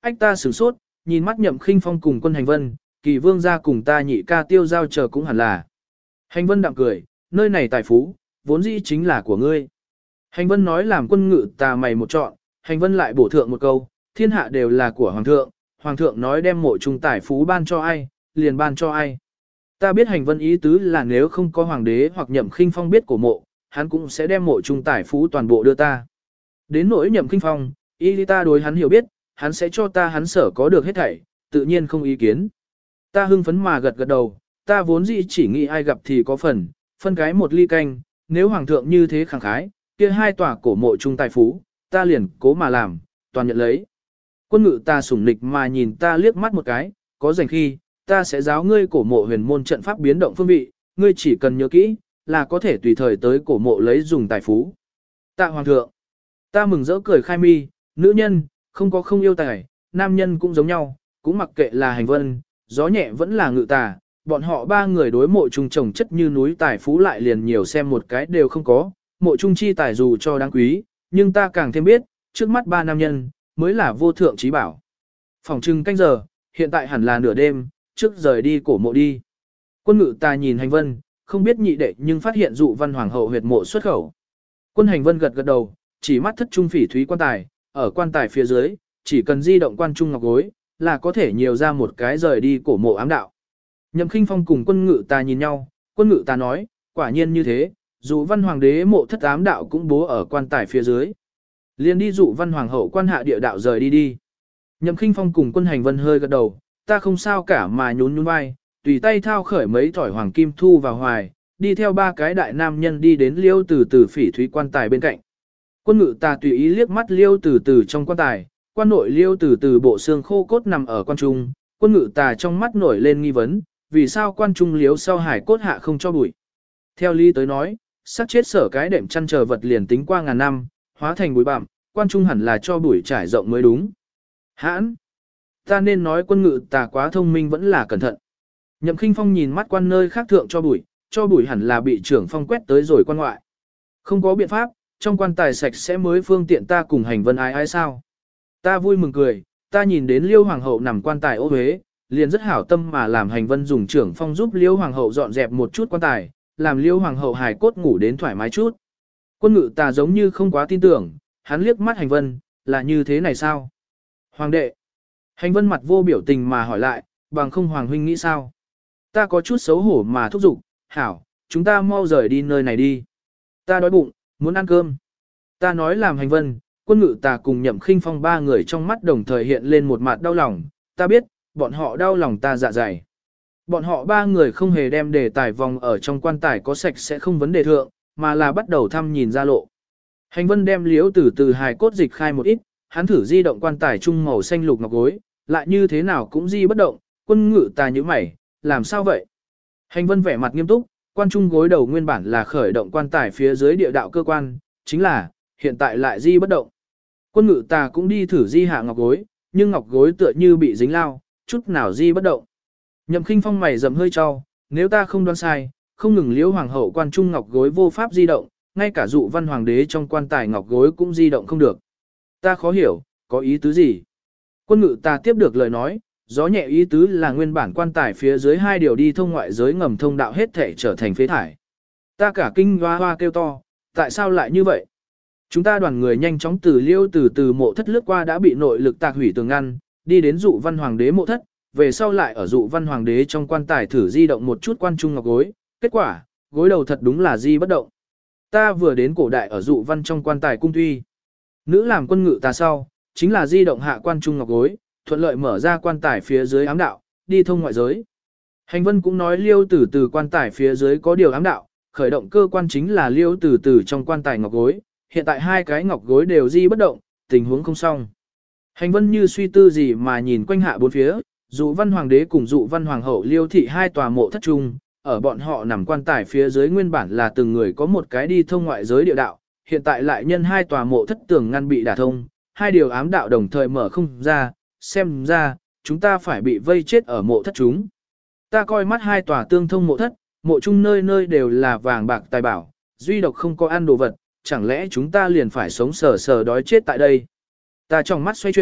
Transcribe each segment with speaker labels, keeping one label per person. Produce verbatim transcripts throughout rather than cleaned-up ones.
Speaker 1: ách ta sửng sốt, nhìn mắt Nhậm Khinh Phong cùng Quân Hành Vân, Kỳ Vương gia cùng ta nhị ca Tiêu Giao chờ cũng hẳn là. Hành Vân đạm cười, nơi này tài phú, vốn dĩ chính là của ngươi. Hành Vân nói làm Quân Ngự Tà mày một chọn, Hành Vân lại bổ thượng một câu, thiên hạ đều là của Hoàng thượng, Hoàng thượng nói đem mộ trung tài phú ban cho ai, liền ban cho ai. Ta biết Hành Vân ý tứ là nếu không có Hoàng đế hoặc Nhậm Khinh Phong biết của mộ, hắn cũng sẽ đem mộ trung tài phú toàn bộ đưa ta. Đến nỗi Nhậm Khinh Phong, y ta đối hắn hiểu biết, hắn sẽ cho ta hắn sở có được hết thảy, tự nhiên không ý kiến. Ta hưng phấn mà gật gật đầu, ta vốn dĩ chỉ nghĩ ai gặp thì có phần, phân cái một ly canh, nếu Hoàng thượng như thế khẳng khái, kia hai tòa cổ mộ trung tài phú, ta liền cố mà làm, toàn nhận lấy. Quân Ngự ta sủng nịch mà nhìn ta liếc mắt một cái, có rảnh khi, ta sẽ giáo ngươi cổ mộ huyền môn trận pháp biến động phương vị, ngươi chỉ cần nhớ kỹ, là có thể tùy thời tới cổ mộ lấy dùng tài phú. Tạ Hoàng thượng, ta mừng rỡ cười khai mi, nữ nhân, không có không yêu tài, nam nhân cũng giống nhau, cũng mặc kệ là Hành Vân, gió nhẹ vẫn là Ngự Tà, bọn họ ba người đối mộ trung trồng chất như núi tài phú lại liền nhiều xem một cái đều không có, mộ trung chi tài dù cho đáng quý, nhưng ta càng thêm biết, trước mắt ba nam nhân, mới là vô thượng trí bảo. Phòng trưng canh giờ, hiện tại hẳn là nửa đêm, trước rời đi cổ mộ đi. Quân Ngự Tà nhìn Hành Vân, không biết nhị đệ nhưng phát hiện dụ văn hoàng hậu huyệt mộ xuất khẩu. Quân Hành Vân gật gật đầu, chỉ mắt thất trung phỉ thúy quan tài, ở quan tài phía dưới, chỉ cần di động quan trung ngọc gối, là có thể nhiều ra một cái rời đi cổ mộ ám đạo. Nhậm Khinh Phong cùng Quân Ngự Tà nhìn nhau, Quân Ngự Tà nói, quả nhiên như thế, dụ văn hoàng đế mộ thất ám đạo cũng bố ở quan tài phía dưới. Liên đi dụ văn hoàng hậu quan hạ địa đạo rời đi đi. Nhậm Khinh Phong cùng Quân Hành Vân hơi gật đầu, ta không sao cả mà nhún nhún vai, tùy tay thao khởi mấy thỏi hoàng kim thu vào hoài, đi theo ba cái đại nam nhân đi đến liêu từ từ phỉ thúy quan tài bên cạnh. Quân Ngự Tà tùy ý liếc mắt liêu từ từ trong quan tài, quan nội liêu từ từ bộ xương khô cốt nằm ở quan trung, Quân Ngự Tà trong mắt nổi lên nghi vấn, vì sao quan trung liếu sau hải cốt hạ không cho bụi. Theo lý tới nói, xác chết sở cái đệm chăn chờ vật liền tính qua ngàn năm, hóa thành bụi bặm, quan trung hẳn là cho bụi trải rộng mới đúng. Hãn! Ta nên nói Quân Ngự Tà quá thông minh vẫn là cẩn thận. Nhậm Khinh Phong nhìn mắt quan nơi khác thượng cho bụi, cho bụi hẳn là bị trưởng phong quét tới rồi quan ngoại. Không có biện pháp, trong quan tài sạch sẽ mới phương tiện ta cùng Hành Vân ai ai sao. Ta vui mừng cười, ta nhìn đến Liêu Hoàng hậu nằm quan tài ô huế, liền rất hảo tâm mà làm Hành Vân dùng trưởng phong giúp Liêu Hoàng hậu dọn dẹp một chút quan tài, làm Liêu Hoàng hậu hài cốt ngủ đến thoải mái chút. Quân Ngự Tà giống như không quá tin tưởng, hắn liếc mắt Hành Vân, là như thế này sao? Hoàng đệ! Hành Vân mặt vô biểu tình mà hỏi lại, bằng không Hoàng huynh nghĩ sao? Ta có chút xấu hổ mà thúc giục, hảo, chúng ta mau rời đi nơi này đi. Ta đói bụng, muốn ăn cơm. Ta nói làm Hành Vân, Quân Ngự Tà cùng Nhậm Khinh Phong ba người trong mắt đồng thời hiện lên một mặt đau lòng, ta biết, bọn họ đau lòng ta dạ dày. Bọn họ ba người không hề đem đề tài vòng ở trong quan tài có sạch sẽ không vấn đề thượng, mà là bắt đầu thăm nhìn ra lộ. Hành Vân đem liếu từ từ hài cốt dịch khai một ít, hắn thử di động quan tài trung màu xanh lục ngọc gối, lại như thế nào cũng di bất động, Quân Ngự Tà như mày, làm sao vậy? Hành Vân vẻ mặt nghiêm túc, quan trung gối đầu nguyên bản là khởi động quan tài phía dưới địa đạo cơ quan, chính là, hiện tại lại di bất động. Quân Ngự Tà cũng đi thử di hạ ngọc gối, nhưng ngọc gối tựa như bị dính lao, chút nào di bất động. Nhậm Khinh Phong mày rậm hơi cho, nếu ta không đoán sai, không ngừng Liễu Hoàng hậu quan trung ngọc gối vô pháp di động, ngay cả dụ văn hoàng đế trong quan tài ngọc gối cũng di động không được. Ta khó hiểu, có ý tứ gì? Quân Ngự Tà tiếp được lời nói, gió nhẹ ý tứ là nguyên bản quan tài phía dưới hai điều đi thông ngoại giới ngầm thông đạo hết thể trở thành phế thải. Ta cả kinh hoa hoa kêu to, tại sao lại như vậy? Chúng ta đoàn người nhanh chóng từ liêu từ từ mộ thất lướt qua đã bị nội lực tạc hủy tường ngăn, đi đến dụ văn hoàng đế mộ thất, về sau lại ở dụ văn hoàng đế trong quan tài thử di động một chút quan trung ngọc gối, kết quả, gối đầu thật đúng là di bất động. Ta vừa đến cổ đại ở dụ văn trong quan tài cung tuy. Nữ làm Quân Ngự Tà sau, chính là di động hạ quan trung ngọc gối, thuận lợi mở ra quan tài phía dưới ám đạo, đi thông ngoại giới. Hành Vân cũng nói liêu từ từ quan tài phía dưới có điều ám đạo, khởi động cơ quan chính là liêu từ từ trong quan tài ngọc gối, hiện tại hai cái ngọc gối đều di bất động, tình huống không xong. Hành Vân như suy tư gì mà nhìn quanh hạ bốn phía, dụ văn hoàng đế cùng dụ văn hoàng hậu liêu thị hai tòa mộ thất trung, ở bọn họ nằm quan tài phía dưới nguyên bản là từng người có một cái đi thông ngoại giới địa đạo, hiện tại lại nhân hai tòa mộ thất tường ngăn bị đả thông, hai điều ám đạo đồng thời mở không ra, xem ra, chúng ta phải bị vây chết ở mộ thất chúng. Ta coi mắt hai tòa tương thông mộ thất, mộ chung nơi nơi đều là vàng bạc tài bảo, duy độc không có ăn đồ vật, chẳng lẽ chúng ta liền phải sống sờ sờ đói chết tại đây. Ta trong mắt xoay chuyển,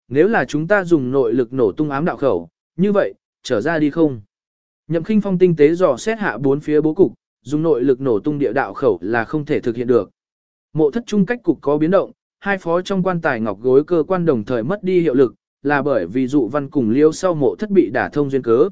Speaker 1: nếu là chúng ta dùng nội lực nổ tung ám đạo khẩu, như vậy, trở ra đi không? Nhậm Khinh Phong tinh tế dò xét hạ bốn phía bố cục, dùng nội lực nổ tung địa đạo khẩu là không thể thực hiện được. Mộ thất trung cách cục có biến động, hai phó trong quan tài ngọc gối cơ quan đồng thời mất đi hiệu lực, là bởi vì dụ văn cùng liêu sau mộ thất bị đả thông duyên cớ.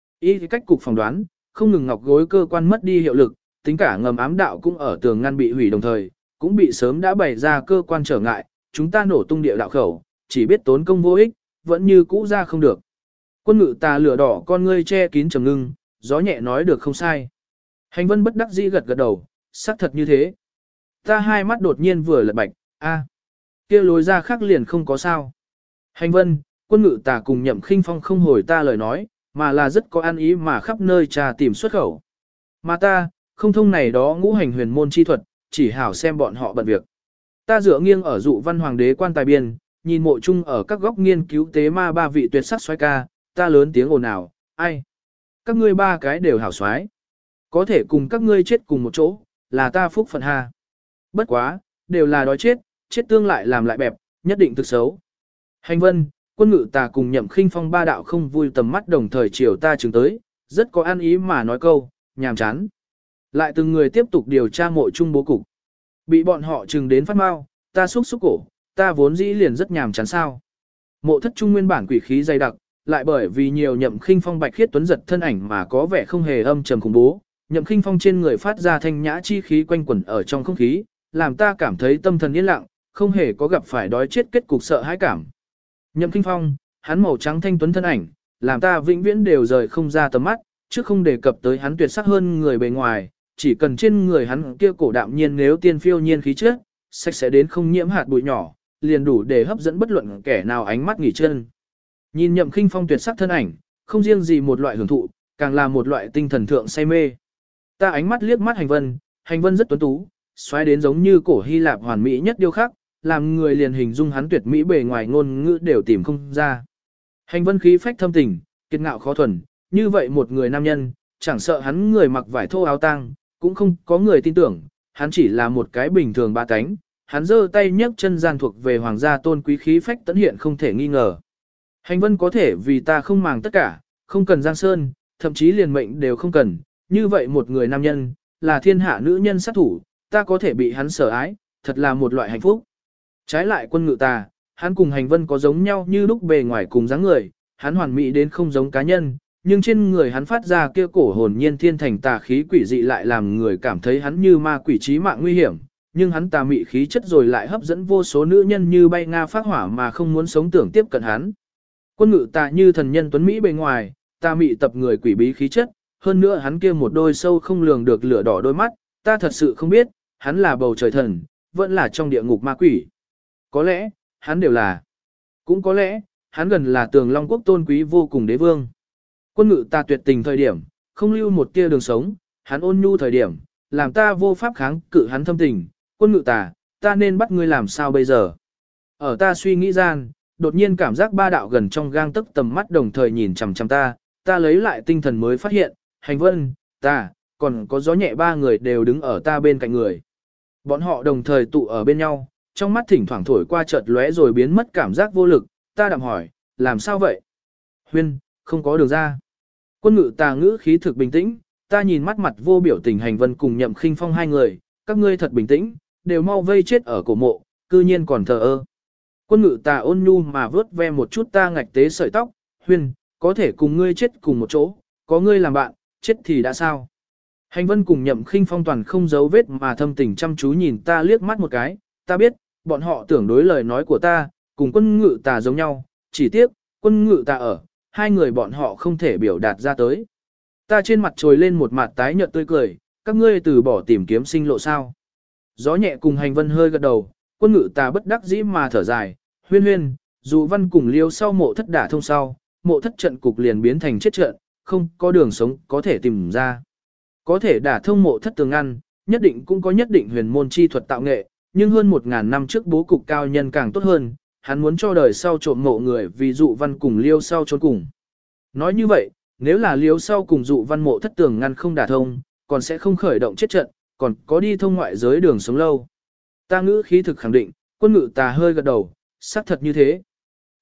Speaker 1: Ý cách cục phỏng đoán, không ngừng ngọc gối cơ quan mất đi hiệu lực, tính cả ngầm ám đạo cũng ở tường ngăn bị hủy đồng thời, cũng bị sớm đã bày ra cơ quan trở ngại, chúng ta nổ tung địa đạo khẩu, chỉ biết tốn công vô ích, vẫn như cũ ra không được. Quân ngự tà lửa đỏ con ngươi che kín trầm ngưng, gió nhẹ nói được không sai. Hành vân bất đắc dĩ gật gật đầu, xác thật như thế. Ta hai mắt đột nhiên vừa lật bạch, a, kia lối ra khác liền không có sao. Hành vân, quân ngự tà cùng Nhậm Khinh Phong không hồi ta lời nói, mà là rất có ăn ý mà khắp nơi trà tìm xuất khẩu. Mà ta, không thông này đó ngũ hành huyền môn chi thuật, chỉ hảo xem bọn họ bận việc. Ta dựa nghiêng ở dụ văn hoàng đế quan tài biên, nhìn mộ chung ở các góc nghiên cứu tế ma ba vị tuyệt sắc xoái ca, ta lớn tiếng ồn ào, ai? Các ngươi ba cái đều hảo xoái. Có thể cùng các ngươi chết cùng một chỗ, là ta phúc phận ha. Bất quá, đều là đói chết, chết tương lại làm lại bẹp, nhất định thực xấu. Hành vân, quân ngự tà cùng Nhậm Khinh Phong ba đạo không vui tầm mắt đồng thời chiều ta chừng tới, rất có ăn ý mà nói câu, nhàm chán. Lại từng người tiếp tục điều tra mộ chung bố cục. Bị bọn họ chừng đến phát mau, ta xúc xúc cổ, ta vốn dĩ liền rất nhàm chán sao. Mộ thất trung nguyên bản quỷ khí dày đặc, lại bởi vì nhiều Nhậm Khinh Phong bạch khiết tuấn giật thân ảnh mà có vẻ không hề âm trầm khủng bố. Nhậm Khinh Phong trên người phát ra thanh nhã chi khí quanh quẩn ở trong không khí, làm ta cảm thấy tâm thần yên lặng, không hề có gặp phải đói chết kết cục sợ hãi cảm. Nhậm Khinh Phong, hắn màu trắng thanh tuấn thân ảnh, làm ta vĩnh viễn đều rời không ra tầm mắt, chứ không đề cập tới hắn tuyệt sắc hơn người bề ngoài, chỉ cần trên người hắn kia cổ đạm nhiên nếu tiên phiêu nhiên khí chất, sạch sẽ đến không nhiễm hạt bụi nhỏ, liền đủ để hấp dẫn bất luận kẻ nào ánh mắt nghỉ chân. Nhìn Nhậm Khinh Phong tuyệt sắc thân ảnh, không riêng gì một loại hưởng thụ, càng là một loại tinh thần thượng say mê. Ta ánh mắt liếc mắt Hành Vân, Hành Vân rất tuấn tú, xoáy đến giống như cổ Hy Lạp hoàn mỹ nhất điêu khắc, làm người liền hình dung hắn tuyệt mỹ bề ngoài ngôn ngữ đều tìm không ra. Hành Vân khí phách thâm tình, kiệt ngạo khó thuần, như vậy một người nam nhân, chẳng sợ hắn người mặc vải thô áo tang, cũng không có người tin tưởng, hắn chỉ là một cái bình thường ba cánh, hắn giơ tay nhấc chân gian thuộc về hoàng gia tôn quý khí phách tấn hiện không thể nghi ngờ. Hành Vân có thể vì ta không màng tất cả, không cần giang sơn, thậm chí liền mệnh đều không cần, như vậy một người nam nhân, là thiên hạ nữ nhân sát thủ, ta có thể bị hắn sở ái, thật là một loại hạnh phúc. Trái lại quân ngự ta, hắn cùng Hành Vân có giống nhau như lúc bề ngoài cùng dáng người, hắn hoàn mỹ đến không giống cá nhân, nhưng trên người hắn phát ra kia cổ hồn nhiên thiên thành tà khí quỷ dị lại làm người cảm thấy hắn như ma quỷ trí mạng nguy hiểm, nhưng hắn tà mị khí chất rồi lại hấp dẫn vô số nữ nhân như bay nga phát hỏa mà không muốn sống tưởng tiếp cận hắn. Quân ngự ta như thần nhân tuấn mỹ bề ngoài, tà mị tập người quỷ bí khí chất, hơn nữa hắn kia một đôi sâu không lường được lửa đỏ đôi mắt, ta thật sự không biết, hắn là bầu trời thần, vẫn là trong địa ngục ma quỷ. Có lẽ, hắn đều là. Cũng có lẽ, hắn gần là tường long quốc tôn quý vô cùng đế vương. Quân ngự ta tuyệt tình thời điểm, không lưu một tia đường sống, hắn ôn nhu thời điểm, làm ta vô pháp kháng cự hắn thâm tình. Quân ngự ta, ta nên bắt ngươi làm sao bây giờ? Ở ta suy nghĩ gian, đột nhiên cảm giác ba đạo gần trong gang tấc tầm mắt đồng thời nhìn chằm chằm ta, ta lấy lại tinh thần mới phát hiện, Hành Vân, ta, còn có gió nhẹ ba người đều đứng ở ta bên cạnh người. Bọn họ đồng thời tụ ở bên nhau, trong mắt thỉnh thoảng thổi qua chợt lóe rồi biến mất cảm giác vô lực, ta đạm hỏi, làm sao vậy? Huyên, không có đường ra. Quân ngự tà ngữ khí thực bình tĩnh, ta nhìn mắt mặt vô biểu tình Hành Vân cùng Nhậm Khinh Phong hai người, các ngươi thật bình tĩnh, đều mau vây chết ở cổ mộ, cư nhiên còn thờ ơ. Quân ngự tà ôn nhu mà vớt ve một chút ta ngạch tế sợi tóc, Huyên, có thể cùng ngươi chết cùng một chỗ, có ngươi làm bạn, chết thì đã sao? Hành Vân cùng Nhậm Khinh Phong toàn không giấu vết mà thâm tình chăm chú nhìn ta liếc mắt một cái, ta biết, bọn họ tưởng đối lời nói của ta, cùng quân ngự tà giống nhau, chỉ tiếc, quân ngự tà ở, hai người bọn họ không thể biểu đạt ra tới. Ta trên mặt trồi lên một mặt tái nhợt tươi cười, các ngươi từ bỏ tìm kiếm sinh lộ sao. Gió nhẹ cùng Hành Vân hơi gật đầu, quân ngự tà bất đắc dĩ mà thở dài, huyên huyên, dù văn cùng liêu sau mộ thất đả thông sau, mộ thất trận cục liền biến thành chết trận, không có đường sống có thể tìm ra. Có thể đả thông mộ thất tường ngăn, nhất định cũng có nhất định huyền môn chi thuật tạo nghệ, nhưng hơn một ngàn năm trước bố cục cao nhân càng tốt hơn, hắn muốn cho đời sau trộm ngộ người vì dụ văn cùng liêu sau trốn cùng. Nói như vậy, nếu là liêu sau cùng dụ văn mộ thất tường ngăn không đả thông, còn sẽ không khởi động chết trận, còn có đi thông ngoại giới đường sống lâu. Ta ngữ khí thực khẳng định, quân ngự tà hơi gật đầu, xác thật như thế.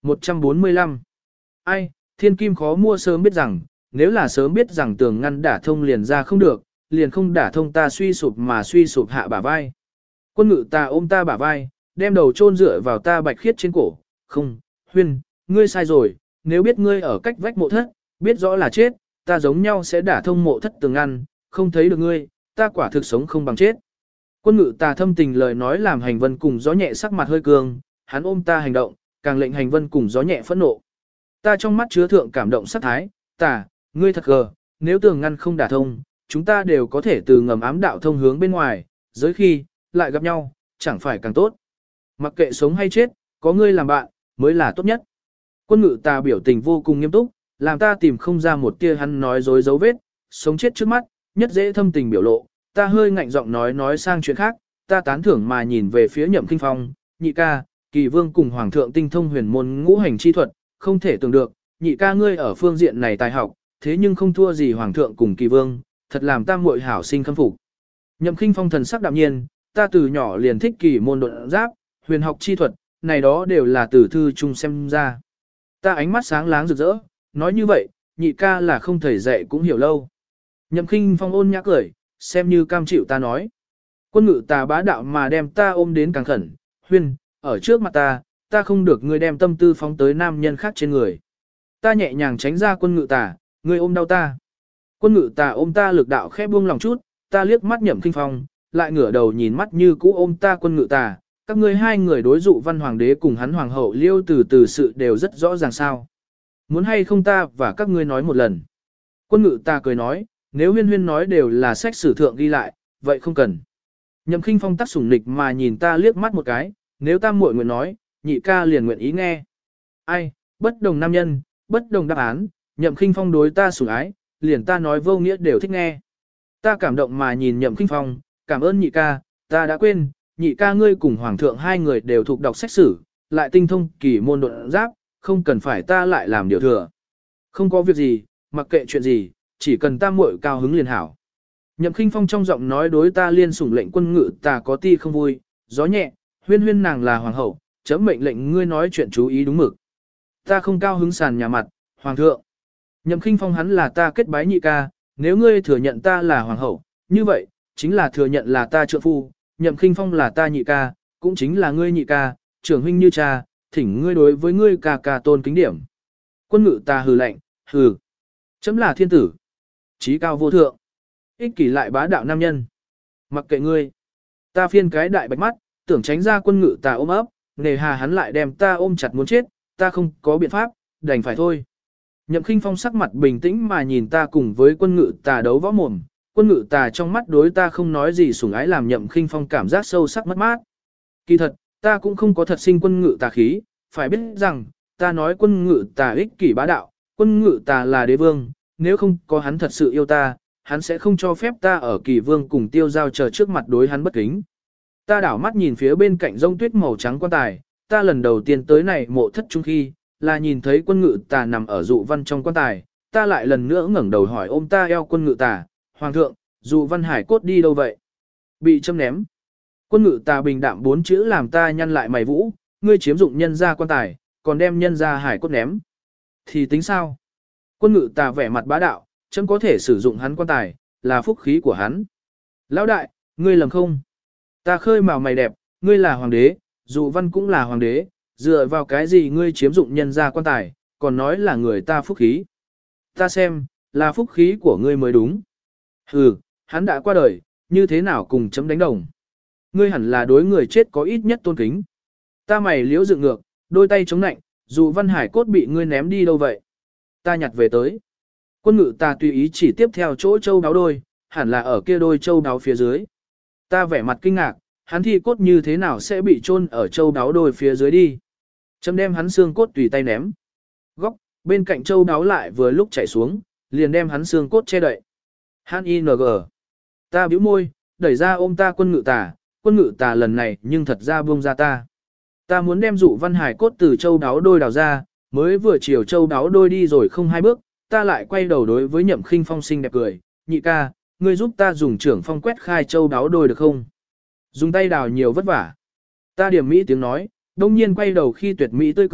Speaker 1: một trăm bốn mươi lăm. Ai, thiên kim khó mua sớm biết rằng, nếu là sớm biết rằng tường ngăn đả thông liền ra không được, liền không đả thông ta suy sụp mà suy sụp hạ bả vai. Quân ngự ta ôm ta bả vai, đem đầu chôn dựa vào ta bạch khiết trên cổ. Không, Huyên, ngươi sai rồi, nếu biết ngươi ở cách vách mộ thất, biết rõ là chết, ta giống nhau sẽ đả thông mộ thất tường ngăn, không thấy được ngươi, ta quả thực sống không bằng chết. Quân ngự ta thâm tình lời nói làm Hành Vân cùng gió nhẹ sắc mặt hơi cường, hắn ôm ta hành động, càng lệnh Hành Vân cùng gió nhẹ phẫn nộ. Ta trong mắt chứa thượng cảm động sắc thái, ta, ngươi thật gờ, nếu tường ngăn không đả thông, chúng ta đều có thể từ ngầm ám đạo thông hướng bên ngoài, giới khi, lại gặp nhau, chẳng phải càng tốt. Mặc kệ sống hay chết, có ngươi làm bạn, mới là tốt nhất. Quân ngự ta biểu tình vô cùng nghiêm túc, làm ta tìm không ra một tia hắn nói dối dấu vết, sống chết trước mắt, nhất dễ thâm tình biểu lộ. Ta hơi ngạnh giọng nói nói sang chuyện khác, ta tán thưởng mà nhìn về phía Nhậm Kinh Phong, nhị ca, Kỳ Vương cùng Hoàng thượng tinh thông huyền môn ngũ hành chi thuật, không thể tưởng được, nhị ca ngươi ở phương diện này tài học, thế nhưng không thua gì Hoàng thượng cùng Kỳ Vương, thật làm ta muội hảo sinh khâm phục. Nhậm Kinh Phong thần sắc đạm nhiên, ta từ nhỏ liền thích kỳ môn độn giáp, huyền học chi thuật, này đó đều là từ thư chung xem ra. Ta ánh mắt sáng láng rực rỡ, nói như vậy, nhị ca là không thầy dạy cũng hiểu lâu. Nhậm Kinh Phong ôn nhã cười, xem như cam chịu ta nói. Quân ngự ta bá đạo mà đem ta ôm đến càng khẩn, Huyên, ở trước mặt ta, ta không được ngươi đem tâm tư phóng tới nam nhân khác trên người. Ta nhẹ nhàng tránh ra quân ngự ta, ngươi ôm đau ta. Quân ngự ta ôm ta lực đạo khẽ buông lòng chút, ta liếc mắt Nhậm Kinh Phong, lại ngửa đầu nhìn mắt như cũ ôm ta quân ngự ta, các ngươi hai người đối dụ văn hoàng đế cùng hắn hoàng hậu liêu từ từ sự đều rất rõ ràng sao. Muốn hay không ta và các ngươi nói một lần. Quân ngự ta cười nói, nếu Huyên Huyên nói đều là sách sử thượng ghi lại, vậy không cần. Nhậm Kinh Phong tắc sủng nịch mà nhìn ta liếc mắt một cái, nếu ta muội nguyện nói, nhị ca liền nguyện ý nghe. Ai, bất đồng nam nhân, bất đồng đáp án, Nhậm Kinh Phong đối ta sủng ái, liền ta nói vô nghĩa đều thích nghe. Ta cảm động mà nhìn Nhậm Kinh Phong, cảm ơn nhị ca, ta đã quên, nhị ca ngươi cùng hoàng thượng hai người đều thuộc đọc sách sử, lại tinh thông kỳ môn độn giáp, không cần phải ta lại làm điều thừa. Không có việc gì, mặc kệ chuyện gì, chỉ cần ta muội cao hứng liền hảo. Nhậm Kinh Phong trong giọng nói đối ta liên sủng lệnh quân ngự ta có ti không vui, gió nhẹ, Huyên Huyên nàng là hoàng hậu, chấm mệnh lệnh ngươi nói chuyện chú ý đúng mực. Ta không cao hứng sàn nhà mặt, hoàng thượng. Nhậm Kinh Phong hắn là ta kết bái nhị ca, nếu ngươi thừa nhận ta là hoàng hậu, như vậy, chính là thừa nhận là ta trượng phu, Nhậm Kinh Phong là ta nhị ca, cũng chính là ngươi nhị ca, trưởng huynh như cha, thỉnh ngươi đối với ngươi ca ca tôn kính điểm. Quân ngự ta hừ lạnh, hừ. Chấm là thiên tử. Chí cao vô thượng. Ích kỷ lại bá đạo nam nhân. Mặc kệ ngươi. Ta phiên cái đại bạch mắt, tưởng tránh ra quân ngự ta ôm ấp, nề hà hắn lại đem ta ôm chặt muốn chết, ta không có biện pháp, đành phải thôi. Nhậm Kinh Phong sắc mặt bình tĩnh mà nhìn ta cùng với quân ngự tà đấu võ mồm, quân ngự tà trong mắt đối ta không nói gì sủng ái làm Nhậm Kinh Phong cảm giác sâu sắc mất mát. Kỳ thật, ta cũng không có thật sinh quân ngự tà khí, phải biết rằng, ta nói quân ngự tà ích kỷ bá đạo, quân ngự tà là đế vương, nếu không có hắn thật sự yêu ta, hắn sẽ không cho phép ta ở kỳ vương cùng tiêu giao chờ trước mặt đối hắn bất kính. Ta đảo mắt nhìn phía bên cạnh rông tuyết màu trắng quan tài, ta lần đầu tiên tới này mộ thất trung khi, là nhìn thấy quân ngự tà nằm ở dụ văn trong quan tài, ta lại lần nữa ngẩng đầu hỏi ôm ta eo quân ngự tà, hoàng thượng, dụ văn hải cốt đi đâu vậy? Bị châm ném. Quân ngự tà bình đạm bốn chữ làm ta nhăn lại mày vũ, ngươi chiếm dụng nhân ra quan tài, còn đem nhân ra hải cốt ném. Thì tính sao? Quân ngự tà vẻ mặt bá đạo, chấm có thể sử dụng hắn quan tài, là phúc khí của hắn. Lão đại, ngươi lầm không? Ta khơi mào mày đẹp, ngươi là hoàng đế, dụ văn cũng là hoàng đế, dựa vào cái gì ngươi chiếm dụng nhân ra quan tài, còn nói là người ta phúc khí. Ta xem, là phúc khí của ngươi mới đúng. Hừ, hắn đã qua đời, như thế nào cùng chấm đánh đồng. Ngươi hẳn là đối người chết có ít nhất tôn kính. Ta mày liễu dựng ngược, đôi tay chống nạnh, dù văn hải cốt bị ngươi ném đi đâu vậy. Ta nhặt về tới. Quân ngự ta tùy ý chỉ tiếp theo chỗ châu đáo đôi, hẳn là ở kia đôi châu đáo phía dưới. Ta vẻ mặt kinh ngạc, hắn thi cốt như thế nào sẽ bị chôn ở châu đáo đôi phía dưới đi. Chấm đem hắn xương cốt tùy tay ném. Góc, bên cạnh châu đáo lại vừa lúc chảy xuống, liền đem hắn xương cốt che đậy. Hắn i en giê. Ta bĩu môi, đẩy ra ôm ta quân ngự tà, quân ngự tà lần này nhưng thật ra buông ra ta. Ta muốn đem dụ văn hải cốt từ châu đáo đôi đào ra, mới vừa chiều châu đáo đôi đi rồi không hai bước, ta lại quay đầu đối với Nhậm Khinh Phong xinh đẹp cười, nhị ca, ngươi giúp ta dùng trưởng phong quét khai châu đáo đôi được không? Dùng tay đào nhiều vất vả. Ta điểm mỹ tiếng nói, đông nhiên quay đầu khi tuyệt mỹ tươi cười,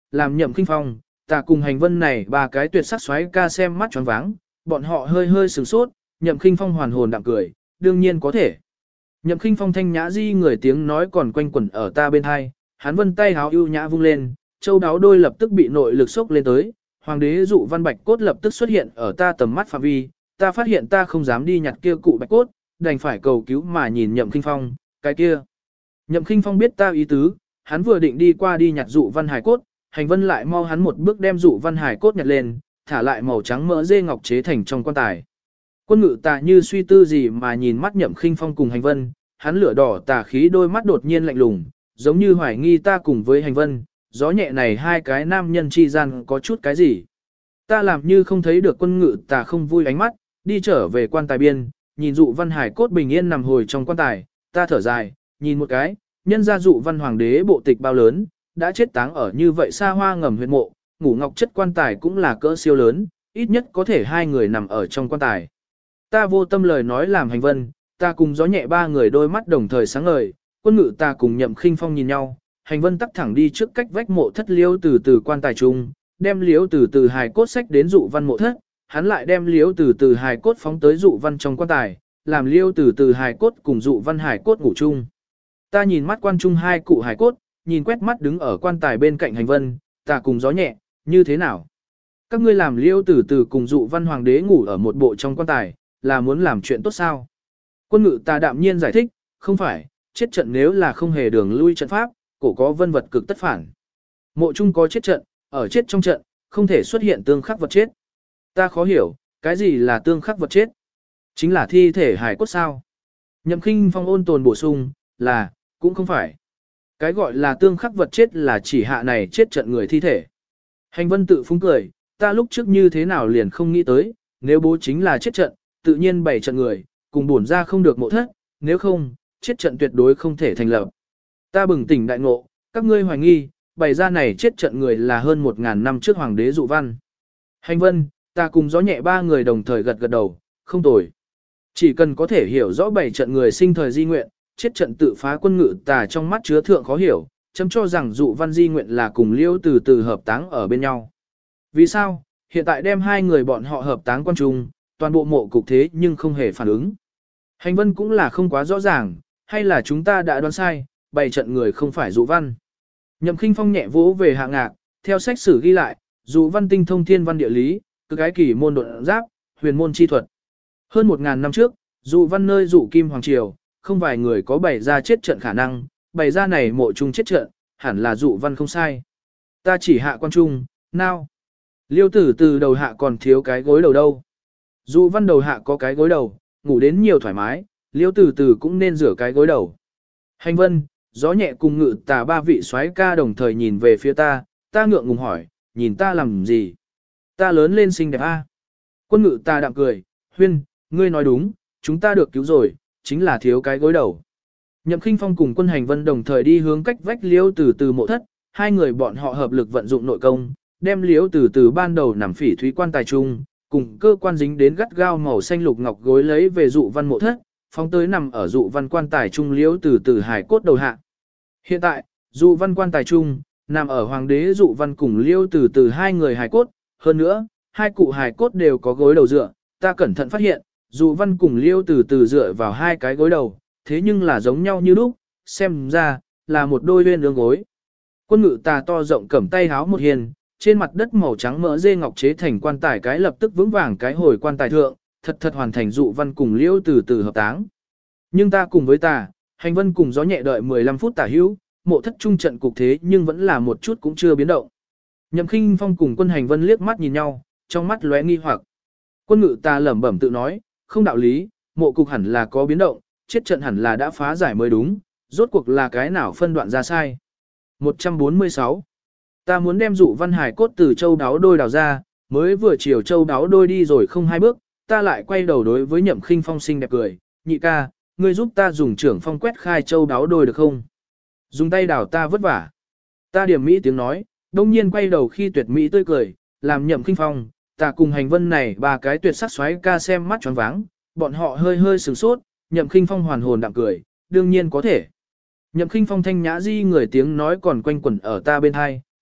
Speaker 1: làm Nhậm Khinh Phong, ta cùng Hành Vân này ba cái tuyệt sắc xoáy ca xem mắt choáng váng, bọn họ hơi hơi sửng sốt, Nhậm Khinh Phong hoàn hồn đạm cười, đương nhiên có thể. Nhậm Khinh Phong thanh nhã di người tiếng nói còn quanh quẩn ở ta bên hai, hắn vân tay háo ưu nhã vung lên, châu đáo đôi lập tức bị nội lực sốc lên tới, hoàng đế dụ văn bạch cốt lập tức xuất hiện ở ta tầm mắt phạm vi, ta phát hiện ta không dám đi nhặt kia cụ bạch cốt, đành phải cầu cứu mà nhìn Nhậm Khinh Phong, cái kia. Nhậm Khinh Phong biết ta ý tứ, hắn vừa định đi qua đi nhặt dụ văn hải cốt, Hành Vân lại mau hắn một bước đem dụ văn hải cốt nhặt lên, thả lại màu trắng mỡ dê ngọc chế thành trong quan tài. Quân ngự tà như suy tư gì mà nhìn mắt Nhậm Khinh Phong cùng Hành Vân, hắn lửa đỏ tà khí đôi mắt đột nhiên lạnh lùng, giống như hoài nghi ta cùng với Hành Vân, gió nhẹ này hai cái nam nhân chi gian có chút cái gì. Ta làm như không thấy được quân ngự tà không vui ánh mắt, đi trở về quan tài biên, nhìn dụ văn hải cốt bình yên nằm hồi trong quan tài, ta thở dài, nhìn một cái, nhân gia dụ văn hoàng đế bộ tịch bao lớn, đã chết táng ở như vậy xa hoa ngầm huyệt mộ, ngủ ngọc chất quan tài cũng là cỡ siêu lớn, ít nhất có thể hai người nằm ở trong quan tài. Ta vô tâm lời nói làm Hành Vân, ta cùng gió nhẹ ba người đôi mắt đồng thời sáng ngời, quân ngự ta cùng Nhậm Khinh Phong nhìn nhau, Hành Vân tắc thẳng đi trước cách vách mộ thất liêu từ từ quan tài trung, đem liếu từ từ hài cốt sách đến dụ văn mộ thất, hắn lại đem liếu từ từ hài cốt phóng tới dụ văn trong quan tài, làm liêu từ từ hài cốt cùng dụ văn hài cốt ngủ chung. Ta nhìn mắt quan trung hai cụ hài cốt, nhìn quét mắt đứng ở quan tài bên cạnh Hành Vân, ta cùng gió nhẹ, như thế nào? Các ngươi làm liêu từ từ cùng dụ văn hoàng đế ngủ ở một bộ trong quan tài, là muốn làm chuyện tốt sao? Quân ngự ta đạm nhiên giải thích, không phải, chết trận nếu là không hề đường lui trận pháp, cổ có vân vật cực tất phản. Mộ chung có chết trận, ở chết trong trận, không thể xuất hiện tương khắc vật chết. Ta khó hiểu, cái gì là tương khắc vật chết? Chính là thi thể hài cốt sao? Nhậm Khinh Phong ôn tồn bổ sung, là, cũng không phải. Cái gọi là tương khắc vật chết là chỉ hạ này chết trận người thi thể. Hành Vân tự phúng cười, ta lúc trước như thế nào liền không nghĩ tới, nếu bố chính là chết trận, tự nhiên bảy trận người, cùng bổn ra không được mộ thất, nếu không, chết trận tuyệt đối không thể thành lập. Ta bừng tỉnh đại ngộ, các ngươi hoài nghi, bày ra này chết trận người là hơn một ngàn năm trước hoàng đế dụ văn. Hành Vân, ta cùng gió nhẹ ba người đồng thời gật gật đầu, không tồi. Chỉ cần có thể hiểu rõ bảy trận người sinh thời di nguyện, chết trận tự phá quân ngự tà trong mắt chứa thượng khó hiểu, chấm cho rằng dụ văn di nguyện là cùng liêu từ từ hợp táng ở bên nhau. Vì sao, hiện tại đem hai người bọn họ hợp táng quan trung, toàn bộ mộ cục thế nhưng không hề phản ứng. Hành Vân cũng là không quá rõ ràng, hay là chúng ta đã đoán sai, bảy trận người không phải dụ văn. Nhậm Khinh Phong nhẹ vỗ về hạ ngạc, theo sách sử ghi lại, dụ văn tinh thông thiên văn địa lý, cực ái kỳ môn độn giáp, huyền môn chi thuật. Hơn một ngàn năm trước, dụ văn nơi dụ kim hoàng triều, không vài người có bày ra chết trận khả năng, bày ra này mộ trung chết trận, hẳn là dụ văn không sai. Ta chỉ hạ quan trung, nào. Liêu tử từ đầu hạ còn thiếu cái gối đầu đâu. Dụ văn đầu hạ có cái gối đầu, ngủ đến nhiều thoải mái, liêu tử từ cũng nên rửa cái gối đầu. Hành Vân, gió nhẹ cùng ngự tà ba vị soái ca đồng thời nhìn về phía ta, ta ngượng ngùng hỏi, nhìn ta làm gì? Ta lớn lên xinh đẹp a. Quân ngự tà đạm cười, Huyên, ngươi nói đúng, chúng ta được cứu rồi, chính là thiếu cái gối đầu. Nhậm Khinh Phong cùng quân Hành Vân đồng thời đi hướng cách vách liêu từ từ mộ thất, hai người bọn họ hợp lực vận dụng nội công, đem liêu từ từ ban đầu nằm phỉ thúy quan tài trung, cùng cơ quan dính đến gắt gao màu xanh lục ngọc gối lấy về dụ văn mộ thất, phóng tới nằm ở dụ văn quan tài trung liêu từ từ hải cốt đầu hạ. Hiện tại, dụ văn quan tài trung, nằm ở hoàng đế dụ văn cùng liêu từ từ hai người hải cốt, hơn nữa, hai cụ hải cốt đều có gối đầu dựa, ta cẩn thận phát hiện, dụ văn cùng liêu từ từ dựa vào hai cái gối đầu, thế nhưng là giống nhau như lúc, xem ra, là một đôi uyên ương gối. Quân ngự tà to rộng cầm tay háo một hiền, trên mặt đất màu trắng mỡ dê ngọc chế thành quan tài cái lập tức vững vàng cái hồi quan tài thượng, thật thật hoàn thành dụ văn cùng liêu từ từ hợp táng. Nhưng ta cùng với ta, Hành Vân cùng gió nhẹ đợi mười lăm phút tả hữu, mộ thất trung trận cục thế nhưng vẫn là một chút cũng chưa biến động. Nhậm Khinh Phong cùng quân Hành Vân liếc mắt nhìn nhau, trong mắt lóe nghi hoặc. Quân ngự ta lẩm bẩm tự nói, không đạo lý, mộ cục hẳn là có biến động, chết trận hẳn là đã phá giải mới đúng, rốt cuộc là cái nào phân đoạn ra sai. một trăm bốn mươi sáu. Ta muốn đem dụ văn hải cốt từ châu đáo đôi đào ra, mới vừa chiều châu đáo đôi đi rồi không hai bước, ta lại quay đầu đối với Nhậm Khinh Phong xinh đẹp cười, nhị ca, ngươi giúp ta dùng trưởng phong quét khai châu đáo đôi được không? Dùng tay đào ta vất vả. Ta điểm mỹ tiếng nói, đông nhiên quay đầu khi tuyệt mỹ tươi cười, làm Nhậm Khinh Phong, ta cùng Hành Vân này ba cái tuyệt sắc xoáy ca xem mắt tròn váng, bọn họ hơi hơi sửng sốt, Nhậm Khinh Phong hoàn hồn đạm cười, đương nhiên có thể. Nhậm Khinh Phong thanh nhã di người tiếng nói còn quanh quẩn ở ta bên hai,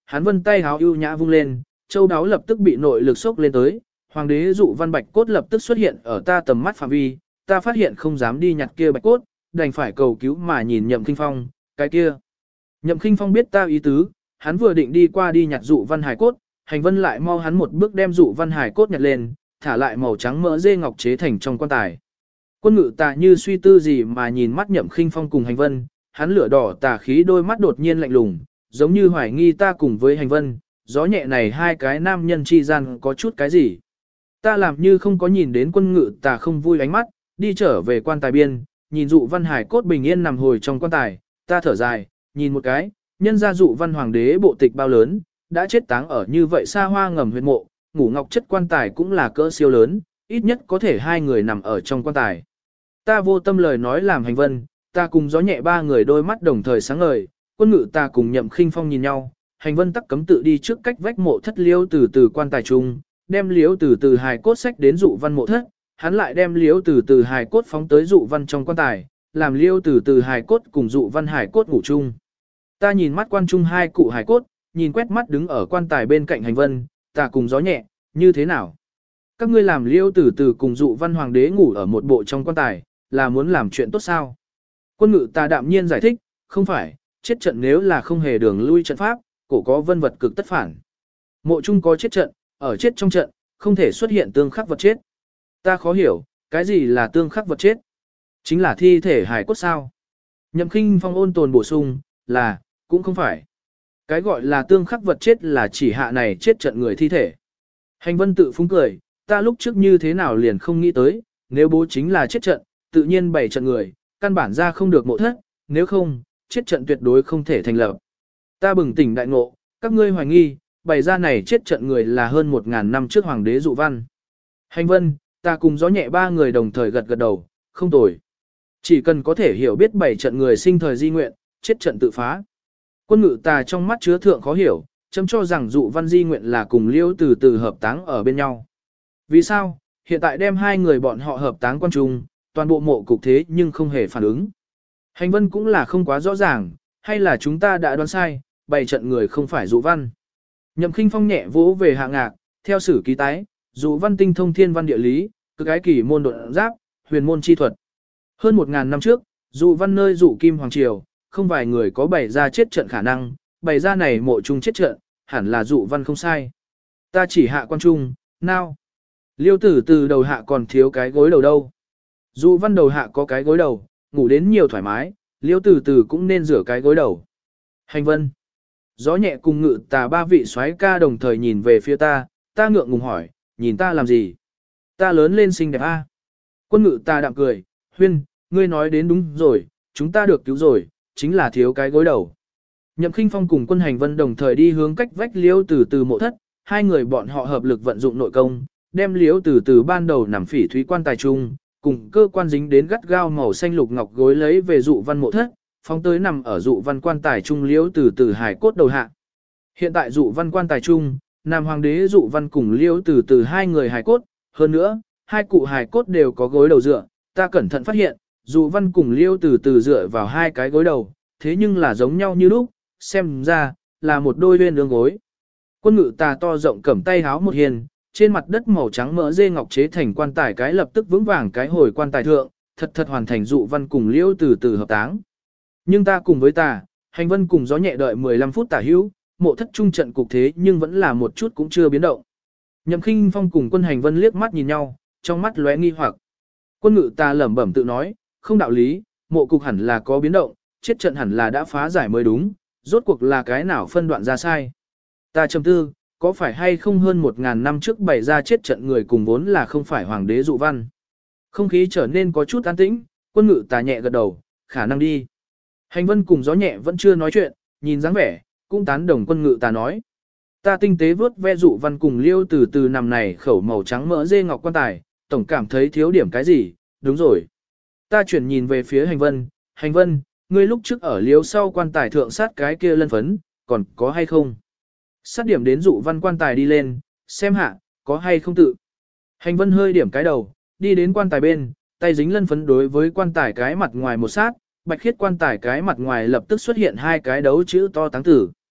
Speaker 1: hắn vân tay háo ưu nhã vung lên, châu đáo lập tức bị nội lực sốc lên tới, hoàng đế dụ văn bạch cốt lập tức xuất hiện ở ta tầm mắt phạm vi, ta phát hiện không dám đi nhặt kia bạch cốt, đành phải cầu cứu mà nhìn Nhậm Kinh Phong, cái kia. Nhậm Kinh Phong biết ta ý tứ, hắn vừa định đi qua đi nhặt dụ văn hải cốt, hành vân lại mau hắn một bước đem dụ văn hải cốt nhặt lên, thả lại màu trắng mỡ dê ngọc chế thành trong quan tài. Quân ngự tà như suy tư gì mà nhìn mắt Nhậm Kinh Phong cùng hành vân, hắn lửa đỏ tà khí đôi mắt đột nhiên lạnh lùng, giống như hoài nghi ta cùng với hành vân, gió nhẹ này hai cái nam nhân chi gian có chút cái gì. Ta làm như không có nhìn đến quân ngự tà không vui ánh mắt, đi trở về quan tài biên, nhìn dụ văn hải cốt bình yên nằm hồi trong quan tài, ta thở dài, nhìn một cái, nhân ra dụ văn hoàng đế bộ tịch bao lớn, đã chết táng ở như vậy xa hoa ngầm huyệt mộ, ngủ ngọc chất quan tài cũng là cỡ siêu lớn, ít nhất có thể hai người nằm ở trong quan tài. Ta vô tâm lời nói làm hành vân, ta cùng gió nhẹ ba người đôi mắt đồng thời sáng ngời, quân ngự ta cùng Nhậm Kinh Phong nhìn nhau, hành vân tắc cấm tự đi trước cách vách mộ thất liêu từ từ quan tài trung, đem liếu từ từ hài cốt sách đến dụ văn mộ thất, hắn lại đem liếu từ từ hài cốt phóng tới dụ văn trong quan tài, làm liêu từ từ hài cốt cùng dụ văn hài cốt ngủ chung. Ta nhìn mắt quan trung hai cụ hài cốt, nhìn quét mắt đứng ở quan tài bên cạnh hành vân, ta cùng gió nhẹ, như thế nào? Các ngươi làm liêu từ từ cùng dụ văn hoàng đế ngủ ở một bộ trong quan tài, là muốn làm chuyện tốt sao? Quân ngự ta đạm nhiên giải thích, không phải, chết trận nếu là không hề đường lui trận pháp, cổ có vân vật cực tất phản. Mộ trung có chết trận, ở chết trong trận, không thể xuất hiện tương khắc vật chết. Ta khó hiểu, cái gì là tương khắc vật chết? Chính là thi thể hài cốt sao? Nhậm Kinh Phong ôn tồn bổ sung, là, cũng không phải. Cái gọi là tương khắc vật chết là chỉ hạ này chết trận người thi thể. Hành vân tự phúng cười, ta lúc trước như thế nào liền không nghĩ tới, nếu bố chính là chết trận, tự nhiên bảy trận người, căn bản ra không được mộ thất, nếu không, chết trận tuyệt đối không thể thành lập. Ta bừng tỉnh đại ngộ, các ngươi hoài nghi, bày ra này chết trận người là hơn một ngàn năm trước hoàng đế dụ văn. Hành vân, ta cùng gió nhẹ ba người đồng thời gật gật đầu, không tồi. Chỉ cần có thể hiểu biết bảy trận người sinh thời di nguyện, chết trận tự phá. Quân ngự ta trong mắt chứa thượng khó hiểu, chấm cho rằng dụ văn di nguyện là cùng liêu từ từ hợp táng ở bên nhau. Vì sao, hiện tại đem hai người bọn họ hợp táng quan trung, toàn bộ mộ cục thế nhưng không hề phản ứng. Hành vân cũng là không quá rõ ràng, hay là chúng ta đã đoán sai, bảy trận người không phải dụ văn. Nhậm Kinh Phong nhẹ vỗ về hạ ngạc, theo sử ký tái, dụ văn tinh thông thiên văn địa lý, cực ái kỳ môn độn giáp, huyền môn chi thuật. Hơn một ngàn năm trước, dụ văn nơi dụ kim hoàng triều, không vài người có bày ra chết trận khả năng, bày ra này mộ trung chết trận, hẳn là dụ văn không sai. Ta chỉ hạ quan trung, nào. Liêu tử từ đầu hạ còn thiếu cái gối đầu đâu. Dụ văn đầu hạ có cái gối đầu, ngủ đến nhiều thoải mái, liêu tử từ cũng nên rửa cái gối đầu. Hành vân. Gió nhẹ cùng ngự tà ba vị soái ca đồng thời nhìn về phía ta, ta ngượng ngùng hỏi, nhìn ta làm gì? Ta lớn lên xinh đẹp a. Quân ngự ta đạm cười, huyên, ngươi nói đến đúng rồi, chúng ta được cứu rồi, chính là thiếu cái gối đầu. Nhậm Kinh Phong cùng quân hành vân đồng thời đi hướng cách vách liêu từ từ mộ thất, hai người bọn họ hợp lực vận dụng nội công, đem liêu từ từ ban đầu nằm phỉ thúy quan tài trung, cùng cơ quan dính đến gắt gao màu xanh lục ngọc gối lấy về dụ văn mộ thất, phong tới nằm ở dụ văn quan tài trung liêu từ từ hải cốt đầu hạ. Hiện tại dụ văn quan tài trung, nam hoàng đế dụ văn cùng liêu từ từ hai người hải cốt, hơn nữa, hai cụ hải cốt đều có gối đầu dựa, ta cẩn thận phát hiện, dụ văn cùng liêu từ từ dựa vào hai cái gối đầu, thế nhưng là giống nhau như lúc, xem ra, là một đôi bên lương gối. Quân ngự tà to rộng cầm tay háo một hiền, trên mặt đất màu trắng mỡ dê ngọc chế thành quan tài cái lập tức vững vàng cái hồi quan tài thượng, thật thật hoàn thành dụ văn cùng liêu từ từ hợp táng. Nhưng ta cùng với ta, hành vân cùng gió nhẹ đợi mười lăm phút tả hữu, mộ thất trung trận cục thế nhưng vẫn là một chút cũng chưa biến động. Nhậm Kinh Phong cùng quân hành vân liếc mắt nhìn nhau, trong mắt lóe nghi hoặc. Quân ngự ta lẩm bẩm tự nói, không đạo lý, mộ cục hẳn là có biến động, chết trận hẳn là đã phá giải mới đúng, rốt cuộc là cái nào phân đoạn ra sai. Ta trầm tư, có phải hay không hơn một ngàn năm trước bày ra chết trận người cùng vốn là không phải hoàng đế dụ văn. Không khí trở nên có chút an tĩnh, quân ngự ta nhẹ gật đầu, khả năng đi. Hành vân cùng gió nhẹ vẫn chưa nói chuyện, nhìn dáng vẻ, cũng tán đồng quân ngự ta nói. Ta tinh tế vớt ve dụ văn cùng liêu từ từ nằm này khẩu màu trắng mỡ dê ngọc quan tài, tổng cảm thấy thiếu điểm cái gì, đúng rồi. Ta chuyển nhìn về phía hành vân, hành vân, ngươi lúc trước ở liêu sau quan tài thượng sát cái kia lân phấn, còn có hay không? Sát điểm đến dụ văn quan tài đi lên, xem hạ, có hay không tự. Hành vân hơi điểm cái đầu, đi đến quan tài bên, tay dính lân phấn đối với quan tài cái mặt ngoài một sát, bạch khiết quan tài cái mặt ngoài lập tức xuất hiện hai cái đấu chữ to táng tử.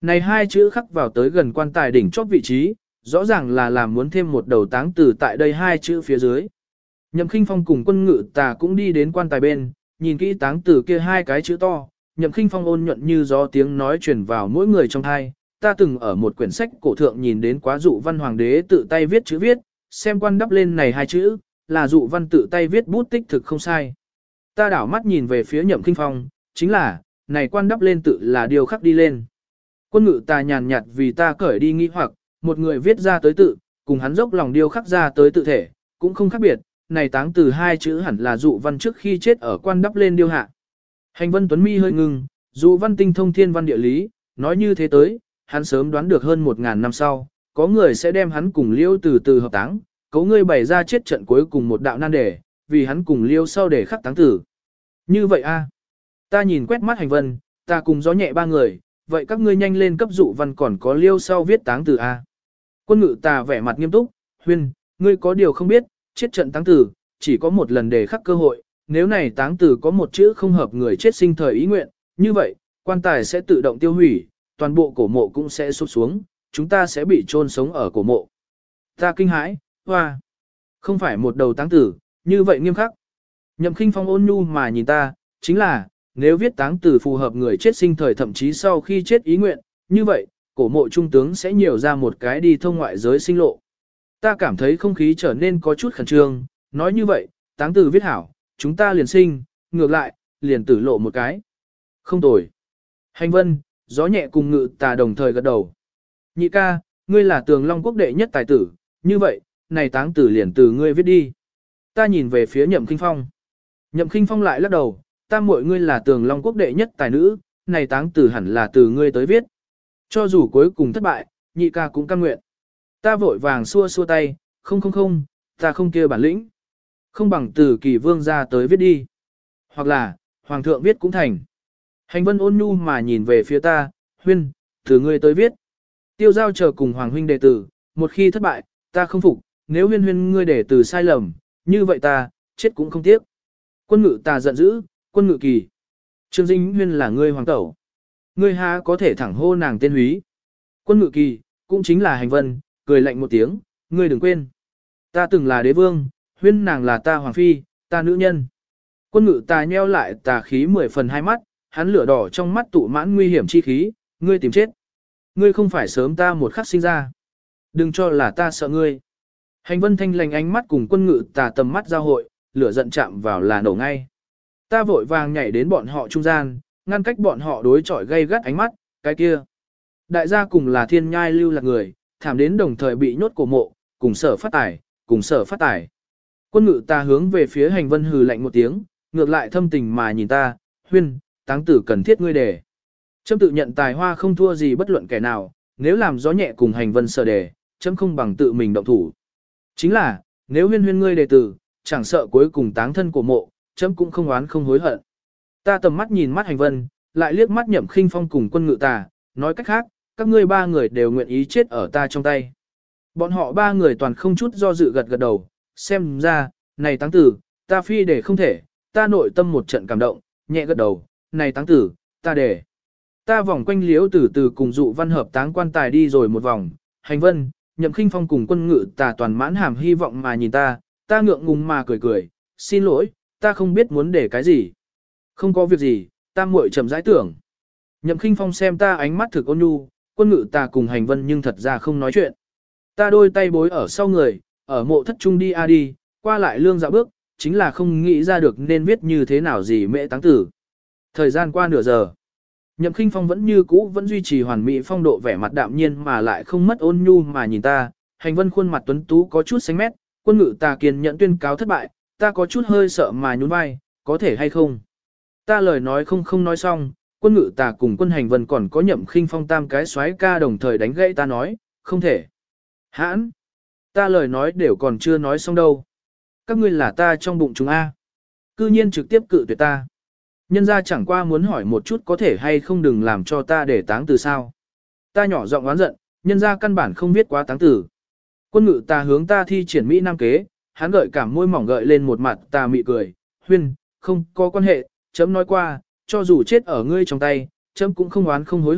Speaker 1: Này hai chữ khắc vào tới gần quan tài đỉnh chóp vị trí, rõ ràng là làm muốn thêm một đầu táng từ tại đây hai chữ phía dưới. Nhậm Khinh Phong cùng Quân Ngự Tà cũng đi đến quan tài bên, nhìn kỹ táng từ kia hai cái chữ to, Nhậm Khinh Phong ôn nhuận như gió tiếng nói truyền vào mỗi người trong tai. Ta từng ở một quyển sách cổ thượng nhìn đến quá dụ văn hoàng đế tự tay viết chữ viết, xem quan đắp lên này hai chữ, là dụ văn tự tay viết bút tích thực không sai. Ta đảo mắt nhìn về phía Nhậm Khinh Phong, chính là, này quan đắp lên tự là điều khắc đi lên. Quân Ngự Tà nhàn nhạt vì ta cởi đi nghi hoặc, một người viết ra tới tự, cùng hắn dốc lòng điêu khắc ra tới tự thể, cũng không khác biệt, này táng từ hai chữ hẳn là dụ văn trước khi chết ở quan đắp lên điêu hạ. Hành Vân Tuấn mi hơi ngừng, dụ văn tinh thông thiên văn địa lý, nói như thế tới, hắn sớm đoán được hơn một ngàn năm sau, có người sẽ đem hắn cùng Liêu từ từ hợp táng, cấu ngươi bày ra chết trận cuối cùng một đạo nan đề, vì hắn cùng Liêu sau để khắc táng tử. Như vậy a, ta nhìn quét mắt Hành Vân, ta cùng gió nhẹ ba người, vậy các ngươi nhanh lên cấp dụ văn còn có Liêu sau viết táng tử a. Quân Ngự Tà vẻ mặt nghiêm túc, Huyên, ngươi có điều không biết, chết trận táng tử, chỉ có một lần để khắc cơ hội, nếu này táng tử có một chữ không hợp người chết sinh thời ý nguyện, như vậy, quan tài sẽ tự động tiêu hủy, toàn bộ cổ mộ cũng sẽ sụp xuống, chúng ta sẽ bị chôn sống ở cổ mộ. Ta kinh hãi, hoa, không phải một đầu táng tử, như vậy nghiêm khắc. Nhậm Khinh Phong ôn nhu mà nhìn ta, chính là, nếu viết táng tử phù hợp người chết sinh thời thậm chí sau khi chết ý nguyện, như vậy, cổ mộ trung tướng sẽ nhiều ra một cái đi thông ngoại giới sinh lộ. Ta cảm thấy không khí trở nên có chút khẩn trương, nói như vậy, táng tử viết hảo, chúng ta liền sinh, ngược lại, liền tử lộ một cái. Không tồi. Hành Vân, gió nhẹ cùng Ngự Tà đồng thời gật đầu. Nhị ca, ngươi là Tường Long quốc đệ nhất tài tử, như vậy, này táng tử liền từ ngươi viết đi. Ta nhìn về phía Nhậm Khinh Phong. Nhậm Khinh Phong lại lắc đầu, ta muội ngươi là Tường Long quốc đệ nhất tài nữ, này táng tử hẳn là từ ngươi tới viết. Cho dù cuối cùng thất bại, nhị ca cũng cam nguyện. Ta vội vàng xua xua tay, không không không, ta không kia bản lĩnh. Không bằng từ Kỳ Vương ra tới viết đi. Hoặc là, Hoàng thượng viết cũng thành. Hành Vân ôn nhu mà nhìn về phía ta, Huyên, từ ngươi tới viết. Tiêu giao chờ cùng Hoàng huynh đề tử, một khi thất bại, ta không phục, nếu Huyên Huyên ngươi đề tử sai lầm, như vậy ta, chết cũng không tiếc. Quân Ngự Tà giận dữ, Quân Ngự Kỳ. Trương Dĩnh Huyên là ngươi hoàng tẩu. Ngươi há có thể thẳng hô nàng tên húy. Quân Ngự Kỳ, cũng chính là Hành Vân, cười lạnh một tiếng, ngươi đừng quên. Ta từng là đế vương, Huyên nàng là ta hoàng phi, ta nữ nhân. Quân Ngự Tà nheo lại tà khí mười phần hai mắt, hắn lửa đỏ trong mắt tụ mãn nguy hiểm chi khí, ngươi tìm chết. Ngươi không phải sớm ta một khắc sinh ra. Đừng cho là ta sợ ngươi. Hành Vân thanh lành ánh mắt cùng Quân Ngự Tà tầm mắt giao hội, lửa giận chạm vào là nổ ngay. Ta vội vàng nhảy đến bọn họ trung gian, ngăn cách bọn họ đối chọi gây gắt ánh mắt, cái kia. Đại gia cùng là thiên nhai lưu lạc người, thảm đến đồng thời bị nhốt cổ mộ, cùng sở phát tải, cùng sở phát tải. Quân Ngự Tà hướng về phía Hành Vân hừ lạnh một tiếng, ngược lại thâm tình mà nhìn ta, Huyên, táng tử cần thiết ngươi đề. Chấm tự nhận tài hoa không thua gì bất luận kẻ nào, nếu làm gió nhẹ cùng Hành Vân sở đề, chấm không bằng tự mình động thủ. Chính là, nếu Huyên Huyên ngươi đề tử, chẳng sợ cuối cùng táng thân cổ mộ, chấm cũng không oán không hối hận. Ta tầm mắt nhìn mắt Hành Vân, lại liếc mắt Nhậm Khinh Phong cùng Quân Ngự Tà, nói cách khác, các ngươi ba người đều nguyện ý chết ở ta trong tay. Bọn họ ba người toàn không chút do dự gật gật đầu, xem ra, này táng tử, ta phi để không thể, ta nội tâm một trận cảm động, nhẹ gật đầu, này táng tử, ta để. Ta vòng quanh Liễu Tử Từ cùng dụ văn hợp táng quan tài đi rồi một vòng, Hành Vân, Nhậm Khinh Phong cùng Quân Ngự Tà toàn mãn hàm hy vọng mà nhìn ta, ta ngượng ngùng mà cười cười, xin lỗi, ta không biết muốn để cái gì. Không có việc gì, ta muội chậm rãi tưởng. Nhậm Khinh Phong xem ta ánh mắt thực ôn nhu, Quân Ngự Tà cùng Hành Vân nhưng thật ra không nói chuyện. Ta đôi tay bối ở sau người, ở mộ thất trung đi a đi, qua lại lương dạo bước, chính là không nghĩ ra được nên viết như thế nào gì mẹ táng tử. Thời gian qua nửa giờ, Nhậm Khinh Phong vẫn như cũ vẫn duy trì hoàn mỹ phong độ vẻ mặt đạm nhiên mà lại không mất ôn nhu mà nhìn ta, Hành Vân khuôn mặt tuấn tú có chút xanh mét, Quân Ngự Tà kiên nhận tuyên cáo thất bại, ta có chút hơi sợ mà nhún vai, có thể hay không? Ta lời nói không không nói xong, Quân Ngự Tà cùng Quân Hành Vân còn có Nhậm Khinh Phong tam cái xoái ca đồng thời đánh gãy ta nói, không thể. Hãn! Ta lời nói đều còn chưa nói xong đâu. Các ngươi là ta trong bụng chúng A. Cư nhiên trực tiếp cự tuyệt ta. Nhân ra chẳng qua muốn hỏi một chút có thể hay không đừng làm cho ta để táng từ sao. Ta nhỏ giọng oán giận, nhân ra căn bản không biết quá táng tử. Quân Ngự Tà hướng ta thi triển Mỹ Nam kế, hắn gợi cảm môi mỏng gợi lên một mặt tà mị cười, Huyên, không có quan hệ, chấm nói qua, cho dù chết ở ngươi trong tay, chấm cũng không oán không hối hận,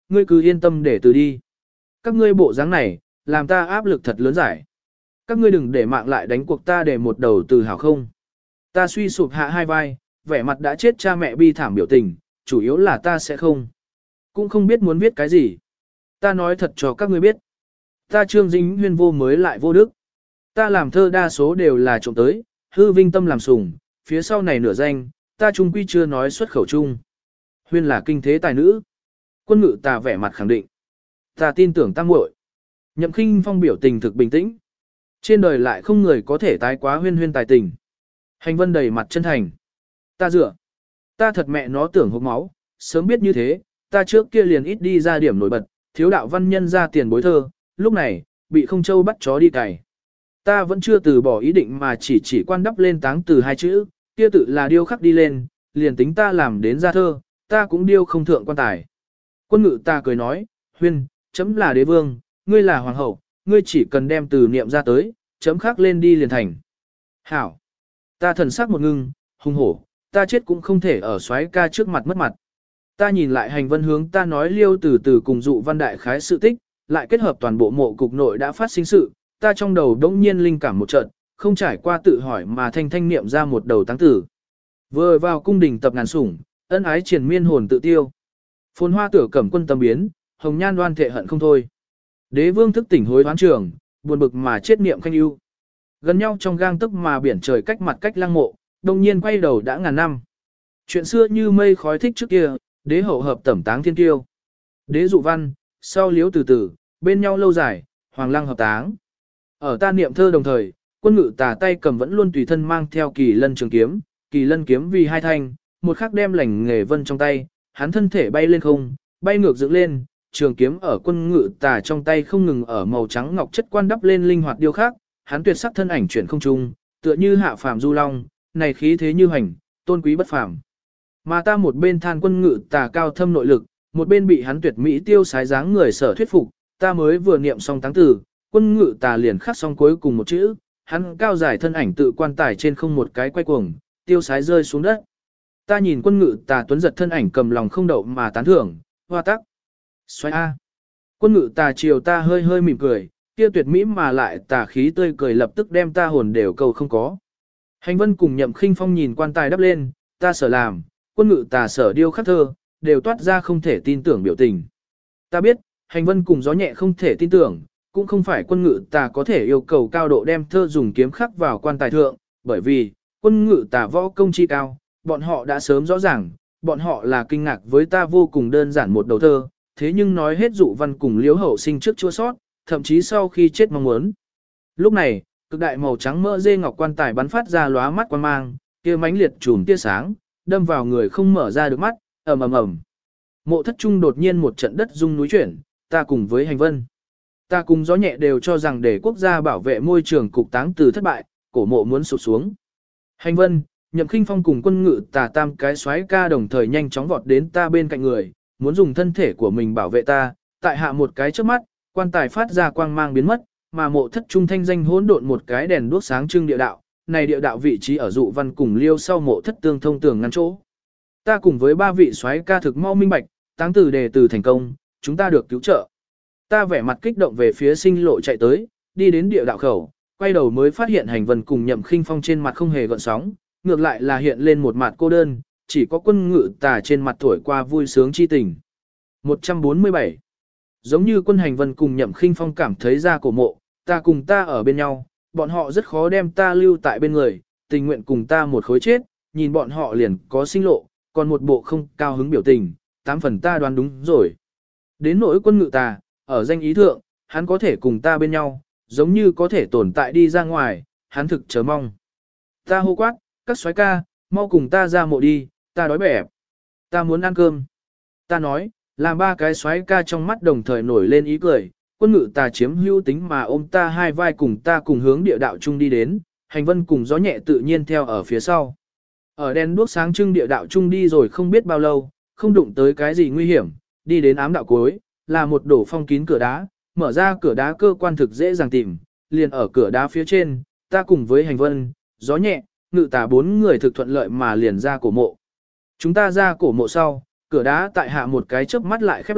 Speaker 1: ngươi cứ yên tâm để từ đi. Các ngươi bộ dáng này, làm ta áp lực thật lớn giải. Các ngươi đừng để mạng lại đánh cuộc ta để một đầu từ hảo không. Ta suy sụp hạ hai vai, vẻ mặt đã chết cha mẹ bi thảm biểu tình, chủ yếu là ta sẽ không. Cũng không biết muốn viết cái gì. Ta nói thật cho các ngươi biết. Ta Trương Dính Huyên vô mới lại vô đức. Ta làm thơ đa số đều là trộm tới, hư vinh tâm làm sùng, phía sau này nửa danh, ta trung quy chưa nói xuất khẩu chung. Huyên là kinh thế tài nữ. Quân ngự ta vẻ mặt khẳng định. Ta tin tưởng ta muội. Nhậm Khinh Phong biểu tình thực bình tĩnh. Trên đời lại không người có thể tái quá Huyên Huyên tài tình. Hành Vân đầy mặt chân thành. Ta dựa. Ta thật mẹ nó tưởng hốc máu, sớm biết như thế, ta trước kia liền ít đi ra điểm nổi bật, thiếu đạo văn nhân ra tiền bối thơ, lúc này, bị không châu bắt chó đi cày. Ta vẫn chưa từ bỏ ý định mà chỉ chỉ quan đắp lên táng từ hai chữ, kia tự là điêu khắc đi lên, liền tính ta làm đến ra thơ, ta cũng điêu không thượng quan tài. Quân ngự ta cười nói, Huyên, chấm là đế vương, ngươi là hoàng hậu, ngươi chỉ cần đem từ niệm ra tới, chấm khắc lên đi liền thành. Hảo. Ta thần sắc một ngưng, hung hổ, ta chết cũng không thể ở soái ca trước mặt mất mặt. Ta nhìn lại Hành Vân hướng ta nói liêu từ từ cùng dụ văn đại khái sự tích, lại kết hợp toàn bộ mộ cục nội đã phát sinh sự, ta trong đầu đống nhiên linh cảm một trận, không trải qua tự hỏi mà thanh thanh niệm ra một đầu táng tử. Vừa vào cung đình tập ngàn sủng, ân ái triền miên hồn tự tiêu. Phồn hoa tửa cẩm quân tâm biến, hồng nhan đoan thệ hận không thôi. Đế vương thức tỉnh hối hoán trường, buồn bực mà chết niệm khanh ưu. Gần nhau trong gang tức mà biển trời cách mặt cách lăng mộ, đồng nhiên quay đầu đã ngàn năm. Chuyện xưa như mây khói thích trước kia, đế hậu hợp tẩm táng thiên tiêu. Đế dụ văn, sau liếu từ từ, bên nhau lâu dài, hoàng lăng hợp táng. Ở ta niệm thơ đồng thời, quân ngự tà tay cầm vẫn luôn tùy thân mang theo kỳ lân trường kiếm, kỳ lân kiếm vì hai thanh, một khắc đem lành nghề vân trong tay, hắn thân thể bay lên không, bay ngược dựng lên, trường kiếm ở quân ngự tà trong tay không ngừng ở màu trắng ngọc chất quan đắp lên linh hoạt điêu khắc, hắn tuyệt sắc thân ảnh chuyển không trung, tựa như hạ phàm du long, này khí thế như hành, tôn quý bất phàm. Mà ta một bên than quân ngự tà cao thâm nội lực, một bên bị hắn tuyệt mỹ tiêu sái dáng người sở thuyết phục, ta mới vừa niệm xong táng tử, quân ngự tà liền khắc xong cuối cùng một chữ, hắn cao dài thân ảnh tự quan tài trên không một cái quay cuồng, tiêu sái rơi xuống đất. Ta nhìn quân ngự tà tuấn giật thân ảnh cầm lòng không đậu mà tán thưởng, hoa tắc. Xoay A. Quân ngự tà chiều ta hơi hơi mỉm cười, kia tuyệt mỹ mà lại tà khí tươi cười lập tức đem ta hồn đều cầu không có. Hành Vân cùng Nhậm Khinh Phong nhìn quan tài đắp lên, ta sở làm, quân ngự tà sở điêu khắc thơ, đều toát ra không thể tin tưởng biểu tình. Ta biết, Hành Vân cùng gió nhẹ không thể tin tưởng, cũng không phải quân ngự tà có thể yêu cầu cao độ đem thơ dùng kiếm khắc vào quan tài thượng, bởi vì, quân ngự tà võ công chi cao, bọn họ đã sớm rõ ràng, bọn họ là kinh ngạc với ta vô cùng đơn giản một đầu thơ, thế nhưng nói hết dụ văn cùng liếu hậu sinh trước chua sót, thậm chí sau khi chết mong muốn. Lúc này, cực đại màu trắng mỡ dê ngọc quan tài bắn phát ra lóa mắt quan mang, kia mãnh liệt chùm tia sáng, đâm vào người không mở ra được mắt, ầm ầm ầm. Mộ thất trung đột nhiên một trận đất rung núi chuyển, ta cùng với Hành Vân. Ta cùng gió nhẹ đều cho rằng để quốc gia bảo vệ môi trường cục táng từ thất bại, cổ mộ muốn sụp xuống. Hành Vân, Nhậm Khinh Phong cùng quân ngự tà tam cái xoáy ca đồng thời nhanh chóng vọt đến ta bên cạnh người, muốn dùng thân thể của mình bảo vệ ta, tại hạ một cái trước mắt, quan tài phát ra quang mang biến mất, mà mộ thất trung thanh danh hỗn độn một cái đèn đuốc sáng trưng địa đạo, này địa đạo vị trí ở dụ văn cùng liêu sau mộ thất tương thông tường ngăn chỗ. Ta cùng với ba vị soái ca thực mau minh bạch, táng từ đề từ thành công, chúng ta được cứu trợ. Ta vẻ mặt kích động về phía sinh lộ chạy tới, đi đến địa đạo khẩu, quay đầu mới phát hiện Hành Vân cùng Nhậm Khinh Phong trên mặt không hề gợn sóng, ngược lại là hiện lên một mặt cô đơn, chỉ có quân ngự tà trên mặt thổi qua vui sướng chi tình. một trăm bốn mươi bảy. Giống như quân Hành Vân cùng Nhậm Khinh Phong cảm thấy ra cổ mộ, ta cùng ta ở bên nhau, bọn họ rất khó đem ta lưu tại bên người, tình nguyện cùng ta một khối chết, nhìn bọn họ liền có sinh lộ, còn một bộ không cao hứng biểu tình, tám phần ta đoán đúng rồi. Đến nỗi quân ngự tà, ở danh ý thượng, hắn có thể cùng ta bên nhau, giống như có thể tồn tại đi ra ngoài, hắn thực chờ mong. Ta hô quát, các soái ca, mau cùng ta ra mộ đi, ta đói bẹp. Ta muốn ăn cơm. Ta nói, làm ba cái soái ca trong mắt đồng thời nổi lên ý cười, quân ngự tà chiếm hữu tính mà ôm ta hai vai cùng ta cùng hướng địa đạo chung đi đến, Hành Vân cùng gió nhẹ tự nhiên theo ở phía sau. Ở đèn đuốc sáng trưng địa đạo chung đi rồi không biết bao lâu, không đụng tới cái gì nguy hiểm, đi đến ám đạo cuối, là một đổ phong kín cửa đá, mở ra cửa đá cơ quan thực dễ dàng tìm, liền ở cửa đá phía trên, ta cùng với Hành Vân, gió nhẹ, ngự tà bốn người thực thuận lợi mà liền ra cổ mộ. Chúng ta ra cổ mộ sau, cửa đá tại hạ một cái chớp mắt lại khép lại,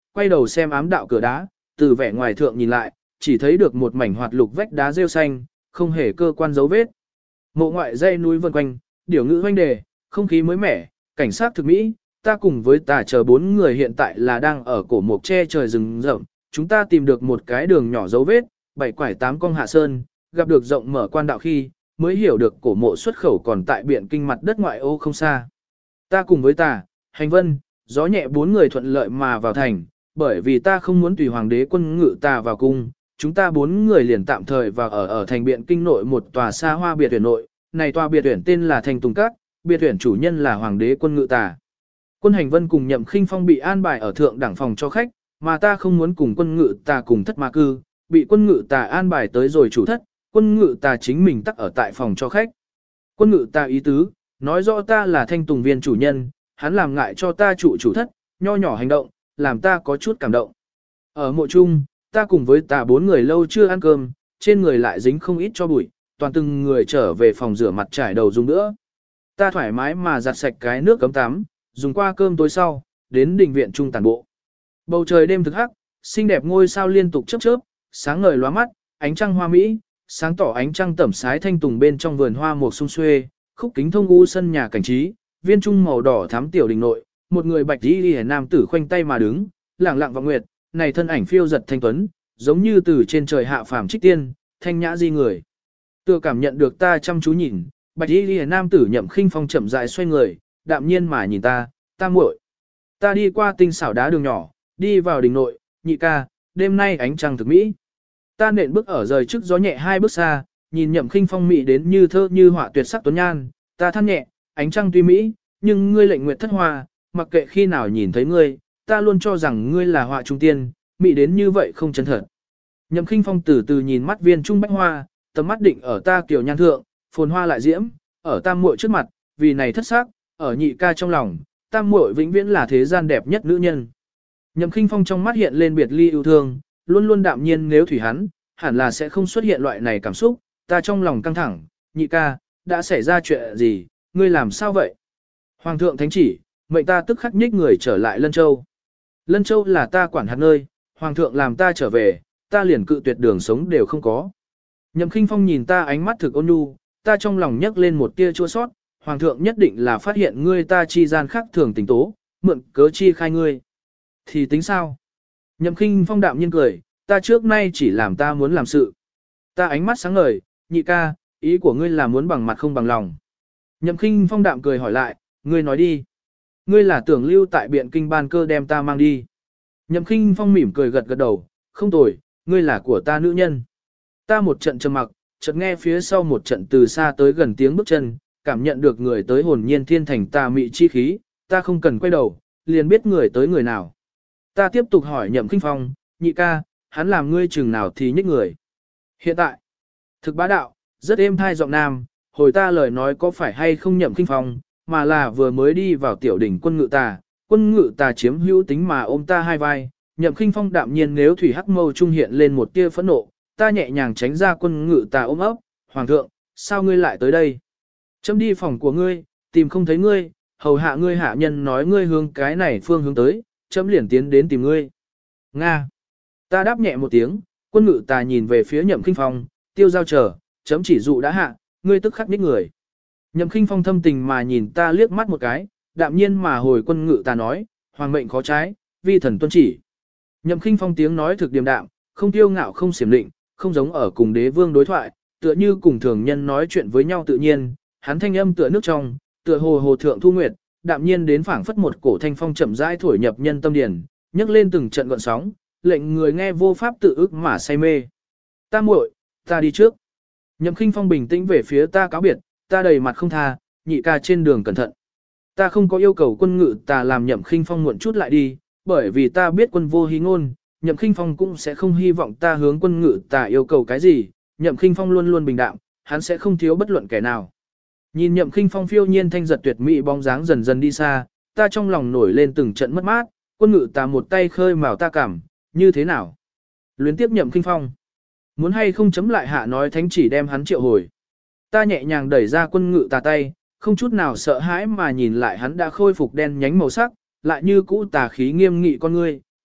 Speaker 1: quay đầu xem ám đạo cửa đá, từ vẻ ngoài thượng nhìn lại, chỉ thấy được một mảnh hoạt lục vách đá rêu xanh, không hề cơ quan dấu vết. Mộ ngoại dãy núi vần quanh, điểu ngữ hoanh đề, không khí mới mẻ, cảnh sát thực mỹ, ta cùng với tà chờ bốn người hiện tại là đang ở cổ mộc che trời rừng rậm, chúng ta tìm được một cái đường nhỏ dấu vết, bảy quải tám con hạ sơn, gặp được rộng mở quan đạo khi, mới hiểu được cổ mộ xuất khẩu còn tại biển kinh mặt đất ngoại ô không xa. Ta cùng với tà, hành vân, gió nhẹ bốn người thuận lợi mà vào thành, bởi vì ta không muốn tùy hoàng đế quân ngự tà vào cung, chúng ta bốn người liền tạm thời vào ở ở thành biện kinh nội một tòa xa hoa biệt tuyển nội, này tòa biệt tuyển tên là Thành Tùng Các, biệt tuyển chủ nhân là hoàng đế quân ngự tà. Quân hành vân cùng Nhậm Khinh Phong bị an bài ở thượng đẳng phòng cho khách, mà ta không muốn cùng quân ngự tà cùng thất ma cư, bị quân ngự tà an bài tới rồi chủ thất, quân ngự tà chính mình tắc ở tại phòng cho khách. Quân ngự tà ý tứ, nói rõ ta là Thanh Tùng viên chủ nhân, hắn làm ngại cho ta trụ chủ thất, nho nhỏ hành động, làm ta có chút cảm động. Ở mộ chung, ta cùng với tà bốn người lâu chưa ăn cơm, trên người lại dính không ít cho bụi, toàn từng người trở về phòng rửa mặt trải đầu dùng nữa. Ta thoải mái mà giặt sạch cái nước cấm tắm, dùng qua cơm tối sau, đến đình viện trung tàn bộ. Bầu trời đêm thực hắc, xinh đẹp ngôi sao liên tục chớp chớp, sáng ngời lóa mắt, ánh trăng hoa mỹ, sáng tỏ ánh trăng tẩm sái thanh tùng bên trong vườn hoa mùa sung xuê, khúc kính thông u sân nhà cảnh trí, viên trung màu đỏ thắm tiểu đình nội, một người bạch y liễu nam tử khoanh tay mà đứng, lẳng lặng vào nguyệt, này thân ảnh phiêu giật thanh tuấn, giống như từ trên trời hạ phàm trích tiên, thanh nhã di người. Tựa cảm nhận được ta chăm chú nhìn, bạch y liễu nam tử Nhậm Khinh Phong chậm rãi xoay người, đạm nhiên mà nhìn ta, ta muội. Ta đi qua tinh xảo đá đường nhỏ, đi vào đình nội, nhị ca, đêm nay ánh trăng thực mỹ. Ta nện bước ở rời trước gió nhẹ hai bước xa, nhìn Nhậm Khinh Phong mỹ đến như thơ như họa tuyệt sắc tuấn nhan, ta than nhẹ, ánh trăng tuy mỹ, nhưng ngươi lệnh nguyệt thất hoa, mặc kệ khi nào nhìn thấy ngươi, ta luôn cho rằng ngươi là họa trung tiên, mỹ đến như vậy không chân thật. Nhậm Khinh Phong từ từ nhìn mắt viên trung bách hoa, tầm mắt định ở ta kiểu nhan thượng, phồn hoa lại diễm, ở tam muội trước mặt, vì này thất sắc, ở nhị ca trong lòng, tam muội vĩnh viễn là thế gian đẹp nhất nữ nhân. Nhậm Khinh Phong trong mắt hiện lên biệt ly yêu thương, luôn luôn đạm nhiên nếu thủy hắn, hẳn là sẽ không xuất hiện loại này cảm xúc, ta trong lòng căng thẳng, nhị ca, đã xảy ra chuyện gì, ngươi làm sao vậy? Hoàng thượng thánh chỉ, mệnh ta tức khắc nhích người trở lại Lân Châu. Lân Châu là ta quản hạt nơi, Hoàng thượng làm ta trở về, ta liền cự tuyệt đường sống đều không có. Nhậm Khinh Phong nhìn ta ánh mắt thực ôn nhu, ta trong lòng nhấc lên một tia chua sót, Hoàng thượng nhất định là phát hiện ngươi ta chi gian khác thường tình tố, mượn cớ chi khai ngươi. Thì tính sao? Nhậm Khinh Phong đạm nhiên cười, ta trước nay chỉ làm ta muốn làm sự. Ta ánh mắt sáng ngời, nhị ca, ý của ngươi là muốn bằng mặt không bằng lòng. Nhậm Khinh Phong đạm cười hỏi lại, ngươi nói đi. Ngươi là tưởng lưu tại biện kinh ban cơ đem ta mang đi. Nhậm Khinh Phong mỉm cười gật gật đầu, không tồi, ngươi là của ta nữ nhân. Ta một trận trầm mặc, chợt nghe phía sau một trận từ xa tới gần tiếng bước chân, cảm nhận được người tới hồn nhiên thiên thành tà mị chi khí, ta không cần quay đầu, liền biết người tới người nào. Ta tiếp tục hỏi Nhậm Khinh Phong, nhị ca, hắn làm ngươi chừng nào thì nhích người. Hiện tại, thực bá đạo, rất êm thai giọng nam, hồi ta lời nói có phải hay không Nhậm Khinh Phong, mà là vừa mới đi vào tiểu đỉnh quân ngự tà, quân ngự tà chiếm hữu tính mà ôm ta hai vai, Nhậm Khinh Phong đạm nhiên nếu thủy hắc mâu trung hiện lên một tia phẫn nộ, ta nhẹ nhàng tránh ra quân ngự tà ôm ấp, hoàng thượng, sao ngươi lại tới đây? Chấm đi phòng của ngươi, tìm không thấy ngươi, hầu hạ ngươi hạ nhân nói ngươi hướng cái này phương hướng tới, chấm liền tiến đến tìm ngươi. Nga. Ta đáp nhẹ một tiếng, quân ngự tà nhìn về phía Nhậm Khinh Phong, tiêu giao chờ, chấm chỉ dụ đã hạ, ngươi tức khắc ních người. Nhậm Khinh Phong thâm tình mà nhìn ta liếc mắt một cái, đạm nhiên mà hồi quân ngự tà nói, hoàng mệnh khó trái, vi thần tuân chỉ. Nhậm Khinh Phong tiếng nói thực điềm đạm, không tiêu ngạo không xiểm định, không giống ở cùng đế vương đối thoại, tựa như cùng thường nhân nói chuyện với nhau tự nhiên, hắn thanh âm tựa nước trong, tựa hồ hồ thượng thu nguyệt, đạm nhiên đến phảng phất một cổ thanh phong chậm rãi thổi nhập nhân tâm điển, nhấc lên từng trận gợn sóng, lệnh người nghe vô pháp tự ức mà say mê. Ta muội, ta đi trước. Nhậm Khinh Phong bình tĩnh về phía ta cáo biệt, ta đầy mặt không tha, nhị ca trên đường cẩn thận. Ta không có yêu cầu quân ngự ta làm Nhậm Khinh Phong muộn chút lại đi, bởi vì ta biết quân vô hí ngôn, Nhậm Khinh Phong cũng sẽ không hy vọng ta hướng quân ngự ta yêu cầu cái gì, Nhậm Khinh Phong luôn luôn bình đạm, hắn sẽ không thiếu bất luận kẻ nào. Nhìn Nhậm Khinh Phong phiêu nhiên thanh giật tuyệt mỹ bóng dáng dần dần đi xa, ta trong lòng nổi lên từng trận mất mát, quân ngự ta một tay khơi mào ta cảm, như thế nào? Luyến tiếp Nhậm Khinh Phong. Muốn hay không chấm lại hạ nói thánh chỉ đem hắn triệu hồi. Ta nhẹ nhàng đẩy ra quân ngự tà tay, không chút nào sợ hãi mà nhìn lại hắn đã khôi phục đen nhánh màu sắc, lại như cũ tà khí nghiêm nghị con ngươi,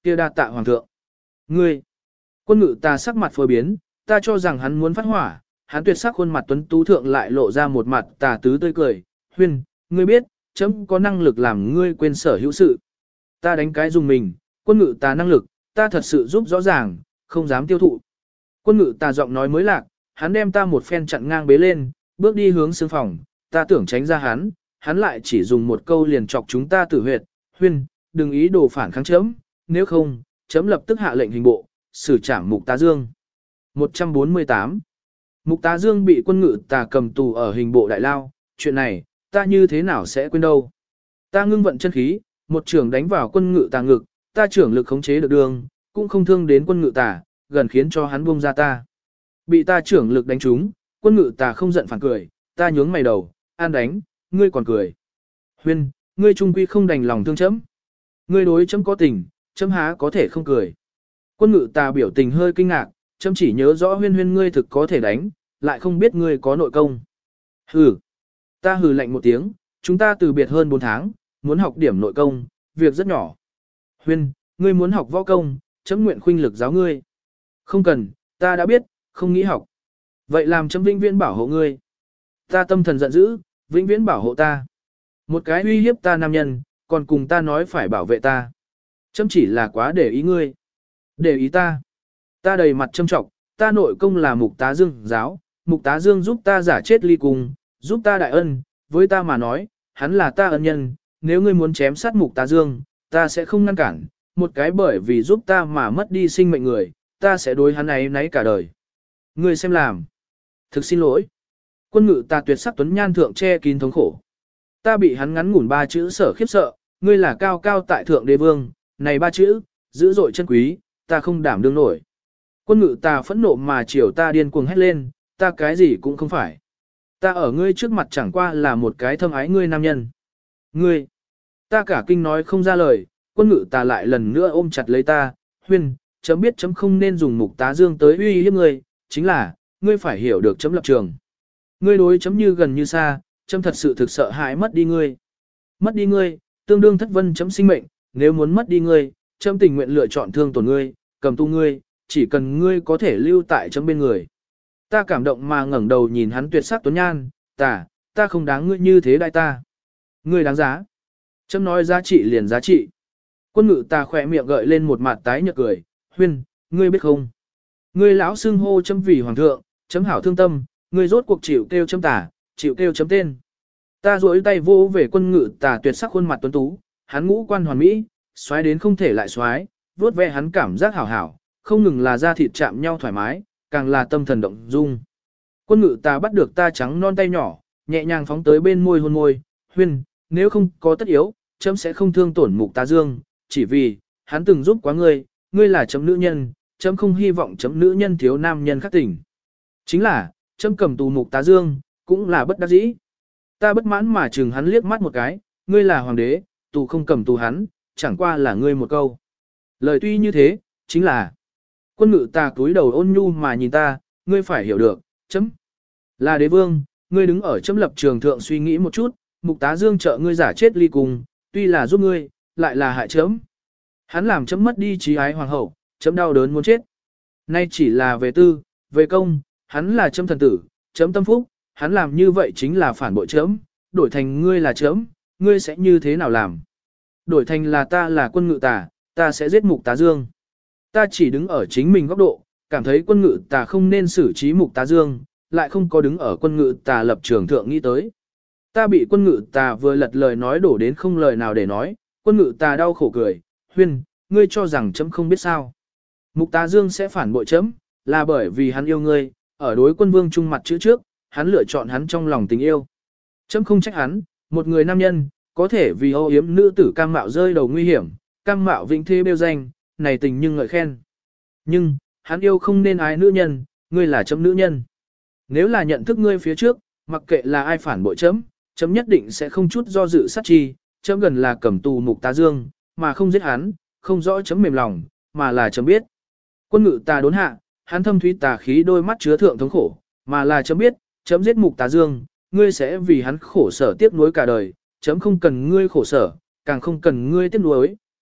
Speaker 1: kia đa tạ hoàng thượng. Ngươi, quân ngự ta sắc mặt phơi biến, ta cho rằng hắn muốn phát hỏa, hắn tuyệt sắc khuôn mặt tuấn tú thượng lại lộ ra một mặt tà tứ tươi cười, huyên, ngươi biết, chấm có năng lực làm ngươi quên sở hữu sự. Ta đánh cái dùng mình, quân ngự ta năng lực, ta thật sự giúp rõ ràng, không dám tiêu thụ. Quân ngự ta giọng nói mới lạc, hắn đem ta một phen chặn ngang bế lên, bước đi hướng sương phòng, ta tưởng tránh ra hắn, hắn lại chỉ dùng một câu liền chọc chúng ta tử huyệt, huyên, đừng ý đồ phản kháng chấm, nếu không, chấm lập tức hạ lệnh hình bộ, xử trảm Mục Tá Dương. một trăm bốn mươi tám. Mục Tá Dương bị quân ngự tà cầm tù ở hình bộ đại lao, chuyện này, ta như thế nào sẽ quên đâu. Ta ngưng vận chân khí, một trường đánh vào quân ngự tà ngực, ta trưởng lực khống chế được đường, cũng không thương đến quân ngự tà, gần khiến cho hắn buông ra ta. Bị ta trưởng lực đánh trúng, quân ngự tà không giận phản cười, ta nhướng mày đầu, an đánh, ngươi còn cười. Huyên, ngươi trung quy không đành lòng thương chấm. Ngươi đối chấm có tình, chấm há có thể không cười. Quân ngự tà biểu tình hơi kinh ngạc, chấm chỉ nhớ rõ huyên huyên ngươi thực có thể đánh, lại không biết ngươi có nội công. Hừ. Ta hừ lạnh một tiếng, chúng ta từ biệt hơn bốn tháng, muốn học điểm nội công, việc rất nhỏ. Huyên, ngươi muốn học võ công, chấm nguyện khuynh lực giáo ngươi. Không cần, ta đã biết, không nghĩ học. Vậy làm chấm vĩnh viễn bảo hộ ngươi. Ta tâm thần giận dữ, vĩnh viễn bảo hộ ta. Một cái uy hiếp ta nam nhân, còn cùng ta nói phải bảo vệ ta. Chấm chỉ là quá để ý ngươi. Để ý ta. Ta đầy mặt châm trọng, ta nội công là Mục Tá Dương giáo, Mục Tá Dương giúp ta giả chết ly cùng, giúp ta đại ân, với ta mà nói, hắn là ta ân nhân, nếu ngươi muốn chém sát Mục Tá Dương, ta sẽ không ngăn cản, một cái bởi vì giúp ta mà mất đi sinh mệnh người, ta sẽ đối hắn ấy nấy cả đời. Ngươi xem làm. Thực xin lỗi. Quân ngự ta tuyệt sắc tuấn nhan thượng che kín thống khổ. Ta bị hắn ngắn ngủn ba chữ sở khiếp sợ, ngươi là cao cao tại thượng đế vương, này ba chữ, dữ dội chân quý, ta không đảm đương nổi. Quân ngự ta phẫn nộ mà chiều ta điên cuồng hét lên, ta cái gì cũng không phải. Ta ở ngươi trước mặt chẳng qua là một cái thâm ái ngươi nam nhân. Ngươi, ta cả kinh nói không ra lời, quân ngự ta lại lần nữa ôm chặt lấy ta, huyên, chấm biết chấm không nên dùng Mục Tá Dương tới uy hiếp ngươi, chính là, ngươi phải hiểu được chấm lập trường. Ngươi đối chấm như gần như xa, chấm thật sự thực sợ hãi mất đi ngươi. Mất đi ngươi, tương đương thất vân chấm sinh mệnh, nếu muốn mất đi ngươi, chấm tình nguyện lựa chọn thương tổn ngươi, cầm tu ngươi, chỉ cần ngươi có thể lưu tại chấm bên người. Ta cảm động mà ngẩng đầu nhìn hắn tuyệt sắc tuấn nhan, ta, ta không đáng ngươi như thế đại ta. Ngươi đáng giá. Chấm nói giá trị liền giá trị. Quân ngự ta khỏe miệng gợi lên một mặt tái nhợt cười, huyên, ngươi biết không? Ngươi lão xưng hô chấm vì hoàng thượng, chấm hảo thương tâm, ngươi rốt cuộc chịu kêu chấm tả, chịu kêu chấm tên. Ta duỗi tay vô về quân ngự tà tuyệt sắc khuôn mặt tuấn tú, hắn ngũ quan hoàn mỹ, xoái đến không thể lại xoái, vuốt ve hắn cảm giác hảo hảo, không ngừng là da thịt chạm nhau thoải mái, càng là tâm thần động dung. Quân ngự tà bắt được ta trắng non tay nhỏ, nhẹ nhàng phóng tới bên môi hôn môi, huyên, nếu không có tất yếu, chấm sẽ không thương tổn Mục Tá Dương, chỉ vì, hắn từng giúp quá ngươi, ngươi là chấm nữ nhân, chấm không hy vọng chấm nữ nhân thiếu nam nhân khác tình. Chính là, chấm cầm tù Mục Tá Dương, cũng là bất đắc dĩ. Ta bất mãn mà chừng hắn liếc mắt một cái, ngươi là hoàng đế, tù không cầm tù hắn, chẳng qua là ngươi một câu. Lời tuy như thế, chính là, quân ngự ta cúi đầu ôn nhu mà nhìn ta, ngươi phải hiểu được, chấm. Là đế vương, ngươi đứng ở chấm lập trường thượng suy nghĩ một chút, Mục Tá Dương trợ ngươi giả chết ly cùng, tuy là giúp ngươi, lại là hại chấm. Hắn làm chấm mất đi trí ái hoàng hậu, chấm đau đớn muốn chết. Nay chỉ là về tư, về công, hắn là chấm thần tử, chấm tâm phúc, hắn làm như vậy chính là phản bội chấm, đổi thành ngươi là chấm, ngươi sẽ như thế nào làm? Đổi thành là ta là quân ngự tà, ta sẽ giết Mục Tá Dương. Ta chỉ đứng ở chính mình góc độ, cảm thấy quân ngự tà không nên xử trí Mục Tá Dương, lại không có đứng ở quân ngự tà lập trường thượng nghĩ tới. Ta bị quân ngự tà vừa lật lời nói đổ đến không lời nào để nói, quân ngự tà đau khổ cười, huyên, ngươi cho rằng chấm không biết sao. Mục Tá Dương sẽ phản bội chấm, là bởi vì hắn yêu ngươi, ở đối quân vương trung mặt chữ trước, hắn lựa chọn hắn trong lòng tình yêu. Chấm không trách hắn, một người nam nhân, có thể vì ô yếm nữ tử cam mạo rơi đầu nguy hiểm, cam mạo vĩnh thế bêu danh, này tình nhưng ngợi khen. Nhưng, hắn yêu không nên ái nữ nhân, ngươi là chấm nữ nhân. Nếu là nhận thức ngươi phía trước, mặc kệ là ai phản bội chấm, chấm nhất định sẽ không chút do dự sát chi, chấm gần là cầm tù Mục Tá Dương, mà không giết hắn, không rõ chấm mềm lòng, mà là chấm biết. Quân ngự tà đốn hạ, hắn thâm thúy tà khí đôi mắt chứa thượng thống khổ, mà là chấm biết, chấm giết Mục Tá Dương, ngươi sẽ vì hắn khổ sở tiếc nuối cả đời, chấm không cần ngươi khổ sở, càng không cần ngươi tiếc nuối,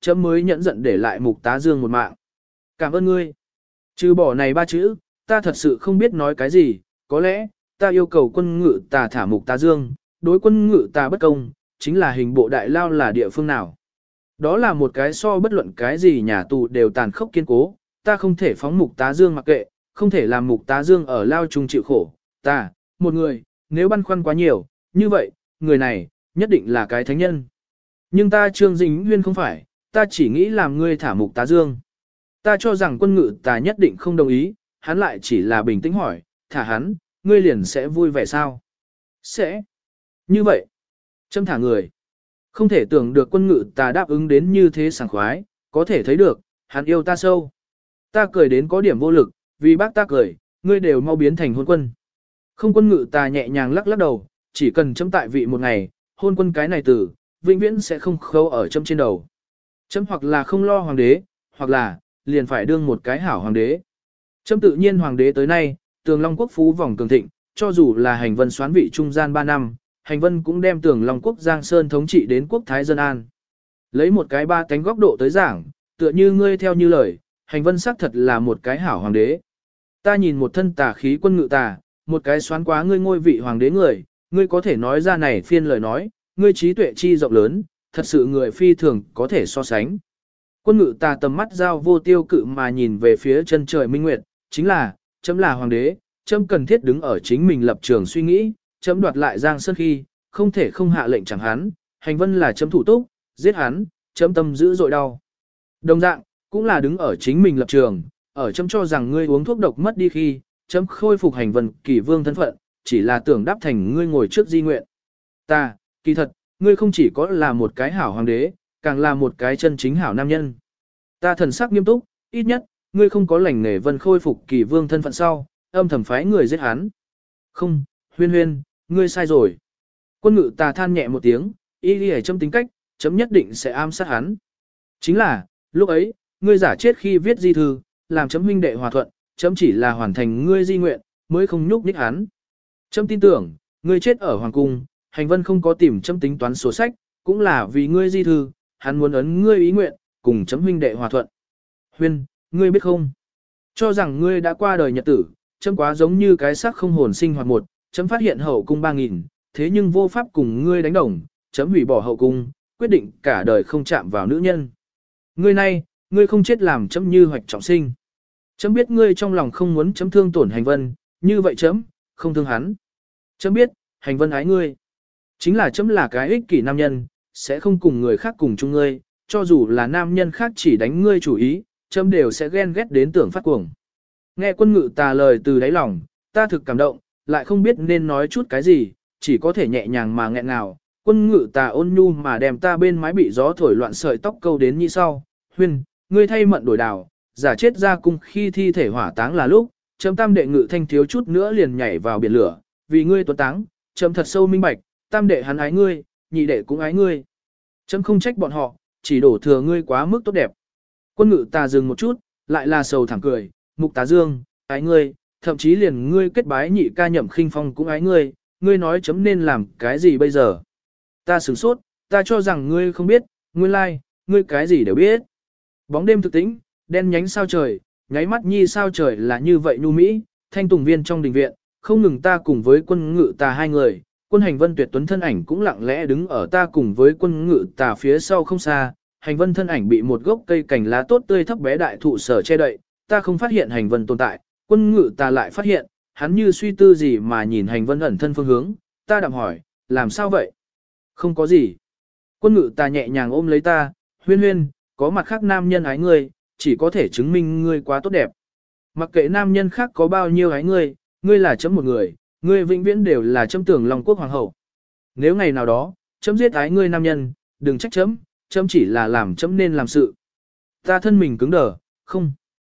Speaker 1: chấm mới nhẫn giận để lại Mục Tá Dương một mạng. Cảm ơn ngươi. Trừ bỏ này ba chữ, ta thật sự không biết nói cái gì, có lẽ, ta yêu cầu quân ngự tà thả Mục Tá Dương, đối quân ngự tà bất công, chính là hình bộ đại lao là địa phương nào. Đó là một cái so bất luận cái gì nhà tù đều tàn khốc kiên cố, ta không thể phóng Mục Tá Dương mặc kệ, không thể làm Mục Tá Dương ở lao chung chịu khổ, ta, một người, nếu băn khoăn quá nhiều, như vậy, người này, nhất định là cái thánh nhân. Nhưng ta Trương Dính Huyên không phải, ta chỉ nghĩ làm ngươi thả Mục Tá Dương. Ta cho rằng quân ngự tà nhất định không đồng ý, hắn lại chỉ là bình tĩnh hỏi, thả hắn, ngươi liền sẽ vui vẻ sao? Sẽ. Như vậy, châm thả người. Không thể tưởng được quân ngự tà đáp ứng đến như thế sảng khoái, có thể thấy được, hắn yêu ta sâu. Ta cười đến có điểm vô lực, vì bác ta cười, ngươi đều mau biến thành hôn quân. Không, quân ngự tà nhẹ nhàng lắc lắc đầu, chỉ cần châm tại vị một ngày, hôn quân cái này từ, vĩnh viễn sẽ không khâu ở châm trên đầu. Châm hoặc là không lo hoàng đế, hoặc là, liền phải đương một cái hảo hoàng đế. Châm tự nhiên hoàng đế tới nay, tường Long quốc phú vòng cường thịnh, cho dù là hành vân soán vị trung gian ba năm, hành vân cũng đem tường Long quốc Giang Sơn thống trị đến quốc Thái Dân An. Lấy một cái ba cánh góc độ tới giảng, tựa như ngươi theo như lời, hành vân xác thật là một cái hảo hoàng đế. Ta nhìn một thân tà khí quân ngự tà, một cái xoán quá ngươi ngôi vị hoàng đế người, ngươi có thể nói ra này phiên lời nói, ngươi trí tuệ chi rộng lớn, thật sự người phi thường có thể so sánh. Quân ngự tà tầm mắt giao vô tiêu cự mà nhìn về phía chân trời minh nguyệt, chính là, chấm là hoàng đế, chấm cần thiết đứng ở chính mình lập trường suy nghĩ, chấm đoạt lại Giang Sơn khi, không thể không hạ lệnh chẳng hắn, hành vân là chấm thủ túc, giết hắn, chấm tâm dữ dội đau. Đồng dạng, cũng là đứng ở chính mình lập trường, ở chấm cho rằng ngươi uống thuốc độc mất đi khi, chấm khôi phục hành vân kỳ vương thân phận, chỉ là tưởng đáp thành ngươi ngồi trước di nguyện. Ta, kỳ thật, ngươi không chỉ có là một cái hảo hoàng đế, càng là một cái chân chính hảo nam nhân. Ta thần sắc nghiêm túc, ít nhất, ngươi không có lành nghề vân khôi phục kỳ vương thân phận sau, âm thầm phái người giết hắn. Không, huyên huyên, ngươi sai rồi. Quân ngự tà than nhẹ một tiếng, y đi ở trong tính cách, chấm nhất định sẽ ám sát hắn. Chính là, lúc ấy, ngươi giả chết khi viết di thư, làm chấm huynh đệ hòa thuận, chấm chỉ là hoàn thành ngươi di nguyện, mới không nhúc nhích hắn. Chấm tin tưởng, ngươi chết ở hoàng cung, hành vân không có tìm chấm tính toán sổ sách, cũng là vì ngươi di thư, hắn muốn ấn ngươi ý nguyện, cùng chấm huynh đệ hòa thuận. Huyên, ngươi biết không? Cho rằng ngươi đã qua đời nhật tử, chấm quá giống như cái xác không hồn sinh hoạt một, chấm phát hiện hậu cung ba nghìn, thế nhưng vô pháp cùng ngươi đánh đồng, chấm hủy bỏ hậu cung, quyết định cả đời không chạm vào nữ nhân. Ngươi này, ngươi không chết làm chấm như hoạch trọng sinh. Chấm biết ngươi trong lòng không muốn chấm thương tổn hành vân, như vậy chấm, không thương hắn. Chấm biết, hành vân ái ngươi. Chính là chấm là cái ích kỷ nam nhân, sẽ không cùng người khác cùng chung ngươi, cho dù là nam nhân khác chỉ đánh ngươi chủ ý, chấm đều sẽ ghen ghét đến tưởng phát cuồng. Nghe quân ngự tà lời từ đáy lòng, ta thực cảm động, lại không biết nên nói chút cái gì, chỉ có thể nhẹ nhàng mà nghẹn ngào. Quân ngự tà ôn nhu mà đem ta bên mái bị gió thổi loạn sợi tóc câu đến như sau. Huyên, ngươi thay mận đổi đào, giả chết ra cung khi thi thể hỏa táng là lúc, chấm tam đệ ngự thanh thiếu chút nữa liền nhảy vào biển lửa, vì ngươi tuấn táng, chấm thật sâu minh bạch, tam đệ hắn ái ngươi, nhị đệ cũng ái ngươi. Chấm không trách bọn họ, chỉ đổ thừa ngươi quá mức tốt đẹp. Quân ngự tà dừng một chút, lại là sầu thẳng cười, Mục Tá Dương, ái ngươi, thậm chí liền ngươi kết bái nhị ca Nhậm Khinh Phong cũng ái ngươi, ngươi nói chấm nên làm cái gì bây giờ? Ta sửng sốt, ta cho rằng ngươi không biết, nguyên lai, like, ngươi cái gì đều biết. Bóng đêm thực tĩnh, đen nhánh sao trời, nháy mắt nhi sao trời là như vậy nhu mỹ, thanh tùng viên trong đình viện, không ngừng ta cùng với quân ngự tà hai người, quân hành vân tuyệt tuấn thân ảnh cũng lặng lẽ đứng ở ta cùng với quân ngự tà phía sau không xa, hành vân thân ảnh bị một gốc cây cành lá tốt tươi thấp bé đại thụ sở che đậy, ta không phát hiện hành vân tồn tại, quân ngự tà lại phát hiện, hắn như suy tư gì mà nhìn hành vân ẩn thân phương hướng, ta đạm hỏi, làm sao vậy? Không có gì. Quân ngự tà nhẹ nhàng ôm lấy ta, huyên huyên, có mặt khác nam nhân ái ngươi, chỉ có thể chứng minh ngươi quá tốt đẹp. Mặc kệ nam nhân khác có bao nhiêu ái ngươi, ngươi là chấm một người, ngươi vĩnh viễn đều là chấm tưởng Long quốc hoàng hậu. Nếu ngày nào đó, chấm giết ái ngươi nam nhân, đừng trách chấm, chấm chỉ là làm chấm nên làm sự. Ta thân mình cứng đờ, không.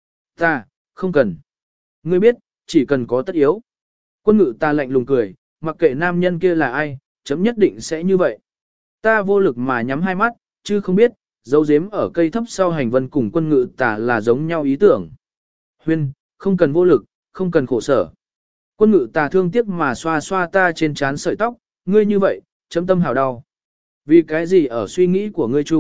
Speaker 1: Ta, không cần. Ngươi biết, chỉ cần có tất yếu. Quân ngự ta lạnh lùng cười, mặc kệ nam nhân kia là ai, chấm nhất định sẽ như vậy. Ta vô lực mà nhắm hai mắt, chứ không biết, dấu giếm ở cây thấp sau hành vân cùng quân ngự tà là giống nhau ý tưởng. Huyên, không cần vô lực, không cần khổ sở. Quân ngự tà thương tiếc mà xoa xoa ta trên trán sợi tóc, ngươi như vậy, chấm tâm hào đau. Vì cái gì ở suy nghĩ của ngươi chung,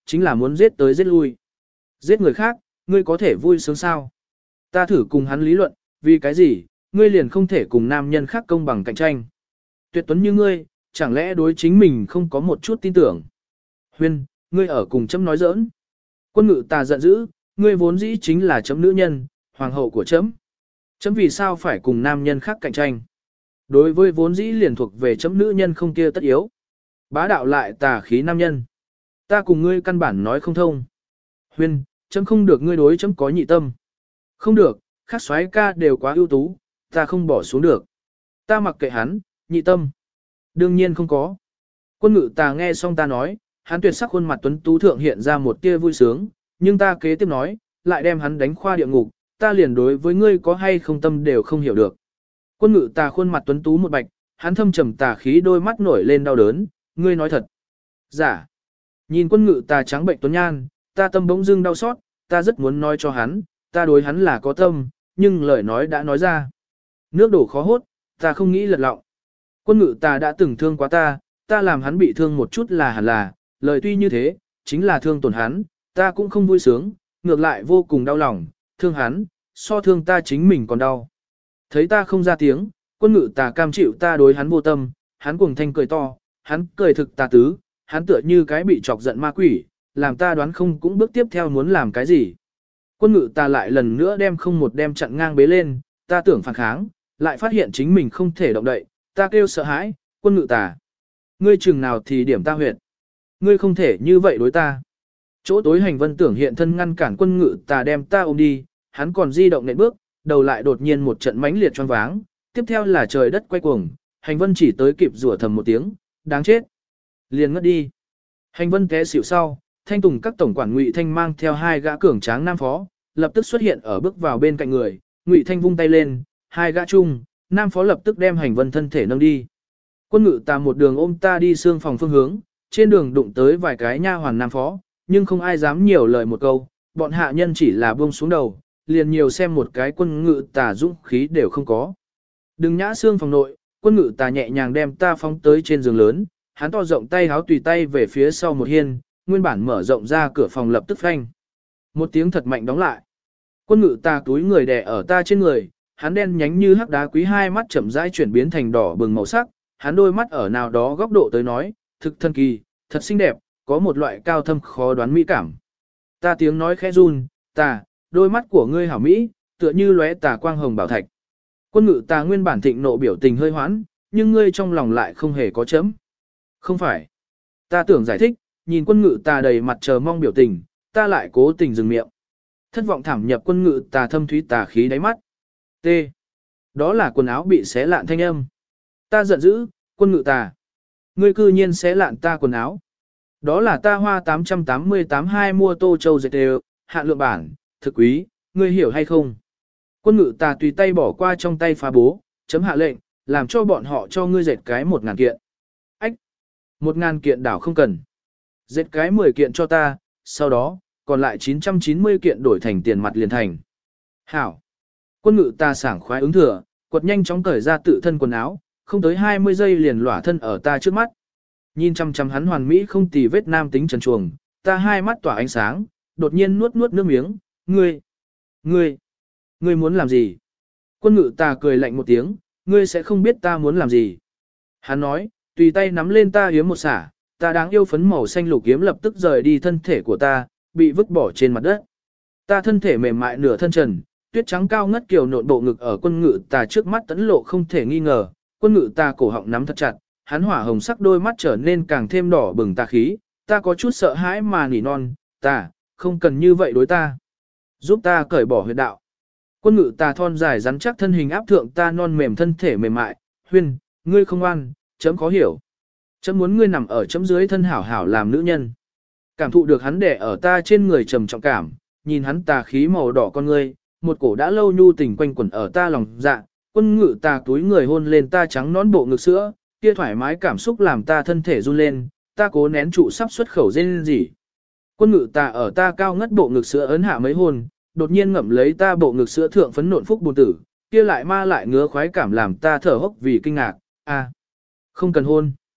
Speaker 1: chính là muốn giết tới giết lui. Giết người khác, ngươi có thể vui sướng sao? Ta thử cùng hắn lý luận, vì cái gì, ngươi liền không thể cùng nam nhân khác công bằng cạnh tranh. Tuyệt tuấn như ngươi, chẳng lẽ đối chính mình không có một chút tin tưởng. Huyên, ngươi ở cùng chấm nói giỡn. Quân ngự tà giận dữ, ngươi vốn dĩ chính là chấm nữ nhân, hoàng hậu của chấm. Chấm vì sao phải cùng nam nhân khác cạnh tranh. Đối với vốn dĩ liền thuộc về chấm nữ nhân không kia tất yếu. Bá đạo lại tà khí nam nhân. Ta cùng ngươi căn bản nói không thông. Huyên, chấm không được ngươi đối chấm có nhị tâm. Không được, khác soái ca đều quá ưu tú, ta không bỏ xuống được. Ta mặc kệ hắn, nhị tâm. Đương nhiên không có. Quân ngự tà nghe xong ta nói, hắn tuyệt sắc khuôn mặt tuấn tú thượng hiện ra một tia vui sướng, nhưng ta kế tiếp nói, lại đem hắn đánh khoa địa ngục, ta liền đối với ngươi có hay không tâm đều không hiểu được. Quân ngự tà khuôn mặt tuấn tú một bạch, hắn thâm trầm tà khí đôi mắt nổi lên đau đớn, ngươi nói thật. Giả. Nhìn quân ngự tà trắng bệnh tuấn nhan, ta tâm bỗng dưng đau xót, ta rất muốn nói cho hắn, ta đối hắn là có tâm, nhưng lời nói đã nói ra. Nước đổ khó hốt, ta không nghĩ lật lọng. Quân ngự tà đã từng thương quá ta, ta làm hắn bị thương một chút là hẳn là, lời tuy như thế, chính là thương tổn hắn, ta cũng không vui sướng, ngược lại vô cùng đau lòng, thương hắn, so thương ta chính mình còn đau. Thấy ta không ra tiếng, quân ngự tà cam chịu ta đối hắn vô tâm, hắn cuồng thanh cười to, hắn cười thực tà tứ, hắn tựa như cái bị chọc giận ma quỷ, làm ta đoán không cũng bước tiếp theo muốn làm cái gì. Quân ngự ta lại lần nữa đem không một đem chặn ngang bế lên, ta tưởng phản kháng, lại phát hiện chính mình không thể động đậy, ta kêu sợ hãi, quân ngự tà. Ngươi chừng nào thì điểm ta huyệt. Ngươi không thể như vậy đối ta. Chỗ tối hành vân tưởng hiện thân ngăn cản quân ngự tà đem ta ôm đi, hắn còn di động nện bước, đầu lại đột nhiên một trận mãnh liệt choáng váng, tiếp theo là trời đất quay cuồng, hành vân chỉ tới kịp rủa thầm một tiếng, đáng chết. Liền ngất đi. Hành vân té xỉu sau, thanh tùng các tổng quản Ngụy Thanh mang theo hai gã cường tráng nam phó, lập tức xuất hiện ở bước vào bên cạnh người, Ngụy Thanh vung tay lên, hai gã chung, nam phó lập tức đem hành vân thân thể nâng đi. Quân ngự tà một đường ôm ta đi xương phòng phương hướng, trên đường đụng tới vài cái nha hoàn nam phó, nhưng không ai dám nhiều lời một câu, bọn hạ nhân chỉ là buông xuống đầu, liền nhiều xem một cái quân ngự tà dũng khí đều không có. Đừng nhã xương phòng nội, quân ngự tà nhẹ nhàng đem ta phóng tới trên giường lớn, hắn to rộng tay háo tùy tay về phía sau một hiên, nguyên bản mở rộng ra cửa phòng lập tức phanh. Một tiếng thật mạnh đóng lại. Quân ngự tà túi người đè ở ta trên người, hắn đen nhánh như hắc đá quý, hai mắt chậm rãi chuyển biến thành đỏ bừng màu sắc, hắn đôi mắt ở nào đó góc độ tới nói, thực thần kỳ, thật xinh đẹp, có một loại cao thâm khó đoán mỹ cảm. Ta tiếng nói khẽ run, tà, đôi mắt của ngươi hảo mỹ, tựa như lóe tà quang hồng bảo thạch. Quân ngự tà nguyên bản thịnh nộ biểu tình hơi hoãn, nhưng ngươi trong lòng lại không hề có chấm. Không phải. Ta tưởng giải thích, nhìn quân ngự tà đầy mặt chờ mong biểu tình, ta lại cố tình dừng miệng. Thất vọng thảm nhập quân ngự tà thâm thúy tà khí đáy mắt. T. Đó là quần áo bị xé lạn thanh âm. Ta giận dữ, quân ngự tà. Ngươi cư nhiên xé lạn ta quần áo. Đó là ta hoa tám trăm tám mươi tám hai mua tô châu dệt đều, hạn lượng bản, thực quý, ngươi hiểu hay không? Quân ngự tà tùy tay bỏ qua trong tay phá bố, chấm hạ lệnh, làm cho bọn họ cho ngươi dệt cái một ngàn kiện. Ách! Một ngàn kiện đảo không cần. Dệt cái mười kiện cho ta, sau đó, còn lại chín trăm chín mươi kiện đổi thành tiền mặt liền thành. Hảo! Quân ngự tà sảng khoái ứng thừa, quật nhanh chóng cởi ra tự thân quần áo, không tới hai mươi giây liền lỏa thân ở ta trước mắt. Nhìn chăm chăm hắn hoàn mỹ không tì vết nam tính trần truồng, ta hai mắt tỏa ánh sáng, đột nhiên nuốt nuốt nước miếng, ngươi, ngươi, ngươi muốn làm gì? Quân ngự tà cười lạnh một tiếng, ngươi sẽ không biết ta muốn làm gì. Hắn nói, tùy tay nắm lên ta yếm một xả, ta đáng yêu phấn màu xanh lục yếm lập tức rời đi thân thể của ta, bị vứt bỏ trên mặt đất. Ta thân thể mềm mại nửa thân trần, tuyết trắng cao ngất kiều nộn bộ ngực ở quân ngự tà trước mắt tẫn lộ không thể nghi ngờ, quân ngự tà cổ họng nắm thật chặt, hắn hỏa hồng sắc đôi mắt trở nên càng thêm đỏ bừng tà khí, ta có chút sợ hãi mà nỉ non, ta, không cần như vậy đối ta. Giúp ta cởi bỏ huyệt đạo. Quân ngự tà thon dài rắn chắc thân hình áp thượng ta non mềm thân thể mềm mại, huyên, ngươi không ngoan, chấm khó hiểu. Chấm muốn ngươi nằm ở chấm dưới thân hảo hảo làm nữ nhân. Cảm thụ được hắn đẻ ở ta trên người trầm trọng cảm, nhìn hắn tà khí màu đỏ con ngươi, một cổ đã lâu nhu tình quanh quẩn ở ta lòng dạ, quân ngự tà túi người hôn lên ta trắng nón bộ ngực sữa, kia thoải mái cảm xúc làm ta thân thể run lên, ta cố nén trụ sắp xuất khẩu rên rỉ. Quân ngự tà ở ta cao ngất bộ ngực sữa ấn hạ mấy hôn, đột nhiên ngậm lấy ta bộ ngực sữa thượng phấn nộn phúc buồn tử, kia lại ma lại ngứa khoái cảm làm ta thở hốc vì kinh ngạc, a, không cần hôn.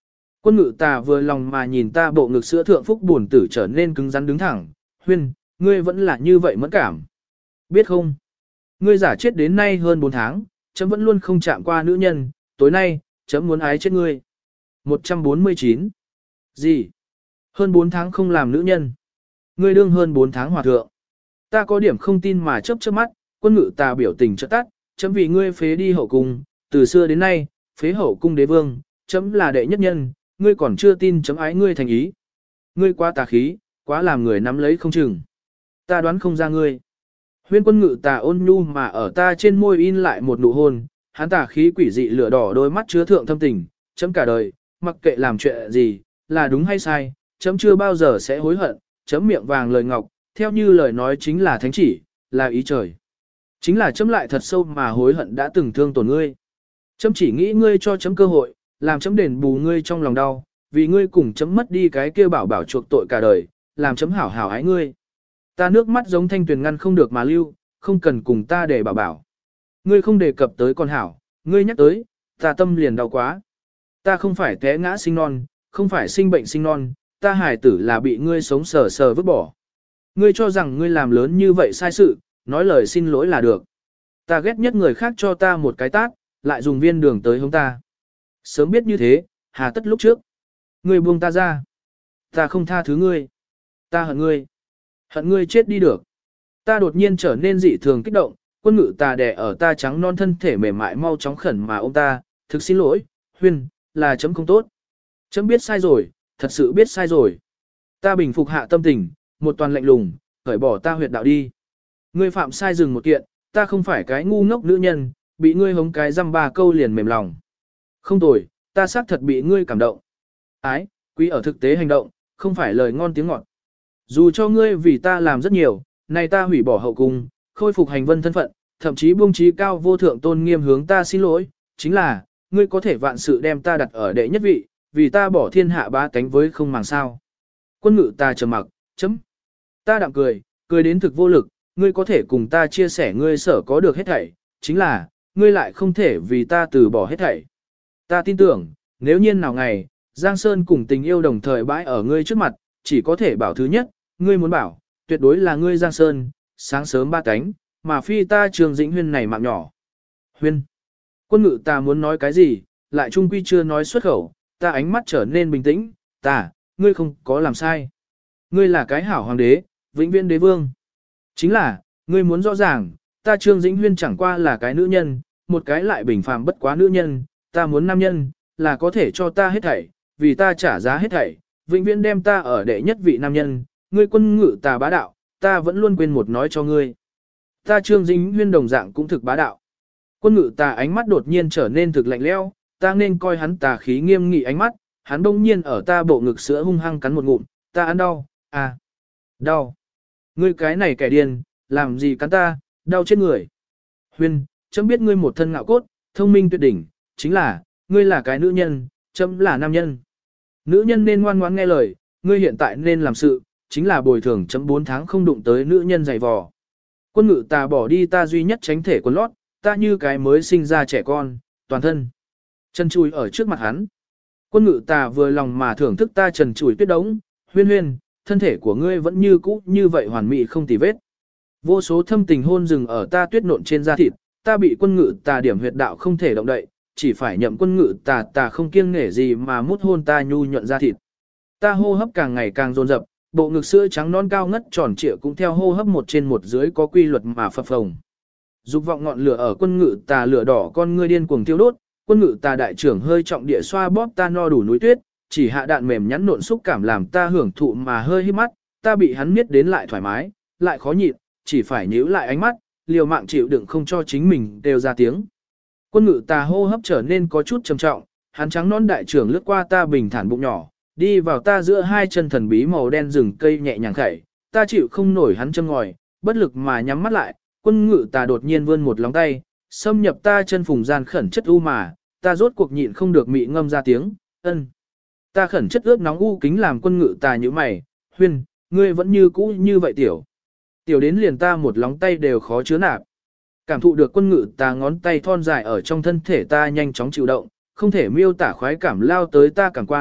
Speaker 1: Quân ngự tà vừa lòng mà nhìn ta bộ ngực sữa thượng phúc buồn tử trở nên cứng rắn đứng thẳng, Huyên, ngươi vẫn là như vậy mẫn cảm. Biết không? Ngươi giả chết đến nay hơn bốn tháng, chấm vẫn luôn không chạm qua nữ nhân, tối nay, chấm muốn ái chết ngươi. một trăm bốn mươi chín. Gì? Hơn bốn tháng không làm nữ nhân. Ngươi đương hơn bốn tháng hòa thượng. Ta có điểm không tin mà chớp chớp mắt, quân ngự tà biểu tình chợt tắt, chấm vì ngươi phế đi hậu cung, từ xưa đến nay, phế hậu cung đế vương, chấm là đệ nhất nhân, ngươi còn chưa tin chấm ái ngươi thành ý. Ngươi quá tà khí, quá làm người nắm lấy không chừng. Ta đoán không ra ngươi. Huyên quân ngự tà ôn nhu mà ở ta trên môi in lại một nụ hôn, hắn tà khí quỷ dị lửa đỏ đôi mắt chứa thượng thâm tình, chấm cả đời, mặc kệ làm chuyện gì, là đúng hay sai, chấm chưa bao giờ sẽ hối hận, chấm miệng vàng lời ngọc, theo như lời nói chính là thánh chỉ, là ý trời. Chính là chấm lại thật sâu mà hối hận đã từng thương tổn ngươi. Chấm chỉ nghĩ ngươi cho chấm cơ hội, làm chấm đền bù ngươi trong lòng đau, vì ngươi cùng chấm mất đi cái kia bảo bảo chuộc tội cả đời, làm chấm hảo hảo ái ngươi. Ta nước mắt giống thanh tuyền ngăn không được mà lưu, không cần cùng ta để bảo bảo. Ngươi không đề cập tới con hảo, ngươi nhắc tới, ta tâm liền đau quá. Ta không phải té ngã sinh non, không phải sinh bệnh sinh non, ta hài tử là bị ngươi sống sờ sờ vứt bỏ. Ngươi cho rằng ngươi làm lớn như vậy sai sự, nói lời xin lỗi là được. Ta ghét nhất người khác cho ta một cái tát, lại dùng viên đường tới hống ta. Sớm biết như thế, hà tất lúc trước. Ngươi buông ta ra. Ta không tha thứ ngươi. Ta hận ngươi. Hận ngươi chết đi được. Ta đột nhiên trở nên dị thường kích động, quân ngự tà đè ở ta trắng non thân thể mềm mại mau chóng khẩn mà ôm ta, thực xin lỗi, Huyên, là chấm không tốt. Chấm biết sai rồi, thật sự biết sai rồi. Ta bình phục hạ tâm tình, một toàn lạnh lùng, cởi bỏ ta huyệt đạo đi. Ngươi phạm sai dừng một kiện, ta không phải cái ngu ngốc nữ nhân, bị ngươi hống cái dăm ba câu liền mềm lòng. Không tồi, ta xác thật bị ngươi cảm động. Ái, quý ở thực tế hành động, không phải lời ngon tiếng ngọt. Dù cho ngươi vì ta làm rất nhiều, này ta hủy bỏ hậu cung, khôi phục hành vân thân phận, thậm chí buông trí cao vô thượng tôn nghiêm hướng ta xin lỗi, chính là, ngươi có thể vạn sự đem ta đặt ở đệ nhất vị, vì ta bỏ thiên hạ bá tánh với không màng sao. Quân ngự ta trầm mặc, chấm. Ta đạm cười, cười đến thực vô lực, ngươi có thể cùng ta chia sẻ ngươi sở có được hết thảy, chính là, ngươi lại không thể vì ta từ bỏ hết thảy. Ta tin tưởng, nếu nhiên nào ngày, Giang Sơn cùng tình yêu đồng thời bãi ở ngươi trước mặt, chỉ có thể bảo thứ nhất, ngươi muốn bảo, tuyệt đối là ngươi Giang Sơn, sáng sớm ba cánh, mà phi ta Trường Dĩnh Huyên này mạng nhỏ. Huyên. Quân ngự ta muốn nói cái gì, lại trung quy chưa nói xuất khẩu, ta ánh mắt trở nên bình tĩnh, ta, ngươi không có làm sai. Ngươi là cái hảo hoàng đế, vĩnh viễn đế vương. Chính là, ngươi muốn rõ ràng, ta Trương Dĩnh Huyên chẳng qua là cái nữ nhân, một cái lại bình phàm bất quá nữ nhân, ta muốn nam nhân, là có thể cho ta hết thảy, vì ta trả giá hết thảy, vĩnh viễn đem ta ở đệ nhất vị nam nhân, ngươi quân ngự ta bá đạo, ta vẫn luôn quên một nói cho ngươi. Ta Trương Dĩnh Huyên đồng dạng cũng thực bá đạo. Quân ngự ta ánh mắt đột nhiên trở nên thực lạnh lẽo, ta nên coi hắn tà khí nghiêm nghị ánh mắt, hắn đông nhiên ở ta bộ ngực sữa hung hăng cắn một ngụm, ta ăn đau, à, đau. Ngươi cái này kẻ điên, làm gì cắn ta, đau chết người. Huyên, chấm biết ngươi một thân ngạo cốt, thông minh tuyệt đỉnh, chính là, ngươi là cái nữ nhân, chấm là nam nhân. Nữ nhân nên ngoan ngoãn nghe lời, ngươi hiện tại nên làm sự, chính là bồi thường chấm bốn tháng không đụng tới nữ nhân dày vò. Quân ngự ta bỏ đi ta duy nhất tránh thể quần lót, ta như cái mới sinh ra trẻ con, toàn thân. Chân chùi ở trước mặt hắn. Quân ngự ta vừa lòng mà thưởng thức ta trần chùi tuyết đống, Huyên Huyên, thân thể của ngươi vẫn như cũ như vậy hoàn mỹ không tì vết. Vô số thâm tình hôn rừng ở ta tuyết nộn trên da thịt, ta bị quân ngự tà điểm huyệt đạo không thể động đậy, chỉ phải nhậm quân ngự tà tà không kiêng nể gì mà mút hôn ta nhu nhuận da thịt. Ta hô hấp càng ngày càng dồn dập, bộ ngực sữa trắng non cao ngất tròn trịa cũng theo hô hấp một trên một dưới có quy luật mà phập phồng. Dục vọng ngọn lửa ở quân ngự tà lửa đỏ con ngươi điên cuồng thiêu đốt, quân ngự tà đại trưởng hơi trọng địa xoa bóp ta no đủ núi tuyết, chỉ hạ đạn mềm nhắn nộn xúc cảm làm ta hưởng thụ mà hơi hít mắt, ta bị hắn miết đến lại thoải mái, lại khó nhịn, chỉ phải nhíu lại ánh mắt, liều mạng chịu đựng không cho chính mình đều ra tiếng. Quân ngự tà hô hấp trở nên có chút trầm trọng, hắn trắng nón đại trưởng lướt qua ta bình thản bụng nhỏ, đi vào ta giữa hai chân thần bí màu đen rừng cây nhẹ nhàng khẩy, ta chịu không nổi hắn châm ngòi, bất lực mà nhắm mắt lại, quân ngự tà đột nhiên vươn một lóng tay, xâm nhập ta chân phùng gian khẩn chất u mà, ta rốt cuộc nhịn không được mị ngâm ra tiếng, ân. Ta khẩn chất ướt nóng u kính làm quân ngự tà như mày, Huyên, ngươi vẫn như cũ như vậy tiểu. Tiểu đến liền ta một lóng tay đều khó chứa nạp. Cảm thụ được quân ngự tà ngón tay thon dài ở trong thân thể ta nhanh chóng chịu động, không thể miêu tả khoái cảm lao tới ta cảm quan,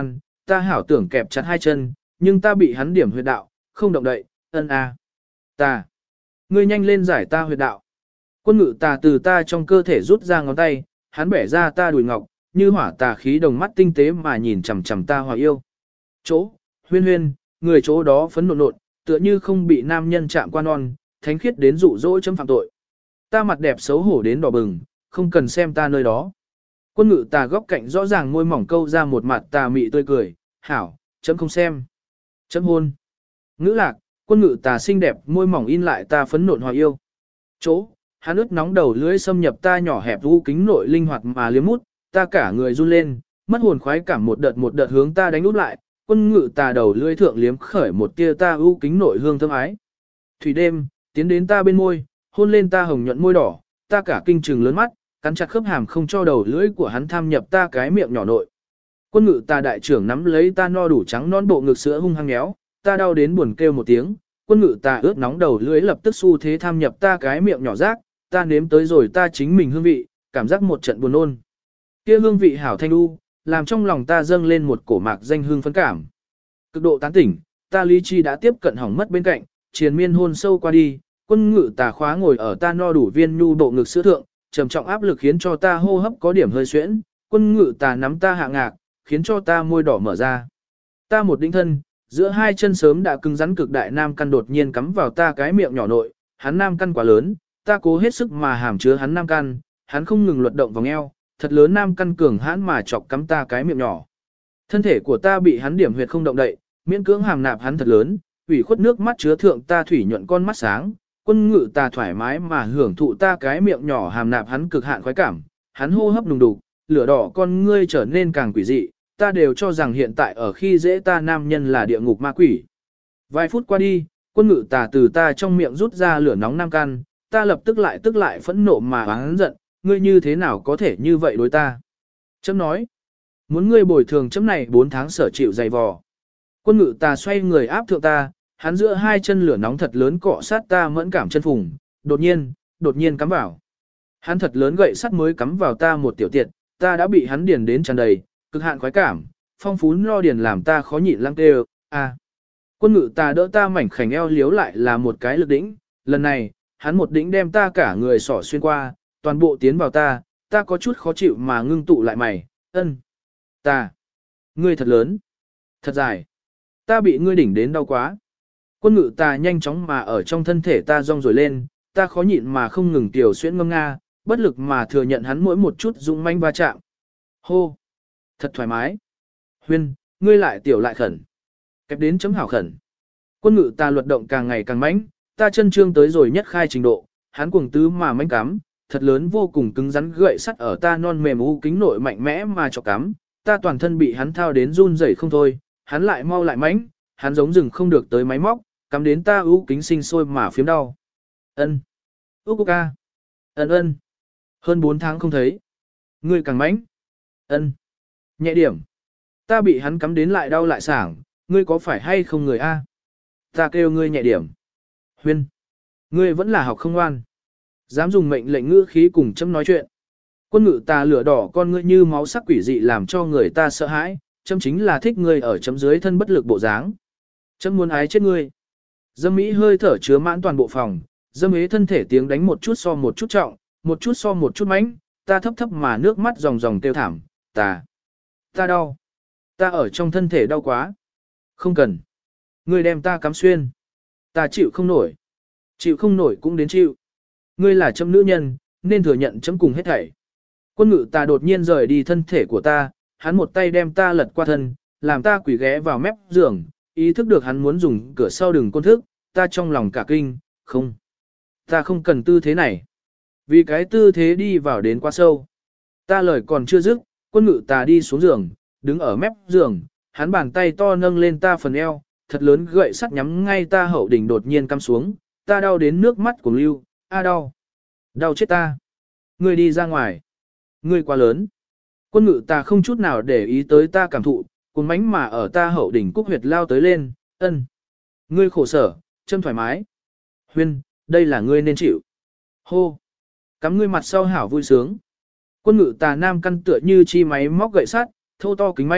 Speaker 1: ta hảo tưởng kẹp chặt hai chân, nhưng ta bị hắn điểm huyệt đạo, không động đậy, ân a. Ta. Ngươi nhanh lên giải ta huyệt đạo. Quân ngự tà từ ta trong cơ thể rút ra ngón tay, hắn bẻ ra ta đùi ngọc, như hỏa tà khí đồng mắt tinh tế mà nhìn chằm chằm ta hòa yêu. Chỗ, huyên huyên, người chỗ đó phấn nộn nộn, tựa như không bị nam nhân chạm qua non, thánh khiết đến dụ dỗ chấm phạm tội. Ta mặt đẹp xấu hổ đến đỏ bừng, không cần xem ta nơi đó. Quân ngự tà góc cạnh rõ ràng môi mỏng câu ra một mặt tà mị tươi cười, hảo, chấm không xem. Chấm hôn. Ngữ lạc, quân ngự tà xinh đẹp môi mỏng in lại ta phấn nộn hòa yêu. Chỗ, hắn ướt nóng đầu lưỡi xâm nhập ta nhỏ hẹp vũ kính nội linh hoạt mà liếm mút, ta cả người run lên, mất hồn khoái cảm một đợt một đợt hướng ta đánh út lại, quân ngự tà đầu lưỡi thượng liếm khởi một tia ta ưu kính nội hương thơm ái. Thủy đêm, tiến đến ta bên môi, hôn lên ta hồng nhuận môi đỏ, ta cả kinh trừng lớn mắt, cắn chặt khớp hàm không cho đầu lưỡi của hắn tham nhập ta cái miệng nhỏ nội. Quân ngự tà đại trưởng nắm lấy ta no đủ trắng non bộ ngực sữa hung hăng nhéo, ta đau đến buồn kêu một tiếng, quân ngự tà ướt nóng đầu lưỡi lập tức xu thế tham nhập ta cái miệng nhỏ rác, ta nếm tới rồi ta chính mình hương vị, cảm giác một trận buồn nôn. Kia hương vị hảo thanh đu, làm trong lòng ta dâng lên một cổ mạc danh hương phấn cảm. Cực độ tán tỉnh, ta lý trí đã tiếp cận hỏng mất bên cạnh, triền miên hôn sâu qua đi, quân ngự tà khóa ngồi ở ta no đủ viên nhu bộ ngực sữa thượng, trầm trọng áp lực khiến cho ta hô hấp có điểm hơi xuyễn, quân ngự tà nắm ta hạ ngạc, khiến cho ta môi đỏ mở ra. Ta một đĩnh thân, giữa hai chân sớm đã cứng rắn cực đại nam căn đột nhiên cắm vào ta cái miệng nhỏ nội, hắn nam căn quá lớn, ta cố hết sức mà hàm chứa hắn nam căn, hắn không ngừng luật động vòng eo, thật lớn nam căn cường hãn mà chọc cắm ta cái miệng nhỏ. Thân thể của ta bị hắn điểm huyệt không động đậy, miễn cưỡng hàm nạp hắn thật lớn, ủy khuất nước mắt chứa thượng ta thủy nhuận con mắt sáng, quân ngự ta thoải mái mà hưởng thụ ta cái miệng nhỏ hàm nạp hắn cực hạn khoái cảm, hắn hô hấp nùng đục, lửa đỏ con ngươi trở nên càng quỷ dị, ta đều cho rằng hiện tại ở khi dễ ta nam nhân là địa ngục ma quỷ. Vài phút qua đi, quân ngự tà từ ta trong miệng rút ra lửa nóng nam căn, ta lập tức lại tức lại phẫn nộ mà oán giận, ngươi như thế nào có thể như vậy đối ta. Chấm nói, muốn ngươi bồi thường chấm này bốn tháng sở chịu dày vò. Quân ngự tà xoay người áp thượng ta, hắn giữa hai chân lửa nóng thật lớn cọ sát ta mẫn cảm chân phùng, đột nhiên, đột nhiên cắm vào. Hắn thật lớn gậy sắt mới cắm vào ta một tiểu tiệt, ta đã bị hắn điền đến tràn đầy, cực hạn khoái cảm, phong phú no điền làm ta khó nhịn lăng tê a. Quân ngự tà đỡ ta mảnh khảnh eo liếu lại là một cái lực đỉnh, lần này, hắn một đỉnh đem ta cả người sỏ xuyên qua, toàn bộ tiến vào ta, ta có chút khó chịu mà ngưng tụ lại mày, ân, ta, ngươi thật lớn, thật dài, ta bị ngươi đỉnh đến đau quá. Quân ngự tà nhanh chóng mà ở trong thân thể ta rong rồi lên, ta khó nhịn mà không ngừng tiểu xuyên ngâm nga, bất lực mà thừa nhận hắn mỗi một chút dũng manh va chạm. Hô, thật thoải mái. Huyên, ngươi lại tiểu lại khẩn. Kẹp đến chấm hảo khẩn. Quân ngự ta luật động càng ngày càng mãnh, ta chân trương tới rồi nhất khai trình độ, hắn cuồng tứ mà mãnh cắm, thật lớn vô cùng cứng rắn gậy sắt ở ta non mềm u kính nội mạnh mẽ mà chọc cắm, ta toàn thân bị hắn thao đến run rẩy không thôi, hắn lại mau lại mãnh, hắn giống rừng không được tới máy móc, cắm đến ta u kính sinh sôi mà phiếm đau. Ân, u ca, ân ân, hơn bốn tháng không thấy, ngươi càng mãnh, ân, nhẹ điểm, ta bị hắn cắm đến lại đau lại sảng, ngươi có phải hay không người a? Ta kêu ngươi nhẹ điểm. Huyên, ngươi vẫn là học không ngoan. Dám dùng mệnh lệnh ngữ khí cùng chấm nói chuyện. Quân ngự ta lửa đỏ con ngươi như máu sắc quỷ dị làm cho người ta sợ hãi, chấm chính là thích ngươi ở chấm dưới thân bất lực bộ dáng. Chấm muốn ái chết ngươi. Dâm mỹ hơi thở chứa mãn toàn bộ phòng, dâm ế thân thể tiếng đánh một chút so một chút trọng, một chút so một chút mánh, ta thấp thấp mà nước mắt ròng ròng kêu thảm, ta, ta đau, ta ở trong thân thể đau quá. Không cần. Ngươi đem ta cắm xuyên. Ta chịu không nổi. Chịu không nổi cũng đến chịu. Ngươi là chấm nữ nhân, nên thừa nhận chấm cùng hết thảy. Quân ngự ta đột nhiên rời đi thân thể của ta, hắn một tay đem ta lật qua thân, làm ta quỳ ghé vào mép giường, ý thức được hắn muốn dùng cửa sau đừng côn thức, ta trong lòng cả kinh, không. Ta không cần tư thế này. Vì cái tư thế đi vào đến quá sâu. Ta lời còn chưa dứt, quân ngự ta đi xuống giường, đứng ở mép giường, hắn bàn tay to nâng lên ta phần eo, thật lớn gậy sắt nhắm ngay ta hậu đỉnh đột nhiên cắm xuống, ta đau đến nước mắt cuồng lưu, a đau, đau chết ta. Ngươi đi ra ngoài, ngươi quá lớn. Quân ngự ta không chút nào để ý tới ta cảm thụ, cuốn mánh mà ở ta hậu đỉnh cúc huyệt lao tới lên, ân. Ngươi khổ sở, châm thoải mái. Huyên, đây là ngươi nên chịu. Hô, cắm ngươi mặt sau hảo vui sướng. Quân ngự tà nam căn tựa như chi máy móc gậy sắt, thô to kính mánh,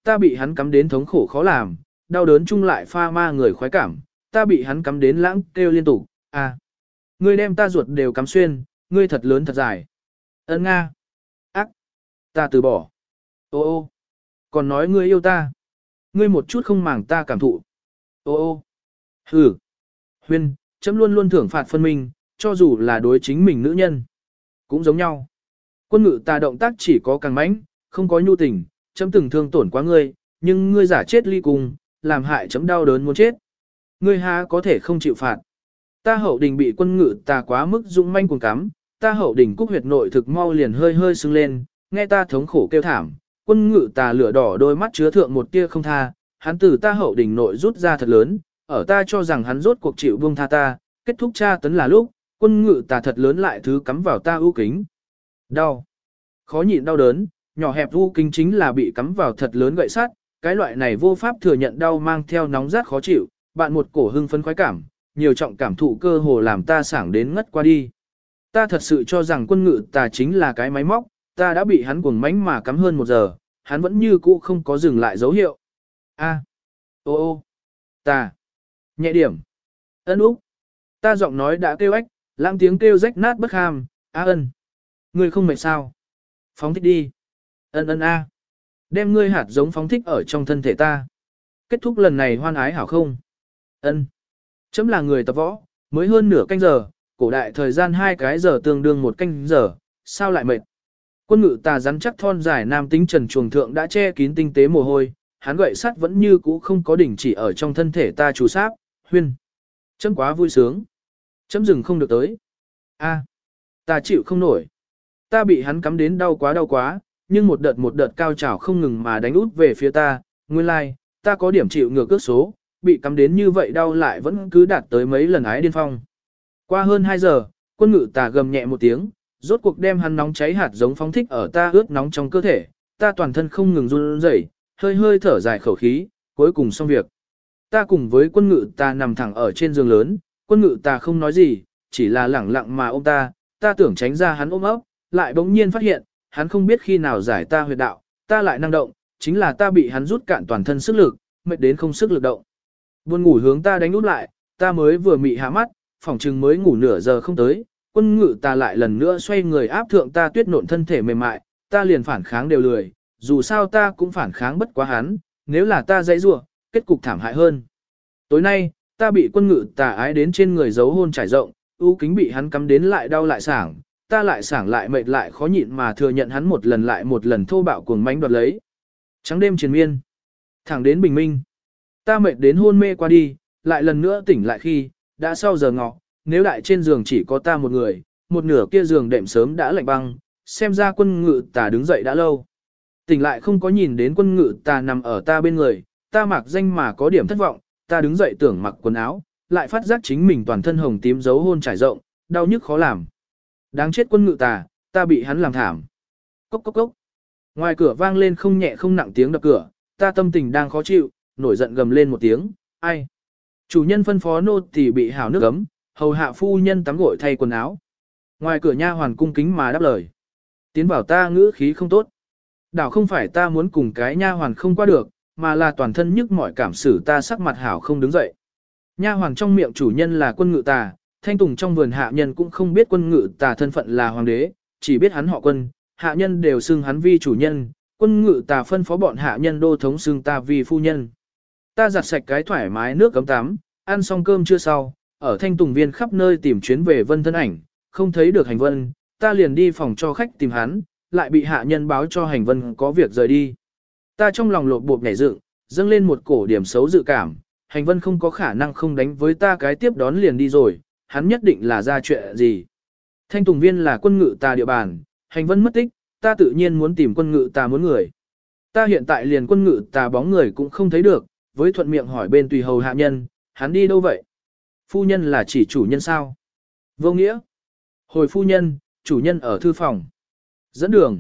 Speaker 1: ta bị hắn cắm đến thống khổ khó làm, đau đớn chung lại pha ma người khoái cảm, ta bị hắn cắm đến lãng kêu liên tục, à. Ngươi đem ta ruột đều cắm xuyên, ngươi thật lớn thật dài. Ân Nga. Ác. Ta từ bỏ. Ô ô. Còn nói ngươi yêu ta. Ngươi một chút không màng ta cảm thụ. Ô ô. Hừ. Huyên, chấm luôn luôn thưởng phạt phân minh, cho dù là đối chính mình nữ nhân. Cũng giống nhau. Quân ngự ta động tác chỉ có càng mãnh, không có nhu tình, chấm từng thương tổn quá ngươi, nhưng ngươi giả chết ly cùng, làm hại chấm đau đớn muốn chết. Ngươi há có thể không chịu phạt. Ta hậu đình bị quân ngự ta quá mức dũng manh cuồng cắm, ta hậu đình cúc huyệt nội thực mau liền hơi hơi sưng lên, nghe ta thống khổ kêu thảm, quân ngự ta lửa đỏ đôi mắt chứa thượng một tia không tha, hắn từ ta hậu đình nội rút ra thật lớn, ở ta cho rằng hắn rốt cuộc chịu buông tha ta, kết thúc tra tấn là lúc, quân ngự ta thật lớn lại thứ cắm vào ta ưu kính. Đau. Khó nhịn đau đớn, nhỏ hẹp ưu kính chính là bị cắm vào thật lớn gậy sắt, cái loại này vô pháp thừa nhận đau mang theo nóng rát khó chịu, bạn một cổ hưng phấn khoái cảm, nhiều trọng cảm thụ cơ hồ làm ta sảng đến ngất qua đi. Ta thật sự cho rằng quân ngự ta chính là cái máy móc, ta đã bị hắn cuồng mánh mà cắm hơn một giờ, hắn vẫn như cũ không có dừng lại dấu hiệu. A. Ô ô. Ta. Nhẹ điểm. Ân úc. Ta giọng nói đã kêu ếch, lãng tiếng kêu rách nát bất ham. A ân. Ngươi không mệt sao? Phóng thích đi. Ân ân a. Đem ngươi hạt giống phóng thích ở trong thân thể ta. Kết thúc lần này hoan ái hảo không? Ân. Chấm là người tập võ, mới hơn nửa canh giờ, cổ đại thời gian hai cái giờ tương đương một canh giờ, sao lại mệt? Quân ngự tà rắn chắc thon dài nam tính trần chuồng thượng đã che kín tinh tế mồ hôi, hắn gậy sắt vẫn như cũ không có đỉnh chỉ ở trong thân thể ta chủ sáp, huyên. Chấm quá vui sướng. Chấm dừng không được tới. A, ta chịu không nổi. Ta bị hắn cắm đến đau quá đau quá, nhưng một đợt một đợt cao trào không ngừng mà đánh út về phía ta, nguyên lai, like, ta có điểm chịu ngược cước số, bị cắm đến như vậy đau lại vẫn cứ đạt tới mấy lần ái điên phong. Qua hơn hai giờ, quân ngự tà gầm nhẹ một tiếng, rốt cuộc đem hắn nóng cháy hạt giống phóng thích ở ta ướt nóng trong cơ thể, ta toàn thân không ngừng run rẩy, hơi hơi thở dài khẩu khí, cuối cùng xong việc. Ta cùng với quân ngự tà nằm thẳng ở trên giường lớn, quân ngự tà không nói gì, chỉ là lẳng lặng mà ôm ta, ta tưởng tránh ra hắn ôm ấp, lại bỗng nhiên phát hiện, hắn không biết khi nào giải ta huyệt đạo, ta lại năng động, chính là ta bị hắn rút cạn toàn thân sức lực, mệt đến không sức lực động. Buồn ngủ hướng ta đánh út lại, ta mới vừa mị hạ mắt, phỏng chừng mới ngủ nửa giờ không tới, quân ngự ta lại lần nữa xoay người áp thượng ta tuyết nộn thân thể mềm mại, ta liền phản kháng đều lười, dù sao ta cũng phản kháng bất quá hắn, nếu là ta dãy rủa, kết cục thảm hại hơn. Tối nay, ta bị quân ngự tà ái đến trên người giấu hôn trải rộng, ưu kính bị hắn cắm đến lại đau lại sảng, ta lại sảng lại mệt lại khó nhịn mà thừa nhận hắn một lần lại một lần thô bạo cuồng mãnh đoạt lấy. Trắng đêm triền miên, thẳng đến bình minh. Ta mệt đến hôn mê qua đi, lại lần nữa tỉnh lại khi, đã sau giờ ngọ, nếu đại trên giường chỉ có ta một người, một nửa kia giường đệm sớm đã lạnh băng, xem ra quân ngự tà đứng dậy đã lâu. Tỉnh lại không có nhìn đến quân ngự tà nằm ở ta bên người, ta mặc danh mà có điểm thất vọng, ta đứng dậy tưởng mặc quần áo, lại phát giác chính mình toàn thân hồng tím dấu hôn trải rộng, đau nhức khó làm. Đáng chết quân ngự tà, ta bị hắn làm thảm. Cốc cốc cốc. Ngoài cửa vang lên không nhẹ không nặng tiếng đập cửa, ta tâm tình đang khó chịu, nổi giận gầm lên một tiếng, ai? Chủ nhân phân phó nô tỳ bị hảo nước ấm, hầu hạ phu nhân tắm gội thay quần áo. Ngoài cửa nha hoàn cung kính mà đáp lời. Tiến bảo ta ngữ khí không tốt. Đảo không phải ta muốn cùng cái nha hoàn không qua được, mà là toàn thân nhức mỏi cảm xử ta sắc mặt hảo không đứng dậy. Nha hoàn trong miệng chủ nhân là quân ngự tà, thanh tùng trong vườn hạ nhân cũng không biết quân ngự tà thân phận là hoàng đế, chỉ biết hắn họ quân, hạ nhân đều xưng hắn vi chủ nhân, quân ngự tà phân phó bọn hạ nhân đô thống xưng ta vi phu nhân. Ta giặt sạch cái thoải mái nước cấm tắm, ăn xong cơm chưa sau, ở thanh tùng viên khắp nơi tìm chuyến về vân thân ảnh, không thấy được hành vân, ta liền đi phòng cho khách tìm hắn, lại bị hạ nhân báo cho hành vân có việc rời đi. Ta trong lòng lột bột nhảy dựng, dâng lên một cổ điểm xấu dự cảm, hành vân không có khả năng không đánh với ta cái tiếp đón liền đi rồi, hắn nhất định là ra chuyện gì. Thanh tùng viên là quân ngự tà địa bàn, hành vân mất tích, ta tự nhiên muốn tìm quân ngự tà muốn người. Ta hiện tại liền quân ngự tà bóng người cũng không thấy được, với thuận miệng hỏi bên tùy hầu hạ nhân, hắn đi đâu vậy? Phu nhân là chỉ chủ nhân sao? Vô nghĩa. Hồi phu nhân, chủ nhân ở thư phòng. Dẫn đường.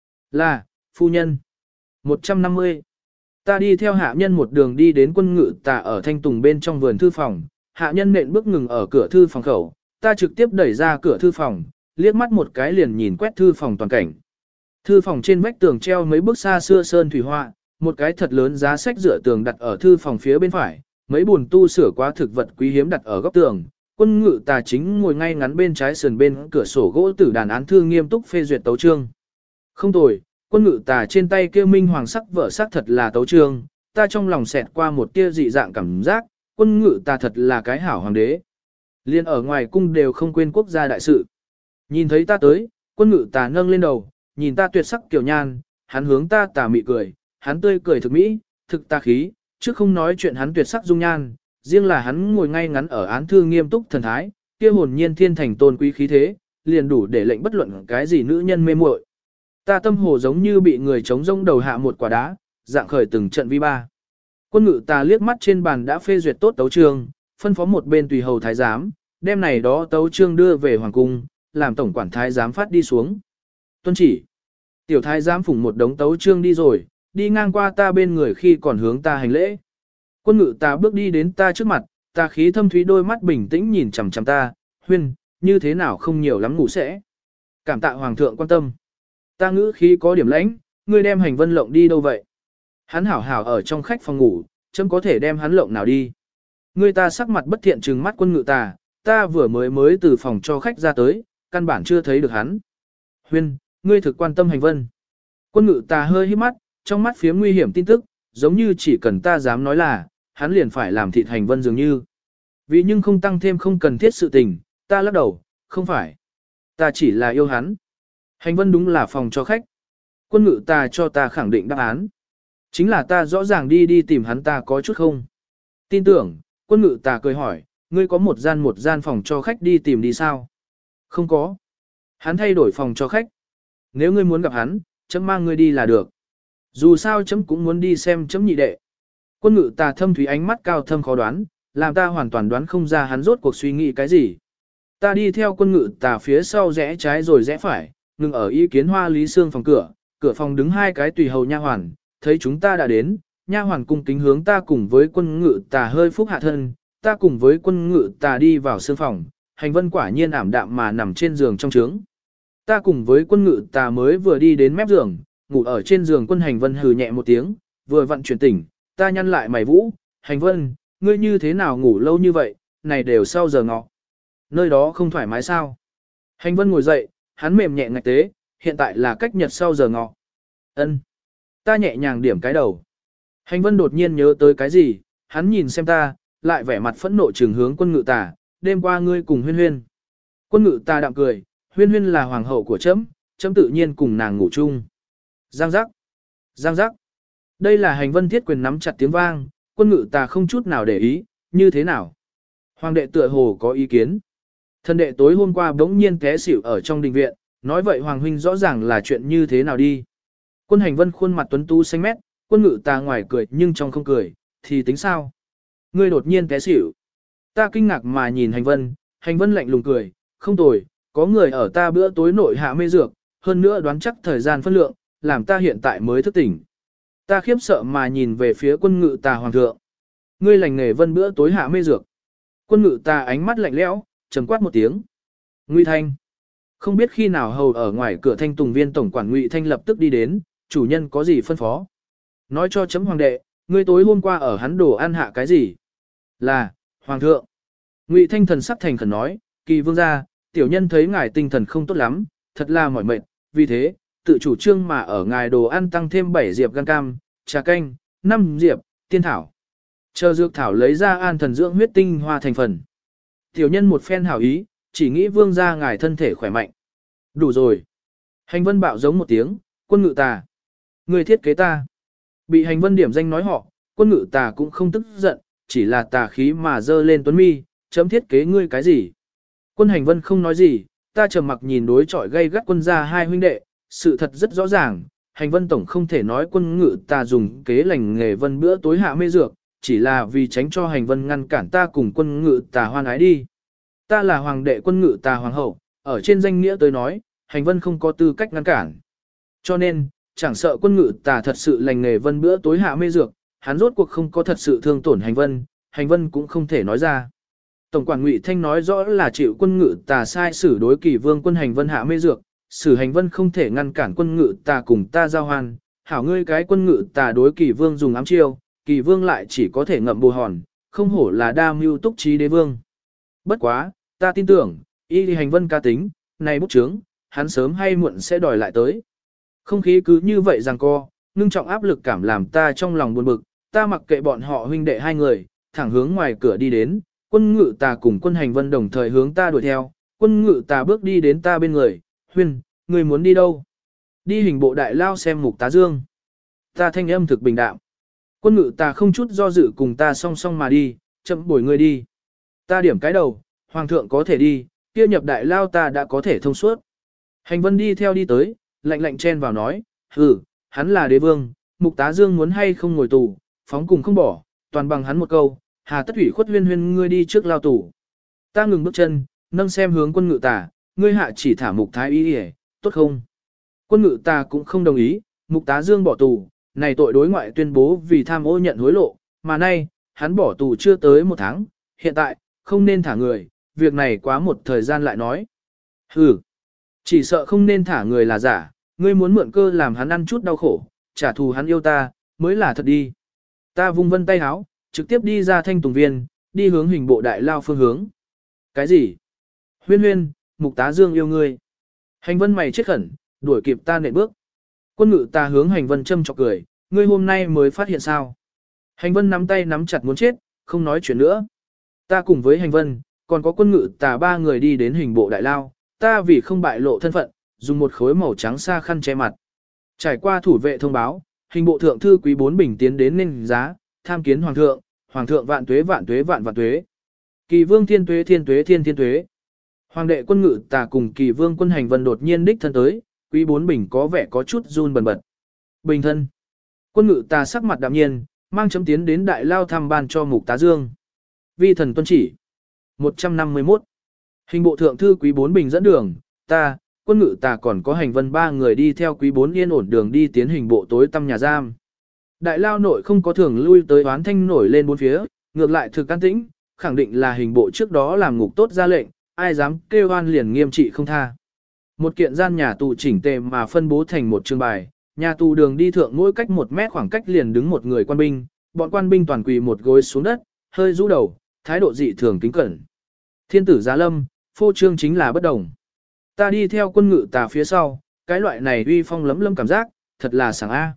Speaker 1: Là, phu nhân. một trăm năm mươi. Ta đi theo hạ nhân một đường đi đến quân ngự tà ở thanh tùng bên trong vườn thư phòng. Hạ nhân nện bước ngừng ở cửa thư phòng khẩu. Ta trực tiếp đẩy ra cửa thư phòng, liếc mắt một cái liền nhìn quét thư phòng toàn cảnh. Thư phòng trên vách tường treo mấy bức xa xưa sơn thủy họa, một cái thật lớn giá sách dựa tường đặt ở thư phòng phía bên phải, mấy buồn tu sửa quá thực vật quý hiếm đặt ở góc tường. Quân ngự tà chính ngồi ngay ngắn bên trái sườn bên cửa sổ gỗ tử đàn án thư nghiêm túc phê duyệt tấu chương. Không tồi, quân ngự tà trên tay kia minh hoàng sắc vợ sắc thật là tấu chương, ta trong lòng xẹt qua một tia dị dạng cảm giác, quân ngự tà thật là cái hảo hoàng đế. Liên ở ngoài cung đều không quên quốc gia đại sự. Nhìn thấy ta tới, quân ngự tà nâng lên đầu, nhìn ta tuyệt sắc kiểu nhan, hắn hướng ta tà mị cười, hắn tươi cười thực mỹ, thực ta khí, chứ không nói chuyện hắn tuyệt sắc dung nhan, riêng là hắn ngồi ngay ngắn ở án thư nghiêm túc thần thái, kia hồn nhiên thiên thành tôn quý khí thế, liền đủ để lệnh bất luận cái gì nữ nhân mê muội. Ta tâm hồ giống như bị người chống rông đầu hạ một quả đá, dạng khởi từng trận vi ba. Quân ngự tà liếc mắt trên bàn đã phê duyệt tốt tấu chương, phân phó một bên tùy hầu thái giám, đem này đó tấu chương đưa về hoàng cung, làm tổng quản thái giám phát đi xuống. Tuân chỉ. Tiểu thái giám phủng một đống tấu chương đi rồi, đi ngang qua ta bên người khi còn hướng ta hành lễ. Quân ngự tà bước đi đến ta trước mặt, ta khí thâm thúy đôi mắt bình tĩnh nhìn chằm chằm ta, huyên, như thế nào không nhiều lắm ngủ sẽ. Cảm tạ hoàng thượng quan tâm. Ta ngữ khí có điểm lãnh, ngươi đem hành vân lộng đi đâu vậy? Hắn hảo hảo ở trong khách phòng ngủ, chấm có thể đem hắn lộng nào đi. Ngươi ta sắc mặt bất thiện trừng mắt quân ngự tà, ta vừa mới mới từ phòng cho khách ra tới, căn bản chưa thấy được hắn. Huyên, ngươi thực quan tâm hành vân. Quân ngự tà hơi hít mắt, trong mắt phía nguy hiểm tin tức, giống như chỉ cần ta dám nói là, hắn liền phải làm thịt hành vân dường như. Vì nhưng không tăng thêm không cần thiết sự tình, ta lắc đầu, không phải. Ta chỉ là yêu hắn. Hành vân đúng là phòng cho khách. Quân ngự tà cho ta khẳng định đáp án. Chính là ta rõ ràng đi đi tìm hắn ta có chút không. Tin tưởng, quân ngự tà cười hỏi, ngươi có một gian một gian phòng cho khách đi tìm đi sao? Không có. Hắn thay đổi phòng cho khách. Nếu ngươi muốn gặp hắn, chấm mang ngươi đi là được. Dù sao chấm cũng muốn đi xem chấm nhị đệ. Quân ngự tà thâm thúy ánh mắt cao thâm khó đoán, làm ta hoàn toàn đoán không ra hắn rốt cuộc suy nghĩ cái gì. Ta đi theo quân ngự tà phía sau rẽ trái rồi rẽ phải, ngừng ở ý kiến hoa lý xương phòng cửa, cửa phòng đứng hai cái tùy hầu nha hoàn, thấy chúng ta đã đến, nha hoàn cung kính hướng ta cùng với quân ngự tà hơi phúc hạ thân, ta cùng với quân ngự tà đi vào sương phòng, hành vân quả nhiên ảm đạm mà nằm trên giường trong trướng. Ta cùng với quân ngự tà mới vừa đi đến mép giường, ngủ ở trên giường quân hành vân hừ nhẹ một tiếng, vừa vặn chuyển tỉnh, ta nhăn lại mày vũ, hành vân, ngươi như thế nào ngủ lâu như vậy, này đều sau giờ ngọ. Nơi đó không thoải mái sao? Hành vân ngồi dậy, hắn mềm nhẹ ngạch tế, hiện tại là cách nhật sau giờ ngọ. Ân. Ta nhẹ nhàng điểm cái đầu. Hành vân đột nhiên nhớ tới cái gì, hắn nhìn xem ta, lại vẻ mặt phẫn nộ trừng hướng quân ngự tà, đêm qua ngươi cùng huyên huyên. Quân ngự tà đạm cười, huyên huyên là hoàng hậu của chấm, chấm tự nhiên cùng nàng ngủ chung. Giang giác. Giang giác. Đây là hành vân thiết quyền nắm chặt tiếng vang, quân ngự tà không chút nào để ý, như thế nào. Hoàng đệ tựa hồ có ý kiến. Thần đệ tối hôm qua bỗng nhiên té xỉu ở trong đình viện, nói vậy hoàng huynh rõ ràng là chuyện như thế nào đi. Quân hành vân khuôn mặt tuấn tú xanh mét, quân ngự tà ngoài cười nhưng trong không cười, thì tính sao? Ngươi đột nhiên té xỉu. Ta kinh ngạc mà nhìn hành vân, hành vân lạnh lùng cười, không tồi, có người ở ta bữa tối nội hạ mê dược, hơn nữa đoán chắc thời gian phân lượng, làm ta hiện tại mới thức tỉnh. Ta khiếp sợ mà nhìn về phía quân ngự tà hoàng thượng. Ngươi lành nghề vân bữa tối hạ mê dược. Quân ngự tà ánh mắt lạnh lẽo, trầm quát một tiếng. Ngụy Thanh. Không biết khi nào hầu ở ngoài cửa Thanh Tùng Viên tổng quản Ngụy Thanh lập tức đi đến, chủ nhân có gì phân phó. Nói cho chấm hoàng đệ, ngươi tối hôm qua ở hắn đồ ăn hạ cái gì? Là, hoàng thượng. Ngụy Thanh thần sắc thành khẩn nói, kỳ vương gia, tiểu nhân thấy ngài tinh thần không tốt lắm, thật là mỏi mệt, vì thế, tự chủ trương mà ở ngài đồ ăn tăng thêm bảy diệp gan cam, trà canh, năm diệp, tiên thảo. Chờ dược thảo lấy ra an thần dưỡng huyết tinh hoa thành phần. Tiểu nhân một phen hảo ý, chỉ nghĩ vương gia ngài thân thể khỏe mạnh. Đủ rồi. Hành vân bạo giống một tiếng, quân ngự tà. Người thiết kế ta. Bị hành vân điểm danh nói họ, quân ngự tà cũng không tức giận, chỉ là tà khí mà dơ lên tuấn mi, chấm thiết kế ngươi cái gì. Quân hành vân không nói gì, ta trầm mặc nhìn đối chọi gây gắt quân gia hai huynh đệ, sự thật rất rõ ràng, hành vân tổng không thể nói quân ngự tà dùng kế lành nghề vân bữa tối hạ mê dược, chỉ là vì tránh cho hành vân ngăn cản ta cùng quân ngự tà hoan ái đi. Ta là hoàng đệ quân ngự tà hoàng hậu, ở trên danh nghĩa tới nói, hành vân không có tư cách ngăn cản. Cho nên, chẳng sợ quân ngự tà thật sự lành nghề vân bữa tối hạ mê dược, hắn rốt cuộc không có thật sự thương tổn hành vân, hành vân cũng không thể nói ra. Tổng quản Ngụy Thanh nói rõ là chịu quân ngự tà sai xử đối kỳ vương quân hành vân hạ mê dược, xử hành vân không thể ngăn cản quân ngự tà cùng ta giao hoan, hảo ngươi cái quân ngự tà đối kỳ vương dùng ám chiêu, kỳ vương lại chỉ có thể ngậm bồ hòn, không hổ là đa mưu túc trí đế vương. Bất quá, ta tin tưởng, y hành vân ca tính, này bút chướng, hắn sớm hay muộn sẽ đòi lại tới. Không khí cứ như vậy rằng co, ngưng trọng áp lực cảm làm ta trong lòng buồn bực, ta mặc kệ bọn họ huynh đệ hai người, thẳng hướng ngoài cửa đi đến, quân ngự tà cùng quân hành vân đồng thời hướng ta đuổi theo, quân ngự tà bước đi đến ta bên người, huyên, người muốn đi đâu? Đi hình bộ đại lao xem mục tá dương. Ta thanh âm thực bình đạm. Quân ngự tà không chút do dự cùng ta song song mà đi, chậm bồi người đi. Ta điểm cái đầu, hoàng thượng có thể đi, kia nhập đại lao ta đã có thể thông suốt. Hành vân đi theo đi tới, lạnh lạnh chen vào nói, hừ, hắn là đế vương, mục tá dương muốn hay không ngồi tù, phóng cùng không bỏ, toàn bằng hắn một câu, hà tất ủy khuất huyên huyên ngươi đi trước lao tù. Ta ngừng bước chân, nâng xem hướng quân ngự tà, ngươi hạ chỉ thả mục thái y hề, tốt không? Quân ngự tà cũng không đồng ý, mục tá dương bỏ tù, này tội đối ngoại tuyên bố vì tham ô nhận hối lộ, mà nay, hắn bỏ tù chưa tới một tháng, hiện tại, không nên thả người, việc này quá một thời gian lại nói. Hừ, chỉ sợ không nên thả người là giả, ngươi muốn mượn cơ làm hắn ăn chút đau khổ, trả thù hắn yêu ta, mới là thật đi. Ta vung vân tay háo, trực tiếp đi ra thanh tùng viên, đi hướng hình bộ đại lao phương hướng. Cái gì? Huyên huyên, mục tá dương yêu ngươi. Hành vân mày chết khẩn, đuổi kịp ta nện bước. Quân ngự ta hướng hành vân châm chọc cười, ngươi hôm nay mới phát hiện sao. Hành vân nắm tay nắm chặt muốn chết, không nói chuyện nữa. Ta cùng với hành vân, còn có quân ngự tà ba người đi đến hình bộ đại lao, ta vì không bại lộ thân phận, dùng một khối màu trắng xa khăn che mặt. Trải qua thủ vệ thông báo, hình bộ thượng thư quý bốn bình tiến đến nên giá, tham kiến hoàng thượng, hoàng thượng vạn tuế vạn tuế vạn vạn tuế. Kỳ vương thiên tuế thiên tuế thiên thiên tuế. Hoàng đệ quân ngự tà cùng kỳ vương quân hành vân đột nhiên đích thân tới, quý bốn bình có vẻ có chút run bần bật. Bình thân. Quân ngự tà sắc mặt đạm nhiên, mang chấm tiến đến đại lao thăm ban cho mục tá dương. Vi thần tuân chỉ. một trăm năm mươi mốt. Hình bộ thượng thư quý bốn bình dẫn đường, ta, quân ngự tà còn có hành vân ba người đi theo quý bốn yên ổn đường đi tiến hình bộ tối tăm nhà giam. Đại lao nội không có thường lui tới oán thanh nổi lên bốn phía, ngược lại thực can tĩnh, khẳng định là hình bộ trước đó làm ngục tốt ra lệnh, ai dám kêu oan liền nghiêm trị không tha. Một kiện gian nhà tù chỉnh tề mà phân bố thành một trường bài, nhà tù đường đi thượng mỗi cách một mét khoảng cách liền đứng một người quan binh, bọn quan binh toàn quỳ một gối xuống đất, hơi rũ đầu, thái độ dị thường kính cẩn. Thiên tử giá lâm, phô trương chính là bất đồng. Ta đi theo quân ngự tà phía sau, cái loại này uy phong lấm lâm cảm giác, thật là sảng A.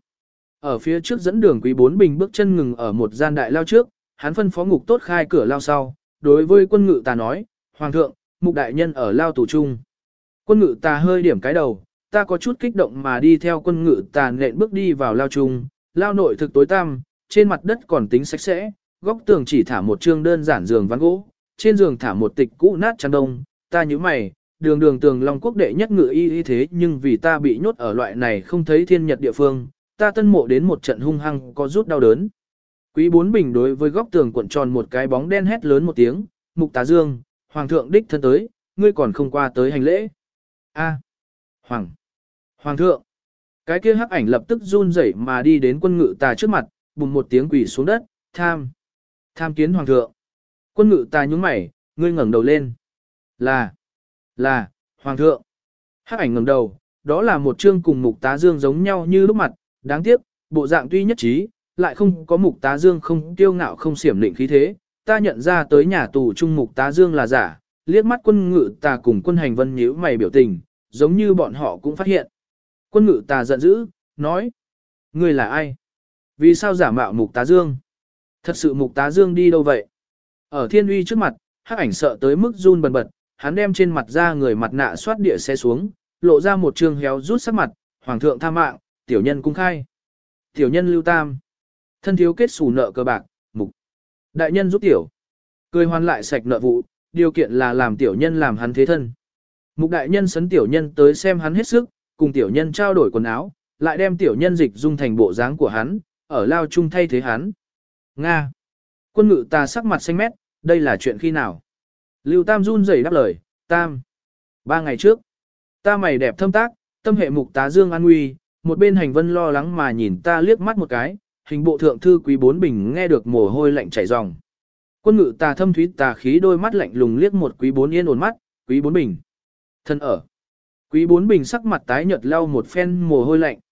Speaker 1: Ở phía trước dẫn đường quý bốn bình bước chân ngừng ở một gian đại lao trước, hắn phân phó ngục tốt khai cửa lao sau, đối với quân ngự tà nói, Hoàng thượng, mục đại nhân ở lao tù trung. Quân ngự tà hơi điểm cái đầu, ta có chút kích động mà đi theo quân ngự tà nện bước đi vào lao trung, lao nội thực tối tăm, trên mặt đất còn tính sạch sẽ, góc tường chỉ thả một trương đơn giản giường ván gỗ, trên giường thả một tịch cũ nát chăn đông, ta nhíu mày, đường đường tường Long quốc đệ nhất ngự y y thế nhưng vì ta bị nhốt ở loại này không thấy thiên nhật địa phương, ta tân mộ đến một trận hung hăng có rút đau đớn. Quý bốn bình đối với góc tường cuộn tròn một cái bóng đen hét lớn một tiếng, mục tá dương, hoàng thượng đích thân tới, ngươi còn không qua tới hành lễ. A, hoàng, hoàng thượng, cái kia hắc ảnh lập tức run rẩy mà đi đến quân ngự tà trước mặt, bùng một tiếng quỳ xuống đất, tham, tham kiến hoàng thượng. Quân ngự tà nhướng mày, ngươi ngẩng đầu lên. Là, là, hoàng thượng. Hắc ảnh ngẩng đầu, đó là một chương cùng mục tá dương giống nhau như lúc mặt, đáng tiếc, bộ dạng tuy nhất trí, lại không có mục tá dương không kiêu ngạo không xiểm lịnh khí thế. Ta nhận ra tới nhà tù trung mục tá dương là giả, liếc mắt quân ngự tà cùng quân hành vân nhíu mày biểu tình, giống như bọn họ cũng phát hiện. Quân ngự tà giận dữ, nói, ngươi là ai? Vì sao giả mạo mục tá dương? Thật sự mục tá dương đi đâu vậy? Ở thiên uy trước mặt, hắc ảnh sợ tới mức run bần bật, hắn đem trên mặt ra người mặt nạ xoát địa xe xuống, lộ ra một trương héo rút sắc mặt, hoàng thượng tha mạng, tiểu nhân cung khai. Tiểu nhân lưu tam. Thân thiếu kết xù nợ cờ bạc, mục. Đại nhân giúp tiểu. Cười hoàn lại sạch nợ vụ, điều kiện là làm tiểu nhân làm hắn thế thân. Mục đại nhân sấn tiểu nhân tới xem hắn hết sức, cùng tiểu nhân trao đổi quần áo, lại đem tiểu nhân dịch dung thành bộ dáng của hắn, ở lao chung thay thế hắn. Nga. Quân ngự tà sắc mặt xanh mét, đây là chuyện khi nào? Lưu Tam run rẩy đáp lời, Tam. Ba ngày trước, ta mày đẹp thâm tác, tâm hệ mục tá dương an nguy, một bên hành vân lo lắng mà nhìn ta liếc mắt một cái, hình bộ thượng thư quý bốn bình nghe được mồ hôi lạnh chảy ròng. Quân ngự tà thâm thúy tà khí đôi mắt lạnh lùng liếc một quý bốn yên ổn mắt, quý bốn bình. Thân ở. Quý bốn bình sắc mặt tái nhợt lau một phen mồ hôi lạnh.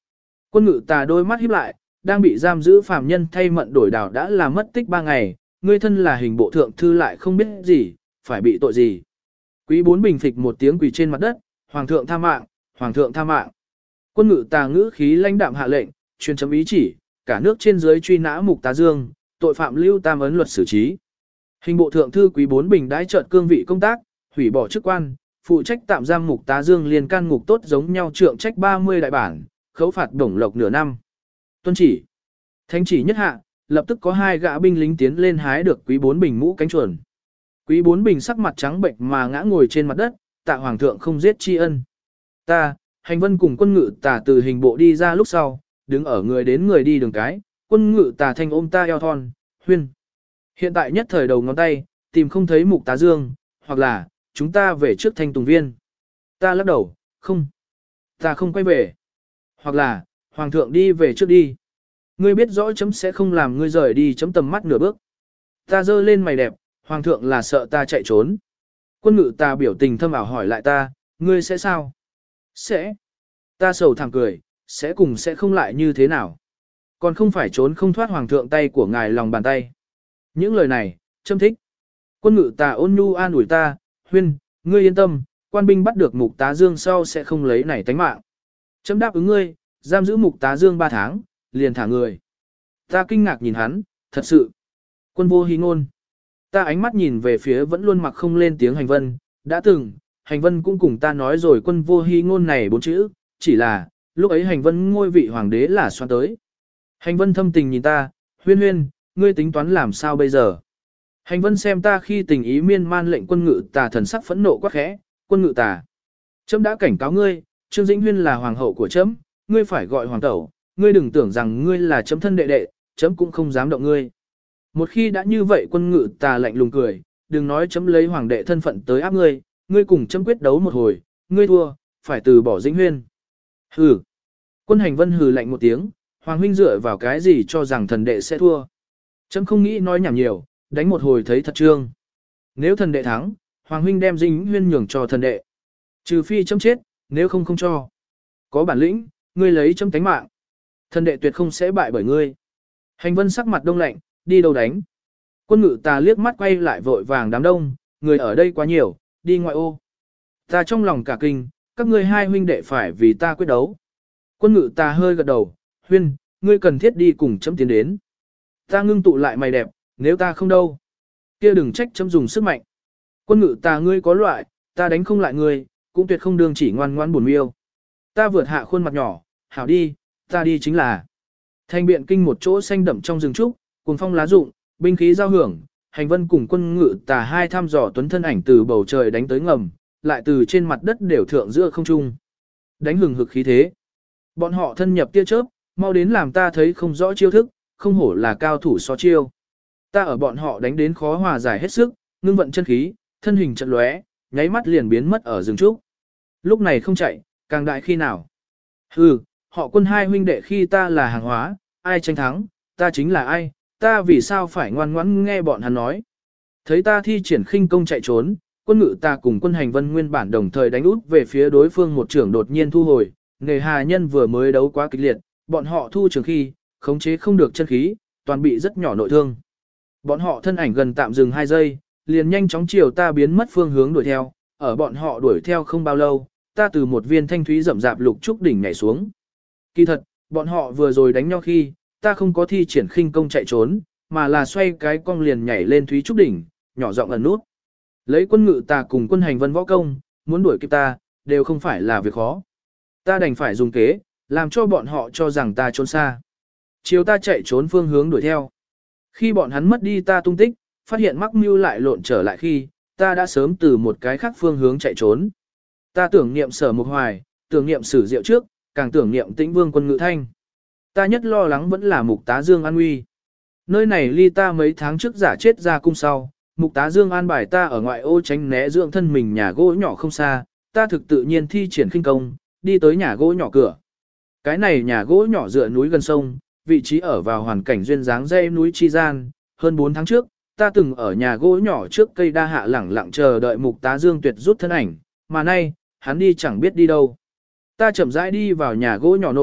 Speaker 1: Quân ngự tà đôi mắt híp lại, đang bị giam giữ phàm nhân thay mận đổi đảo đã là mất tích ba ngày, ngươi thân là hình bộ thượng thư lại không biết gì, phải bị tội gì. Quý bốn bình phịch một tiếng quỳ trên mặt đất, hoàng thượng tha mạng, hoàng thượng tha mạng. Quân ngự tà ngữ khí lãnh đạm hạ lệnh, truyền chấm ý chỉ, cả nước trên dưới truy nã Mục Tá Dương, tội phạm lưu tam ấn luật xử trí. Hình bộ thượng thư Quý bốn bình đãi trợn cương vị công tác, hủy bỏ chức quan, phụ trách tạm giam Mục Tá Dương liền can ngục tốt giống nhau trượng trách ba mươi đại bản, khấu phạt đồng lộc nửa năm. Tuân chỉ. Thánh chỉ nhất hạ, lập tức có hai gã binh lính tiến lên hái được Quý bốn bình mũ cánh chuồn. Quý bốn bình sắc mặt trắng bệnh mà ngã ngồi trên mặt đất, tạ hoàng thượng không giết tri ân. Ta, Hành Vân cùng quân ngự tà từ hình bộ đi ra lúc sau, đứng ở người đến người đi đường cái, quân ngự tà thanh ôm ta eo thon, huyên. Hiện tại nhất thời đầu ngón tay, tìm không thấy Mục Tá Dương, hoặc là, chúng ta về trước Thanh Tùng Viên. Ta lắc đầu, không. Ta không quay về. Hoặc là, Hoàng thượng đi về trước đi. Ngươi biết rõ chấm sẽ không làm ngươi rời đi chấm tầm mắt nửa bước. Ta giơ lên mày đẹp, Hoàng thượng là sợ ta chạy trốn. Quân ngự ta biểu tình thâm ảo hỏi lại ta, ngươi sẽ sao? Sẽ. Ta sầu thẳng cười, sẽ cùng sẽ không lại như thế nào? Còn không phải trốn không thoát Hoàng thượng tay của ngài lòng bàn tay. Những lời này, châm thích. Quân ngự ta ôn nhu an ủi ta, huyên, ngươi yên tâm, quan binh bắt được Mục Tá Dương sau sẽ không lấy này tánh mạng. Chấm đáp ứng ngươi, giam giữ Mục Tá Dương ba tháng, liền thả người. Ta kinh ngạc nhìn hắn, thật sự. Quân vô hí ngôn. Ta ánh mắt nhìn về phía vẫn luôn mặc không lên tiếng Hành Vân, đã từng, Hành Vân cũng cùng ta nói rồi quân vô hí ngôn này bốn chữ, chỉ là, lúc ấy Hành Vân ngôi vị hoàng đế là xoan tới. Hành Vân thâm tình nhìn ta, huyên huyên, ngươi tính toán làm sao bây giờ? Hành Vân xem ta khi tình ý miên man lệnh quân ngự tà thần sắc phẫn nộ quá khẽ, quân ngự tà. Trẫm đã cảnh cáo ngươi, Trương Dĩnh Huyên là hoàng hậu của trẫm, ngươi phải gọi hoàng tẩu, ngươi đừng tưởng rằng ngươi là chấm thân đệ đệ, chấm cũng không dám động ngươi. Một khi đã như vậy quân ngự tà lạnh lùng cười, đừng nói chấm lấy hoàng đệ thân phận tới áp ngươi, ngươi cùng chấm quyết đấu một hồi, ngươi thua, phải từ bỏ Dĩnh Huyên. Hừ. Quân Hành Vân hừ lạnh một tiếng, hoàng huynh dựa vào cái gì cho rằng thần đệ sẽ thua. Chấm không nghĩ nói nhảm nhiều, đánh một hồi thấy thật trương. Nếu thần đệ thắng, hoàng huynh đem Dĩnh Huyên nhường cho thần đệ. Trừ phi chấm chết, nếu không không cho. Có bản lĩnh, ngươi lấy chấm tánh mạng. Thần đệ tuyệt không sẽ bại bởi ngươi. Hành Vân sắc mặt đông lạnh, đi đâu đánh. Quân ngự tà liếc mắt quay lại vội vàng đám đông, người ở đây quá nhiều, đi ngoại ô. Ta trong lòng cả kinh, các ngươi hai huynh đệ phải vì ta quyết đấu. Quân ngự tà hơi gật đầu, huyên, ngươi cần thiết đi cùng chấm tiến đến. Ta ngưng tụ lại mày đẹp, nếu ta không đâu. Kia đừng trách chấm dùng sức mạnh. Quân ngự tà ngươi có loại, ta đánh không lại ngươi, cũng tuyệt không đương chỉ ngoan ngoan buồn miêu. Ta vượt hạ khuôn mặt nhỏ, hảo đi, ta đi chính là. Thành biện kinh một chỗ xanh đậm trong rừng trúc, cuồng phong lá rụng, binh khí giao hưởng, Hành Vân cùng quân ngự tà hai thăm dò tuấn thân ảnh từ bầu trời đánh tới ngầm, lại từ trên mặt đất đều thượng giữa không trung. Đánh hừng hực khí thế. Bọn họ thân nhập tia chớp, mau đến làm ta thấy không rõ chiêu thức, không hổ là cao thủ so chiêu. Ta ở bọn họ đánh đến khó hòa giải hết sức, ngưng vận chân khí, thân hình chợt lóe, nháy mắt liền biến mất ở rừng trúc. Lúc này không chạy, càng đại khi nào. Hừ, họ quân hai huynh đệ khi ta là hàng hóa, ai tranh thắng, ta chính là ai, ta vì sao phải ngoan ngoãn nghe bọn hắn nói. Thấy ta thi triển khinh công chạy trốn, quân ngự ta cùng quân Hành Vân nguyên bản đồng thời đánh út về phía đối phương một trưởng đột nhiên thu hồi, nghề hà nhân vừa mới đấu quá kịch liệt, bọn họ thu trường khi, khống chế không được chân khí, toàn bị rất nhỏ nội thương. Bọn họ thân ảnh gần tạm dừng hai giây, liền nhanh chóng chiều ta biến mất phương hướng đuổi theo, ở bọn họ đuổi theo không bao lâu, ta từ một viên thanh thúy rậm rạp lục trúc đỉnh nhảy xuống. Kỳ thật, bọn họ vừa rồi đánh nhau khi, ta không có thi triển khinh công chạy trốn, mà là xoay cái cong liền nhảy lên thúy trúc đỉnh, nhỏ giọng ẩn nút. Lấy quân ngự ta cùng quân Hành Vân võ công, muốn đuổi kịp ta, đều không phải là việc khó. Ta đành phải dùng kế, làm cho bọn họ cho rằng ta trốn xa. Chiều ta chạy trốn phương hướng đuổi theo. Khi bọn hắn mất đi ta tung tích, phát hiện mắc mưu lại lộn trở lại khi, ta đã sớm từ một cái khác phương hướng chạy trốn. Ta tưởng niệm Sở Mục Hoài, tưởng niệm Sử Diệu trước, càng tưởng niệm Tĩnh Vương quân Ngự Thanh. Ta nhất lo lắng vẫn là Mục Tá Dương an nguy. Nơi này ly ta mấy tháng trước giả chết ra cung sau, Mục Tá Dương an bài ta ở ngoại ô tránh né dưỡng thân mình nhà gỗ nhỏ không xa, ta thực tự nhiên thi triển khinh công, đi tới nhà gỗ nhỏ cửa. Cái này nhà gỗ nhỏ dựa núi gần sông, vị trí ở vào hoàn cảnh duyên dáng dãy núi chi gian, hơn bốn tháng trước, ta từng ở nhà gỗ nhỏ trước cây đa hạ lẳng lặng chờ đợi Mục Tá Dương tuyệt rút thân ảnh, mà nay, hắn đi chẳng biết đi đâu. Ta chậm rãi đi vào nhà gỗ nhỏ nội,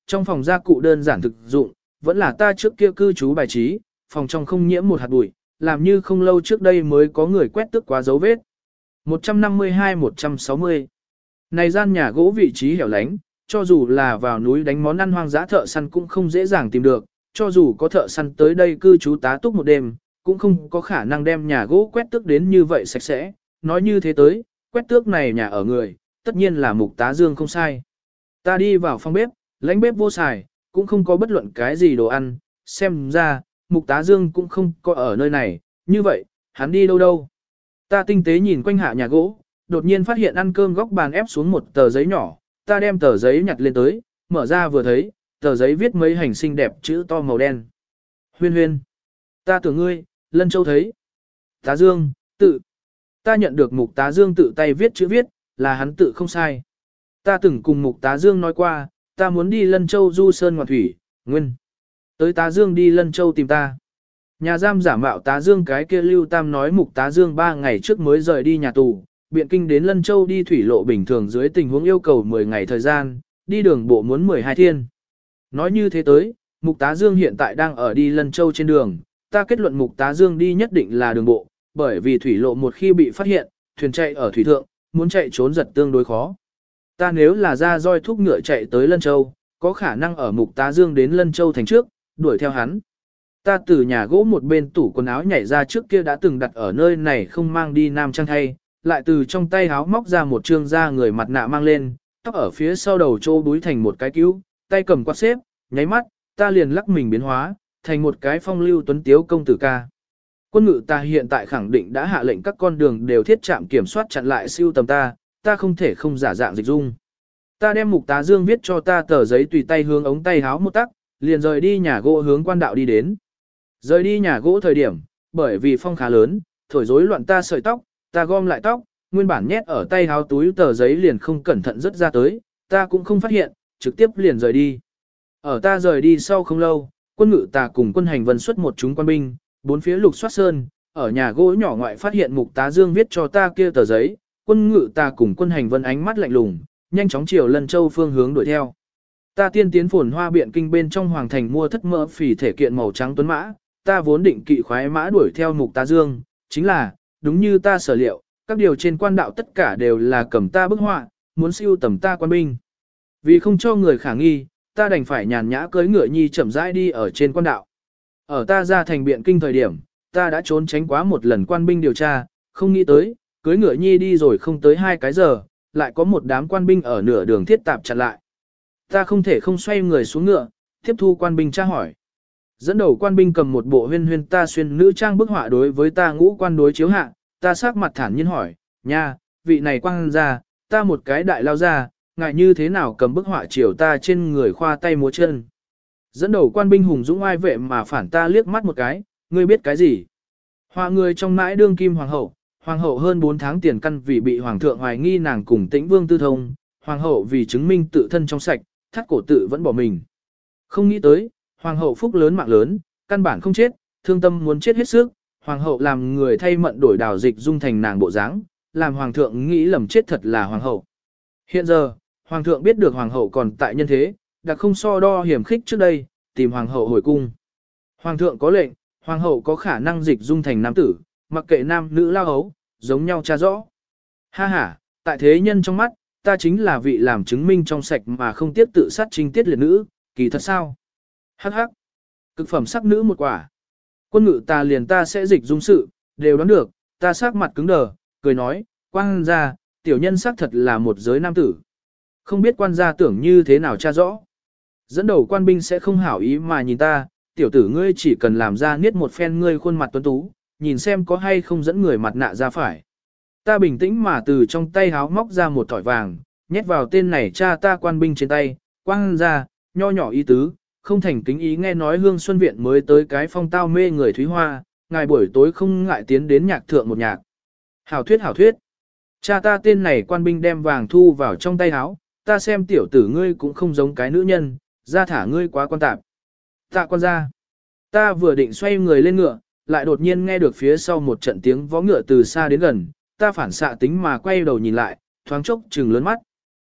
Speaker 1: trong phòng gia cụ đơn giản thực dụng, vẫn là ta trước kia cư trú bài trí, phòng trong không nhiễm một hạt bụi, làm như không lâu trước đây mới có người quét tước quá dấu vết. một trăm năm mươi hai một trăm sáu mươi. Này gian nhà gỗ vị trí hẻo lánh, cho dù là vào núi đánh món ăn hoang dã thợ săn cũng không dễ dàng tìm được, cho dù có thợ săn tới đây cư trú tá túc một đêm, cũng không có khả năng đem nhà gỗ quét tước đến như vậy sạch sẽ. Nói như thế tới, quét tước này nhà ở người, tất nhiên là Mục Tá Dương không sai. Ta đi vào phòng bếp, lãnh bếp vô xài, cũng không có bất luận cái gì đồ ăn, xem ra, Mục Tá Dương cũng không có ở nơi này, như vậy, hắn đi đâu đâu. Ta tinh tế nhìn quanh hạ nhà gỗ, đột nhiên phát hiện ăn cơm góc bàn ép xuống một tờ giấy nhỏ, ta đem tờ giấy nhặt lên tới, mở ra vừa thấy, tờ giấy viết mấy hành xinh đẹp chữ to màu đen. Huyên huyên. Ta tưởng ngươi, Lân Châu thấy. Tá Dương, tự. Ta nhận được Mục Tá Dương tự tay viết chữ viết, là hắn tự không sai. Ta từng cùng Mục Tá Dương nói qua, ta muốn đi Lân Châu du sơn ngoạn thủy, nguyên. Tới Tá Dương đi Lân Châu tìm ta. Nhà giam giả mạo Tá Dương cái kia Lưu Tam nói Mục Tá Dương ba ngày trước mới rời đi nhà tù, biện kinh đến Lân Châu đi thủy lộ bình thường dưới tình huống yêu cầu mười ngày thời gian, đi đường bộ muốn mười hai thiên. Nói như thế tới, Mục Tá Dương hiện tại đang ở đi Lân Châu trên đường, ta kết luận Mục Tá Dương đi nhất định là đường bộ, bởi vì thủy lộ một khi bị phát hiện, thuyền chạy ở thủy thượng, muốn chạy trốn giật tương đối khó. Ta nếu là ra roi thúc ngựa chạy tới Lân Châu, có khả năng ở Mục Tá Dương đến Lân Châu thành trước, đuổi theo hắn. Ta từ nhà gỗ một bên tủ quần áo nhảy ra trước kia đã từng đặt ở nơi này không mang đi nam trang thay, lại từ trong tay áo móc ra một trương da người mặt nạ mang lên, tóc ở phía sau đầu trô búi thành một cái cứu, tay cầm quạt xếp, nháy mắt, ta liền lắc mình biến hóa, thành một cái phong lưu tuấn tiếu công tử ca. Quân ngự ta hiện tại khẳng định đã hạ lệnh các con đường đều thiết trạm kiểm soát chặn lại siêu tầm ta, ta không thể không giả dạng dịch dung. Ta đem Mục Tá Dương viết cho ta tờ giấy tùy tay hướng ống tay háo một tắc, liền rời đi nhà gỗ hướng quan đạo đi đến. Rời đi nhà gỗ thời điểm, bởi vì phong khá lớn, thổi rối loạn ta sợi tóc, ta gom lại tóc, nguyên bản nhét ở tay háo túi tờ giấy liền không cẩn thận rớt ra tới, ta cũng không phát hiện, trực tiếp liền rời đi. Ở ta rời đi sau không lâu, quân ngự ta cùng quân hành vân xuất một chúng quan binh, bốn phía lục soát sơn, ở nhà gỗ nhỏ ngoại phát hiện Mục Tá Dương viết cho ta kia tờ giấy, quân ngự ta cùng quân hành vân ánh mắt lạnh lùng, nhanh chóng chiều Lân Châu phương hướng đuổi theo. Ta tiên tiến phồn hoa biện kinh bên trong hoàng thành mua thất mỡ phỉ thể kiện màu trắng tuấn mã, ta vốn định kỵ khoái mã đuổi theo Mục Tá Dương, chính là, đúng như ta sở liệu, các điều trên quan đạo tất cả đều là cầm ta bức họa, muốn siêu tầm ta quan binh. Vì không cho người khả nghi, ta đành phải nhàn nhã cưỡi ngựa nhi chậm rãi đi ở trên quan đạo. Ở ta ra thành biện kinh thời điểm, ta đã trốn tránh quá một lần quan binh điều tra, không nghĩ tới, cưỡi ngựa nhi đi rồi không tới hai cái giờ, lại có một đám quan binh ở nửa đường thiết tạp chặn lại. Ta không thể không xoay người xuống ngựa, tiếp thu quan binh tra hỏi. Dẫn đầu quan binh cầm một bộ huyên huyên ta xuyên nữ trang bức họa đối với ta ngũ quan đối chiếu hạ, ta sắc mặt thản nhiên hỏi, nha, vị này quan ra, ta một cái đại lao ra, ngại như thế nào cầm bức họa chiều ta trên người khoa tay múa chân. Dẫn đầu quan binh hùng dũng ai vệ mà phản ta liếc mắt một cái, ngươi biết cái gì? Họa người trong mãi đương kim hoàng hậu, hoàng hậu hơn bốn tháng tiền căn vì bị hoàng thượng hoài nghi nàng cùng Tĩnh Vương tư thông, hoàng hậu vì chứng minh tự thân trong sạch, thắt cổ tự vẫn bỏ mình. Không nghĩ tới, hoàng hậu phúc lớn mạng lớn, căn bản không chết, thương tâm muốn chết hết sức, hoàng hậu làm người thay mận đổi đảo dịch dung thành nàng bộ dáng, làm hoàng thượng nghĩ lầm chết thật là hoàng hậu. Hiện giờ, hoàng thượng biết được hoàng hậu còn tại nhân thế, đã không so đo hiểm khích trước đây, tìm hoàng hậu hồi cung. Hoàng thượng có lệnh, hoàng hậu có khả năng dịch dung thành nam tử, mặc kệ nam nữ lao hấu, giống nhau tra rõ. Ha ha, tại thế nhân trong mắt, ta chính là vị làm chứng minh trong sạch mà không tiếp tự sát trinh tiết liệt nữ, kỳ thật sao? Hắc hắc, cực phẩm sắc nữ một quả. Quân ngự ta liền ta sẽ dịch dung sự, đều đoán được, ta sắc mặt cứng đờ, cười nói, quan gia, tiểu nhân sắc thật là một giới nam tử. Không biết quan gia tưởng như thế nào tra rõ. Dẫn đầu quan binh sẽ không hảo ý mà nhìn ta, tiểu tử ngươi chỉ cần làm ra niết một phen ngươi khuôn mặt tuấn tú, nhìn xem có hay không dẫn người mặt nạ ra phải. Ta bình tĩnh mà từ trong tay háo móc ra một thỏi vàng, nhét vào tên này cha ta quan binh trên tay, quang ra, nho nhỏ ý tứ, không thành kính ý nghe nói Hương Xuân Viện mới tới cái phong tao mê người Thúy Hoa, ngài buổi tối không ngại tiến đến nhạc thượng một nhạc. Hảo thuyết hảo thuyết. Cha ta tên này quan binh đem vàng thu vào trong tay háo, ta xem tiểu tử ngươi cũng không giống cái nữ nhân, ra thả ngươi quá quan tạp. Tạ quan ra. Ta vừa định xoay người lên ngựa, lại đột nhiên nghe được phía sau một trận tiếng vó ngựa từ xa đến gần, ta phản xạ tính mà quay đầu nhìn lại, thoáng chốc trừng lớn mắt.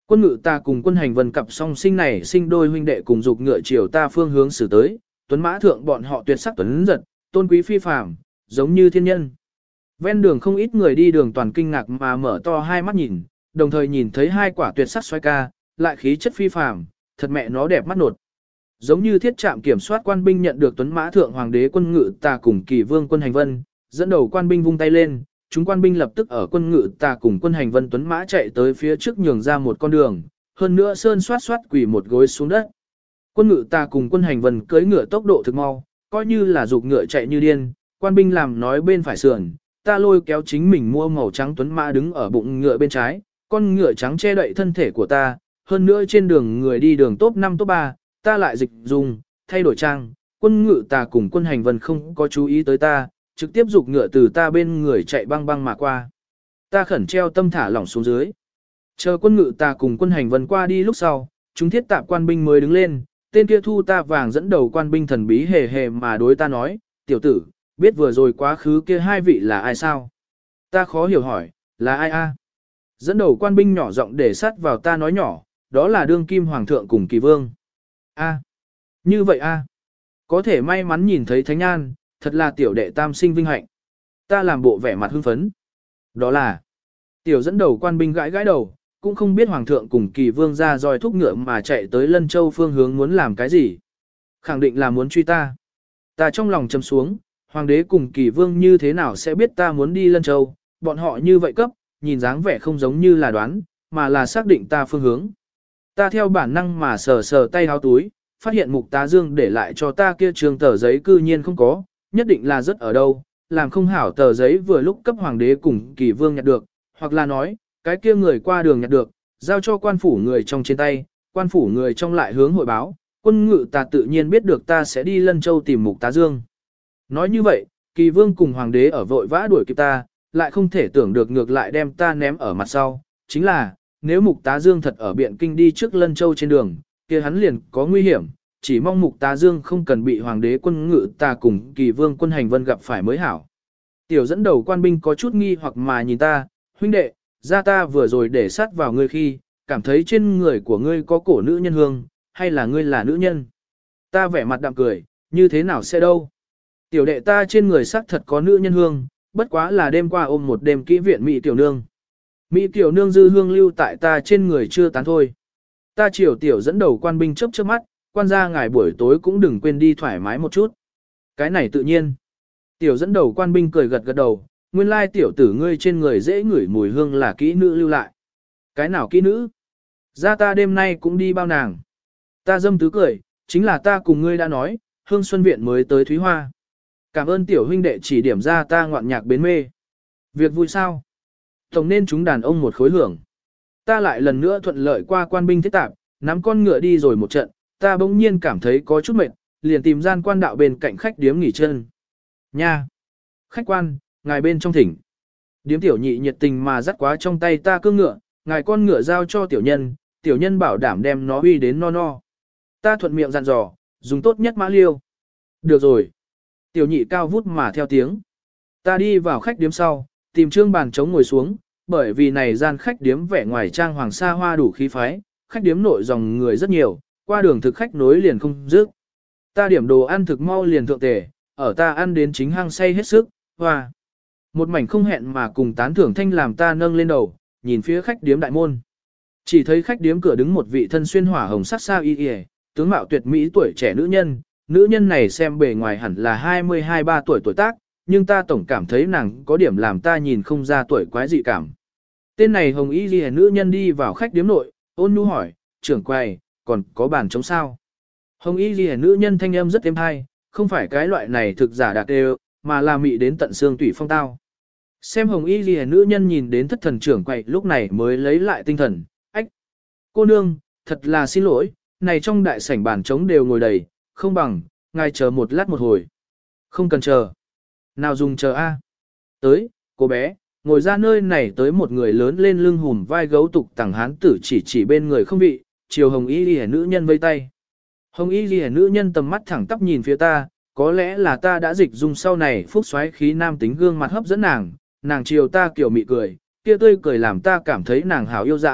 Speaker 1: Quân ngự ta cùng quân hành vân cặp song sinh này sinh đôi huynh đệ cùng dục ngựa chiều ta phương hướng xử tới, tuấn mã thượng bọn họ tuyệt sắc tuấn giật, tôn quý phi phàm, giống như thiên nhân. Ven đường không ít người đi đường toàn kinh ngạc mà mở to hai mắt nhìn, đồng thời nhìn thấy hai quả tuyệt sắc xoay ca, lại khí chất phi phàm, thật mẹ nó đẹp mắt nột. Giống như thiết trạm kiểm soát quan binh nhận được tuấn mã thượng hoàng đế quân ngự ta cùng kỳ vương quân hành vân, dẫn đầu quan binh vung tay lên, chúng quan binh lập tức ở quân ngự ta cùng quân hành vân tuấn mã chạy tới phía trước nhường ra một con đường, hơn nữa sơn soát soát quỳ một gối xuống đất. Quân ngự ta cùng quân hành vân cưỡi ngựa tốc độ thực mau, coi như là dục ngựa chạy như điên, quan binh làm nói bên phải sườn, ta lôi kéo chính mình mua màu trắng tuấn mã đứng ở bụng ngựa bên trái, con ngựa trắng che đậy thân thể của ta, hơn nữa trên đường người đi đường top năm top ba, ta lại dịch dùng, thay đổi trang, quân ngự ta cùng quân hành vân không có chú ý tới ta, trực tiếp dục ngựa từ ta bên người chạy băng băng mà qua. Ta khẩn treo tâm thả lỏng xuống dưới. Chờ quân ngự ta cùng quân hành vân qua đi lúc sau, chúng thiết tạp quan binh mới đứng lên, tên kia thu ta vàng dẫn đầu quan binh thần bí hề hề mà đối ta nói, tiểu tử, biết vừa rồi quá khứ kia hai vị là ai sao? Ta khó hiểu hỏi, là ai a? Dẫn đầu quan binh nhỏ giọng để sát vào ta nói nhỏ, đó là đương kim hoàng thượng cùng kỳ vương. A, như vậy a, có thể may mắn nhìn thấy thánh an, thật là tiểu đệ tam sinh vinh hạnh. Ta làm bộ vẻ mặt hưng phấn. Đó là, tiểu dẫn đầu quan binh gãi gãi đầu, cũng không biết hoàng thượng cùng kỳ vương ra roi thúc ngựa mà chạy tới Lân Châu phương hướng muốn làm cái gì. Khẳng định là muốn truy ta. Ta trong lòng châm xuống, hoàng đế cùng kỳ vương như thế nào sẽ biết ta muốn đi Lân Châu, bọn họ như vậy cấp, nhìn dáng vẻ không giống như là đoán, mà là xác định ta phương hướng. Ta theo bản năng mà sờ sờ tay háo túi, phát hiện mục tá dương để lại cho ta kia trường tờ giấy cư nhiên không có, nhất định là rất ở đâu, làm không hảo tờ giấy vừa lúc cấp hoàng đế cùng kỳ vương nhặt được, hoặc là nói, cái kia người qua đường nhặt được, giao cho quan phủ người trong trên tay, quan phủ người trong lại hướng hội báo, quân ngự ta tự nhiên biết được ta sẽ đi Lân Châu tìm mục tá dương. Nói như vậy, kỳ vương cùng hoàng đế ở vội vã đuổi kịp ta, lại không thể tưởng được ngược lại đem ta ném ở mặt sau, chính là, nếu mục tá dương thật ở Biện Kinh đi trước Lân Châu trên đường, kia hắn liền có nguy hiểm, chỉ mong mục tá dương không cần bị hoàng đế quân ngự ta cùng kỳ vương quân hành vân gặp phải mới hảo. Tiểu dẫn đầu quan binh có chút nghi hoặc mà nhìn ta, huynh đệ, ra ta vừa rồi để sát vào ngươi khi, cảm thấy trên người của ngươi có cổ nữ nhân hương, hay là ngươi là nữ nhân? Ta vẻ mặt đạm cười, như thế nào sẽ đâu? Tiểu đệ ta trên người xác thật có nữ nhân hương, bất quá là đêm qua ôm một đêm kỹ viện Mỹ tiểu nương. Mỹ tiểu nương dư hương lưu tại ta trên người chưa tán thôi. Ta chiều tiểu dẫn đầu quan binh chớp chớp mắt, quan gia ngài buổi tối cũng đừng quên đi thoải mái một chút. Cái này tự nhiên. Tiểu dẫn đầu quan binh cười gật gật đầu, nguyên lai tiểu tử ngươi trên người dễ ngửi mùi hương là kỹ nữ lưu lại. Cái nào kỹ nữ? Ra ta đêm nay cũng đi bao nàng. Ta dâm tứ cười, chính là ta cùng ngươi đã nói, hương xuân viện mới tới Thúy Hoa. Cảm ơn tiểu huynh đệ chỉ điểm ra ta ngoạn nhạc bến mê. Việc vui sao? Tổng nên chúng đàn ông một khối hưởng. Ta lại lần nữa thuận lợi qua quan binh thiết tạp, nắm con ngựa đi rồi một trận, ta bỗng nhiên cảm thấy có chút mệt, liền tìm gian quan đạo bên cạnh khách điếm nghỉ chân. Nha! Khách quan, ngài bên trong thỉnh. Điếm tiểu nhị nhiệt tình mà dắt quá trong tay ta cương ngựa, ngài con ngựa giao cho tiểu nhân, tiểu nhân bảo đảm đem nó uy đến no no. Ta thuận miệng dặn dò, dùng tốt nhất mã liêu. Được rồi. Tiểu nhị cao vút mà theo tiếng. Ta đi vào khách điếm sau, tìm trương bàn trống ngồi xuống, bởi vì này gian khách điếm vẻ ngoài trang hoàng sa hoa đủ khí phái, khách điếm nội dòng người rất nhiều, qua đường thực khách nối liền không dứt. Ta điểm đồ ăn thực mau liền thượng tề, ở ta ăn đến chính hăng say hết sức, hoa. Một mảnh không hẹn mà cùng tán thưởng thanh làm ta nâng lên đầu, nhìn phía khách điếm đại môn. Chỉ thấy khách điếm cửa đứng một vị thân xuyên hỏa hồng sắc sao y y, tướng mạo tuyệt mỹ tuổi trẻ nữ nhân, nữ nhân này xem bề ngoài hẳn là hai mươi hai ba tuổi tuổi tác, nhưng ta tổng cảm thấy nàng có điểm làm ta nhìn không ra tuổi quái dị cảm. Tên này hồng y y nữ nhân đi vào khách điếm nội, ôn nhu hỏi, trưởng quầy, còn có bàn trống sao? Hồng y y nữ nhân thanh âm rất êm hay, không phải cái loại này thực giả đạt đều, mà là mị đến tận xương tủy phong tao. Xem hồng y ghi nữ nhân nhìn đến thất thần trưởng quậy lúc này mới lấy lại tinh thần, ách. Cô nương, thật là xin lỗi, này trong đại sảnh bàn trống đều ngồi đầy, không bằng, ngài chờ một lát một hồi. Không cần chờ. Nào dùng chờ a? Tới, cô bé, ngồi ra nơi này tới một người lớn lên lưng hùm vai gấu tục tẳng hán tử chỉ chỉ bên người không vị, chiều hồng y ghi nữ nhân vây tay. Hồng y ghi nữ nhân tầm mắt thẳng tắp nhìn phía ta, có lẽ là ta đã dịch dung sau này phúc xoáy khí nam tính gương mặt hấp dẫn nàng, nàng chiều ta kiểu mị cười, kia tươi cười làm ta cảm thấy nàng hảo yêu dã,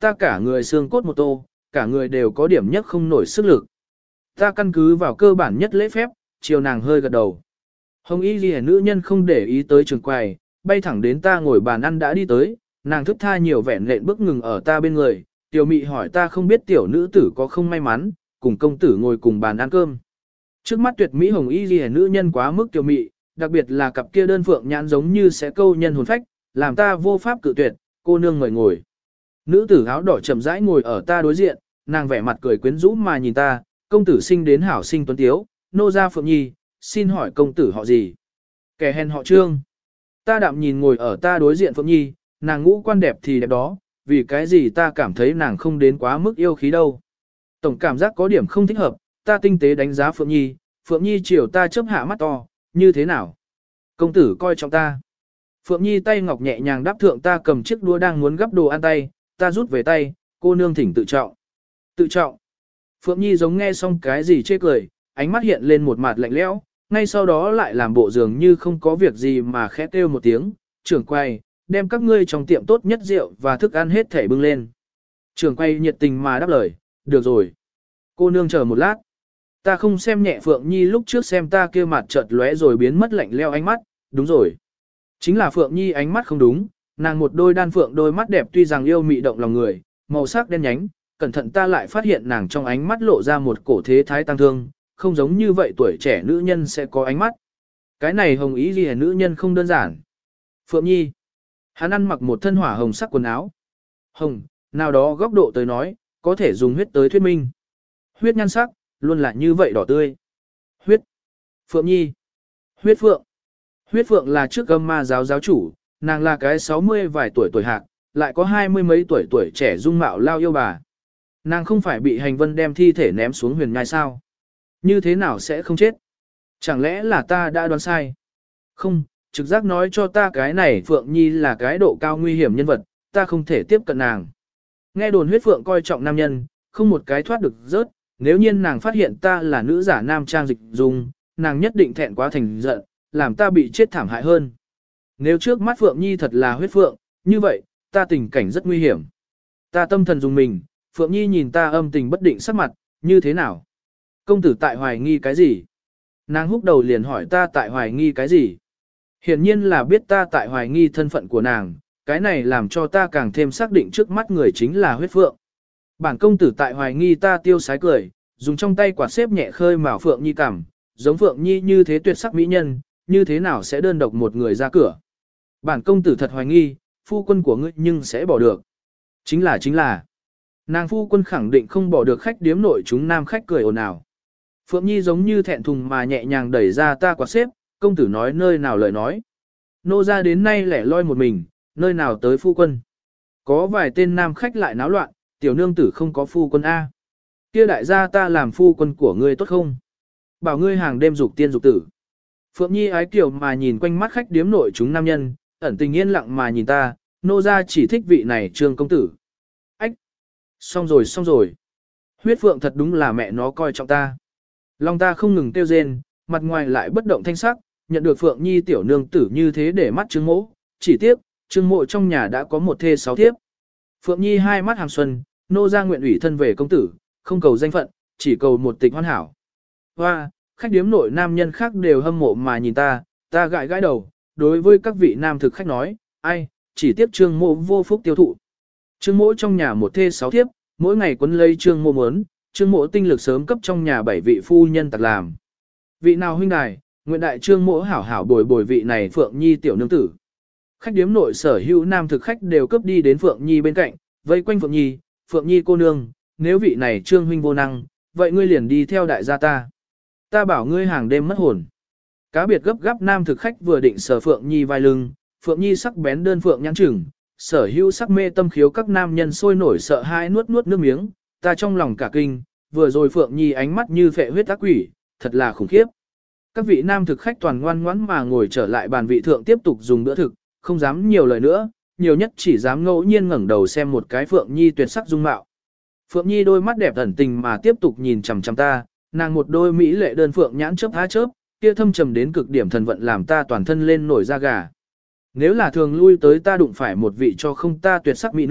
Speaker 1: ta cả người xương cốt một tô, cả người đều có điểm nhất không nổi sức lực. Ta căn cứ vào cơ bản nhất lễ phép, chiều nàng hơi gật đầu. Hồng y ghi nữ nhân không để ý tới trường quầy, bay thẳng đến ta ngồi bàn ăn đã đi tới, nàng thức tha nhiều vẹn lện bước ngừng ở ta bên người, tiểu mị hỏi ta không biết tiểu nữ tử có không may mắn, cùng công tử ngồi cùng bàn ăn cơm. Trước mắt tuyệt mỹ hồng y ghi nữ nhân quá mức tiểu mị, đặc biệt là cặp kia đơn phượng nhãn giống như sẽ câu nhân hồn phách, làm ta vô pháp cự tuyệt, cô nương mời ngồi. Nữ tử áo đỏ chậm rãi ngồi ở ta đối diện, nàng vẻ mặt cười quyến rũ mà nhìn ta, công tử sinh đến hảo sinh tuấn tiếu, nô gia Phượng Nhi, xin hỏi công tử họ gì? Kẻ hèn họ Trương. Ta đạm nhìn ngồi ở ta đối diện Phượng Nhi, nàng ngũ quan đẹp thì đẹp đó, vì cái gì ta cảm thấy nàng không đến quá mức yêu khí đâu. Tổng cảm giác có điểm không thích hợp, ta tinh tế đánh giá Phượng Nhi, Phượng Nhi chiều ta chớp hạ mắt to, như thế nào? Công tử coi trọng ta. Phượng Nhi tay ngọc nhẹ nhàng đáp thượng ta cầm chiếc đũa đang muốn gắp đồ ăn tay, ta rút về tay, cô nương thỉnh tự trọng. Tự trọng. Phượng Nhi giống nghe xong cái gì chê cười, ánh mắt hiện lên một mặt lạnh lẽo, ngay sau đó lại làm bộ dường như không có việc gì mà khẽ kêu một tiếng, trưởng quay, đem các ngươi trong tiệm tốt nhất rượu và thức ăn hết thảy bưng lên. Trưởng quay nhiệt tình mà đáp lời, được rồi. Cô nương chờ một lát. Ta không xem nhẹ Phượng Nhi lúc trước xem ta kia mặt chợt lóe rồi biến mất lạnh leo ánh mắt, đúng rồi. Chính là Phượng Nhi ánh mắt không đúng, nàng một đôi đan phượng đôi mắt đẹp tuy rằng yêu mị động lòng người, màu sắc đen nhánh, cẩn thận ta lại phát hiện nàng trong ánh mắt lộ ra một cổ thế thái tăng thương, không giống như vậy tuổi trẻ nữ nhân sẽ có ánh mắt. Cái này hồng ý gì nữ nhân không đơn giản. Phượng Nhi. Hắn ăn mặc một thân hỏa hồng sắc quần áo. Hồng, nào đó góc độ tới nói, có thể dùng huyết tới thuyết minh. Huyết nhan sắc, luôn là như vậy đỏ tươi. Huyết. Phượng Nhi. Huyết Phượng. Huyết Phượng là trước âm ma giáo giáo chủ, nàng là cái sáu mươi vài tuổi tuổi hạc, lại có hai mươi mấy tuổi tuổi trẻ dung mạo lao yêu bà. Nàng không phải bị hành vân đem thi thể ném xuống huyền nhai sao? Như thế nào sẽ không chết? Chẳng lẽ là ta đã đoán sai? Không, trực giác nói cho ta cái này Phượng Nhi là cái độ cao nguy hiểm nhân vật, ta không thể tiếp cận nàng. Nghe đồn huyết Phượng coi trọng nam nhân, không một cái thoát được rớt, nếu nhiên nàng phát hiện ta là nữ giả nam trang dịch dung, nàng nhất định thẹn quá thành giận, làm ta bị chết thảm hại hơn. Nếu trước mắt Phượng Nhi thật là huyết Phượng, như vậy, ta tình cảnh rất nguy hiểm. Ta tâm thần dùng mình, Phượng Nhi nhìn ta âm tình bất định sắc mặt, như thế nào? Công tử tại hoài nghi cái gì? Nàng húc đầu liền hỏi ta tại hoài nghi cái gì? Hiển nhiên là biết ta tại hoài nghi thân phận của nàng, cái này làm cho ta càng thêm xác định trước mắt người chính là huyết Phượng. Bản công tử tại hoài nghi ta tiêu sái cười, dùng trong tay quạt xếp nhẹ khơi mào Phượng Nhi cảm, giống Phượng Nhi như thế tuyệt sắc mỹ nhân, như thế nào sẽ đơn độc một người ra cửa. Bản công tử thật hoài nghi, phu quân của ngươi nhưng sẽ bỏ được. Chính là chính là. Nàng phu quân khẳng định không bỏ được khách điếm nội chúng nam khách cười ồn ào. Phượng Nhi giống như thẹn thùng mà nhẹ nhàng đẩy ra ta quạt xếp, công tử nói nơi nào lời nói. Nô ra đến nay lẻ loi một mình, nơi nào tới phu quân. Có vài tên nam khách lại náo loạn, tiểu nương tử không có phu quân A. Kia đại gia ta làm phu quân của ngươi tốt không? Bảo ngươi hàng đêm dục tiên dục tử. Phượng Nhi ái kiểu mà nhìn quanh mắt khách điếm nội chúng nam nhân, ẩn tình yên lặng mà nhìn ta, nô ra chỉ thích vị này trương công tử. Ách! Xong rồi xong rồi. Huyết Phượng thật đúng là mẹ nó coi trọng ta. Lòng ta không ngừng tiêu rên, mặt ngoài lại bất động thanh sắc, nhận được Phượng Nhi tiểu nương tử như thế để mắt trương mỗ, chỉ tiếc, trương mộ trong nhà đã có một thê sáu thiếp. Phượng Nhi hai mắt hàm xuân, nô ra nguyện ủy thân về công tử, không cầu danh phận, chỉ cầu một tịch hoàn hảo. Hoa, khách điếm nội nam nhân khác đều hâm mộ mà nhìn ta, ta gãi gãi đầu, đối với các vị nam thực khách nói, ai, chỉ tiếp trương mộ vô phúc tiêu thụ. Trương mộ trong nhà một thê sáu thiếp, mỗi ngày quấn lấy trương mộ muốn, trương mộ tinh lực sớm cấp trong nhà bảy vị phu nhân tặc làm. Vị nào huynh đài, nguyện đại trương mộ hảo hảo bồi bồi vị này Phượng Nhi tiểu nương tử. Khách điếm nội sở hữu nam thực khách đều cấp đi đến Phượng Nhi bên cạnh, vây quanh Phượng Nhi, Phượng Nhi cô nương, nếu vị này trương huynh vô năng, vậy ngươi liền đi theo đại gia ta. Ta bảo ngươi hàng đêm mất hồn. Cá biệt gấp gáp nam thực khách vừa định sở Phượng Nhi vai lưng, Phượng Nhi sắc bén đơn phượng nhãn chừng, sở hữu sắc mê tâm khiếu các nam nhân sôi nổi sợ hãi nuốt nuốt nước miếng, ta trong lòng cả kinh, vừa rồi Phượng Nhi ánh mắt như phệ huyết ác quỷ, thật là khủng khiếp. Các vị nam thực khách toàn ngoan ngoãn mà ngồi trở lại bàn vị thượng tiếp tục dùng bữa thực, không dám nhiều lời nữa, nhiều nhất chỉ dám ngẫu nhiên ngẩng đầu xem một cái Phượng Nhi tuyệt sắc dung mạo. Phượng Nhi đôi mắt đẹp ẩn tình mà tiếp tục nhìn chằm chằm ta, nàng một đôi mỹ lệ đơn phượng nhãn chớp há chớp, kia thâm trầm đến cực điểm thần vận làm ta toàn thân lên nổi da gà. Nếu là thường lui tới ta đụng phải một vị cho không ta tuyệt sắc mỹ nữ,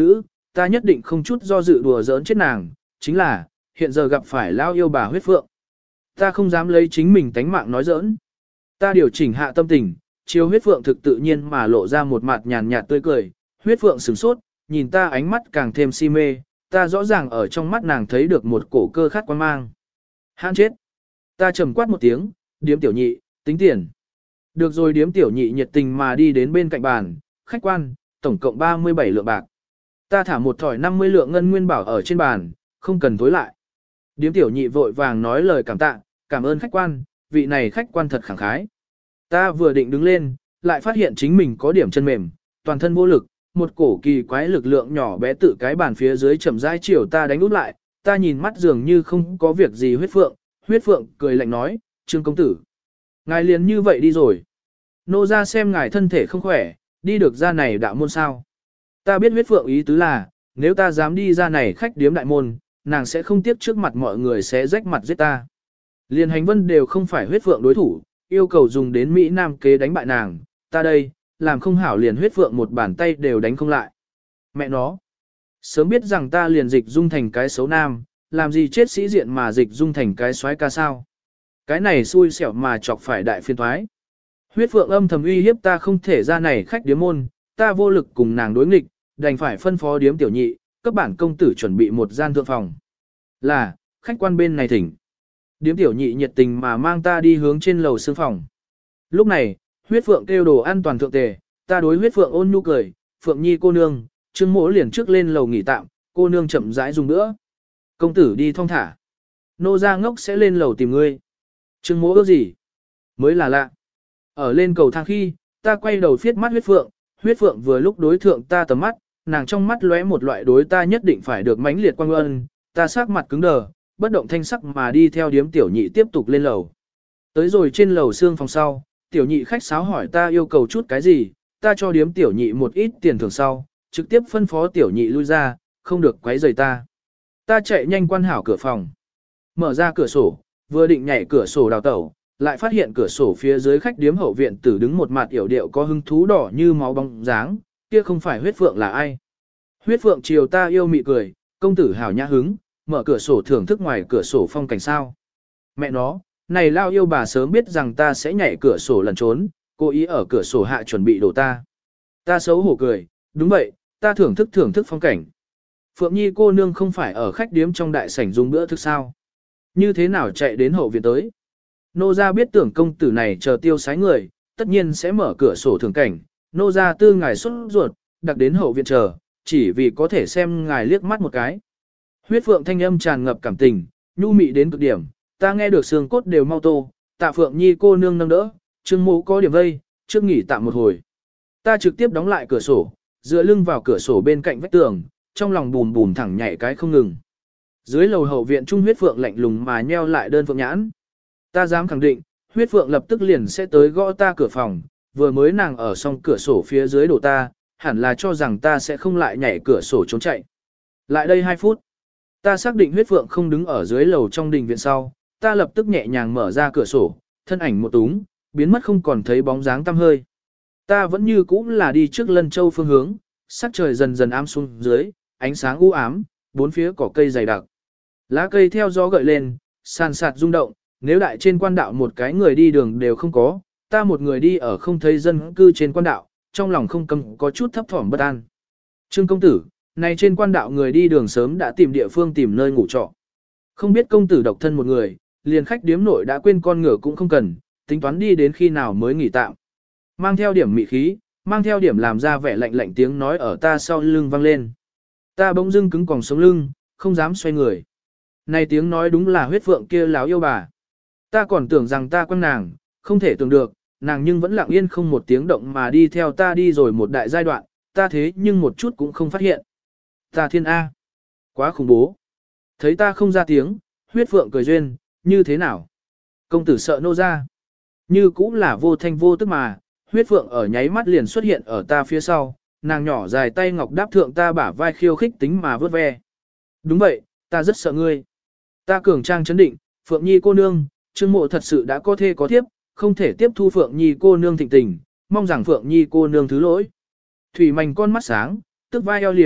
Speaker 1: ta nhất định không chút do dự đùa giỡn chết nàng, chính là, hiện giờ gặp phải lao yêu bà huyết phượng. Ta không dám lấy chính mình tánh mạng nói giỡn. Ta điều chỉnh hạ tâm tình, chiếu huyết phượng thực tự nhiên mà lộ ra một mặt nhàn nhạt tươi cười, huyết phượng sửng sốt, nhìn ta ánh mắt càng thêm si mê, ta rõ ràng ở trong mắt nàng thấy được một cổ cơ khát quan mang. Hãn chết. Ta trầm quát một tiếng, điếm tiểu nhị, tính tiền. Được rồi, điếm tiểu nhị nhiệt tình mà đi đến bên cạnh bàn, khách quan, tổng cộng ba mươi bảy lượng bạc. Ta thả một thỏi năm mươi lượng ngân nguyên bảo ở trên bàn, không cần tối lại. Điếm tiểu nhị vội vàng nói lời cảm tạ, cảm ơn khách quan, vị này khách quan thật khẳng khái. Ta vừa định đứng lên, lại phát hiện chính mình có điểm chân mềm, toàn thân vô lực, một cổ kỳ quái lực lượng nhỏ bé tự cái bàn phía dưới chậm rãi chiều ta đánh úp lại, ta nhìn mắt dường như không có việc gì huyết phượng, huyết phượng cười lạnh nói, Trương công tử. Ngài liền như vậy đi rồi. Nô ra xem ngài thân thể không khỏe, đi được ra này đạo môn sao. Ta biết huyết phượng ý tứ là, nếu ta dám đi ra này khách điếm đại môn, nàng sẽ không tiếp trước mặt mọi người sẽ rách mặt giết ta. Liền hành vân đều không phải huyết phượng đối thủ, yêu cầu dùng đến Mỹ Nam kế đánh bại nàng, ta đây, làm không hảo liền huyết phượng một bàn tay đều đánh không lại. Mẹ nó, sớm biết rằng ta liền dịch dung thành cái xấu nam, làm gì chết sĩ diện mà dịch dung thành cái soái ca sao. Cái này xui xẻo mà chọc phải đại phiên thoái. Huyết phượng âm thầm uy hiếp ta không thể ra này khách điếm môn, ta vô lực cùng nàng đối nghịch, đành phải phân phó điếm tiểu nhị, cấp bản công tử chuẩn bị một gian thượng phòng. Là, khách quan bên này thỉnh. Điếm tiểu nhị nhiệt tình mà mang ta đi hướng trên lầu xương phòng. Lúc này, huyết phượng kêu đồ ăn toàn thượng tề, ta đối huyết phượng ôn nhu cười, phượng nhi cô nương, Trương mỗ liền trước lên lầu nghỉ tạm, cô nương chậm rãi dùng nữa. Công tử đi thong thả. Nô gia ngốc sẽ lên lầu tìm ngươi. Trương mỗ ước gì? Mới là lạ. Ở lên cầu thang khi, ta quay đầu phiết mắt huyết phượng, huyết phượng vừa lúc đối thượng ta tầm mắt, nàng trong mắt lóe một loại đối ta nhất định phải được mãnh liệt quan ân, ta sắc mặt cứng đờ, bất động thanh sắc mà đi theo điếm tiểu nhị tiếp tục lên lầu. Tới rồi trên lầu xương phòng sau, tiểu nhị khách sáo hỏi ta yêu cầu chút cái gì, ta cho điếm tiểu nhị một ít tiền thưởng sau, trực tiếp phân phó tiểu nhị lui ra, không được quấy rầy ta. Ta chạy nhanh quan hảo cửa phòng, mở ra cửa sổ, vừa định nhảy cửa sổ đào tẩu, lại phát hiện cửa sổ phía dưới khách điếm hậu viện tử đứng một mặt yểu điệu có hứng thú đỏ như máu bóng dáng, kia không phải huyết phượng là ai. Huyết phượng chiều ta yêu mị cười, công tử hảo nhã hứng, mở cửa sổ thưởng thức ngoài cửa sổ phong cảnh sao. Mẹ nó, này lao yêu bà sớm biết rằng ta sẽ nhảy cửa sổ lẩn trốn, cố ý ở cửa sổ hạ chuẩn bị đổ ta. Ta xấu hổ cười, đúng vậy, ta thưởng thức thưởng thức phong cảnh. Phượng Nhi cô nương không phải ở khách điếm trong đại sảnh dùng bữa thức sao. Như thế nào chạy đến hậu viện tới? Nô gia biết tưởng công tử này chờ tiêu sái người, tất nhiên sẽ mở cửa sổ thưởng cảnh. Nô gia tư ngài xuất ruột, đặc đến hậu viện chờ, chỉ vì có thể xem ngài liếc mắt một cái. Huyết phượng thanh âm tràn ngập cảm tình, nhu mị đến cực điểm, ta nghe được xương cốt đều mau tô, tạ Phượng Nhi cô nương nâng đỡ, Trương mỗ có điểm vây, trước nghỉ tạm một hồi. Ta trực tiếp đóng lại cửa sổ, dựa lưng vào cửa sổ bên cạnh vách tường, trong lòng bùm bùm thẳng nhảy cái không ngừng. Dưới lầu hậu viện trung huyết phượng lạnh lùng mà nheo lại đơn phượng nhãn. Ta dám khẳng định, huyết phượng lập tức liền sẽ tới gõ ta cửa phòng, vừa mới nàng ở song cửa sổ phía dưới đổ ta, hẳn là cho rằng ta sẽ không lại nhảy cửa sổ trốn chạy. Lại đây hai phút. Ta xác định huyết phượng không đứng ở dưới lầu trong đình viện sau, ta lập tức nhẹ nhàng mở ra cửa sổ, thân ảnh một túng, biến mất không còn thấy bóng dáng tăm hơi. Ta vẫn như cũ là đi trước Lân Châu phương hướng, sắc trời dần dần ám xuống dưới, ánh sáng u ám, bốn phía cỏ cây dày đặc. Lá cây theo gió gợi lên, sàn sạt rung động, nếu đại trên quan đạo một cái người đi đường đều không có, ta một người đi ở không thấy dân cư trên quan đạo, trong lòng không cầm có chút thấp thỏm bất an. Trương công tử, này trên quan đạo người đi đường sớm đã tìm địa phương tìm nơi ngủ trọ. Không biết công tử độc thân một người, liền khách điếm nội đã quên con ngựa cũng không cần, tính toán đi đến khi nào mới nghỉ tạm. Mang theo điểm mị khí, mang theo điểm làm ra vẻ lạnh lạnh tiếng nói ở ta sau lưng vang lên. Ta bỗng dưng cứng còng sống lưng, không dám xoay người. Này tiếng nói đúng là huyết phượng kia láo yêu bà. Ta còn tưởng rằng ta quen nàng, không thể tưởng được, nàng nhưng vẫn lặng yên không một tiếng động mà đi theo ta đi rồi một đại giai đoạn, ta thế nhưng một chút cũng không phát hiện. Ta thiên A. Quá khủng bố. Thấy ta không ra tiếng, huyết phượng cười duyên, như thế nào? Công tử sợ nô ra. Như cũng là vô thanh vô tức mà, huyết phượng ở nháy mắt liền xuất hiện ở ta phía sau, nàng nhỏ dài tay ngọc đáp thượng ta bả vai khiêu khích tính mà vớt ve. Đúng vậy, ta rất sợ ngươi. Ta cường trang chấn định, Phượng Nhi cô nương, Trương mộ thật sự đã có thê có thiếp, không thể tiếp thu Phượng Nhi cô nương thịnh tình, mong rằng Phượng Nhi cô nương thứ lỗi. Thủy mảnh con mắt sáng, tức vai eo liếu,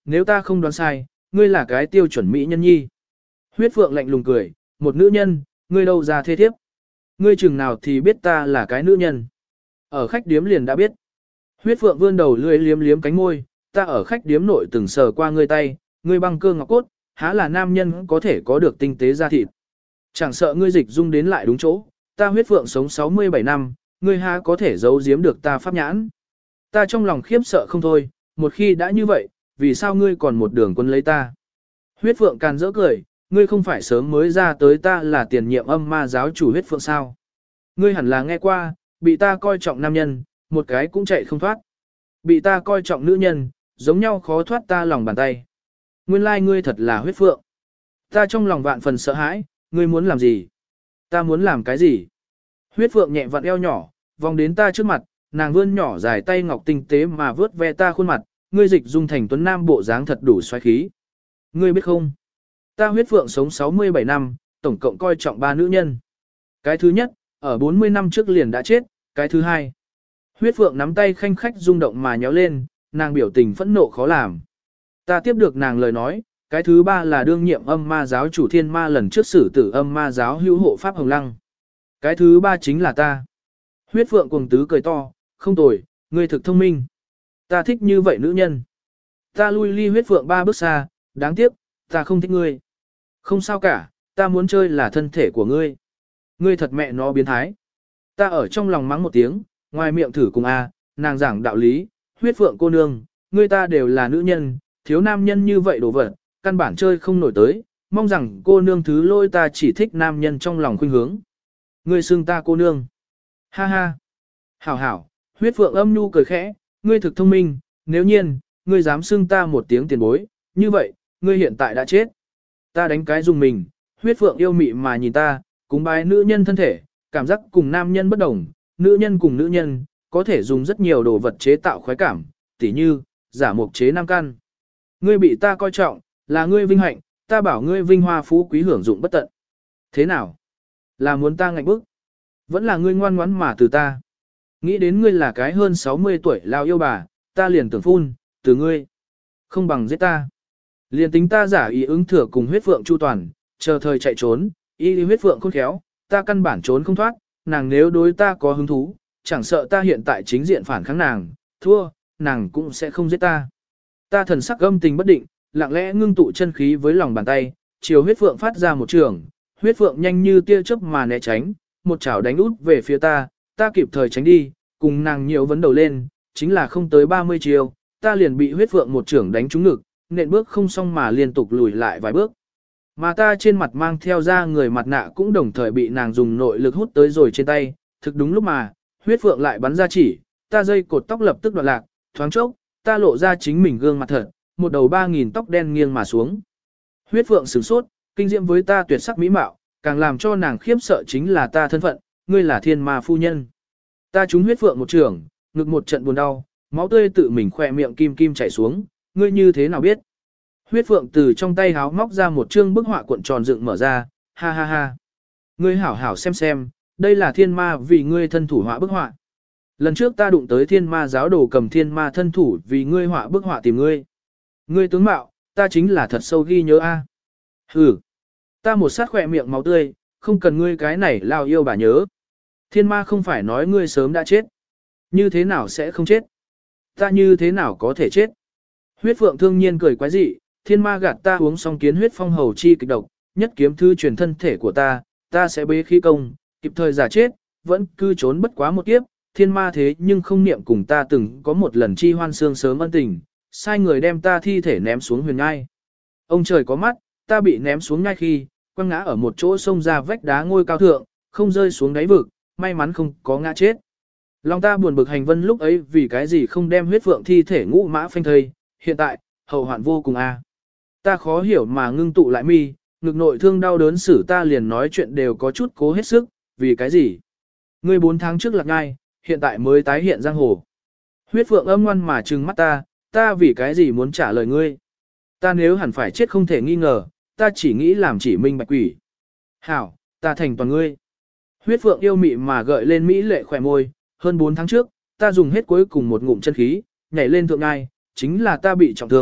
Speaker 1: nếu ta không đoán sai, ngươi là cái tiêu chuẩn mỹ nhân nhi. Huyết Phượng lạnh lùng cười, một nữ nhân, ngươi đâu ra thê thiếp. Ngươi chừng nào thì biết ta là cái nữ nhân. Ở khách điếm liền đã biết. Huyết Phượng vươn đầu lưỡi liếm liếm cánh môi, ta ở khách điếm nội từng sờ qua ngươi tay, ngươi băng cơ ngọc cốt, há là nam nhân có thể có được tinh tế da thịt. Chẳng sợ ngươi dịch dung đến lại đúng chỗ, ta Huyết Phượng sống sáu mươi bảy năm, ngươi há có thể giấu giếm được ta pháp nhãn. Ta trong lòng khiếp sợ không thôi, một khi đã như vậy, vì sao ngươi còn một đường quân lấy ta? Huyết Phượng càn rỡ cười, ngươi không phải sớm mới ra tới ta là tiền nhiệm âm ma giáo chủ Huyết Phượng sao? Ngươi hẳn là nghe qua, bị ta coi trọng nam nhân, một cái cũng chạy không thoát. Bị ta coi trọng nữ nhân, giống nhau khó thoát ta lòng bàn tay. Nguyên lai ngươi thật là Huyết Phượng. Ta trong lòng vạn phần sợ hãi, ngươi muốn làm gì? Ta muốn làm cái gì? Huyết Phượng nhẹ vặn eo nhỏ, vòng đến ta trước mặt, nàng vươn nhỏ dài tay ngọc tinh tế mà vớt ve ta khuôn mặt, ngươi dịch dung thành tuấn nam bộ dáng thật đủ xoáy khí. Ngươi biết không? Ta Huyết Phượng sống sáu mươi bảy năm, tổng cộng coi trọng ba nữ nhân. Cái thứ nhất, ở bốn mươi năm trước liền đã chết, cái thứ hai. Huyết Phượng nắm tay khanh khách rung động mà nhéo lên, nàng biểu tình phẫn nộ khó làm. Ta tiếp được nàng lời nói, cái thứ ba là đương nhiệm âm ma giáo chủ thiên ma lần trước xử tử âm ma giáo hữu hộ pháp Hồng Lăng. Cái thứ ba chính là ta. Huyết Phượng cuồng tứ cười to, không tồi, ngươi thực thông minh. Ta thích như vậy nữ nhân. Ta lui ly Huyết Phượng ba bước xa, đáng tiếc, ta không thích ngươi. Không sao cả, ta muốn chơi là thân thể của ngươi. Ngươi thật mẹ nó biến thái. Ta ở trong lòng mắng một tiếng, ngoài miệng thử cùng a, nàng giảng đạo lý, Huyết Phượng cô nương, ngươi ta đều là nữ nhân, thiếu nam nhân như vậy đồ vật, căn bản chơi không nổi tới, mong rằng cô nương thứ lôi ta chỉ thích nam nhân trong lòng khuynh hướng. Ngươi xưng ta cô nương. Ha ha. Hảo hảo, Huyết Phượng âm nhu cười khẽ, ngươi thực thông minh, nếu nhiên, ngươi dám xưng ta một tiếng tiền bối, như vậy, ngươi hiện tại đã chết. Ta đánh cái dùng mình, Huyết Phượng yêu mị mà nhìn ta, cúng bái nữ nhân thân thể, cảm giác cùng nam nhân bất đồng, nữ nhân cùng nữ nhân, có thể dùng rất nhiều đồ vật chế tạo khoái cảm, tỉ như, giả mục chế nam căn. Ngươi bị ta coi trọng, là ngươi vinh hạnh, ta bảo ngươi vinh hoa phú quý hưởng dụng bất tận. Thế nào? Là muốn ta ngạnh bức? Vẫn là ngươi ngoan ngoãn mà từ ta. Nghĩ đến ngươi là cái hơn sáu mươi tuổi lao yêu bà, ta liền tưởng phun, từ ngươi. Không bằng giết ta. Liền tính ta giả ý ứng thừa cùng Huyết Phượng chu toàn, chờ thời chạy trốn, y Huyết Phượng khôn khéo, ta căn bản trốn không thoát, nàng nếu đối ta có hứng thú, chẳng sợ ta hiện tại chính diện phản kháng nàng, thua, nàng cũng sẽ không giết ta. Ta thần sắc âm tình bất định, lặng lẽ ngưng tụ chân khí với lòng bàn tay, chiều Huyết Phượng phát ra một trường, Huyết Phượng nhanh như tia chớp mà né tránh, một chảo đánh út về phía ta, ta kịp thời tránh đi, cùng nàng nhiều vấn đầu lên, chính là không tới ba mươi chiều, ta liền bị Huyết Phượng một trưởng đánh trúng ngực, nện bước không xong mà liên tục lùi lại vài bước. Mà ta trên mặt mang theo ra người mặt nạ cũng đồng thời bị nàng dùng nội lực hút tới rồi trên tay, thực đúng lúc mà, Huyết Phượng lại bắn ra chỉ, ta dây cột tóc lập tức đoạn lạc, thoáng chốc, ta lộ ra chính mình gương mặt thật, một đầu ba nghìn tóc đen nghiêng mà xuống. Huyết Phượng sửng sốt, kinh diễm với ta tuyệt sắc mỹ mạo, càng làm cho nàng khiếp sợ chính là ta thân phận, ngươi là thiên ma phu nhân. Ta trúng Huyết Phượng một trường, ngực một trận buồn đau, máu tươi tự mình khỏe miệng kim kim chảy xuống, ngươi như thế nào biết? Huyết Phượng từ trong tay háo móc ra một chương bức họa cuộn tròn dựng mở ra, ha ha ha. Ngươi hảo hảo xem xem, đây là thiên ma vì ngươi thân thủ họa bức họa. Lần trước ta đụng tới thiên ma giáo đồ cầm thiên ma thân thủ vì ngươi họa bức họa tìm ngươi. Ngươi tướng mạo, ta chính là thật sâu ghi nhớ a. Hừ, ta một sát khỏe miệng máu tươi, không cần ngươi cái này lao yêu bà nhớ. Thiên ma không phải nói ngươi sớm đã chết. Như thế nào sẽ không chết? Ta như thế nào có thể chết? Huyết Phượng thương nhiên cười quái dị, thiên ma gạt ta uống xong kiến huyết phong hầu chi kịch độc, nhất kiếm thư truyền thân thể của ta, ta sẽ bế khí công, kịp thời giả chết, vẫn cư trốn bất quá một kiếp, thiên ma thế nhưng không niệm cùng ta từng có một lần chi hoan sương sớm ân tình, sai người đem ta thi thể ném xuống huyền ngai. Ông trời có mắt, ta bị ném xuống ngay khi, quăng ngã ở một chỗ sông ra vách đá ngôi cao thượng, không rơi xuống đáy vực, may mắn không có ngã chết. Lòng ta buồn bực Hành Vân lúc ấy vì cái gì không đem Huyết Phượng thi thể ngũ mã phanh thây, hiện tại, hậu hoạn vô cùng a. Ta khó hiểu mà ngưng tụ lại mi, ngực nội thương đau đớn xử ta liền nói chuyện đều có chút cố hết sức, vì cái gì? Ngươi bốn tháng trước lạc ngai, hiện tại mới tái hiện giang hồ. Huyết Phượng âm ngoan mà trừng mắt ta, ta vì cái gì muốn trả lời ngươi? Ta nếu hẳn phải chết không thể nghi ngờ, ta chỉ nghĩ làm chỉ minh bạch quỷ. Hảo, ta thành toàn ngươi. Huyết Phượng yêu mị mà gợi lên mỹ lệ khỏe môi, hơn bốn tháng trước, ta dùng hết cuối cùng một ngụm chân khí, nhảy lên thượng ngai, chính là ta bị trọng thương,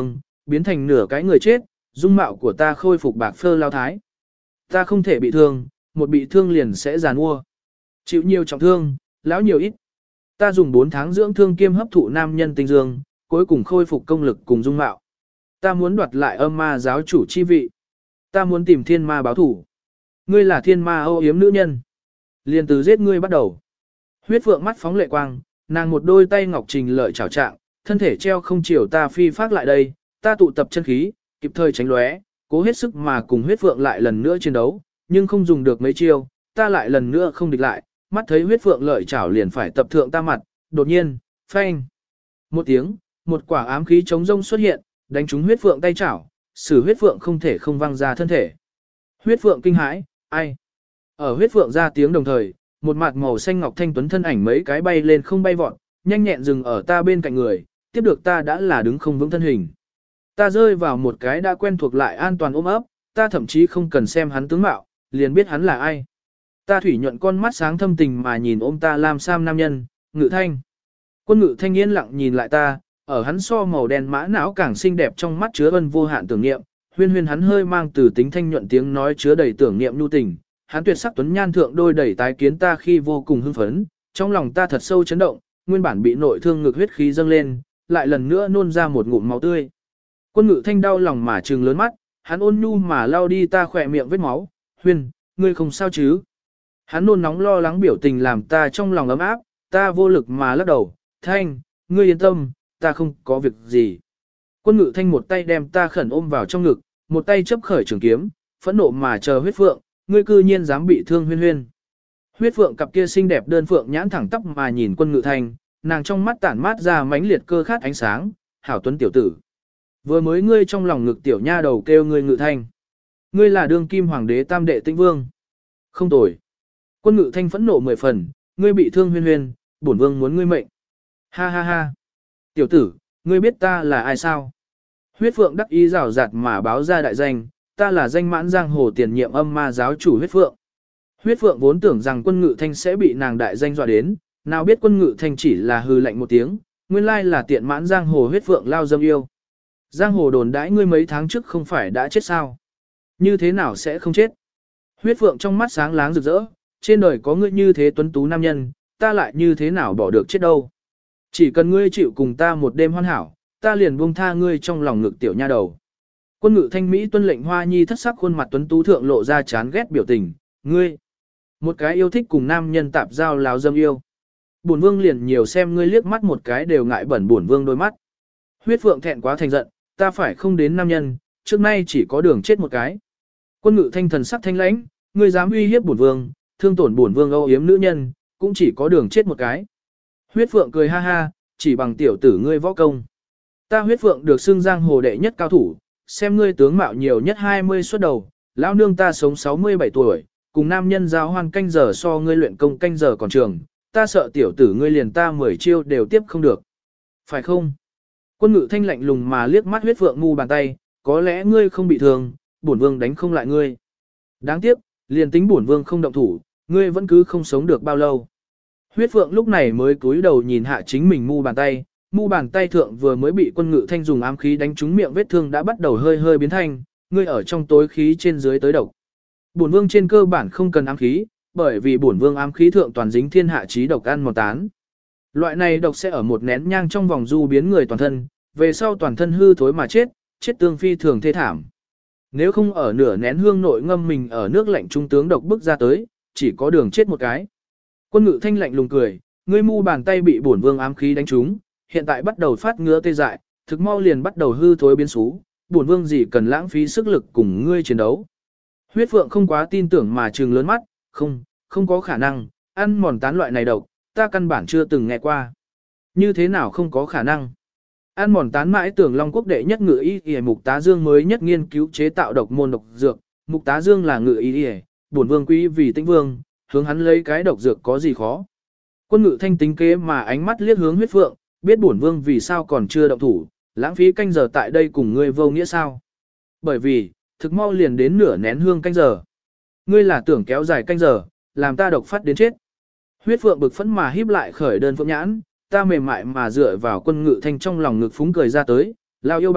Speaker 1: biến thành nửa cái người chết, dung mạo của ta khôi phục bạc phơ lao thái. Ta không thể bị thương, một bị thương liền sẽ giàn mua. Chịu nhiều trọng thương, lão nhiều ít. Ta dùng bốn tháng dưỡng thương kiêm hấp thụ nam nhân tinh dương, cuối cùng khôi phục công lực cùng dung mạo. Ta muốn đoạt lại âm ma giáo chủ chi vị. Ta muốn tìm thiên ma báo thủ. Ngươi là thiên ma âu yếm nữ nhân. Liền từ giết ngươi bắt đầu. Huyết phượng mắt phóng lệ quang, nàng một đôi tay ngọc trình lợi chảo trạng, thân thể treo không chiều ta phi phát lại đây, ta tụ tập chân khí, kịp thời tránh lóe, cố hết sức mà cùng huyết phượng lại lần nữa chiến đấu, nhưng không dùng được mấy chiêu, ta lại lần nữa không địch lại, mắt thấy huyết phượng lợi chảo liền phải tập thượng ta mặt, đột nhiên, phanh. Một tiếng, một quả ám khí chống rông xuất hiện, đánh trúng huyết phượng tay chảo, sử huyết phượng không thể không văng ra thân thể. Huyết phượng kinh hãi, ai? Ở huyết phượng ra tiếng đồng thời, một mặt màu xanh ngọc thanh tuấn thân ảnh mấy cái bay lên không bay vọt, nhanh nhẹn dừng ở ta bên cạnh người, tiếp được ta đã là đứng không vững thân hình. Ta rơi vào một cái đã quen thuộc lại an toàn ôm ấp, ta thậm chí không cần xem hắn tướng mạo, liền biết hắn là ai. Ta thủy nhuận con mắt sáng thâm tình mà nhìn ôm ta làm sam nam nhân, Ngự Thanh. Quân Ngự Thanh yên lặng nhìn lại ta, ở hắn so màu đen mã não càng xinh đẹp trong mắt chứa ân vô hạn tưởng niệm, huyên huyên hắn hơi mang từ tính thanh nhuận tiếng nói chứa đầy tưởng niệm nhu tình, hắn tuyệt sắc tuấn nhan thượng đôi đẩy tái kiến ta khi vô cùng hưng phấn, trong lòng ta thật sâu chấn động, nguyên bản bị nội thương ngực huyết khí dâng lên, lại lần nữa nôn ra một ngụm máu tươi. Quân Ngự Thanh đau lòng mà trừng lớn mắt, hắn ôn nhu mà lau đi ta khỏe miệng vết máu, huyên, ngươi không sao chứ? Hắn nôn nóng lo lắng biểu tình làm ta trong lòng ấm áp, ta vô lực mà lắc đầu, Thanh, ngươi yên tâm, ta không có việc gì. Quân Ngự Thanh một tay đem ta khẩn ôm vào trong ngực, một tay chấp khởi trường kiếm, phẫn nộ mà chờ huyết phượng, ngươi cư nhiên dám bị thương huyên huyên. Huyết phượng cặp kia xinh đẹp đơn phượng nhãn thẳng tóc mà nhìn Quân Ngự Thanh, nàng trong mắt tản mát ra mãnh liệt cơ khát ánh sáng, hảo tuấn tiểu tử. Vừa mới ngươi trong lòng ngực tiểu nha đầu kêu ngươi Ngự Thanh. Ngươi là đương kim hoàng đế tam đệ tĩnh vương. Không tồi. Quân Ngự Thanh phẫn nộ mười phần, ngươi bị thương huyên huyên, bổn vương muốn ngươi mệnh. Ha ha ha. Tiểu tử, ngươi biết ta là ai sao? Huyết phượng đắc ý rào rạt mà báo ra đại danh, ta là danh mãn giang hồ tiền nhiệm âm ma giáo chủ huyết phượng. Huyết phượng vốn tưởng rằng Quân Ngự Thanh sẽ bị nàng đại danh dọa đến, nào biết Quân Ngự Thanh chỉ là hư lạnh một tiếng, nguyên lai là tiện mãn giang hồ huyết phượng lao dâm yêu. Giang hồ đồn đãi ngươi mấy tháng trước không phải đã chết sao? Như thế nào sẽ không chết? Huyết phượng trong mắt sáng láng rực rỡ, trên đời có ngươi như thế tuấn tú nam nhân, ta lại như thế nào bỏ được chết đâu. Chỉ cần ngươi chịu cùng ta một đêm hoàn hảo, ta liền buông tha ngươi trong lòng ngực tiểu nha đầu. Quân Ngự Thanh Mỹ tuân lệnh Hoa Nhi thất sắc khuôn mặt tuấn tú thượng lộ ra chán ghét biểu tình, ngươi. Một cái yêu thích cùng nam nhân tạp giao láo dâm yêu. Bổn vương liền nhiều xem ngươi liếc mắt một cái đều ngại bẩn bổn vương đôi mắt. Huyết phượng thẹn quá thành giận, ta phải không đến nam nhân, trước nay chỉ có đường chết một cái. Quân Ngự Thanh thần sắc thanh lãnh, ngươi dám uy hiếp bổn vương, thương tổn bổn vương âu yếm nữ nhân, cũng chỉ có đường chết một cái. Huyết phượng cười ha ha, chỉ bằng tiểu tử ngươi võ công. Ta huyết phượng được xưng giang hồ đệ nhất cao thủ, xem ngươi tướng mạo nhiều nhất hai mươi xuất đầu, lão nương ta sống sáu mươi bảy tuổi, cùng nam nhân giao hoan canh giờ so ngươi luyện công canh giờ còn trường, ta sợ tiểu tử ngươi liền ta mười chiêu đều tiếp không được. Phải không? Quân Ngự Thanh lạnh lùng mà liếc mắt huyết phượng ngu bàn tay, có lẽ ngươi không bị thương, bổn vương đánh không lại ngươi. Đáng tiếc, liền tính bổn vương không động thủ, ngươi vẫn cứ không sống được bao lâu. Huyết phượng lúc này mới cúi đầu nhìn hạ chính mình mu bàn tay, mu bàn tay thượng vừa mới bị Quân Ngự Thanh dùng ám khí đánh trúng miệng vết thương đã bắt đầu hơi hơi biến thanh, ngươi ở trong tối khí trên dưới tới độc. Bổn vương trên cơ bản không cần ám khí, bởi vì bổn vương ám khí thượng toàn dính thiên hạ chí độc ăn mòn tán. Loại này độc sẽ ở một nén nhang trong vòng du biến người toàn thân, về sau toàn thân hư thối mà chết, chết tương phi thường thê thảm. Nếu không ở nửa nén hương nội ngâm mình ở nước lạnh trung tướng độc bức ra tới, chỉ có đường chết một cái. Quân Ngự Thanh lạnh lùng cười, ngươi mu bàn tay bị bổn vương ám khí đánh trúng, hiện tại bắt đầu phát ngứa tê dại, thực mau liền bắt đầu hư thối biến xú, bổn vương gì cần lãng phí sức lực cùng ngươi chiến đấu. Huyết phượng không quá tin tưởng mà trừng lớn mắt, không, không có khả năng, ăn mòn tán loại này độc, ta căn bản chưa từng nghe qua. Như thế nào không có khả năng? Ăn mòn tán mãi tưởng Long Quốc đệ nhất ngự y y Mục Tá Dương mới nhất nghiên cứu chế tạo độc môn độc dược, Mục Tá Dương là ngự y y, bổn vương quý vì Tĩnh vương, hướng hắn lấy cái độc dược có gì khó. Quân Ngự Thanh tính kế mà ánh mắt liếc hướng huyết phượng, biết bổn vương vì sao còn chưa động thủ, lãng phí canh giờ tại đây cùng ngươi vô nghĩa sao? Bởi vì, thực mau liền đến nửa nén hương canh giờ. Ngươi là tưởng kéo dài canh giờ, làm ta độc phát đến chết. Huyết phượng bực phẫn mà híp lại khởi đơn phượng nhãn, ta mềm mại mà dựa vào Quân Ngự Thanh trong lòng ngực phúng cười ra tới, lao yêu bà,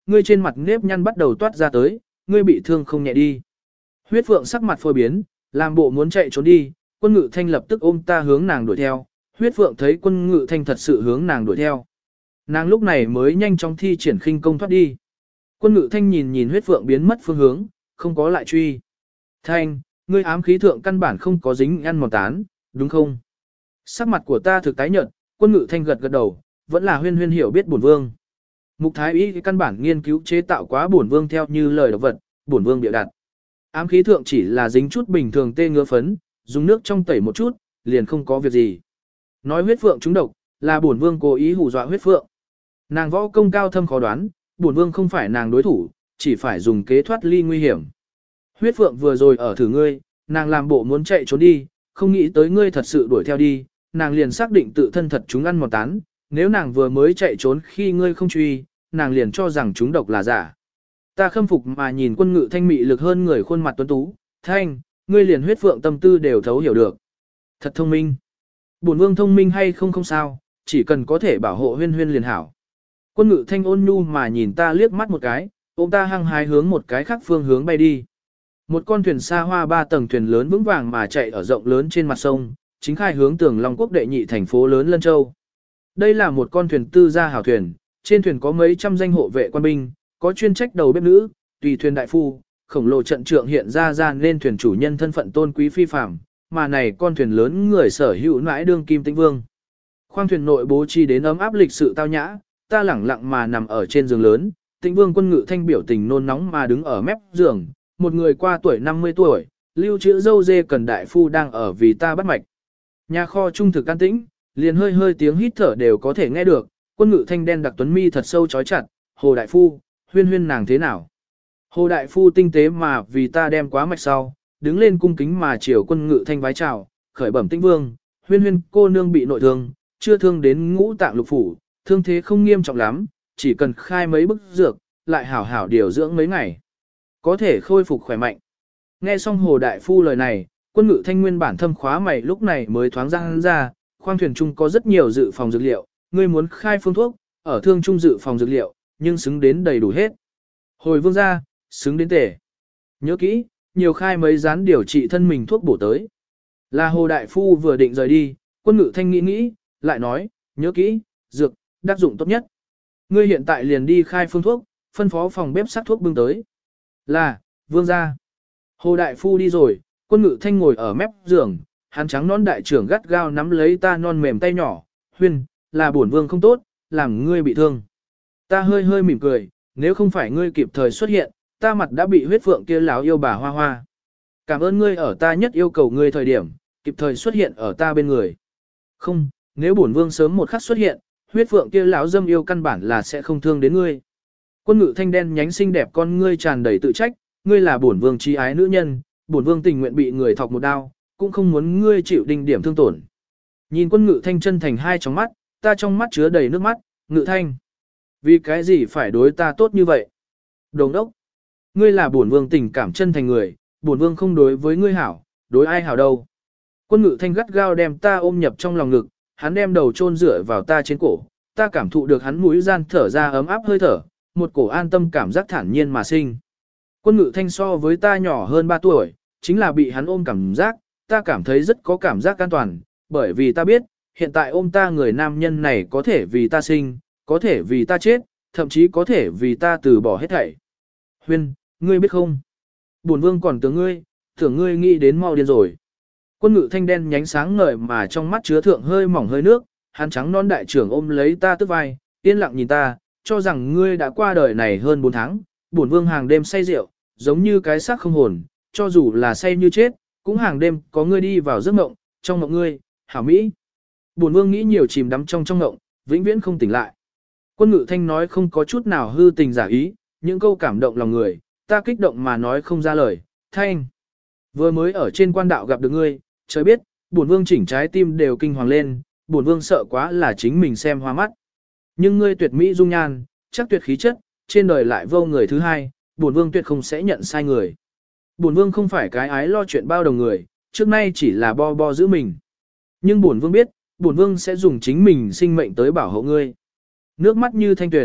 Speaker 1: ngươi trên mặt nếp nhăn bắt đầu toát ra tới, ngươi bị thương không nhẹ đi. Huyết Phượng sắc mặt phôi biến, làm bộ muốn chạy trốn đi, Quân Ngự Thanh lập tức ôm ta hướng nàng đuổi theo, Huyết Phượng thấy Quân Ngự Thanh thật sự hướng nàng đuổi theo. Nàng lúc này mới nhanh chóng thi triển khinh công thoát đi. Quân Ngự Thanh nhìn nhìn Huyết Phượng biến mất phương hướng, không có lại truy. Thanh, ngươi ám khí thượng căn bản không có dính ăn mòn tán, đúng không? Sắc mặt của ta thực tái nhợt, Quân Ngự Thanh gật gật đầu, vẫn là huyên huyên hiểu biết bổn vương. Mục Thái Y căn bản nghiên cứu chế tạo quá bổn vương theo như lời độc vật, bổn vương bịa đặt. Ám khí thượng chỉ là dính chút bình thường tê ngứa phấn, dùng nước trong tẩy một chút, liền không có việc gì. Nói Huyết Phượng trúng độc, là bổn vương cố ý hù dọa Huyết Phượng. Nàng võ công cao thâm khó đoán, bổn vương không phải nàng đối thủ, chỉ phải dùng kế thoát ly nguy hiểm. Huyết Phượng vừa rồi ở thử ngươi, nàng làm bộ muốn chạy trốn đi, không nghĩ tới ngươi thật sự đuổi theo đi, nàng liền xác định tự thân thật chúng ăn một tán, nếu nàng vừa mới chạy trốn khi ngươi không truy, nàng liền cho rằng chúng độc là giả. Ta khâm phục mà nhìn Quân Ngự Thanh mị lực hơn người khuôn mặt tuấn tú, Thanh, ngươi liền Huyết Phượng tâm tư đều thấu hiểu được. Thật thông minh. Bổn vương thông minh hay không không sao, chỉ cần có thể bảo hộ huyên huyên liền hảo. Quân Ngự Thanh ôn nhu mà nhìn ta liếc mắt một cái, ôm ta hăng hái hướng một cái khác phương hướng bay đi. Một con thuyền xa hoa ba tầng thuyền lớn vững vàng mà chạy ở rộng lớn trên mặt sông, chính khai hướng Tường Long Quốc đệ nhị thành phố lớn Lân Châu. Đây là một con thuyền tư gia hảo thuyền, trên thuyền có mấy trăm danh hộ vệ quan binh, có chuyên trách đầu bếp nữ, tùy thuyền đại phu, khổng lồ trận trượng hiện ra ra nên thuyền chủ nhân thân phận tôn quý phi phàm, mà này con thuyền lớn người sở hữu nãi đương kim tĩnh vương. Khoang thuyền nội bố trí đến ấm áp lịch sự tao nhã, ta lẳng lặng mà nằm ở trên giường lớn, Tĩnh Vương Quân Ngự Thanh biểu tình nôn nóng mà đứng ở mép giường, một người qua tuổi năm mươi tuổi, lưu trữ dâu dê cần đại phu đang ở vì ta bắt mạch. Nhà kho trung thực an tĩnh, liền hơi hơi tiếng hít thở đều có thể nghe được, Quân Ngự Thanh đen đặc tuấn mi thật sâu chói chặt, Hồ đại phu, huyên huyên nàng thế nào? Hồ đại phu tinh tế mà vì ta đem quá mạch sau, đứng lên cung kính mà chiều Quân Ngự Thanh vái chào, khởi bẩm Tĩnh Vương, huyên huyên cô nương bị nội thương, chưa thương đến ngũ tạng lục phủ, thương thế không nghiêm trọng lắm, chỉ cần khai mấy bức dược, lại hảo hảo điều dưỡng mấy ngày. Có thể khôi phục khỏe mạnh. Nghe xong Hồ đại phu lời này, Quân Ngự Thanh nguyên bản thâm khóa mày lúc này mới thoáng ra ra, khoang thuyền trung có rất nhiều dự phòng dược liệu, ngươi muốn khai phương thuốc, ở thương trung dự phòng dược liệu, nhưng xứng đến đầy đủ hết. Hồi vương gia, xứng đến tể. Nhớ kỹ, nhiều khai mấy rán điều trị thân mình thuốc bổ tới. Là Hồ đại phu vừa định rời đi, Quân Ngự Thanh nghĩ nghĩ, lại nói, nhớ kỹ, dược, đắc dụng tốt nhất. Ngươi hiện tại liền đi khai phương thuốc, phân phó phòng bếp sắc thuốc bưng tới. Là, vương gia. Hồ đại phu đi rồi, Quân Ngự Thanh ngồi ở mép giường, hắn trắng non đại trưởng gắt gao nắm lấy ta non mềm tay nhỏ, huyên, là bổn vương không tốt, làm ngươi bị thương. Ta hơi hơi mỉm cười, nếu không phải ngươi kịp thời xuất hiện, ta mặt đã bị Huyết Phượng kia láo yêu bà hoa hoa. Cảm ơn ngươi ở ta nhất yêu cầu ngươi thời điểm, kịp thời xuất hiện ở ta bên người. Không, nếu bổn vương sớm một khắc xuất hiện, Huyết Phượng kia lão dâm yêu căn bản là sẽ không thương đến ngươi. Quân Ngự Thanh đen nhánh xinh đẹp con ngươi tràn đầy tự trách, ngươi là bổn vương trí ái nữ nhân, bổn vương tình nguyện bị người thọc một đao, cũng không muốn ngươi chịu đinh điểm thương tổn. Nhìn Quân Ngự Thanh chân thành hai tròng mắt, ta trong mắt chứa đầy nước mắt, Ngự Thanh, vì cái gì phải đối ta tốt như vậy? Đồng đốc, ngươi là bổn vương tình cảm chân thành người, bổn vương không đối với ngươi hảo, đối ai hảo đâu. Quân Ngự Thanh gắt gao đem ta ôm nhập trong lòng ngực, hắn đem đầu chôn dựa vào ta trên cổ, ta cảm thụ được hắn mũi gian thở ra ấm áp hơi thở, một cổ an tâm cảm giác thản nhiên mà sinh. Quân Ngự Thanh so với ta nhỏ hơn ba tuổi, chính là bị hắn ôm cảm giác, ta cảm thấy rất có cảm giác an toàn, bởi vì ta biết, hiện tại ôm ta người nam nhân này có thể vì ta sinh, có thể vì ta chết, thậm chí có thể vì ta từ bỏ hết thảy. Huyên, ngươi biết không? Bổn vương còn tưởng ngươi, tưởng ngươi nghĩ đến mau điên rồi. Quân Ngự Thanh đen nhánh sáng ngời mà trong mắt chứa thượng hơi mỏng hơi nước, hắn trắng non đại trưởng ôm lấy ta tức vai, yên lặng nhìn ta, cho rằng ngươi đã qua đời này hơn bốn tháng, bổn vương hàng đêm say rượu, giống như cái xác không hồn, cho dù là say như chết, cũng hàng đêm có ngươi đi vào giấc mộng, trong mộng ngươi, hảo mỹ. Bổn vương nghĩ nhiều chìm đắm trong trong mộng, vĩnh viễn không tỉnh lại. Quân Ngự Thanh nói không có chút nào hư tình giả ý, những câu cảm động lòng người, ta kích động mà nói không ra lời. Thanh, vừa mới ở trên quan đạo gặp được ngươi, trời biết, bổn vương chỉnh trái tim đều kinh hoàng lên, bổn vương sợ quá là chính mình xem hoa mắt. Nhưng ngươi tuyệt mỹ dung nhan, chắc tuyệt khí chất, trên đời lại vô người thứ hai, bổn vương tuyệt không sẽ nhận sai người. Bổn vương không phải cái ái lo chuyện bao đồng người, trước nay chỉ là bo bo giữ mình. Nhưng bổn vương biết, bổn vương sẽ dùng chính mình sinh mệnh tới bảo hộ ngươi. Nước mắt như thanh tuyển,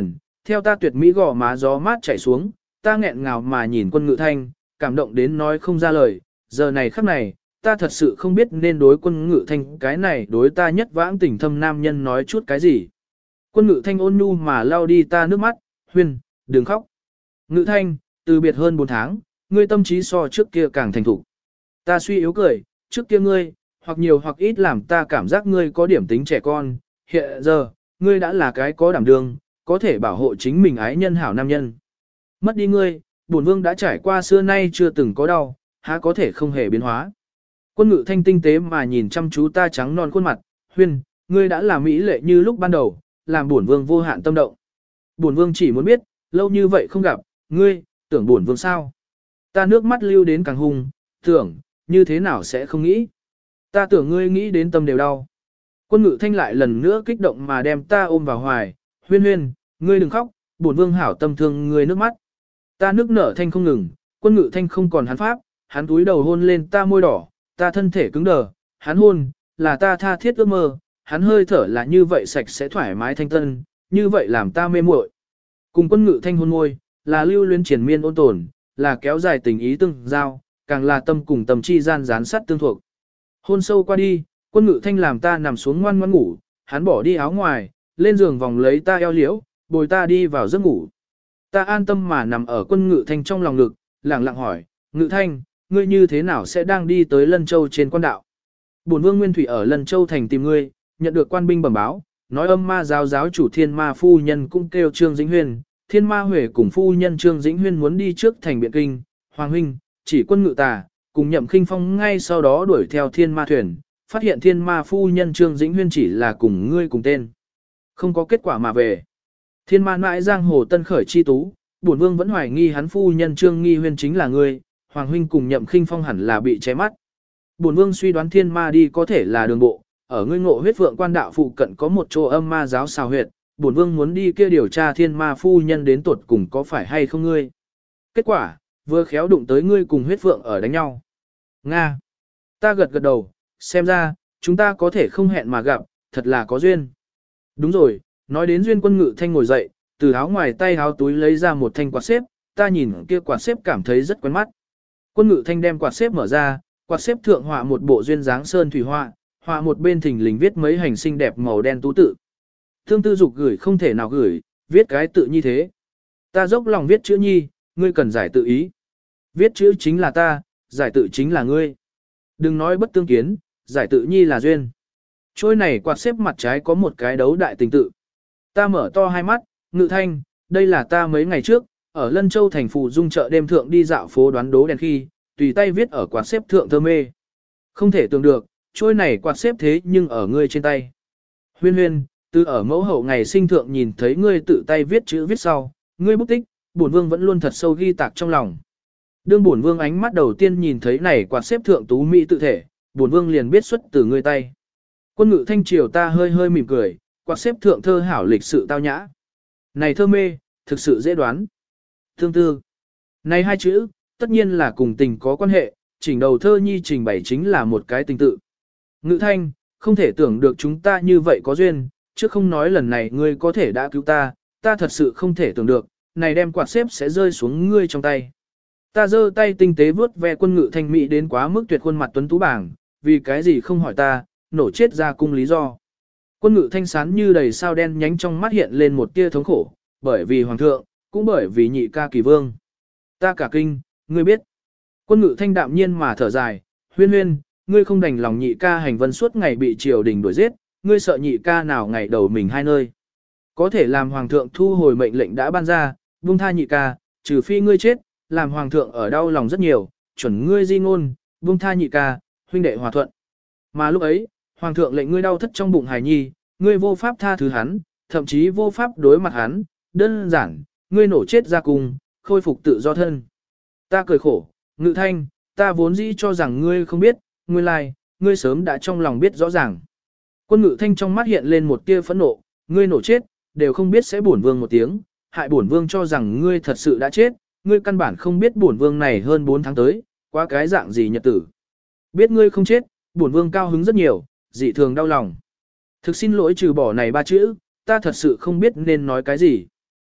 Speaker 1: theo ta tuyệt mỹ gò má gió mát chảy xuống, ta nghẹn ngào mà nhìn quân ngự thanh, cảm động đến nói không ra lời, giờ này khắc này, ta thật sự không biết nên đối quân ngự thanh cái này đối ta nhất vãng tình thâm nam nhân nói chút cái gì. Quân ngự thanh ôn nhu mà lau đi ta nước mắt, Huyên, đừng khóc. Ngự thanh, từ biệt hơn bốn tháng, ngươi tâm trí so trước kia càng thành thục. Ta suy yếu cười, trước kia ngươi, hoặc nhiều hoặc ít làm ta cảm giác ngươi có điểm tính trẻ con, hiện giờ, ngươi đã là cái có đảm đương, có thể bảo hộ chính mình ái nhân hảo nam nhân. Mất đi ngươi, bổn vương đã trải qua xưa nay chưa từng có đau, há có thể không hề biến hóa. Quân ngự thanh tinh tế mà nhìn chăm chú ta trắng non khuôn mặt, Huyên, ngươi đã là mỹ lệ như lúc ban đầu, làm bổn vương vô hạn tâm động. Bổn vương chỉ muốn biết, lâu như vậy không gặp, ngươi, tưởng bổn vương sao? Ta nước mắt lưu đến càng hung, tưởng, như thế nào sẽ không nghĩ? Ta tưởng ngươi nghĩ đến tâm đều đau. Quân ngự thanh lại lần nữa kích động mà đem ta ôm vào hoài, Huyên Huyên, ngươi đừng khóc, bổn vương hảo tâm thương ngươi nước mắt. Ta nước nở thanh không ngừng, quân ngự thanh không còn hắn pháp, hắn túi đầu hôn lên ta môi đỏ, ta thân thể cứng đờ, hắn hôn, là ta tha thiết ước mơ, hắn hơi thở là như vậy sạch sẽ thoải mái thanh tân, như vậy làm ta mê muội. Cùng quân ngự thanh hôn môi, là lưu luyến triển miên ôn tồn, là kéo dài tình ý tương giao, càng là tâm cùng tâm chi gian gián sắt tương thuộc. Hôn sâu qua đi, quân ngự thanh làm ta nằm xuống ngoan ngoãn ngủ, hắn bỏ đi áo ngoài, lên giường vòng lấy ta eo liễu, bồi ta đi vào giấc ngủ. Ta an tâm mà nằm ở quân ngự thanh trong lòng ngực, lặng lặng hỏi, ngự thanh, ngươi như thế nào sẽ đang đi tới Lân Châu trên quan đạo? Bổn vương Nguyên Thủy ở Lân Châu thành tìm ngươi, nhận được quan binh bẩm báo, nói âm ma giáo giáo chủ thiên ma phu nhân cũng kêu Trương Dĩnh Huyên, thiên ma huệ cùng phu nhân Trương Dĩnh Huyên muốn đi trước thành Biện Kinh, Hoàng huynh, chỉ quân ngự tà, cùng Nhậm Khinh Phong ngay sau đó đuổi theo thiên ma thuyền, phát hiện thiên ma phu nhân Trương Dĩnh Huyên chỉ là cùng ngươi cùng tên. Không có kết quả mà về. Thiên ma nãi giang hồ tân khởi chi tú, bổn vương vẫn hoài nghi hắn phu nhân Trương Nghi Huyên chính là ngươi, Hoàng huynh cùng Nhậm Khinh Phong hẳn là bị che mắt. Bổn vương suy đoán thiên ma đi có thể là đường bộ, ở ngươi ngộ huyết vượng quan đạo phụ cận có một chỗ âm ma giáo xào huyệt, bổn vương muốn đi kia điều tra thiên ma phu nhân đến tuột cùng có phải hay không ngươi. Kết quả, vừa khéo đụng tới ngươi cùng huyết vượng ở đánh nhau. Nga. Ta gật gật đầu, xem ra, chúng ta có thể không hẹn mà gặp, thật là có duyên. Đúng rồi, nói đến duyên, quân ngự thanh ngồi dậy, từ áo ngoài tay áo túi lấy ra một thanh quạt xếp, ta nhìn kia quạt xếp cảm thấy rất quen mắt. Quân ngự thanh đem quạt xếp mở ra, quạt xếp thượng họa một bộ duyên dáng sơn thủy họa, họa một bên thình lình viết mấy hành xinh đẹp màu đen tú tự. Thương tư dục gửi không thể nào gửi, viết cái tự như thế. Ta dốc lòng viết chữ nhi, ngươi cần giải tự ý. Viết chữ chính là ta, giải tự chính là ngươi. Đừng nói bất tương kiến, giải tự nhi là duyên. Trôi này quạt xếp mặt trái có một cái đấu đại tình tự. Ta mở to hai mắt, ngự thanh, đây là ta mấy ngày trước, ở Lân Châu thành phủ dung chợ đêm thượng đi dạo phố đoán đố đèn khi, tùy tay viết ở quạt xếp thượng thơ mê. Không thể tưởng được, trôi này quạt xếp thế nhưng ở ngươi trên tay. Huyên huyên, từ ở mẫu hậu ngày sinh thượng nhìn thấy ngươi tự tay viết chữ viết sau, ngươi bút tích, bổn vương vẫn luôn thật sâu ghi tạc trong lòng. Đương bổn vương ánh mắt đầu tiên nhìn thấy này quạt xếp thượng tú mỹ tự thể, bổn vương liền biết xuất từ ngươi tay. Quân ngự thanh triều ta hơi hơi mỉm cười, quạt xếp thượng thơ hảo lịch sự tao nhã. Này thơ mê, thực sự dễ đoán. Thương tư. Này hai chữ, tất nhiên là cùng tình có quan hệ, chỉnh đầu thơ nhi trình bày chính là một cái tình tự. Ngự thanh, không thể tưởng được chúng ta như vậy có duyên, chứ không nói lần này ngươi có thể đã cứu ta, ta thật sự không thể tưởng được, này đem quạt xếp sẽ rơi xuống ngươi trong tay. Ta giơ tay tinh tế vướt ve quân ngự thanh mỹ đến quá mức tuyệt khuôn mặt tuấn tú bảng, vì cái gì không hỏi ta, nổ chết ra cung lý do. Quân ngự thanh sán như đầy sao đen nhánh trong mắt hiện lên một tia thống khổ, bởi vì hoàng thượng, cũng bởi vì nhị ca kỳ vương. Ta cả kinh, ngươi biết. Quân ngự thanh đạm nhiên mà thở dài, huyên huyên, ngươi không đành lòng nhị ca hành vân suốt ngày bị triều đình đuổi giết, ngươi sợ nhị ca nào ngày đầu mình hai nơi. Có thể làm hoàng thượng thu hồi mệnh lệnh đã ban ra, buông tha nhị ca, trừ phi ngươi chết, làm hoàng thượng ở đau lòng rất nhiều, chuẩn ngươi di ngôn, buông tha nhị ca, huynh đệ hòa thuận. Mà lúc ấy, hoàng thượng lệnh ngươi đau thất trong bụng hài nhi, ngươi vô pháp tha thứ hắn, thậm chí vô pháp đối mặt hắn, đơn giản, ngươi nổ chết ra cùng, khôi phục tự do thân. Ta cười khổ, ngự thanh, ta vốn dĩ cho rằng ngươi không biết, nguyên lai, ngươi sớm đã trong lòng biết rõ ràng. Quân ngự thanh trong mắt hiện lên một tia phẫn nộ, ngươi nổ chết, đều không biết sẽ bổn vương một tiếng, hại bổn vương cho rằng ngươi thật sự đã chết, ngươi căn bản không biết bổn vương này hơn bốn tháng tới, quá cái dạng gì nhật tử. Biết ngươi không chết, bổn vương cao hứng rất nhiều, dị thường đau lòng. Thực xin lỗi trừ bỏ này ba chữ, ta thật sự không biết nên nói cái gì.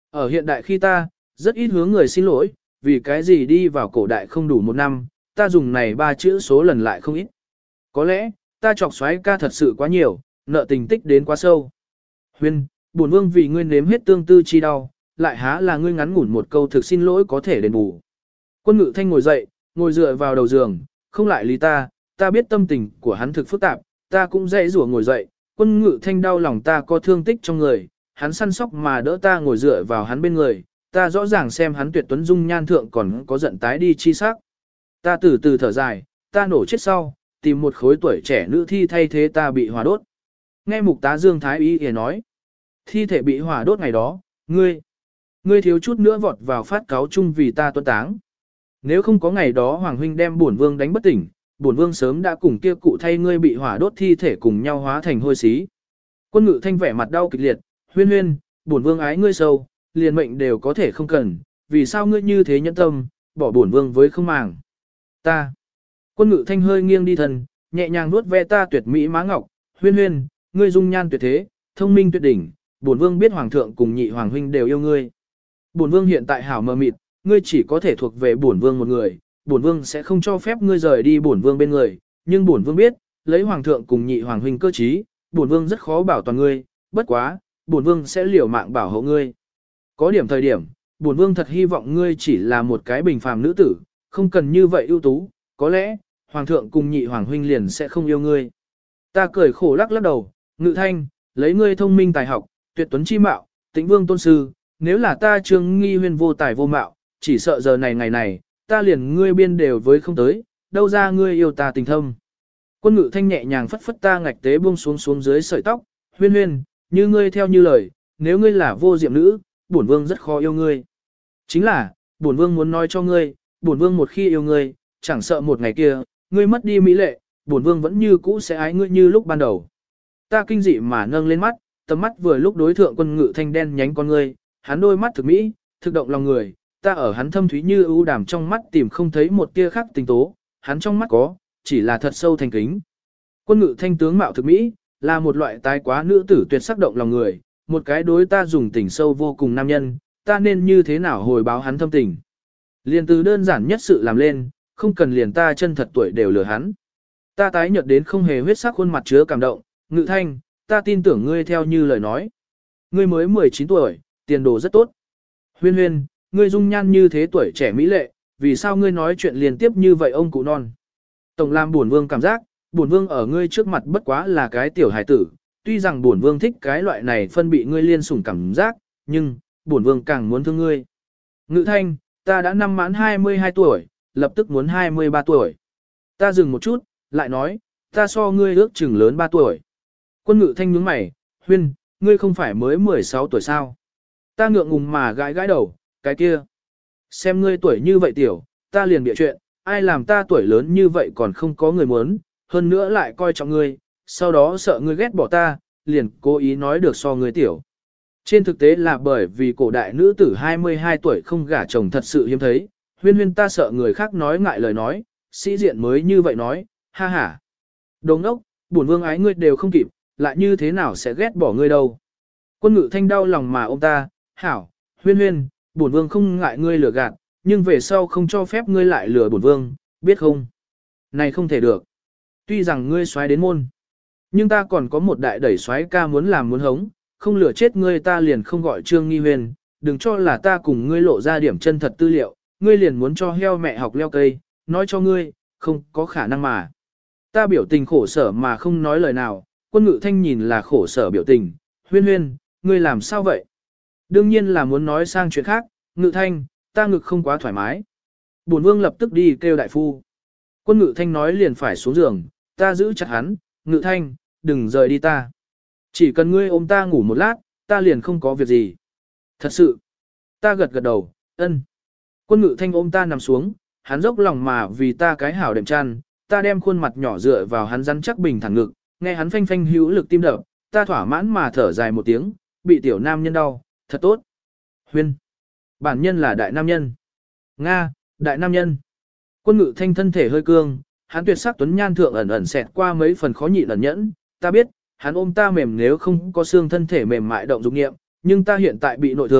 Speaker 1: Ở hiện đại khi ta, rất ít hướng người xin lỗi, vì cái gì đi vào cổ đại không đủ một năm, ta dùng này ba chữ số lần lại không ít. Có lẽ, ta chọc xoáy ca thật sự quá nhiều, nợ tình tích đến quá sâu. Huyên, bổn vương vì ngươi nếm hết tương tư chi đau, lại há là ngươi ngắn ngủn một câu thực xin lỗi có thể đền bù. Quân Ngự Thanh ngồi dậy, ngồi dựa vào đầu giường, không lại lý ta, ta biết tâm tình của hắn thực phức tạp, ta cũng dễ rủa ngồi dậy, Quân Ngự Thanh đau lòng ta có thương tích trong người, hắn săn sóc mà đỡ ta ngồi dựa vào hắn bên người, ta rõ ràng xem hắn tuyệt tuấn dung nhan thượng còn có giận tái đi chi sắc. Ta từ từ thở dài, ta nổ chết sau, tìm một khối tuổi trẻ nữ thi thay thế ta bị hỏa đốt. Nghe mục tá Dương Thái Y Y nói, thi thể bị hỏa đốt ngày đó, ngươi, ngươi thiếu chút nữa vọt vào phát cáo chung vì ta tuân táng. Nếu không có ngày đó Hoàng huynh đem bổn vương đánh bất tỉnh, bổn vương sớm đã cùng kia cụ thay ngươi bị hỏa đốt thi thể cùng nhau hóa thành hôi xí. Quân Ngự Thanh vẻ mặt đau kịch liệt, huyên huyên, bổn vương ái ngươi sâu, liền mệnh đều có thể không cần, vì sao ngươi như thế nhẫn tâm, bỏ bổn vương với không màng. Ta. Quân Ngự Thanh hơi nghiêng đi thân, nhẹ nhàng nuốt ve ta tuyệt mỹ má ngọc, huyên huyên, ngươi dung nhan tuyệt thế, thông minh tuyệt đỉnh, bổn vương biết hoàng thượng cùng nhị hoàng huynh đều yêu ngươi. Bổn vương hiện tại hảo mờ mịt, ngươi chỉ có thể thuộc về bổn vương một người, bổn vương sẽ không cho phép ngươi rời đi bổn vương bên người, nhưng bổn vương biết, lấy hoàng thượng cùng nhị hoàng huynh cơ trí, bổn vương rất khó bảo toàn ngươi, bất quá, bổn vương sẽ liều mạng bảo hộ ngươi. Có điểm thời điểm, bổn vương thật hy vọng ngươi chỉ là một cái bình phàm nữ tử, không cần như vậy ưu tú, có lẽ, hoàng thượng cùng nhị hoàng huynh liền sẽ không yêu ngươi. Ta cười khổ lắc lắc đầu, Ngự Thanh, lấy ngươi thông minh tài học, tuyệt tuấn chi mạo, tĩnh vương tôn sư, nếu là ta Trương Nghi Huyên vô tài vô mạo, chỉ sợ giờ này ngày này, ta liền ngươi biên đều với không tới, đâu ra ngươi yêu ta tình thâm. Quân Ngự Thanh nhẹ nhàng phất phất ta ngạch tế buông xuống xuống dưới sợi tóc, huyên huyên, như ngươi theo như lời, nếu ngươi là vô diệm nữ, bổn vương rất khó yêu ngươi. Chính là, bổn vương muốn nói cho ngươi, bổn vương một khi yêu ngươi, chẳng sợ một ngày kia, ngươi mất đi mỹ lệ, bổn vương vẫn như cũ sẽ ái ngươi như lúc ban đầu. Ta kinh dị mà nâng lên mắt, tầm mắt vừa lúc đối thượng Quân Ngự Thanh đen nhánh con ngươi, hắn đôi mắt thực mỹ, thực động lòng người, ta ở hắn thâm thúy như ưu đàm trong mắt tìm không thấy một tia khác tình tố, hắn trong mắt có, chỉ là thật sâu thành kính. Quân Ngự Thanh tướng mạo thực mỹ, là một loại tái quá nữ tử tuyệt sắc động lòng người, một cái đối ta dùng tình sâu vô cùng nam nhân, ta nên như thế nào hồi báo hắn thâm tình. Liền từ đơn giản nhất sự làm lên, không cần liền ta chân thật tuổi đều lừa hắn. Ta tái nhợt đến không hề huyết sắc khuôn mặt chứa cảm động, Ngự Thanh, ta tin tưởng ngươi theo như lời nói. Ngươi mới mười chín tuổi, tiền đồ rất tốt. Huyên huyên, ngươi dung nhan như thế tuổi trẻ mỹ lệ, vì sao ngươi nói chuyện liên tiếp như vậy ông cụ non. Tổng làm bổn vương cảm giác, bổn vương ở ngươi trước mặt bất quá là cái tiểu hài tử, tuy rằng bổn vương thích cái loại này phân bị ngươi liên sủng cảm giác, nhưng, bổn vương càng muốn thương ngươi. Ngự Thanh, ta đã năm mãn hai mươi hai tuổi, lập tức muốn hai mươi ba tuổi. Ta dừng một chút, lại nói, ta so ngươi ước chừng lớn ba tuổi. Quân Ngự Thanh nhướng mày, huyên, ngươi không phải mới mười sáu tuổi sao? Ta ngượng ngùng mà gãi gãi đầu, cái kia. Xem ngươi tuổi như vậy tiểu, ta liền bịa chuyện, ai làm ta tuổi lớn như vậy còn không có người muốn, hơn nữa lại coi trọng ngươi, sau đó sợ ngươi ghét bỏ ta, liền cố ý nói được so ngươi tiểu. Trên thực tế là bởi vì cổ đại nữ tử hai mươi hai tuổi không gả chồng thật sự hiếm thấy, huyên huyên ta sợ người khác nói ngại lời nói, sĩ diện mới như vậy nói, ha ha. Đồ ngốc, bổn vương ái ngươi đều không kịp, lại như thế nào sẽ ghét bỏ ngươi đâu. Quân Ngự Thanh đau lòng mà ôm ta, hảo, huyên huyên, bổn vương không ngại ngươi lừa gạt, nhưng về sau không cho phép ngươi lại lừa bổn vương, biết không? Này không thể được. Tuy rằng ngươi xoáy đến môn, nhưng ta còn có một đại đẩy xoáy ca muốn làm muốn hống, không lừa chết ngươi ta liền không gọi Trương Nghi Huyền, đừng cho là ta cùng ngươi lộ ra điểm chân thật tư liệu, ngươi liền muốn cho heo mẹ học leo cây, nói cho ngươi, không có khả năng mà. Ta biểu tình khổ sở mà không nói lời nào, Quân Ngự Thanh nhìn là khổ sở biểu tình, huyên huyên, ngươi làm sao vậy? Đương nhiên là muốn nói sang chuyện khác, Ngự Thanh, ta ngực không quá thoải mái. Bổn vương lập tức đi kêu đại phu. Quân Ngự Thanh nói liền phải xuống giường, ta giữ chặt hắn, Ngự Thanh, đừng rời đi ta. Chỉ cần ngươi ôm ta ngủ một lát, ta liền không có việc gì. Thật sự. Ta gật gật đầu, ân. Quân Ngự Thanh ôm ta nằm xuống, hắn dốc lòng mà vì ta cái hảo đệm chăn, ta đem khuôn mặt nhỏ dựa vào hắn rắn chắc bình thẳng ngực, nghe hắn phanh phanh hữu lực tim đập, ta thỏa mãn mà thở dài một tiếng, bị tiểu nam nhân đau, thật tốt. Huyên. Bản nhân là đại nam nhân. Nga, đại nam nhân. Quân Ngự Thanh thân thể hơi cương, hắn tuyệt sắc tuấn nhan thượng ẩn ẩn xẹt qua mấy phần khó nhịn ẩn nhẫn, ta biết, hắn ôm ta mềm nếu không có xương thân thể mềm mại động dục nghiệm, nhưng ta hiện tại bị nội thương,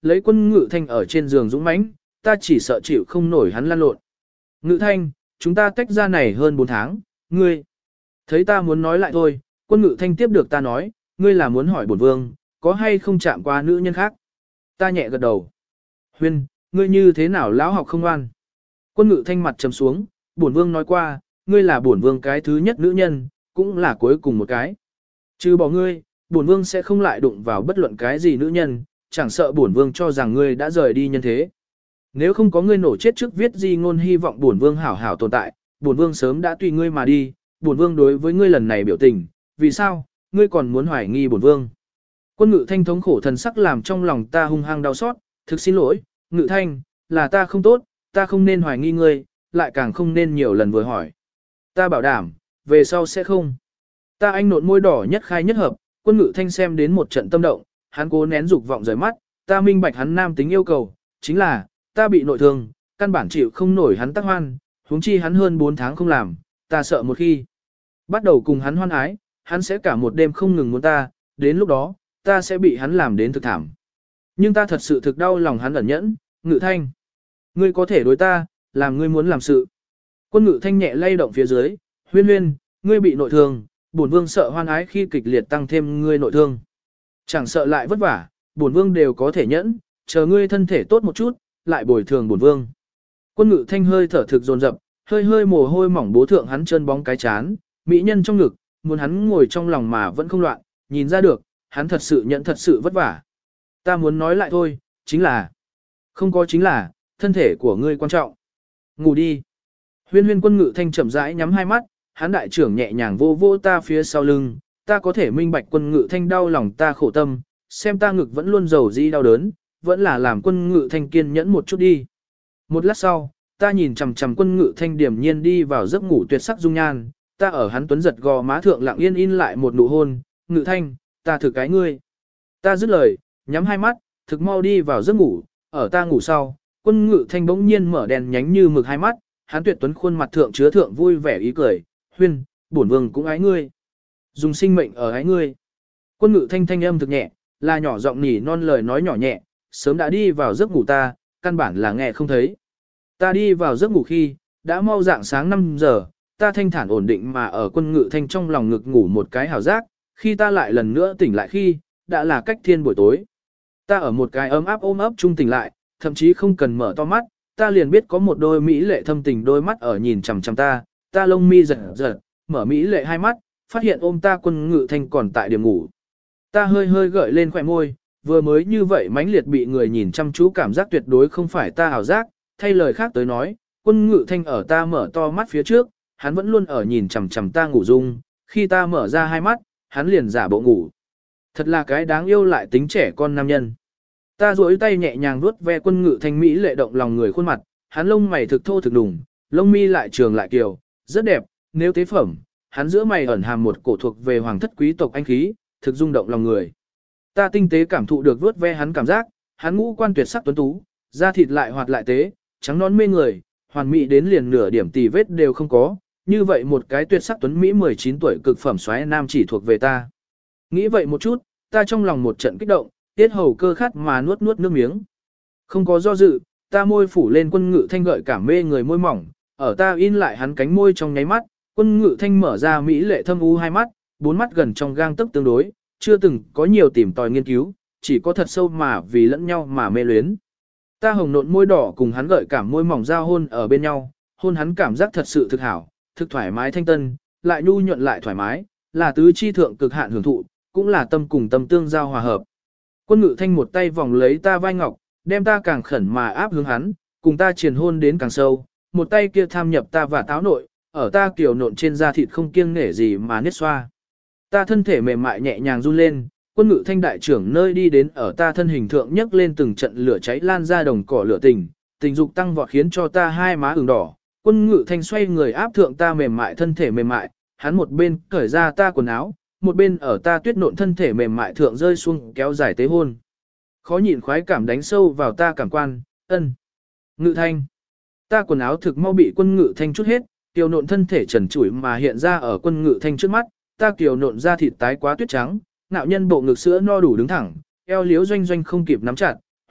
Speaker 1: lấy Quân Ngự Thanh ở trên giường dũng mãnh, ta chỉ sợ chịu không nổi hắn lăn lộn. Ngự Thanh, chúng ta tách ra này hơn bốn tháng, ngươi. Thấy ta muốn nói lại thôi, Quân Ngự Thanh tiếp được ta nói, ngươi là muốn hỏi bổn vương, có hay không chạm qua nữ nhân khác. Ta nhẹ gật đầu. Huyên, ngươi như thế nào lão học không ngoan. Quân Ngự Thanh mặt trầm xuống, bổn vương nói qua, ngươi là bổn vương cái thứ nhất nữ nhân, cũng là cuối cùng một cái. Trừ bỏ ngươi, bổn vương sẽ không lại đụng vào bất luận cái gì nữ nhân, chẳng sợ bổn vương cho rằng ngươi đã rời đi nhân thế. Nếu không có ngươi nổ chết trước viết di ngôn hy vọng bổn vương hảo hảo tồn tại, bổn vương sớm đã tùy ngươi mà đi, bổn vương đối với ngươi lần này biểu tình, vì sao, ngươi còn muốn hoài nghi bổn vương. Quân Ngự Thanh thống khổ thần sắc làm trong lòng ta hung hăng đau xót, thực xin lỗi, Ngự Thanh, là ta không tốt, ta không nên hoài nghi ngươi, lại càng không nên nhiều lần vừa hỏi. Ta bảo đảm, về sau sẽ không. Ta anh nộn môi đỏ nhất khai nhất hợp, Quân Ngự Thanh xem đến một trận tâm động, hắn cố nén dục vọng rời mắt, ta minh bạch hắn nam tính yêu cầu, chính là, ta bị nội thương, căn bản chịu không nổi hắn tác hoan, huống chi hắn hơn bốn tháng không làm, ta sợ một khi bắt đầu cùng hắn hoan ái, hắn sẽ cả một đêm không ngừng muốn ta, đến lúc đó, ta sẽ bị hắn làm đến thực thảm. Nhưng ta thật sự thực đau lòng hắn ẩn nhẫn, Ngự Thanh. Ngươi có thể đối ta, làm ngươi muốn làm sự. Quân Ngự Thanh nhẹ lay động phía dưới, huyên huyên, ngươi bị nội thương, bổn vương sợ hoan ái khi kịch liệt tăng thêm ngươi nội thương. Chẳng sợ lại vất vả, bổn vương đều có thể nhẫn, chờ ngươi thân thể tốt một chút, lại bồi thường bổn vương. Quân Ngự Thanh hơi thở thực dồn dập, hơi hơi mồ hôi mỏng bố thượng hắn chân bóng cái chán, mỹ nhân trong ngực, muốn hắn ngồi trong lòng mà vẫn không loạn, nhìn ra được, hắn thật sự nhận thật sự vất vả. Ta muốn nói lại thôi, chính là, không có chính là, thân thể của ngươi quan trọng. Ngủ đi. Huyên huyên Quân Ngự Thanh chậm rãi nhắm hai mắt, hắn đại trưởng nhẹ nhàng vô vô ta phía sau lưng, ta có thể minh bạch Quân Ngự Thanh đau lòng ta khổ tâm, xem ta ngực vẫn luôn dầu di đau đớn, vẫn là làm Quân Ngự Thanh kiên nhẫn một chút đi. Một lát sau, ta nhìn chằm chằm Quân Ngự Thanh điềm nhiên đi vào giấc ngủ tuyệt sắc dung nhan, ta ở hắn tuấn giật gò má thượng lặng yên in lại một nụ hôn, Ngự Thanh, ta thử cái ngươi. Ta dứt lời, nhắm hai mắt, thực mau đi vào giấc ngủ, ở ta ngủ sau, Quân Ngự Thanh bỗng nhiên mở đèn nhánh như mực hai mắt, hắn tuyệt tuấn khuôn mặt thượng chứa thượng vui vẻ ý cười, huyên, bổn vương cũng ái ngươi. Dùng sinh mệnh ở ái ngươi. Quân Ngự Thanh thanh âm thực nhẹ, là nhỏ giọng nỉ non lời nói nhỏ nhẹ, sớm đã đi vào giấc ngủ ta, căn bản là nghe không thấy. Ta đi vào giấc ngủ khi, đã mau dạng sáng năm giờ, ta thanh thản ổn định mà ở Quân Ngự Thanh trong lòng ngực ngủ một cái hào giác, khi ta lại lần nữa tỉnh lại khi, đã là cách thiên buổi tối. Ta ở một cái ấm áp ôm ấp chung tỉnh lại, thậm chí không cần mở to mắt, ta liền biết có một đôi mỹ lệ thâm tình đôi mắt ở nhìn chằm chằm ta, ta lông mi giật giật, mở mỹ lệ hai mắt, phát hiện ôm ta Quân Ngự Thanh còn tại điểm ngủ. Ta hơi hơi gợi lên khóe môi, vừa mới như vậy mãnh liệt bị người nhìn chăm chú cảm giác tuyệt đối không phải ta ảo giác, thay lời khác tới nói, Quân Ngự Thanh ở ta mở to mắt phía trước, hắn vẫn luôn ở nhìn chằm chằm ta ngủ dung, khi ta mở ra hai mắt, hắn liền giả bộ ngủ. Thật là cái đáng yêu lại tính trẻ con nam nhân. Ta duỗi tay nhẹ nhàng vuốt ve Quân Ngự Thanh mỹ lệ động lòng người khuôn mặt, hắn lông mày thực thô thực đùng, lông mi lại trường lại kiều, rất đẹp, nếu tế phẩm, hắn giữa mày ẩn hàm một cổ thuộc về hoàng thất quý tộc anh khí, thực rung động lòng người. Ta tinh tế cảm thụ được vuốt ve hắn cảm giác, hắn ngũ quan tuyệt sắc tuấn tú, da thịt lại hoạt lại tế, trắng nón mê người, hoàn mỹ đến liền nửa điểm tì vết đều không có, như vậy một cái tuyệt sắc tuấn mỹ mười chín tuổi cực phẩm soái nam chỉ thuộc về ta. Nghĩ vậy một chút, ta trong lòng một trận kích động, tiết hầu cơ khát mà nuốt nuốt nước miếng. Không có do dự, ta môi phủ lên Quân Ngự Thanh gợi cảm mê người môi mỏng, ở ta in lại hắn cánh môi trong nháy mắt, Quân Ngự Thanh mở ra mỹ lệ thâm u hai mắt, bốn mắt gần trong gang tấc tương đối, chưa từng có nhiều tìm tòi nghiên cứu, chỉ có thật sâu mà vì lẫn nhau mà mê luyến. Ta hồng nộn môi đỏ cùng hắn gợi cảm môi mỏng giao hôn ở bên nhau, hôn hắn cảm giác thật sự thực hảo, thực thoải mái thanh tân, lại nhu nhuận lại thoải mái, là tứ chi thượng cực hạn hưởng thụ, cũng là tâm cùng tâm tương giao hòa hợp. Quân Ngự Thanh một tay vòng lấy ta vai ngọc, đem ta càng khẩn mà áp hướng hắn, cùng ta triền hôn đến càng sâu, một tay kia tham nhập ta và táo nội, ở ta kiều nộn trên da thịt không kiêng nể gì mà niết xoa. Ta thân thể mềm mại nhẹ nhàng run lên, Quân Ngự Thanh đại trưởng nơi đi đến ở ta thân hình thượng nhấc lên từng trận lửa cháy lan ra đồng cỏ lửa tình, tình dục tăng vọt khiến cho ta hai má ửng đỏ. Quân Ngự Thanh xoay người áp thượng ta mềm mại thân thể mềm mại, hắn một bên cởi ra ta quần áo, một bên ở ta tuyết nộn thân thể mềm mại thượng rơi xuống kéo dài tế hôn. Khó nhịn khoái cảm đánh sâu vào ta cảm quan, ân. Ngự Thanh. Ta quần áo thực mau bị Quân Ngự Thanh chút hết, kiều nộn thân thể trần trụi mà hiện ra ở Quân Ngự Thanh trước mắt, ta kiều nộn da thịt tái quá tuyết trắng, nạo nhân bộ ngực sữa no đủ đứng thẳng, eo liếu doanh doanh không kịp nắm chặt,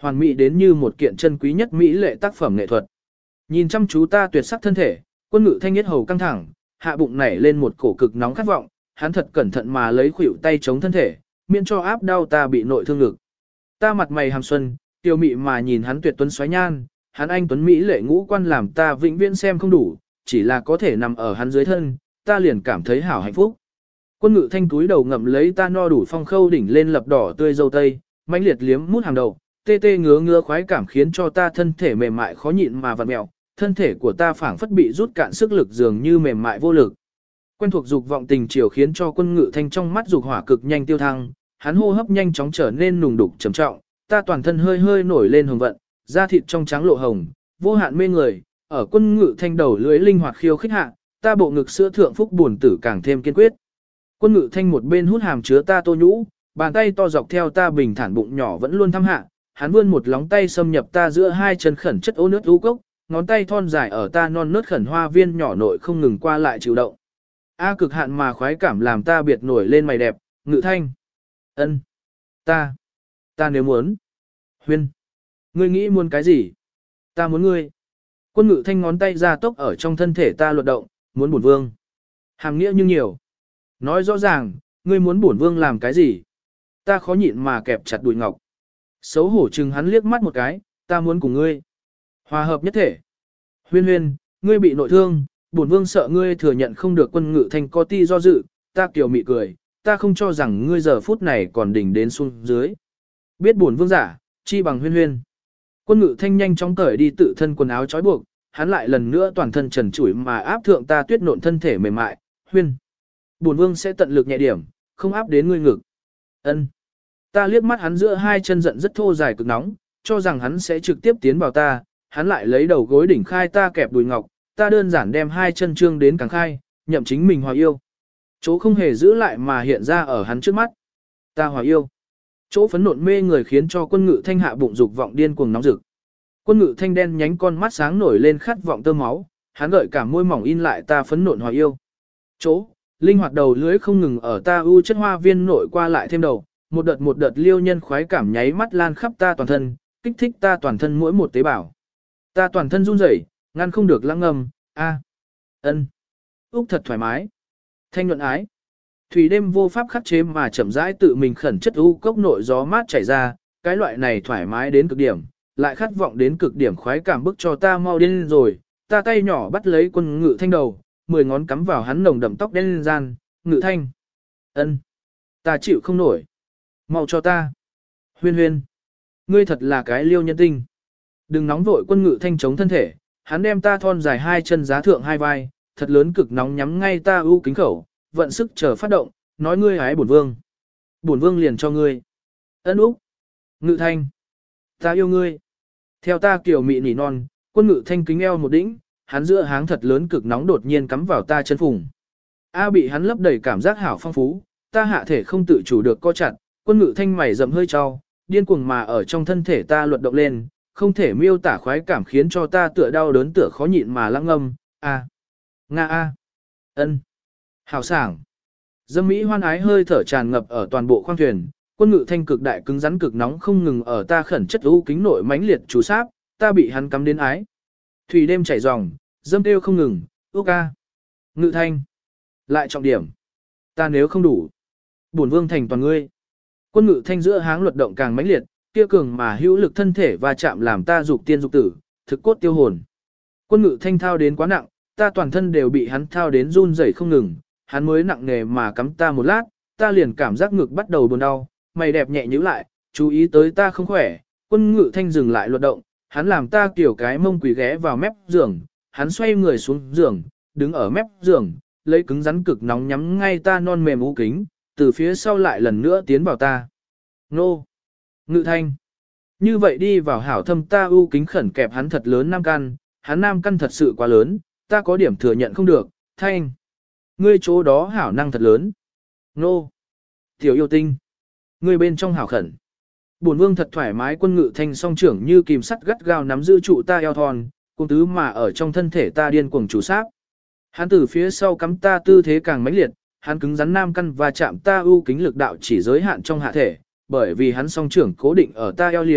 Speaker 1: hoàn mỹ đến như một kiện chân quý nhất mỹ lệ tác phẩm nghệ thuật. Nhìn chăm chú ta tuyệt sắc thân thể, Quân Ngự Thanh nhất hầu căng thẳng, hạ bụng nảy lên một cổ cực nóng khát vọng, hắn thật cẩn thận mà lấy khuỷu tay chống thân thể, miễn cho áp đau ta bị nội thương ngực. Ta mặt mày hàm xuân, tiêu mị mà nhìn hắn tuyệt tuấn xoáy nhan, hắn anh tuấn mỹ lệ ngũ quan làm ta vĩnh viễn xem không đủ, chỉ là có thể nằm ở hắn dưới thân, ta liền cảm thấy hảo hạnh phúc. Quân Ngự Thanh túi đầu ngậm lấy ta no đủ phong khâu đỉnh lên lập đỏ tươi dâu tây, mãnh liệt liếm mút hàng đầu, tê tê ngứa ngứa khoái cảm khiến cho ta thân thể mềm mại khó nhịn mà vặn mèo, thân thể của ta phảng phất bị rút cạn sức lực dường như mềm mại vô lực. Quen thuộc dục vọng tình chiều khiến cho Quân Ngự Thanh trong mắt dục hỏa cực nhanh tiêu thăng, hắn hô hấp nhanh chóng trở nên nùng đục trầm trọng, ta toàn thân hơi hơi nổi lên hồng vận, da thịt trong trắng lộ hồng, vô hạn mê người, ở Quân Ngự Thanh đầu lưỡi linh hoạt khiêu khích hạ, ta bộ ngực sữa thượng phúc buồn tử càng thêm kiên quyết. Quân Ngự Thanh một bên hút hàm chứa ta tô nhũ, bàn tay to dọc theo ta bình thản bụng nhỏ vẫn luôn thăm hạ, hắn vươn một lóng tay xâm nhập ta giữa hai chân khẩn chất ô nước ú cốc, ngón tay thon dài ở ta non nớt khẩn hoa viên nhỏ nội không ngừng qua lại chịu động. A cực hạn mà khoái cảm làm ta biệt nổi lên mày đẹp, Ngự Thanh. Ân, ta, ta nếu muốn. Huyên, ngươi nghĩ muốn cái gì? Ta muốn ngươi. Quân Ngự Thanh ngón tay ra tốc ở trong thân thể ta luật động, muốn bổn vương. Hàm nghĩa như nhiều. Nói rõ ràng, ngươi muốn bổn vương làm cái gì? Ta khó nhịn mà kẹp chặt đùi ngọc. Xấu hổ chừng hắn liếc mắt một cái, ta muốn cùng ngươi. Hòa hợp nhất thể. Huyên huyên, ngươi bị nội thương, bổn vương sợ ngươi thừa nhận không được. Quân Ngự Thanh có ti do dự, ta kiều mị cười, ta không cho rằng ngươi giờ phút này còn đỉnh đến xuống dưới. Biết bổn vương giả, chi bằng huyên huyên. Quân Ngự Thanh nhanh chóng cởi đi tự thân quần áo trói buộc, hắn lại lần nữa toàn thân trần trụi mà áp thượng ta tuyết nộn thân thể mềm mại, huyên. Bổn vương sẽ tận lực nhẹ điểm, không áp đến ngươi ngực. Ân. Ta liếc mắt hắn giữa hai chân giận rất thô dài cực nóng, cho rằng hắn sẽ trực tiếp tiến vào ta, hắn lại lấy đầu gối đỉnh khai ta kẹp đùi ngọc, ta đơn giản đem hai chân trương đến càng khai, nhậm chính mình hòa yêu. Chỗ không hề giữ lại mà hiện ra ở hắn trước mắt. Ta hòa yêu. Chỗ phấn nộn mê người khiến cho Quân Ngự Thanh hạ bụng dục vọng điên cuồng nóng rực. Quân Ngự Thanh đen nhánh con mắt sáng nổi lên khát vọng tơ máu, hắn gợi cả môi mỏng in lại ta phấn nộn hòa yêu. Chỗ, linh hoạt đầu lưới không ngừng ở ta ưu chất hoa viên nội qua lại thêm đầu, một đợt một đợt liêu nhân khoái cảm nháy mắt lan khắp ta toàn thân, kích thích ta toàn thân mỗi một tế bào. Ta toàn thân run rẩy, ngăn không được lăng ngâm, a, ân, úc thật thoải mái, thanh nhuận ái. Thủy đêm vô pháp khắc chế mà chậm rãi tự mình khẩn chất u cốc nội gió mát chảy ra, cái loại này thoải mái đến cực điểm, lại khát vọng đến cực điểm khoái cảm bức cho ta mau điên rồi. Ta tay nhỏ bắt lấy Quân Ngự Thanh đầu, mười ngón cắm vào hắn nồng đậm tóc đen gian, Ngự Thanh. Ân, ta chịu không nổi. Mau cho ta. Huyên huyên. Ngươi thật là cái liêu nhân tinh. Đừng nóng vội. Quân Ngự Thanh chống thân thể, hắn đem ta thon dài hai chân giá thượng hai vai, thật lớn cực nóng nhắm ngay ta ưu kính khẩu, vận sức chờ phát động, nói ngươi hái bổn vương. Bổn vương liền cho ngươi. Ân úc. Ngự Thanh. Ta yêu ngươi. Theo ta kiểu mị nỉ non, Quân Ngự Thanh kính eo một đỉnh, hắn giữa háng thật lớn cực nóng đột nhiên cắm vào ta chân phùng. A bị hắn lấp đầy cảm giác hảo phong phú, ta hạ thể không tự chủ được co chặt, Quân Ngự Thanh mày rậm hơi trao, điên cuồng mà ở trong thân thể ta luật động lên, không thể miêu tả khoái cảm khiến cho ta tựa đau đớn tựa khó nhịn mà lăng ngâm, a, nga a, ân, hảo sảng. Dâm mỹ hoan ái hơi thở tràn ngập ở toàn bộ khoang thuyền, Quân Ngự Thanh cực đại cứng rắn cực nóng không ngừng ở ta khẩn chất u kính nội mãnh liệt chú sáp, ta bị hắn cắm đến ái. Thủy đêm chảy ròng, dâm kêu không ngừng, ước ca. Ngự Thanh. Lại trọng điểm. Ta nếu không đủ. Bổn vương thành toàn ngươi. Quân Ngự Thanh giữa háng luật động càng mãnh liệt, kia cường mà hữu lực thân thể và chạm làm ta dục tiên dục tử, thực cốt tiêu hồn. Quân Ngự Thanh thao đến quá nặng, ta toàn thân đều bị hắn thao đến run rẩy không ngừng, hắn mới nặng nề mà cắm ta một lát, ta liền cảm giác ngực bắt đầu buồn đau, mày đẹp nhẹ nhíu lại, chú ý tới ta không khỏe. Quân Ngự Thanh dừng lại luật động, hắn làm ta kiểu cái mông quỳ ghé vào mép giường, hắn xoay người xuống giường, đứng ở mép giường, lấy cứng rắn cực nóng nhắm ngay ta non mềm u kính, từ phía sau lại lần nữa tiến vào ta. Nô! Ngự Thanh! Như vậy đi vào hảo thâm ta u kính khẩn kẹp hắn thật lớn nam căn, hắn nam căn thật sự quá lớn, ta có điểm thừa nhận không được, Thanh! Ngươi chỗ đó hảo năng thật lớn. Nô! Tiểu yêu tinh! Ngươi bên trong hảo khẩn. Bổn vương thật thoải mái. Quân Ngự Thanh song trưởng như kìm sắt gắt gao nắm giữ trụ ta eo thon, cùng tứ mà ở trong thân thể ta điên cuồng chủ sát. Hắn từ phía sau cắm ta tư thế càng mãnh liệt, hắn cứng rắn nam căn và chạm ta ưu kính lực đạo chỉ giới hạn trong hạ thể, bởi vì hắn song trưởng cố định ở ta eo liếu,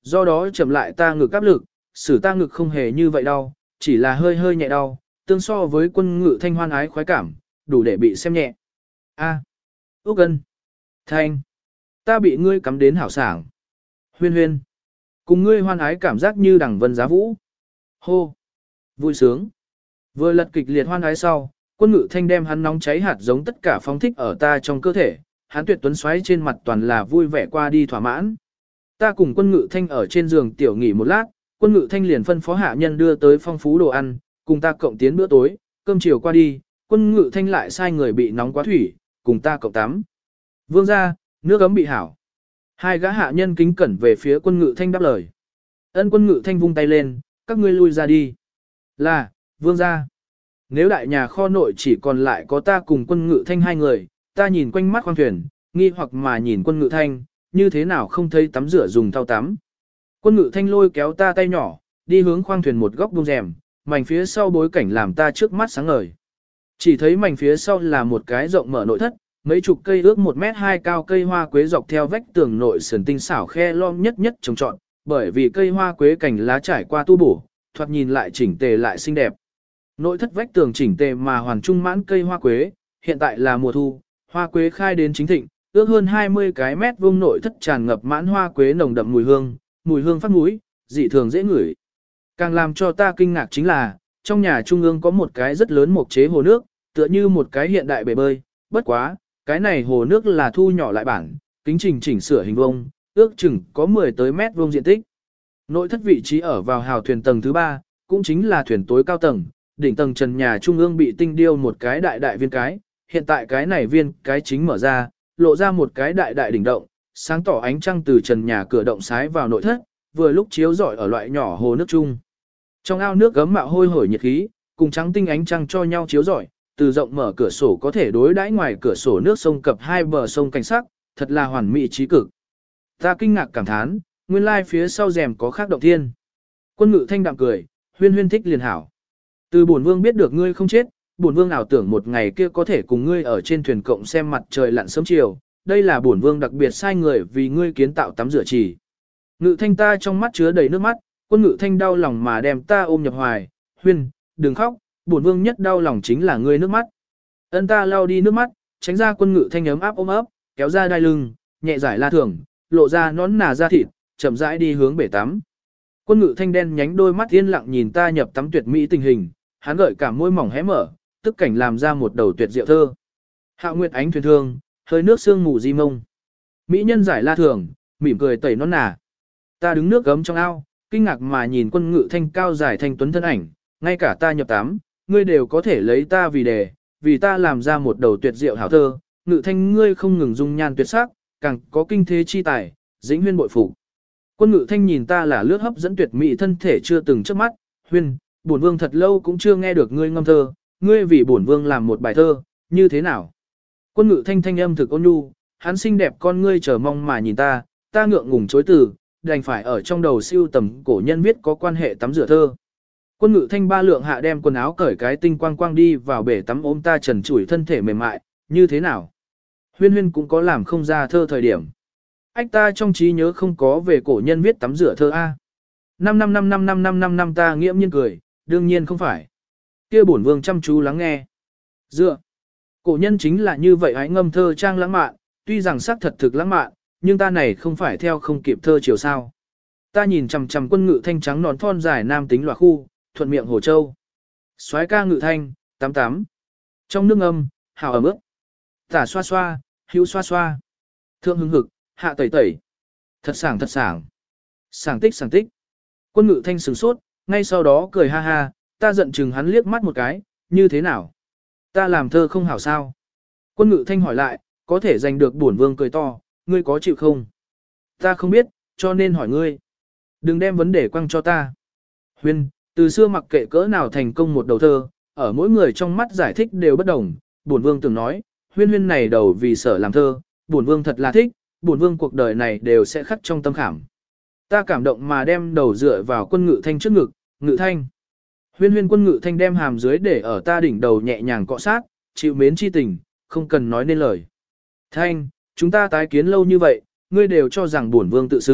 Speaker 1: do đó chậm lại ta ngực áp lực, xử ta ngực không hề như vậy đau, chỉ là hơi hơi nhẹ đau, tương so với quân ngự thanh hoan ái khoái cảm, đủ để bị xem nhẹ. A. Úc Ân. Thanh. Ta bị ngươi cắm đến hảo sảng. Huyên huyên. Cùng ngươi hoan ái cảm giác như đằng vân giá vũ. Hô. Vui sướng. Vừa lật kịch liệt hoan ái sau, quân ngự thanh đem hắn nóng cháy hạt giống tất cả phóng thích ở ta trong cơ thể, hắn tuyệt tuấn xoáy trên mặt toàn là vui vẻ qua đi thỏa mãn. Ta cùng quân ngự thanh ở trên giường tiểu nghỉ một lát, quân ngự thanh liền phân phó hạ nhân đưa tới phong phú đồ ăn, cùng ta cộng tiến bữa tối, cơm chiều qua đi, quân ngự thanh lại sai người bị nóng quá thủy, cùng ta cộng tắm. Vương ra, nước ấm bị hảo. Hai gã hạ nhân kính cẩn về phía quân ngự thanh đáp lời. Ân quân ngự thanh vung tay lên, các ngươi lui ra đi. Là, vương ra. Nếu đại nhà kho nội chỉ còn lại có ta cùng quân ngự thanh hai người, ta nhìn quanh mắt khoang thuyền, nghi hoặc mà nhìn quân ngự thanh, như thế nào không thấy tắm rửa dùng thau tắm. Quân ngự thanh lôi kéo ta tay nhỏ, đi hướng khoang thuyền một góc buông rèm, mảnh phía sau bối cảnh làm ta trước mắt sáng ngời. Chỉ thấy mảnh phía sau là một cái rộng mở nội thất, mấy chục cây ước một mét hai cao cây hoa quế dọc theo vách tường nội sườn tinh xảo khe lom nhất nhất trồng trọn, bởi vì cây hoa quế cành lá trải qua tu bổ, thoạt nhìn lại chỉnh tề lại xinh đẹp. Nội thất vách tường chỉnh tề mà hoàn trung mãn cây hoa quế, hiện tại là mùa thu, hoa quế khai đến chính thịnh, ước hơn hai mươi cái mét vuông nội thất tràn ngập mãn hoa quế nồng đậm mùi hương, mùi hương phát mũi, dị thường dễ ngửi. Càng làm cho ta kinh ngạc chính là, trong nhà trung ương có một cái rất lớn mộc chế hồ nước, tựa như một cái hiện đại bể bơi, bất quá, cái này hồ nước là thu nhỏ lại bản, kính trình chỉnh sửa hình vuông, ước chừng có mười tới mét vuông diện tích. Nội thất vị trí ở vào hào thuyền tầng thứ ba, cũng chính là thuyền tối cao tầng, đỉnh tầng trần nhà trung ương bị tinh điêu một cái đại đại viên cái, hiện tại cái này viên cái chính mở ra, lộ ra một cái đại đại đỉnh động, sáng tỏ ánh trăng từ trần nhà cửa động sái vào nội thất, vừa lúc chiếu rọi ở loại nhỏ hồ nước chung. Trong ao nước gấm mạo hôi hổi nhiệt khí, cùng trắng tinh ánh trăng cho nhau chiếu rọi, từ rộng mở cửa sổ có thể đối đãi ngoài cửa sổ nước sông cập hai bờ sông cảnh sắc, thật là hoàn mỹ trí cực. Ta kinh ngạc cảm thán, nguyên lai phía sau rèm có khác động thiên. Quân ngự thanh đạm cười, huyên huyên thích liền hảo. Từ bổn vương biết được ngươi không chết, bổn vương ảo tưởng một ngày kia có thể cùng ngươi ở trên thuyền cộng xem mặt trời lặn sớm chiều, đây là bổn vương đặc biệt sai người vì ngươi kiến tạo tắm rửa trì. Ngự thanh ta trong mắt chứa đầy nước mắt, quân ngự thanh đau lòng mà đem ta ôm nhập hoài, huyên, đừng khóc, bổn vương nhất đau lòng chính là ngươi nước mắt. Ân ta lau đi nước mắt, tránh ra quân ngự thanh ấm áp ôm ấp, kéo ra đai lưng, nhẹ giải la thường, lộ ra nón nà da thịt, chậm rãi đi hướng bể tắm. Quân ngự thanh đen nhánh đôi mắt yên lặng nhìn ta nhập tắm tuyệt mỹ tình hình, hắn gợi cả môi mỏng hé mở, tức cảnh làm ra một đầu tuyệt diệu thơ. Hạo nguyệt ánh thuyền thương, hơi nước sương mù di mông. Mỹ nhân giải la thường, mỉm cười tẩy nón nà. Ta đứng nước gấm trong ao, kinh ngạc mà nhìn quân ngự thanh cao dài thanh tuấn thân ảnh, ngay cả ta nhập tắm, ngươi đều có thể lấy ta vì đề, vì ta làm ra một đầu tuyệt diệu hảo thơ. Ngự thanh ngươi không ngừng dung nhan tuyệt sắc, càng có kinh thế chi tài, dĩnh huyên bội phục. Quân ngự thanh nhìn ta là lướt hấp dẫn tuyệt mỹ thân thể chưa từng trước mắt, huyên, bổn vương thật lâu cũng chưa nghe được ngươi ngâm thơ, ngươi vì bổn vương làm một bài thơ, như thế nào? Quân ngự thanh thanh âm thực ôn nhu, hắn xinh đẹp con ngươi chờ mong mà nhìn ta, ta ngượng ngùng chối từ, đành phải ở trong đầu siêu tầm cổ nhân viết có quan hệ tắm rửa thơ. Quân ngự thanh ba lượng hạ đem quần áo cởi cái tinh quang quang đi vào bể tắm ôm ta trần trụi thân thể mềm mại, như thế nào? Huyên huyên cũng có làm không ra thơ thời điểm. Ách ta trong trí nhớ không có về cổ nhân viết tắm rửa thơ A. Năm năm năm năm năm năm năm năm ta nghiễm nhiên cười, đương nhiên không phải. Kia bổn vương chăm chú lắng nghe. Dựa. Cổ nhân chính là như vậy hãy ngâm thơ trang lãng mạn, tuy rằng sắc thật thực lãng mạn, nhưng ta này không phải theo không kịp thơ chiều sao. Ta nhìn chằm chằm quân ngự thanh trắng nón thon dài nam tính loạt khu, thuận miệng hồ châu. Soái ca ngự thanh, tám tám. Trong nước âm, hào ẩm ướt. Tả xoa xoa, hữu xoa xoa. Thượng hứng hực, hạ tẩy tẩy. Thật sảng thật sảng. Sảng tích sảng tích. Quân ngự thanh sửng sốt, ngay sau đó cười ha ha, ta giận chừng hắn liếc mắt một cái, như thế nào? Ta làm thơ không hảo sao? Quân ngự thanh hỏi lại, có thể giành được bổn vương cười to, ngươi có chịu không? Ta không biết, cho nên hỏi ngươi. Đừng đem vấn đề quăng cho ta. Huyên, từ xưa mặc kệ cỡ nào thành công một đầu thơ, ở mỗi người trong mắt giải thích đều bất đồng. Bổn vương từng nói, huyên huyên này đầu vì sở làm thơ, bổn vương thật là thích, bổn vương cuộc đời này đều sẽ khắc trong tâm khảm. Ta cảm động mà đem đầu dựa vào quân ngự thanh trước ngực, ngự thanh. Huyên huyên quân ngự thanh đem hàm dưới để ở ta đỉnh đầu nhẹ nhàng cọ sát, chịu mến chi tình, không cần nói nên lời. Thanh, chúng ta tái kiến lâu như vậy, ngươi đều cho rằng bổn vương tự xưng,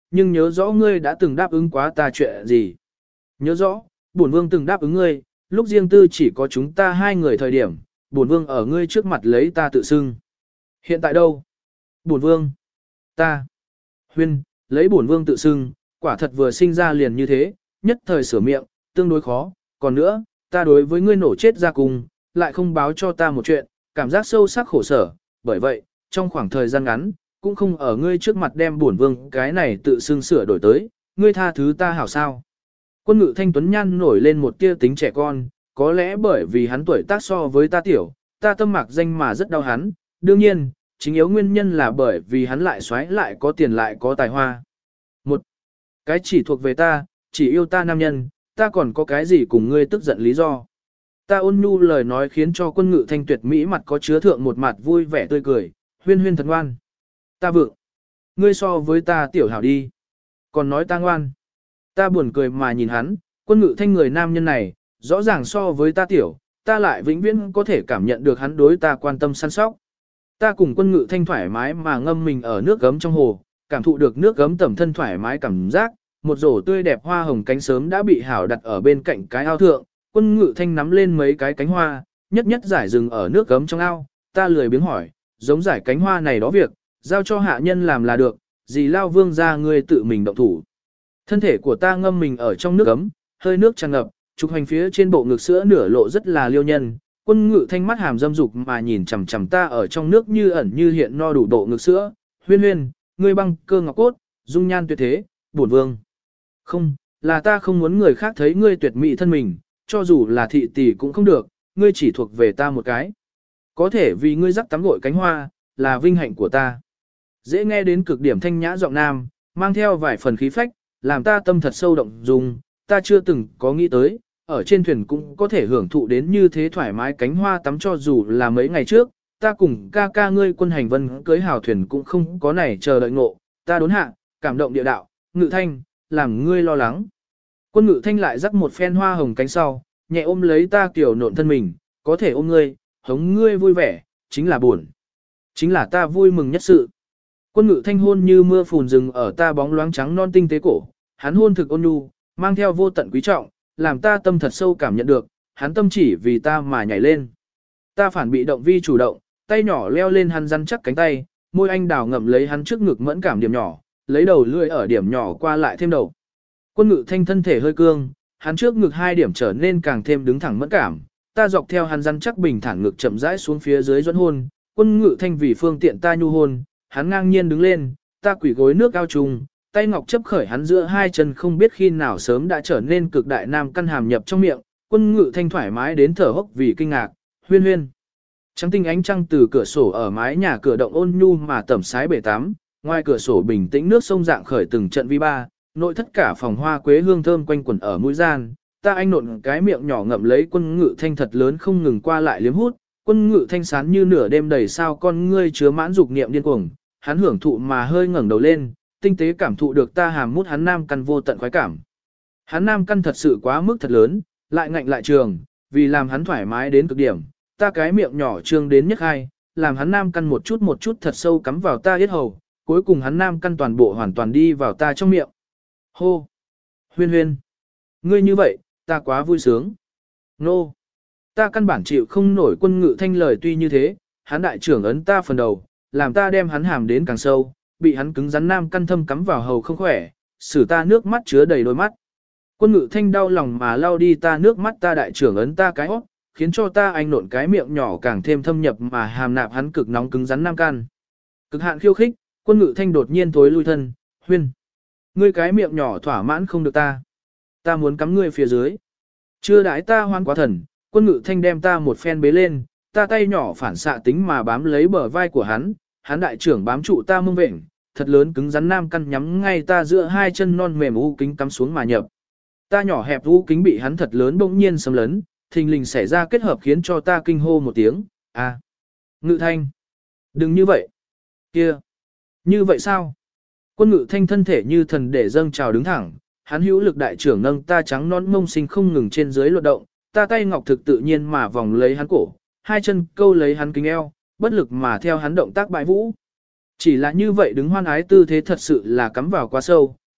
Speaker 1: nhưng nhớ rõ ngươi đã từng đáp ứng quá ta chuyện gì. Nhớ rõ, bổn vương từng đáp ứng ngươi, lúc riêng tư chỉ có chúng ta hai người thời điểm, bổn vương ở ngươi trước mặt lấy ta tự xưng. Hiện tại đâu? Bổn vương. Ta. Huyên, lấy bổn vương tự xưng, quả thật vừa sinh ra liền như thế, nhất thời sửa miệng, tương đối khó. Còn nữa, ta đối với ngươi nổ chết ra cùng, lại không báo cho ta một chuyện, cảm giác sâu sắc khổ sở. Bởi vậy, trong khoảng thời gian ngắn, cũng không ở ngươi trước mặt đem bổn vương cái này tự xưng sửa đổi tới, ngươi tha thứ ta hảo sao. Quân ngự thanh tuấn nhan nổi lên một tia tính trẻ con, có lẽ bởi vì hắn tuổi tác so với ta tiểu, ta tâm mạc danh mà rất đau hắn, đương nhiên, chính yếu nguyên nhân là bởi vì hắn lại xoáy lại có tiền lại có tài hoa. Một cái chỉ thuộc về ta, chỉ yêu ta nam nhân, ta còn có cái gì cùng ngươi tức giận lý do. Ta ôn nhu lời nói khiến cho quân ngự thanh tuyệt mỹ mặt có chứa thượng một mặt vui vẻ tươi cười, huyên huyên thật ngoan. Ta vượng, ngươi so với ta tiểu hảo đi, còn nói ta ngoan. Ta buồn cười mà nhìn hắn, quân ngự thanh người nam nhân này, rõ ràng so với ta tiểu, ta lại vĩnh viễn có thể cảm nhận được hắn đối ta quan tâm săn sóc. Ta cùng quân ngự thanh thoải mái mà ngâm mình ở nước gấm trong hồ, cảm thụ được nước gấm tẩm thân thoải mái cảm giác, một rổ tươi đẹp hoa hồng cánh sớm đã bị hảo đặt ở bên cạnh cái ao thượng, quân ngự thanh nắm lên mấy cái cánh hoa, nhất nhất giải rừng ở nước gấm trong ao, ta lười biếng hỏi, giống giải cánh hoa này đó việc, giao cho hạ nhân làm là được, gì lao vương ra ngươi tự mình động thủ. Thân thể của ta ngâm mình ở trong nước ấm, hơi nước tràn ngập, trục hành phía trên bộ ngực sữa nửa lộ rất là liêu nhân, quân ngự thanh mắt hàm dâm dục mà nhìn chằm chằm ta ở trong nước như ẩn như hiện no đủ bộ ngực sữa, huyên huyên, ngươi băng cơ ngọc cốt, dung nhan tuyệt thế, bổn vương. Không, là ta không muốn người khác thấy ngươi tuyệt mỹ thân mình, cho dù là thị tỷ cũng không được, ngươi chỉ thuộc về ta một cái. Có thể vì ngươi dắt tắm gội cánh hoa, là vinh hạnh của ta. Dễ nghe đến cực điểm thanh nhã giọng nam, mang theo vài phần khí phách, làm ta tâm thật sâu động dung, ta chưa từng có nghĩ tới, ở trên thuyền cũng có thể hưởng thụ đến như thế thoải mái cánh hoa tắm cho dù là mấy ngày trước, ta cùng ca ca ngươi quân hành vân cưới hào thuyền cũng không có này chờ đợi ngộ, ta đốn hạ, cảm động địa đạo, ngự thanh, làm ngươi lo lắng. Quân ngự thanh lại rắc một phen hoa hồng cánh sau, nhẹ ôm lấy ta kiểu nộn thân mình, có thể ôm ngươi, hống ngươi vui vẻ, chính là buồn. Chính là ta vui mừng nhất sự. Quân ngự thanh hôn như mưa phùn rừng ở ta bóng loáng trắng non tinh tế cổ, hắn hôn thực ôn nhu, mang theo vô tận quý trọng, làm ta tâm thật sâu cảm nhận được, hắn tâm chỉ vì ta mà nhảy lên. Ta phản bị động vi chủ động, tay nhỏ leo lên hắn rắn chắc cánh tay, môi anh đào ngậm lấy hắn trước ngực mẫn cảm điểm nhỏ, lấy đầu lưỡi ở điểm nhỏ qua lại thêm đầu. Quân ngự thanh thân thể hơi cương, hắn trước ngực hai điểm trở nên càng thêm đứng thẳng mẫn cảm, ta dọc theo hắn rắn chắc bình thản ngực chậm rãi xuống phía dưới dẫn hôn, quân ngự thanh vì phương tiện ta nhu hôn, hắn ngang nhiên đứng lên, ta quỳ gối nước ao trùng, tay ngọc chấp khởi hắn giữa hai chân không biết khi nào sớm đã trở nên cực đại nam căn hàm nhập trong miệng, quân ngự thanh thoải mái đến thở hốc vì kinh ngạc, huyên huyên. Trắng tinh ánh trăng từ cửa sổ ở mái nhà cửa động ôn nhu mà tẩm sái bể tắm, ngoài cửa sổ bình tĩnh nước sông dạng khởi từng trận vi ba, nội thất cả phòng hoa quế hương thơm quanh quẩn ở mũi gian, ta anh nộn cái miệng nhỏ ngậm lấy quân ngự thanh thật lớn không ngừng qua lại liếm hút, quân ngự thanh sán như nửa đêm đầy sao con ngươi chứa mãn dục niệm điên cuồng, hắn hưởng thụ mà hơi ngẩng đầu lên, tinh tế cảm thụ được ta hàm mút hắn nam căn vô tận khoái cảm. Hắn nam căn thật sự quá mức thật lớn, lại ngạnh lại trường, vì làm hắn thoải mái đến cực điểm, ta cái miệng nhỏ trương đến nhất hai, làm hắn nam căn một chút một chút thật sâu cắm vào ta yết hầu, cuối cùng hắn nam căn toàn bộ hoàn toàn đi vào ta trong miệng. Hô! Huyên huyên! Ngươi như vậy, ta quá vui sướng. Nô! Ta căn bản chịu không nổi quân ngự thanh lời tuy như thế, hắn đại trưởng ấn ta phần đầu, làm ta đem hắn hàm đến càng sâu, bị hắn cứng rắn nam căn thâm cắm vào hầu không khỏe, xử ta nước mắt chứa đầy đôi mắt. Quân ngự thanh đau lòng mà lau đi ta nước mắt ta đại trưởng ấn ta cái óc, khiến cho ta anh nộn cái miệng nhỏ càng thêm thâm nhập mà hàm nạp hắn cực nóng cứng rắn nam căn. Cực hạn khiêu khích, quân ngự thanh đột nhiên thối lui thân, huyên. Ngươi cái miệng nhỏ thỏa mãn không được ta. Ta muốn cắm ngươi phía dưới. Chưa đãi ta hoan quá thần, quân ngự thanh đem ta một phen bế lên, ta tay nhỏ phản xạ tính mà bám lấy bờ vai của hắn, hắn đại trưởng bám trụ ta mông vệnh, thật lớn cứng rắn nam căn nhắm ngay ta giữa hai chân non mềm u kính cắm xuống mà nhập. Ta nhỏ hẹp u kính bị hắn thật lớn bỗng nhiên xâm lấn, thình lình xảy ra kết hợp khiến cho ta kinh hô một tiếng, à. Ngự thanh. Đừng như vậy. Kia. Như vậy sao? Quân ngự thanh thân thể như thần để dâng trào đứng thẳng, hắn hữu lực đại trưởng nâng ta trắng nón mông sinh không ngừng trên dưới luật động, ta tay ngọc thực tự nhiên mà vòng lấy hắn cổ, hai chân câu lấy hắn kính eo, bất lực mà theo hắn động tác bại vũ. Chỉ là như vậy đứng hoan ái tư thế thật sự là cắm vào quá sâu,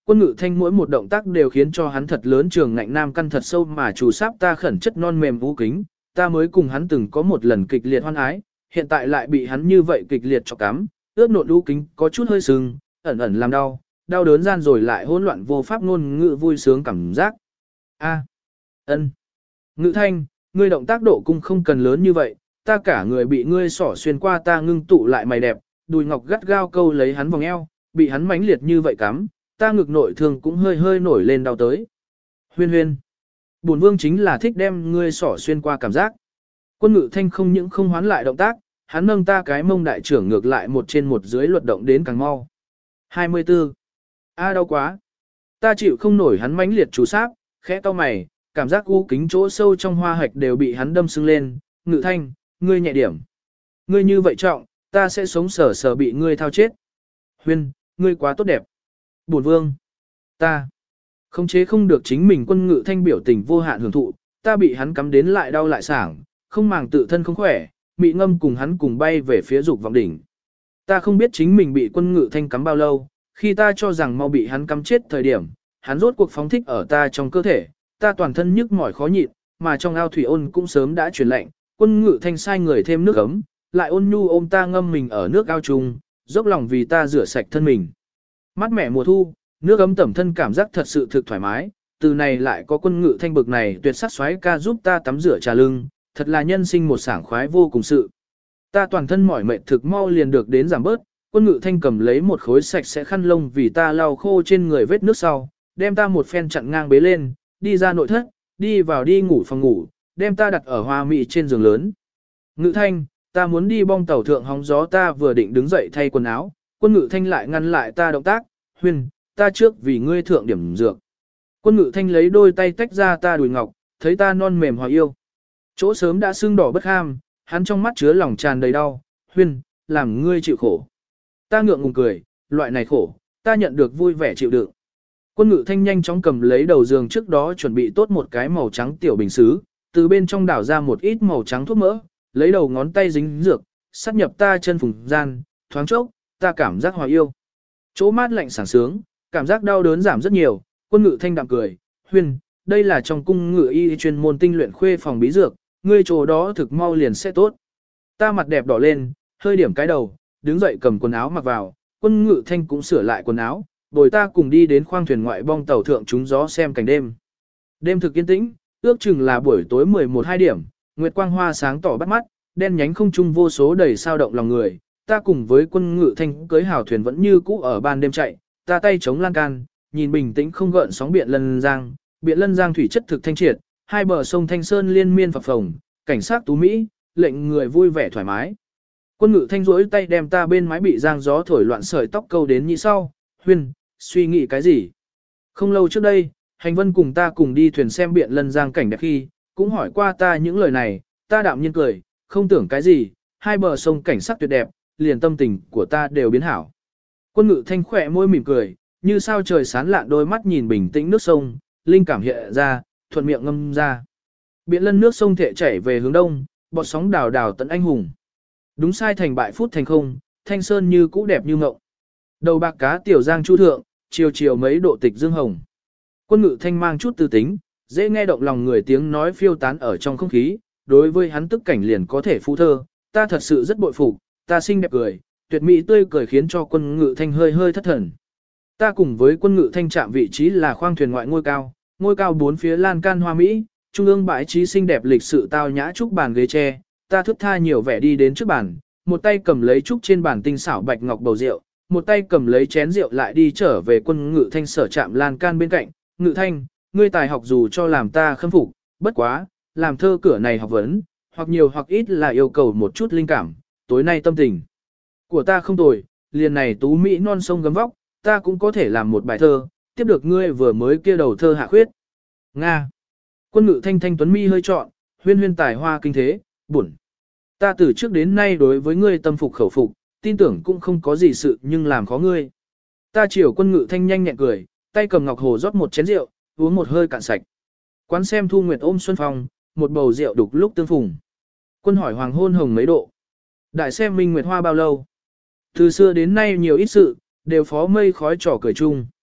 Speaker 1: Quân Ngự Thanh mỗi một động tác đều khiến cho hắn thật lớn trường ngạnh nam căn thật sâu mà chủ sáp ta khẩn chất non mềm vũ kính, ta mới cùng hắn từng có một lần kịch liệt hoan ái, hiện tại lại bị hắn như vậy kịch liệt cho cắm, ướt nộn vũ kính có chút hơi sưng, ẩn ẩn làm đau, đau đớn gian rồi lại hỗn loạn vô pháp ngôn ngữ vui sướng cảm giác. A, ân, Ngự Thanh, ngươi động tác độ cung không cần lớn như vậy, ta cả người bị ngươi xỏ xuyên qua ta ngưng tụ lại mày đẹp, đùi ngọc gắt gao câu lấy hắn vòng eo, bị hắn mãnh liệt như vậy cắm, ta ngực nội thương cũng hơi hơi nổi lên đau tới. Huyên huyên, bổn vương chính là thích đem ngươi xỏ xuyên qua cảm giác. Quân Ngự Thanh không những không hoán lại động tác, hắn nâng ta cái mông đại trưởng ngược lại một trên một dưới luật động đến càng mau. hai mươi tư. A đau quá. Ta chịu không nổi hắn mãnh liệt chú sáp, khẽ cau mày, cảm giác u kính chỗ sâu trong hoa hạch đều bị hắn đâm sưng lên. Ngự Thanh, ngươi nhẹ điểm. Ngươi như vậy trọng, ta sẽ sống sờ sờ bị ngươi thao chết. Huyên, ngươi quá tốt đẹp. Bổn vương. Ta. Không chế không được chính mình. Quân Ngự Thanh biểu tình vô hạn hưởng thụ, ta bị hắn cắm đến lại đau lại sảng, không màng tự thân không khỏe, mị ngâm cùng hắn cùng bay về phía dục vọng đỉnh. Ta không biết chính mình bị Quân Ngự Thanh cắm bao lâu, khi ta cho rằng mau bị hắn cắm chết thời điểm, hắn rốt cuộc phóng thích ở ta trong cơ thể, ta toàn thân nhức mỏi khó nhịn, mà trong ao thủy ôn cũng sớm đã chuyển lạnh. Quân Ngự Thanh sai người thêm nước ấm, lại ôn nhu ôm ta ngâm mình ở nước ao chung, dốc lòng vì ta rửa sạch thân mình. Mát mẻ mùa thu, nước ấm tẩm thân cảm giác thật sự thực thoải mái, từ này lại có Quân Ngự Thanh bực này tuyệt sắc xoáy ca giúp ta tắm rửa trà lưng, thật là nhân sinh một sảng khoái vô cùng sự. Ta toàn thân mỏi mệt thực mau liền được đến giảm bớt, Quân Ngự Thanh cầm lấy một khối sạch sẽ khăn lông vì ta lau khô trên người vết nước sau, đem ta một phen chặn ngang bế lên, đi ra nội thất, đi vào đi ngủ phòng ngủ, đem ta đặt ở hoa mị trên giường lớn. Ngự Thanh, ta muốn đi bong tàu thượng hóng gió. Ta vừa định đứng dậy thay quần áo, Quân Ngự Thanh lại ngăn lại ta động tác. Huyên, ta trước vì ngươi thượng điểm dược. Quân Ngự Thanh lấy đôi tay tách ra ta đùi ngọc, thấy ta non mềm hòa yêu. Chỗ sớm đã sưng đỏ bất ham, hắn trong mắt chứa lòng tràn đầy đau. Huyên, làm ngươi chịu khổ. Ta ngượng ngùng cười, loại này khổ, ta nhận được vui vẻ chịu đựng. Quân Ngự Thanh nhanh chóng cầm lấy đầu giường trước đó chuẩn bị tốt một cái màu trắng tiểu bình xứ, từ bên trong đảo ra một ít màu trắng thuốc mỡ, lấy đầu ngón tay dính dược, sát nhập ta chân phùng gian, thoáng chốc, ta cảm giác hòa yêu. Chỗ mát lạnh sảng sướng, cảm giác đau đớn giảm rất nhiều. Quân Ngự Thanh đạm cười, Huyên, đây là trong cung ngự y chuyên môn tinh luyện khuê phòng bí dược, ngươi chỗ đó thực mau liền sẽ tốt. Ta mặt đẹp đỏ lên, hơi điểm cái đầu, đứng dậy cầm quần áo mặc vào. Quân Ngự Thanh cũng sửa lại quần áo, bồi ta cùng đi đến khoang thuyền ngoại bong tàu thượng trúng gió xem cảnh đêm. Đêm thực yên tĩnh, ước chừng là buổi tối mười một hai điểm, nguyệt quang hoa sáng tỏ bắt mắt, đen nhánh không trung vô số đầy sao động lòng người. Ta cùng với Quân Ngự Thanh cưới hào thuyền vẫn như cũ ở ban đêm chạy, ta tay chống lan can, nhìn bình tĩnh không gợn sóng biển Lân Giang, biển Lân Giang thủy chất thực thanh triệt, hai bờ sông Thanh Sơn liên miên phập phồng, cảnh sát tú mỹ, lệnh người vui vẻ thoải mái. Quân Ngự Thanh duỗi tay đem ta bên mái bị giang gió thổi loạn sợi tóc câu đến như sau. Huyên, suy nghĩ cái gì? Không lâu trước đây, Hành Vân cùng ta cùng đi thuyền xem biển Lân Giang cảnh đẹp khi, cũng hỏi qua ta những lời này, ta đạm nhiên cười, không tưởng cái gì, hai bờ sông cảnh sắc tuyệt đẹp, liền tâm tình của ta đều biến hảo. Quân Ngự Thanh khỏe môi mỉm cười, như sao trời sáng lạn đôi mắt nhìn bình tĩnh nước sông, linh cảm hiện ra, thuận miệng ngâm ra. Biển Lân nước sông thệ chảy về hướng đông, bọt sóng đào đào tận anh hùng. Đúng sai thành bại phút thành không, Thanh Sơn như cũ đẹp như ngộng. Đầu bạc cá tiểu giang chu thượng, chiều chiều mấy độ tịch dương hồng. Quân Ngự Thanh mang chút tư tính, dễ nghe động lòng người tiếng nói phiêu tán ở trong không khí, đối với hắn tức cảnh liền có thể phú thơ, ta thật sự rất bội phục, ta xinh đẹp cười, tuyệt mỹ tươi cười khiến cho Quân Ngự Thanh hơi hơi thất thần. Ta cùng với Quân Ngự Thanh chạm vị trí là khoang thuyền ngoại ngôi cao, ngôi cao bốn phía lan can hoa mỹ, trung ương bãi trí xinh đẹp lịch sự tao nhã trúc bàn ghế tre, ta thức tha nhiều vẻ đi đến trước bàn, một tay cầm lấy trúc trên bàn tinh xảo bạch ngọc bầu rượu, một tay cầm lấy chén rượu lại đi trở về Quân Ngự Thanh sở chạm lan can bên cạnh. Ngự Thanh, ngươi tài học dù cho làm ta khâm phục, bất quá, làm thơ cửa này học vấn, hoặc nhiều hoặc ít là yêu cầu một chút linh cảm, tối nay tâm tình của ta không tồi, liền này tú mỹ non sông gấm vóc, ta cũng có thể làm một bài thơ, tiếp được ngươi vừa mới kia đầu thơ hạ khuyết. Nga. Quân Ngự Thanh thanh tuấn mi hơi trọn, huyên huyên tài hoa kinh thế, buồn. Ta từ trước đến nay đối với ngươi tâm phục khẩu phục, tin tưởng cũng không có gì sự nhưng làm khó ngươi. Ta chiều Quân Ngự Thanh nhanh nhẹn cười, tay cầm ngọc hồ rót một chén rượu, uống một hơi cạn sạch. Quán xem thu nguyệt ôm xuân phong, một bầu rượu đục lúc tương phùng. Quân hỏi hoàng hôn hồng mấy độ. Đại xem minh nguyệt hoa bao lâu. Từ xưa đến nay nhiều ít sự, đều phó mây khói trò cười chung.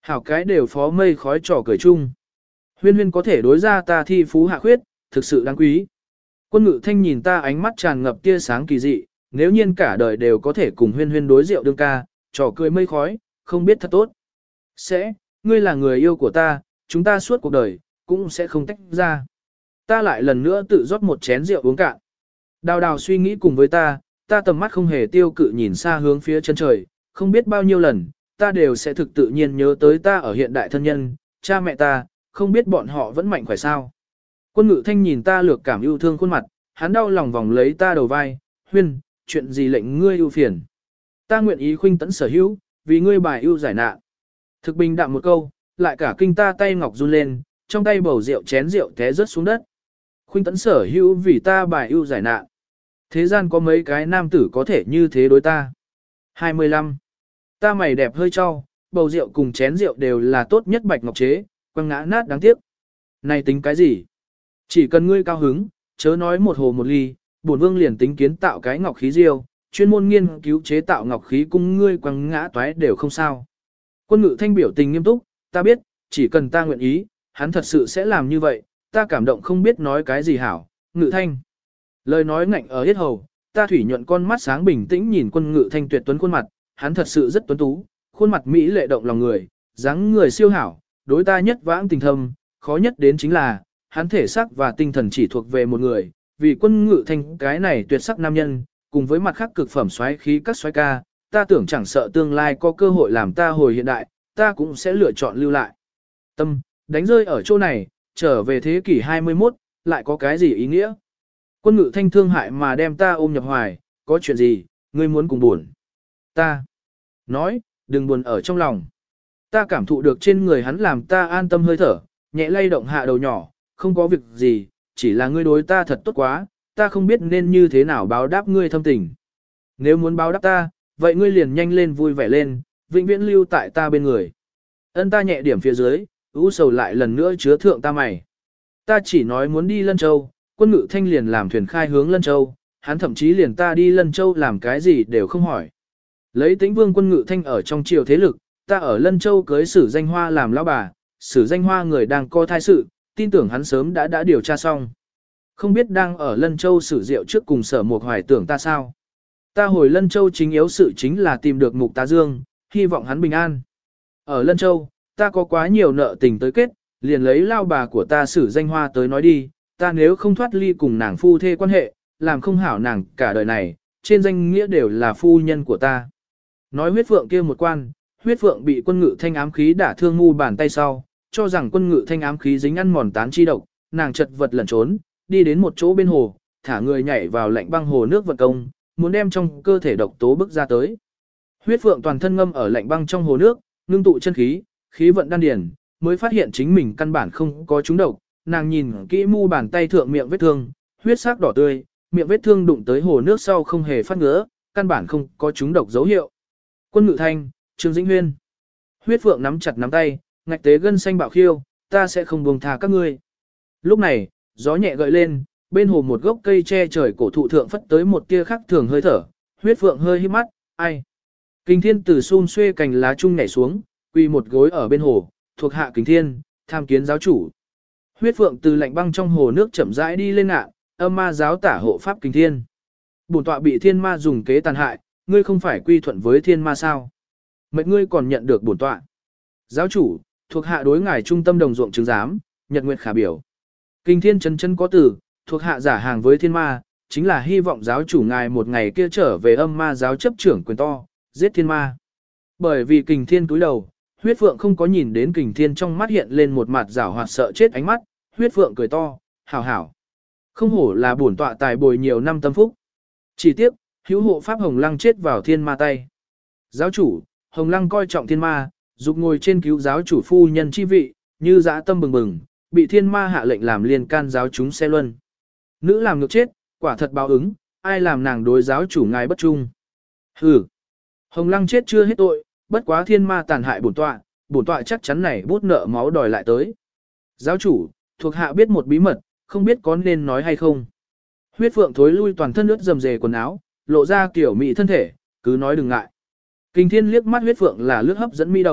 Speaker 1: Hảo cái đều phó mây khói trò cười chung. Huyên huyên có thể đối ra ta thi phú hạ khuyết, thực sự đáng quý. Quân ngự thanh nhìn ta ánh mắt tràn ngập tia sáng kỳ dị, nếu nhiên cả đời đều có thể cùng huyên huyên đối rượu đương ca, trò cười mây khói, không biết thật tốt. Sẽ, ngươi là người yêu của ta, chúng ta suốt cuộc đời, cũng sẽ không tách ra. Ta lại lần nữa tự rót một chén rượu uống cạn. Đào đào suy nghĩ cùng với ta, ta tầm mắt không hề tiêu cự nhìn xa hướng phía chân trời, không biết bao nhiêu lần, ta đều sẽ thực tự nhiên nhớ tới ta ở hiện đại thân nhân, cha mẹ ta, không biết bọn họ vẫn mạnh khỏe sao. Quân ngự thanh nhìn ta lược cảm yêu thương khuôn mặt, hắn đau lòng vòng lấy ta đầu vai, huyên, chuyện gì lệnh ngươi ưu phiền. Ta nguyện ý khuynh tẫn sở hữu, vì ngươi bài ưu giải nạn. Thực bình đạm một câu, lại cả kinh ta tay ngọc run lên, trong tay bầu rượu chén rượu té rớt xuống đất. Khuynh tẫn sở hữu vì ta bài ưu giải nạn. Thế gian có mấy cái nam tử có thể như thế đối ta. hai mươi lăm. Ta mày đẹp hơi cho, bầu rượu cùng chén rượu đều là tốt nhất bạch ngọc chế, quăng ngã nát đáng tiếc. Này tính cái gì? Chỉ cần ngươi cao hứng, chớ nói một hồ một ly, bổn vương liền tính kiến tạo cái ngọc khí diêu, chuyên môn nghiên cứu chế tạo ngọc khí cung ngươi quăng ngã toái đều không sao. Quân ngự thanh biểu tình nghiêm túc, ta biết, chỉ cần ta nguyện ý, hắn thật sự sẽ làm như vậy, ta cảm động không biết nói cái gì hảo, ngự thanh. Lời nói ngạnh ở hết hầu, ta thủy nhuận con mắt sáng bình tĩnh nhìn quân ngự thanh tuyệt tuấn khuôn mặt, hắn thật sự rất tuấn tú, khuôn mặt mỹ lệ động lòng người, dáng người siêu hảo, đối ta nhất vãng tình thâm, khó nhất đến chính là, hắn thể xác và tinh thần chỉ thuộc về một người, vì quân ngự thanh cái này tuyệt sắc nam nhân, cùng với mặt khác cực phẩm xoáy khí các xoáy ca, ta tưởng chẳng sợ tương lai có cơ hội làm ta hồi hiện đại, ta cũng sẽ lựa chọn lưu lại. Tâm, đánh rơi ở chỗ này, trở về thế kỷ hai mươi mốt, lại có cái gì ý nghĩa? Quân ngự thanh thương hại mà đem ta ôm nhập hoài, có chuyện gì, ngươi muốn cùng buồn. Ta nói, đừng buồn ở trong lòng. Ta cảm thụ được trên người hắn làm ta an tâm hơi thở, nhẹ lay động hạ đầu nhỏ, không có việc gì, chỉ là ngươi đối ta thật tốt quá, ta không biết nên như thế nào báo đáp ngươi thâm tình. Nếu muốn báo đáp ta, vậy ngươi liền nhanh lên vui vẻ lên, vĩnh viễn lưu tại ta bên người. Ân ta nhẹ điểm phía dưới, ú sầu lại lần nữa chứa thượng ta mày. Ta chỉ nói muốn đi Lân Châu, quân ngự thanh liền làm thuyền khai hướng Lân Châu, hắn thậm chí liền ta đi Lân Châu làm cái gì đều không hỏi. Lấy Tĩnh Vương quân ngự thanh ở trong triều thế lực, ta ở Lân Châu cưới Sử Danh Hoa làm lão bà, Sử Danh Hoa người đang co thai sự, tin tưởng hắn sớm đã đã điều tra xong. Không biết đang ở Lân Châu Sử Diệu trước cùng Sở Mục Hoài tưởng ta sao. Ta hồi Lân Châu chính yếu sự chính là tìm được Mục Tá Dương, hy vọng hắn bình an. Ở Lân Châu, ta có quá nhiều nợ tình tới kết, liền lấy lao bà của ta Sử Danh Hoa tới nói đi, ta nếu không thoát ly cùng nàng phu thê quan hệ, làm không hảo nàng cả đời này, trên danh nghĩa đều là phu nhân của ta. Nói huyết phượng kia một quan, huyết phượng bị quân ngự thanh ám khí đả thương ngu bàn tay sau, cho rằng quân ngự thanh ám khí dính ăn mòn tán chi độc, nàng chật vật lẩn trốn, đi đến một chỗ bên hồ, thả người nhảy vào lạnh băng hồ nước vận công, muốn đem trong cơ thể độc tố bức ra tới. Huyết phượng toàn thân ngâm ở lạnh băng trong hồ nước, ngưng tụ chân khí, khí vận đan điển, mới phát hiện chính mình căn bản không có trúng độc, nàng nhìn kỹ mu bàn tay thượng miệng vết thương, huyết sắc đỏ tươi, miệng vết thương đụng tới hồ nước sau không hề phát ngứa, căn bản không có trúng độc dấu hiệu. Quân ngự thanh, Trương Dĩnh Huyên. Huyết phượng nắm chặt nắm tay, ngạch tế gân xanh bạo khiêu, ta sẽ không buông tha các ngươi. Lúc này, gió nhẹ gợi lên, bên hồ một gốc cây che trời cổ thụ thượng phất tới một tia khắc thường hơi thở, huyết phượng hơi hít mắt, ai. Kình thiên từ xun xuê cành lá chung nhảy xuống, quỳ một gối ở bên hồ, thuộc hạ kình thiên, tham kiến giáo chủ. Huyết phượng từ lạnh băng trong hồ nước chậm rãi đi lên ngạ, âm ma giáo tả hộ pháp kình thiên. Bổn tọa bị thiên ma dùng kế tàn hại, ngươi không phải quy thuận với thiên ma sao? Mệnh ngươi còn nhận được bổn tọa. Giáo chủ, thuộc hạ đối ngài trung tâm đồng ruộng chứng giám, nhật nguyệt khả biểu. Kình thiên chân chân có từ, thuộc hạ giả hàng với thiên ma, chính là hy vọng giáo chủ ngài một ngày kia trở về âm ma giáo chấp trưởng quyền to, giết thiên ma. Bởi vì kình thiên túi đầu, huyết phượng không có nhìn đến kình thiên trong mắt hiện lên một mặt rảo hoạt sợ chết ánh mắt, huyết phượng cười to, hảo hảo. Không hổ là bổn tọa tài bồi nhiều năm tâm phúc. Chỉ tiếc, hữu hộ pháp Hồng Lăng chết vào thiên ma tay. Giáo chủ, Hồng Lăng coi trọng thiên ma, dục ngồi trên cứu giáo chủ phu nhân chi vị, như dã tâm bừng bừng, bị thiên ma hạ lệnh làm liên can giáo chúng xe luân. Nữ làm ngược chết, quả thật báo ứng, ai làm nàng đối giáo chủ ngài bất trung. Hừ. Hồng Lăng chết chưa hết tội, bất quá thiên ma tàn hại bổn tọa, bổn tọa chắc chắn này bút nợ máu đòi lại tới. Giáo chủ, thuộc hạ biết một bí mật, không biết có nên nói hay không. Huyết phượng thối lui toàn thân ướt dầm dề quần áo, lộ ra kiểu mỹ thân thể, cứ nói đừng ngại. Kình thiên liếc mắt huyết phượng là lướt hấp dẫn mỹ đống,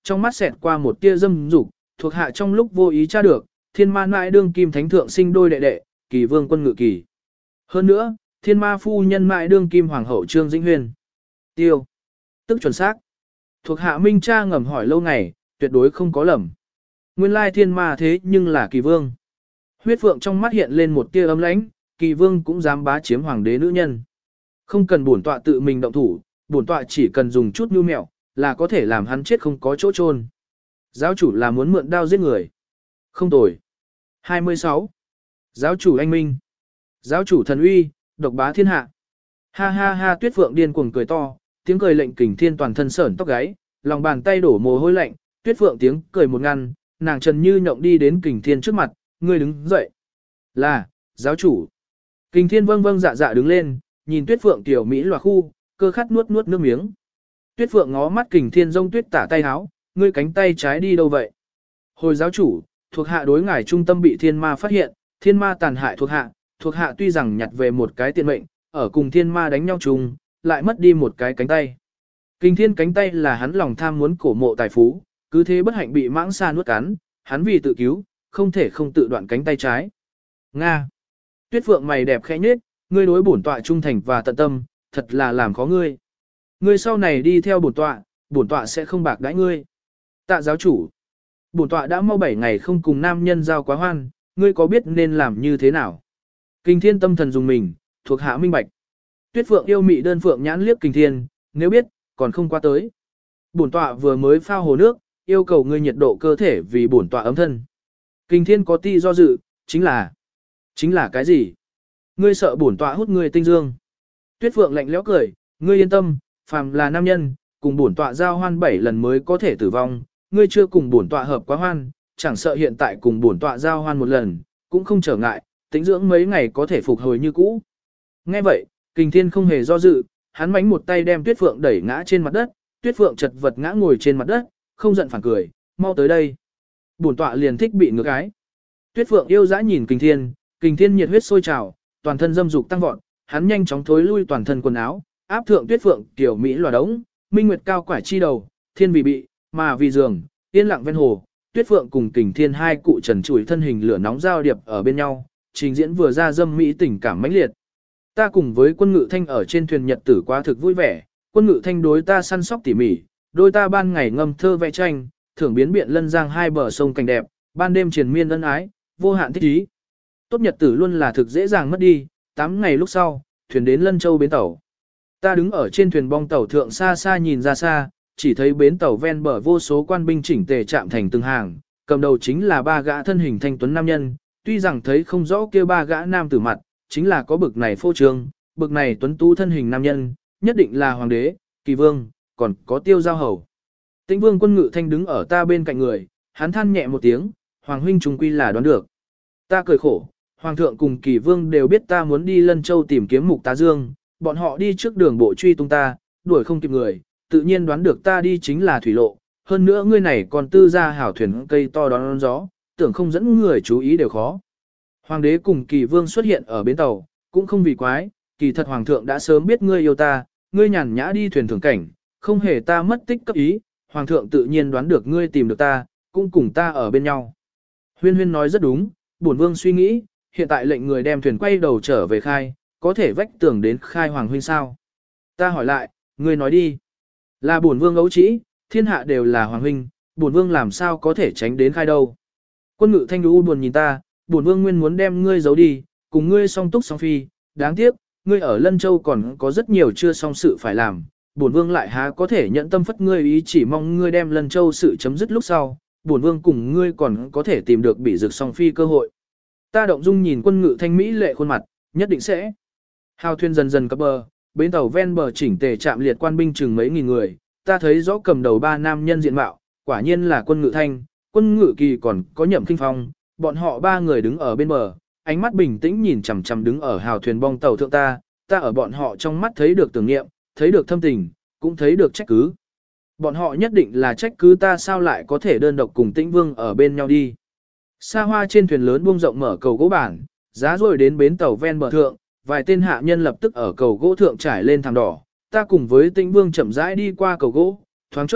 Speaker 1: trong mắt xẹt qua một tia dâm dục, thuộc hạ trong lúc vô ý tra được, thiên ma nãi đương kim thánh thượng sinh đôi đệ đệ, kỳ vương quân ngự kỳ. Hơn nữa, thiên ma phu nhân mãi đương kim hoàng hậu Trương Dĩnh Huyền. Tiêu. Tức chuẩn xác. Thuộc hạ minh tra ngầm hỏi lâu ngày, tuyệt đối không có lầm. Nguyên lai thiên ma thế nhưng là kỳ vương. Huyết phượng trong mắt hiện lên một tia ấm lãnh, kỳ vương cũng dám bá chiếm hoàng đế nữ nhân. Không cần bổn tọa tự mình động thủ, bổn tọa chỉ cần dùng chút nhu mẹo, là có thể làm hắn chết không có chỗ chôn. Giáo chủ là muốn mượn đao giết người. Không tồi. hai mươi sáu. Giáo chủ anh minh. Giáo chủ thần uy, độc bá thiên hạ. Ha ha ha, Tuyết Phượng điên cuồng cười to, tiếng cười lệnh Kình Thiên toàn thân sởn tóc gáy, lòng bàn tay đổ mồ hôi lạnh, Tuyết Phượng tiếng cười một ngăn, nàng Trần Như nhộng đi đến Kình Thiên trước mặt, ngươi đứng dậy. Là, giáo chủ. Kình Thiên vâng vâng dạ dạ đứng lên, nhìn Tuyết Phượng tiểu mỹ loa khu, cơ khát nuốt nuốt nước miếng. Tuyết Phượng ngó mắt Kình Thiên rông tuyết tả tay háo, ngươi cánh tay trái đi đâu vậy? Hồi giáo chủ, thuộc hạ đối ngài trung tâm bị thiên ma phát hiện, thiên ma tàn hại thuộc hạ, thuộc hạ tuy rằng nhặt về một cái tiện mệnh, ở cùng thiên ma đánh nhau chung, lại mất đi một cái cánh tay. Kình Thiên cánh tay là hắn lòng tham muốn cổ mộ tài phú, cứ thế bất hạnh bị mãng sa nuốt cắn, hắn vì tự cứu, không thể không tự đoạn cánh tay trái. Nga. Tuyết Phượng mày đẹp khẽ nhếch, ngươi đối bổn tọa trung thành và tận tâm, thật là làm khó ngươi. Ngươi sau này đi theo bổn tọa, bổn tọa sẽ không bạc đãi ngươi. Tạ giáo chủ. Bổn tọa đã mau bảy ngày không cùng nam nhân giao quá hoan, ngươi có biết nên làm như thế nào? Kình Thiên tâm thần dùng mình, thuộc hạ minh bạch. Tuyết Phượng yêu mị đơn phượng nhãn liếc Kình Thiên, nếu biết, còn không qua tới. Bổn tọa vừa mới phao hồ nước, yêu cầu ngươi nhiệt độ cơ thể vì bổn tọa ấm thân. Kình Thiên có ti do dự, chính là... Chính là cái gì? Ngươi sợ bổn tọa hút ngươi tinh dương. Tuyết Phượng lạnh lẽo cười, ngươi yên tâm, phàm là nam nhân, cùng bổn tọa giao hoan bảy lần mới có thể tử vong, ngươi chưa cùng bổn tọa hợp quá hoan, chẳng sợ hiện tại cùng bổn tọa giao hoan một lần, cũng không trở ngại, tính dưỡng mấy ngày có thể phục hồi như cũ. Nghe vậy, Kình Thiên không hề do dự, hắn mánh một tay đem Tuyết Phượng đẩy ngã trên mặt đất, Tuyết Phượng chật vật ngã ngồi trên mặt đất, không giận phản cười, mau tới đây. Bổn tọa liền thích bị ngược ái. Tuyết Phượng yêu dã nhìn Kình Thiên, Kình Thiên nhiệt huyết sôi trào, toàn thân dâm dục tăng vọt, hắn nhanh chóng thối lui toàn thân quần áo, áp thượng Tuyết Phượng tiểu mỹ lòa đống, minh nguyệt cao quải chi đầu, thiên vì bị, mà vì giường, yên lặng ven hồ, Tuyết Phượng cùng Kình Thiên hai cụ trần trụi thân hình lửa nóng giao điệp ở bên nhau, trình diễn vừa ra dâm mỹ tình cảm mãnh liệt. Ta cùng với Quân Ngự Thanh ở trên thuyền nhật tử quá thực vui vẻ, Quân Ngự Thanh đối ta săn sóc tỉ mỉ, đôi ta ban ngày ngâm thơ vẽ tranh, thưởng biến biện lân giang hai bờ sông cảnh đẹp, ban đêm triền miên ân ái, vô hạn thích ý. Tốt nhật tử luôn là thực dễ dàng mất đi, tám ngày lúc sau, thuyền đến Lân Châu bến tàu. Ta đứng ở trên thuyền bong tàu thượng xa xa nhìn ra xa, chỉ thấy bến tàu ven bờ vô số quan binh chỉnh tề chạm thành từng hàng, cầm đầu chính là ba gã thân hình thanh tuấn nam nhân, tuy rằng thấy không rõ kia ba gã nam tử mặt, chính là có bực này phô trương, bực này tuấn tú thân hình nam nhân, nhất định là hoàng đế, kỳ vương, còn có tiêu giao hầu. Tĩnh Vương Quân Ngự Thanh đứng ở ta bên cạnh người, hắn than nhẹ một tiếng, hoàng huynh trung quy là đoán được. Ta cười khổ, hoàng thượng cùng kỳ vương đều biết ta muốn đi Lân Châu tìm kiếm Mục Tá Dương, bọn họ đi trước đường bộ truy tung ta, đuổi không kịp người, tự nhiên đoán được ta đi chính là thủy lộ, hơn nữa ngươi này còn tư ra hảo thuyền cây to đón gió, tưởng không dẫn người chú ý đều khó. Hoàng đế cùng kỳ vương xuất hiện ở bến tàu, cũng không vì quái, kỳ thật hoàng thượng đã sớm biết ngươi yêu ta, ngươi nhàn nhã đi thuyền thưởng cảnh, không hề ta mất tích cấp ý, hoàng thượng tự nhiên đoán được ngươi tìm được ta, cũng cùng ta ở bên nhau. Huyên huyên nói rất đúng, bổn vương suy nghĩ, hiện tại lệnh người đem thuyền quay đầu trở về khai, có thể vách tưởng đến khai hoàng huynh sao. Ta hỏi lại, ngươi nói đi. Là bổn vương ấu trĩ, thiên hạ đều là hoàng huynh, bổn vương làm sao có thể tránh đến khai đâu. Quân Ngự Thanh u buồn nhìn ta, bổn vương nguyên muốn đem ngươi giấu đi, cùng ngươi song túc song phi, đáng tiếc, ngươi ở Lân Châu còn có rất nhiều chưa xong sự phải làm, bổn vương lại há có thể nhận tâm phất ngươi ý chỉ mong ngươi đem Lân Châu sự chấm dứt lúc sau, bổn vương cùng ngươi còn có thể tìm được bị dược song phi cơ hội. Ta động dung nhìn Quân Ngự Thanh mỹ lệ khuôn mặt, nhất định sẽ. Hào thuyền dần dần cập bờ, bến tàu ven bờ chỉnh tề chạm liệt quan binh chừng mấy nghìn người, ta thấy rõ cầm đầu ba nam nhân diện mạo, quả nhiên là Quân Ngự Thanh, Quân Ngự Kỳ còn có Nhậm Kinh Phong, bọn họ ba người đứng ở bên bờ, ánh mắt bình tĩnh nhìn chằm chằm đứng ở hào thuyền bong tàu thượng ta, ta ở bọn họ trong mắt thấy được tưởng niệm, thấy được thâm tình, cũng thấy được trách cứ. Bọn họ nhất định là trách cứ ta sao lại có thể đơn độc cùng Tĩnh Vương ở bên nhau đi. Xa hoa trên thuyền lớn buông rộng mở cầu gỗ bản, giá rồi đến bến tàu ven bờ thượng, vài tên hạ nhân lập tức ở cầu gỗ thượng trải lên thảm đỏ, ta cùng với Tĩnh Vương chậm rãi đi qua cầu gỗ, thoáng chốc,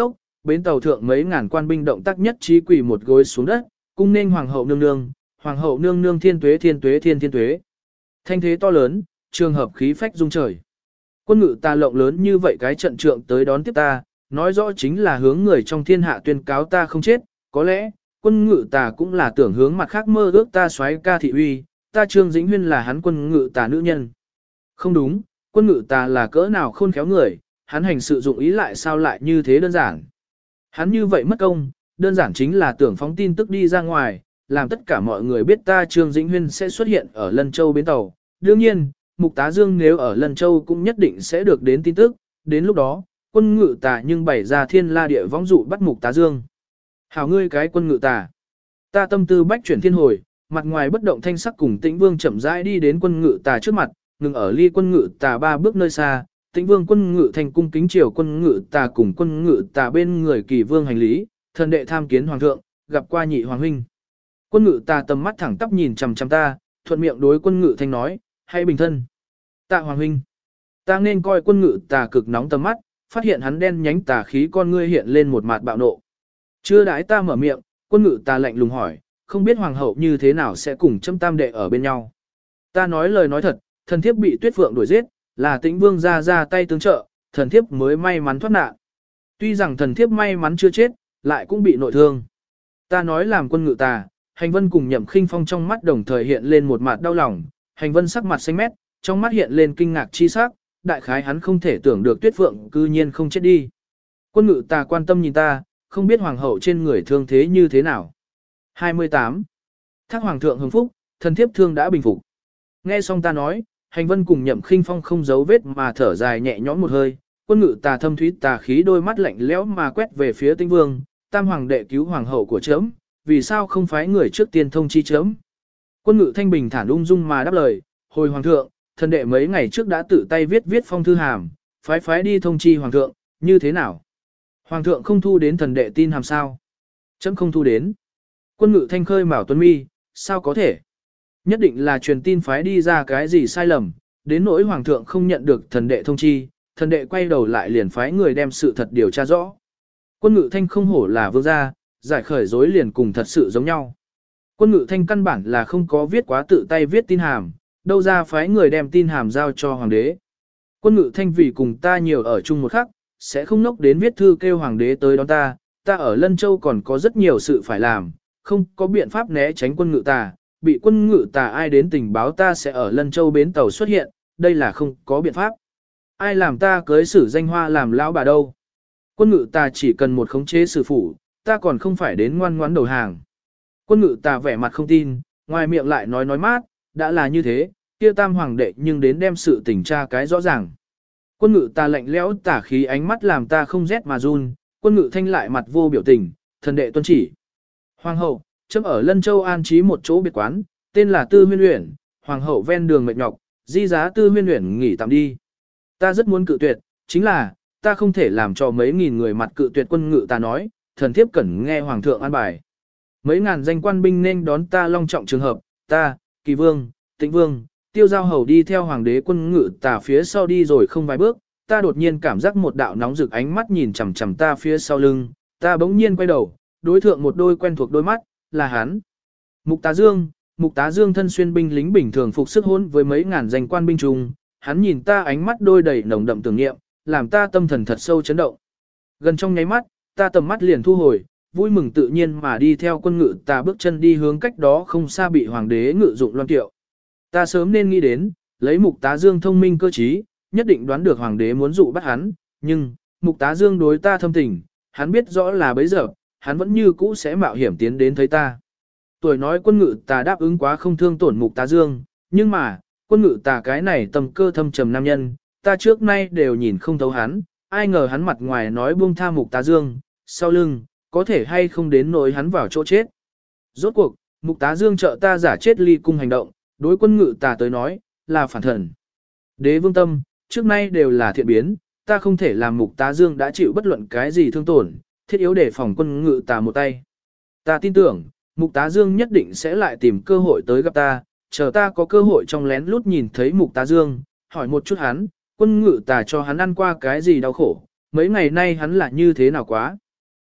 Speaker 1: bến tàu thượng mấy ngàn quan binh động tác nhất trí quỳ một gối xuống đất, cung nên hoàng hậu nương nương, hoàng hậu nương nương thiên tuế thiên tuế thiên thiên tuế. Thanh thế to lớn, trường hợp khí phách rung trời. Quân ngự ta lộng lớn như vậy cái trận trượng tới đón tiếp ta, nói rõ chính là hướng người trong thiên hạ tuyên cáo ta không chết, có lẽ, quân ngự ta cũng là tưởng hướng mặt khác mơ ước ta xoáy ca thị uy, ta Trương Dĩnh Huyên là hắn quân ngự ta nữ nhân. Không đúng, quân ngự ta là cỡ nào khôn khéo người, hắn hành sự dụng ý lại sao lại như thế đơn giản. Hắn như vậy mất công, đơn giản chính là tưởng phóng tin tức đi ra ngoài, làm tất cả mọi người biết ta Trương Dĩnh Huyên sẽ xuất hiện ở Lân Châu bến tàu. Đương nhiên, Mục Tá Dương nếu ở Lân Châu cũng nhất định sẽ được đến tin tức, đến lúc đó, quân ngự tà nhưng bày ra thiên la địa võng dụ bắt Mục Tá Dương. Hảo ngươi cái quân ngự tà. Ta tâm tư bách chuyển thiên hồi, mặt ngoài bất động thanh sắc cùng Tĩnh Vương chậm rãi đi đến quân ngự tà trước mặt, ngừng ở ly quân ngự tà ba bước nơi xa. Tĩnh Vương quân ngự thành cung kính triều quân ngự tà cùng quân ngự tà bên người Kỳ Vương hành lý, thần đệ tham kiến hoàng thượng, gặp qua nhị hoàng huynh. Quân ngự tà tầm mắt thẳng tắp nhìn chằm chằm ta, thuận miệng đối quân ngự thanh nói, hãy bình thân. Tạ hoàng huynh. Ta nên coi quân ngự tà cực nóng tầm mắt, phát hiện hắn đen nhánh tà khí con ngươi hiện lên một mặt bạo nộ. Chưa đãi ta mở miệng, quân ngự tà lạnh lùng hỏi, không biết hoàng hậu như thế nào sẽ cùng châm tam đệ ở bên nhau. Ta nói lời nói thật, thần thiếp bị Tuyết Phượng đuổi giết, là Tĩnh Vương ra ra tay tương trợ, thần thiếp mới may mắn thoát nạn. Tuy rằng thần thiếp may mắn chưa chết, lại cũng bị nội thương. Ta nói làm quân ngự tà, Hành Vân cùng Nhậm Khinh Phong trong mắt đồng thời hiện lên một mặt đau lòng, Hành Vân sắc mặt xanh mét, trong mắt hiện lên kinh ngạc chi sắc, đại khái hắn không thể tưởng được Tuyết Phượng cư nhiên không chết đi. Quân ngự tà quan tâm nhìn ta, không biết hoàng hậu trên người thương thế như thế nào. hai mươi tám. Thác hoàng thượng hưng phúc, thần thiếp thương đã bình phục. Nghe xong ta nói, Hành Vân cùng Nhậm Khinh Phong không giấu vết mà thở dài nhẹ nhõm một hơi, quân ngự tà thâm thúy tà khí đôi mắt lạnh lẽo mà quét về phía Tĩnh Vương, tam hoàng đệ cứu hoàng hậu của chấm, vì sao không phái người trước tiên thông chi chấm. Quân ngự thanh bình thản ung dung mà đáp lời, hồi hoàng thượng, thần đệ mấy ngày trước đã tự tay viết viết phong thư hàm, phái phái đi thông chi hoàng thượng, như thế nào? Hoàng thượng không thu đến thần đệ tin hàm sao? Chấm không thu đến. Quân ngự thanh khơi mào tuấn mi, sao có thể? Nhất định là truyền tin phái đi ra cái gì sai lầm, đến nỗi hoàng thượng không nhận được thần đệ thông chi, thần đệ quay đầu lại liền phái người đem sự thật điều tra rõ. Quân ngự thanh không hổ là vương gia, giải khởi dối liền cùng thật sự giống nhau. Quân ngự thanh căn bản là không có viết quá tự tay viết tin hàm, đâu ra phái người đem tin hàm giao cho hoàng đế. Quân ngự thanh vì cùng ta nhiều ở chung một khắc, sẽ không nốc đến viết thư kêu hoàng đế tới đón ta, ta ở Lân Châu còn có rất nhiều sự phải làm, không có biện pháp né tránh quân ngự tà, bị quân ngự tà ai đến tình báo ta sẽ ở Lân Châu bến tàu xuất hiện, đây là không có biện pháp. Ai làm ta cưới sử danh hoa làm lão bà đâu. Quân ngự tà chỉ cần một khống chế sử phủ, ta còn không phải đến ngoan ngoãn đầu hàng. Quân ngự tà vẻ mặt không tin, ngoài miệng lại nói nói mát, đã là như thế, kia tam hoàng đệ nhưng đến đem sự tình tra cái rõ ràng. Quân ngự tà lạnh lẽo tả khí ánh mắt làm ta không rét mà run, quân ngự thanh lại mặt vô biểu tình, thần đệ tuân chỉ. Hoàng hậu, chấm ở Lân Châu an trí một chỗ biệt quán, tên là Tư Huyên Uyển, hoàng hậu ven đường mệt nhọc, di giá Tư Huyên Uyển nghỉ tạm đi. Ta rất muốn cự tuyệt, chính là, ta không thể làm cho mấy nghìn người mặt cự tuyệt quân ngự ta nói, thần thiếp cần nghe hoàng thượng an bài. Mấy ngàn danh quan binh nên đón ta long trọng trường hợp, ta, Kỳ Vương, Tĩnh Vương, Tiêu Giao Hầu đi theo hoàng đế quân ngự tà phía sau đi rồi không vài bước, ta đột nhiên cảm giác một đạo nóng rực ánh mắt nhìn chằm chằm ta phía sau lưng, ta bỗng nhiên quay đầu, đối thượng một đôi quen thuộc đôi mắt, là hắn. Mục Tá Dương, Mục Tá Dương thân xuyên binh lính bình thường phục sức hôn với mấy ngàn danh quan binh chung, hắn nhìn ta ánh mắt đôi đầy nồng đậm tưởng niệm, làm ta tâm thần thật sâu chấn động. Gần trong nháy mắt, ta tầm mắt liền thu hồi, vui mừng tự nhiên mà đi theo quân ngự ta bước chân đi hướng cách đó không xa bị hoàng đế ngự dụng loan kiệu. Ta sớm nên nghĩ đến, lấy Mục Tá Dương thông minh cơ trí, nhất định đoán được hoàng đế muốn dụ bắt hắn, nhưng, Mục Tá Dương đối ta thâm tình, hắn biết rõ là bấy giờ, hắn vẫn như cũ sẽ mạo hiểm tiến đến thấy ta. Tuổi nói quân ngự ta đáp ứng quá không thương tổn Mục Tá Dương, nhưng mà, quân ngự ta cái này tầm cơ thâm trầm nam nhân, ta trước nay đều nhìn không thấu hắn, ai ngờ hắn mặt ngoài nói buông tha Mục Tá Dương, sau lưng, có thể hay không đến nỗi hắn vào chỗ chết. Rốt cuộc, Mục Tá Dương trợ ta giả chết ly cung hành động, đối quân ngự ta tới nói, là phản thần. Đế vương tâm, trước nay đều là thiện biến, ta không thể làm Mục Tá Dương đã chịu bất luận cái gì thương tổn, thiết yếu để phòng quân ngự ta một tay. Ta tin tưởng, Mục Tá Dương nhất định sẽ lại tìm cơ hội tới gặp ta, chờ ta có cơ hội trong lén lút nhìn thấy Mục Tá Dương, hỏi một chút hắn, quân ngự ta cho hắn ăn qua cái gì đau khổ, mấy ngày nay hắn là như thế nào quá.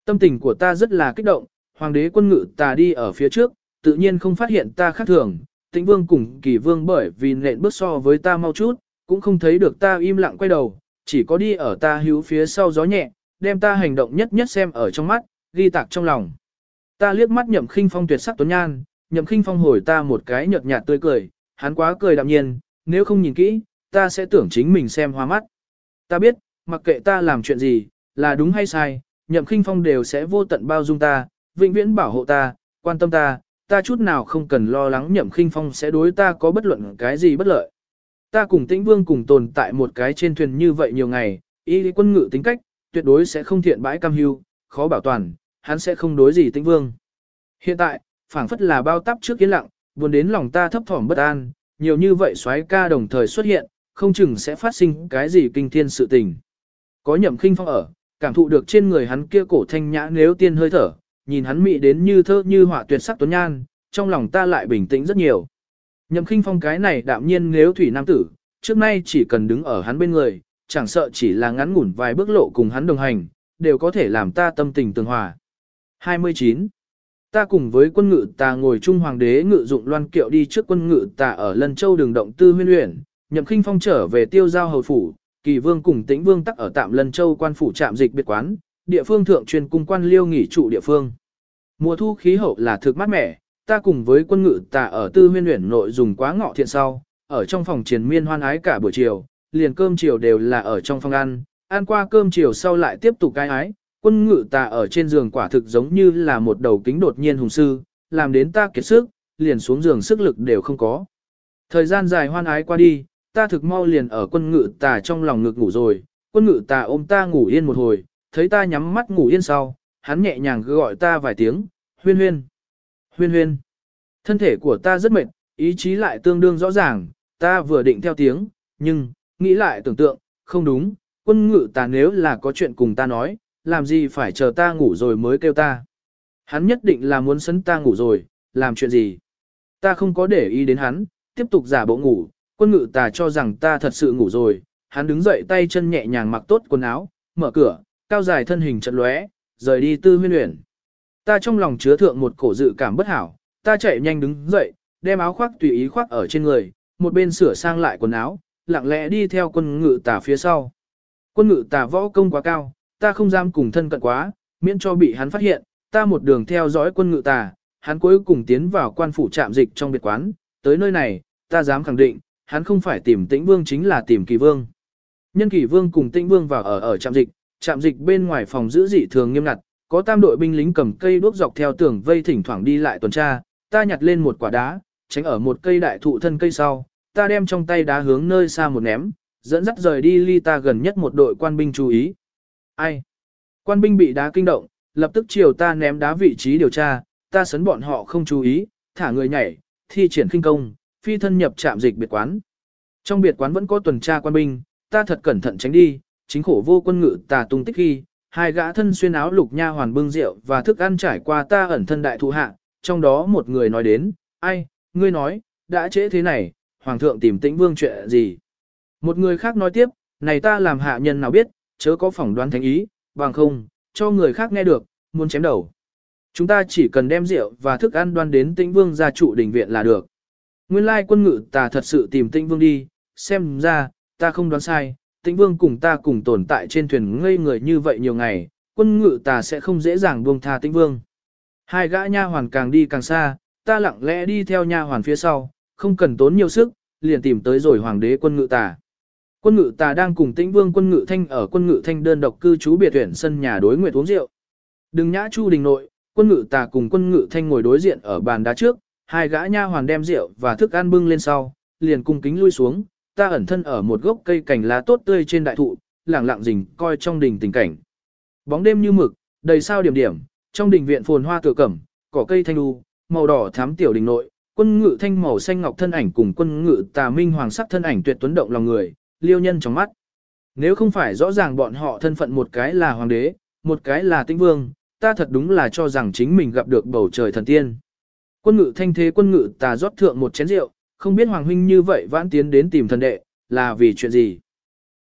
Speaker 1: Tâm tình của ta rất là kích động, hoàng đế quân ngự tà đi ở phía trước, tự nhiên không phát hiện ta khác thường, Tĩnh Vương cùng Kỳ Vương bởi vì nện bước so với ta mau chút, cũng không thấy được ta im lặng quay đầu, chỉ có đi ở ta hữu phía sau gió nhẹ, đem ta hành động nhất nhất xem ở trong mắt, ghi tạc trong lòng. Ta liếc mắt Nhậm Khinh Phong tuyệt sắc tuấn nhan, Nhậm Khinh Phong hồi ta một cái nhợt nhạt tươi cười, hắn quá cười đạm nhiên, nếu không nhìn kỹ, ta sẽ tưởng chính mình xem hoa mắt. Ta biết, mặc kệ ta làm chuyện gì, là đúng hay sai, Nhậm Khinh Phong đều sẽ vô tận bao dung ta, vĩnh viễn bảo hộ ta, quan tâm ta, ta chút nào không cần lo lắng Nhậm Khinh Phong sẽ đối ta có bất luận cái gì bất lợi. Ta cùng Tĩnh Vương cùng tồn tại một cái trên thuyền như vậy nhiều ngày, ý lý quân ngự tính cách, tuyệt đối sẽ không thiện bãi cam hưu, khó bảo toàn, hắn sẽ không đối gì Tĩnh Vương. Hiện tại, phảng phất là bao táp trước yên lặng, buồn đến lòng ta thấp thỏm bất an, nhiều như vậy soái ca đồng thời xuất hiện, không chừng sẽ phát sinh cái gì kinh thiên sự tình. Có Nhậm Khinh Phong ở, cảm thụ được trên người hắn kia cổ thanh nhã nếu tiên hơi thở, nhìn hắn mị đến như thơ như họa tuyệt sắc tuấn nhan, trong lòng ta lại bình tĩnh rất nhiều. Nhậm Khinh Phong cái này đạm nhiên nếu thủy nam tử, trước nay chỉ cần đứng ở hắn bên người, chẳng sợ chỉ là ngắn ngủn vài bước lộ cùng hắn đồng hành, đều có thể làm ta tâm tình tường hòa. hai mươi chín. Ta cùng với quân ngự tà ngồi chung hoàng đế ngự dụng loan kiệu đi trước quân ngự tà ở Lân Châu đường động tư huyên uyển, Nhậm Khinh Phong trở về Tiêu Giao hầu phủ, Kỳ Vương cùng Tĩnh Vương tắc ở tạm Lân Châu quan phủ trạm dịch biệt quán, địa phương thượng truyền cung quan liêu nghỉ trụ địa phương. Mùa thu khí hậu là thực mát mẻ, ta cùng với quân ngự tà ở tư huyên uyển nội dùng quá ngọ thiện sau, ở trong phòng triền miên hoan ái cả buổi chiều, liền cơm chiều đều là ở trong phòng ăn, ăn qua cơm chiều sau lại tiếp tục cái ái, quân ngự tà ở trên giường quả thực giống như là một đầu kính đột nhiên hùng sư, làm đến ta kiệt sức, liền xuống giường sức lực đều không có. Thời gian dài hoan ái qua đi, ta thực mau liền ở quân ngự tà trong lòng ngực ngủ rồi, quân ngự tà ôm ta ngủ yên một hồi, thấy ta nhắm mắt ngủ yên sau, hắn nhẹ nhàng gọi ta vài tiếng, huyên huyên, huyên huyên. Thân thể của ta rất mệt, ý chí lại tương đương rõ ràng, ta vừa định theo tiếng, nhưng, nghĩ lại tưởng tượng, không đúng, quân ngự tà nếu là có chuyện cùng ta nói, làm gì phải chờ ta ngủ rồi mới kêu ta. Hắn nhất định là muốn sấn ta ngủ rồi, làm chuyện gì. Ta không có để ý đến hắn, tiếp tục giả bộ ngủ, quân ngự tà cho rằng ta thật sự ngủ rồi, hắn đứng dậy tay chân nhẹ nhàng mặc tốt quần áo, mở cửa, cao dài thân hình chật lóe, rời đi tư huyên uyển. Ta trong lòng chứa thượng một cổ dự cảm bất hảo, ta chạy nhanh đứng dậy, đem áo khoác tùy ý khoác ở trên người, một bên sửa sang lại quần áo, lặng lẽ đi theo quân ngự tà phía sau. Quân ngự tà võ công quá cao, ta không dám cùng thân cận quá, miễn cho bị hắn phát hiện, ta một đường theo dõi quân ngự tà, hắn cuối cùng tiến vào quan phủ trạm dịch trong biệt quán, tới nơi này, ta dám khẳng định, hắn không phải tìm Tĩnh Vương chính là tìm Kỳ Vương. Nhân Kỳ Vương cùng Tĩnh Vương vào ở ở trạm dịch, trạm dịch bên ngoài phòng giữ dị thường nghiêm ngặt, có tam đội binh lính cầm cây đuốc dọc theo tường vây thỉnh thoảng đi lại tuần tra, ta nhặt lên một quả đá, tránh ở một cây đại thụ thân cây sau, ta đem trong tay đá hướng nơi xa một ném, dẫn dắt rời đi ly ta gần nhất một đội quan binh chú ý. Ai? Quan binh bị đá kinh động, lập tức chiều ta ném đá vị trí điều tra, ta sấn bọn họ không chú ý, thả người nhảy, thi triển khinh công, phi thân nhập trạm dịch biệt quán. Trong biệt quán vẫn có tuần tra quan binh, ta thật cẩn thận tránh đi, chính khổ vô quân ngự tà tung tích khi, hai gã thân xuyên áo lục nha hoàn bưng rượu và thức ăn trải qua ta ẩn thân đại thụ hạ, trong đó một người nói đến, ai, ngươi nói, đã trễ thế này, hoàng thượng tìm Tĩnh Vương chuyện gì. Một người khác nói tiếp, này ta làm hạ nhân nào biết, chớ có phỏng đoán thánh ý, bằng không, cho người khác nghe được, muốn chém đầu. Chúng ta chỉ cần đem rượu và thức ăn đoan đến Tĩnh Vương gia trụ đình viện là được. Nguyên lai quân ngự tà thật sự tìm Tĩnh Vương đi, xem ra, ta không đoán sai, Tĩnh Vương cùng ta cùng tồn tại trên thuyền ngây người như vậy nhiều ngày, quân ngự tà sẽ không dễ dàng buông tha Tĩnh Vương. Hai gã nha hoàn càng đi càng xa, ta lặng lẽ đi theo nha hoàn phía sau, không cần tốn nhiều sức, liền tìm tới rồi hoàng đế quân ngự tà. Quân ngự tà đang cùng Tĩnh Vương quân ngự thanh ở quân ngự thanh đơn độc cư trú biệt tuyển sân nhà đối nguyệt uống rượu. Đừng nhã chu đình nội, quân ngự tà cùng quân ngự thanh ngồi đối diện ở bàn đá trước, hai gã nha hoàn đem rượu và thức ăn bưng lên sau, liền cung kính lui xuống, ta ẩn thân ở một gốc cây cành lá tốt tươi trên đại thụ, lặng lặng rình coi trong đình tình cảnh. Bóng đêm như mực, đầy sao điểm điểm, trong đình viện phồn hoa tựa cẩm, cỏ cây thanh lưu, màu đỏ thắm tiểu đình nội, quân ngự thanh màu xanh ngọc thân ảnh cùng quân ngự tà minh hoàng sắc thân ảnh tuyệt tuấn động lòng người, liêu nhân trong mắt. Nếu không phải rõ ràng bọn họ thân phận một cái là hoàng đế, một cái là Tĩnh Vương, ta thật đúng là cho rằng chính mình gặp được bầu trời thần tiên. Quân ngự thanh thế quân ngự tà rót thượng một chén rượu, không biết hoàng huynh như vậy vãn tiến đến tìm thần đệ, là vì chuyện gì.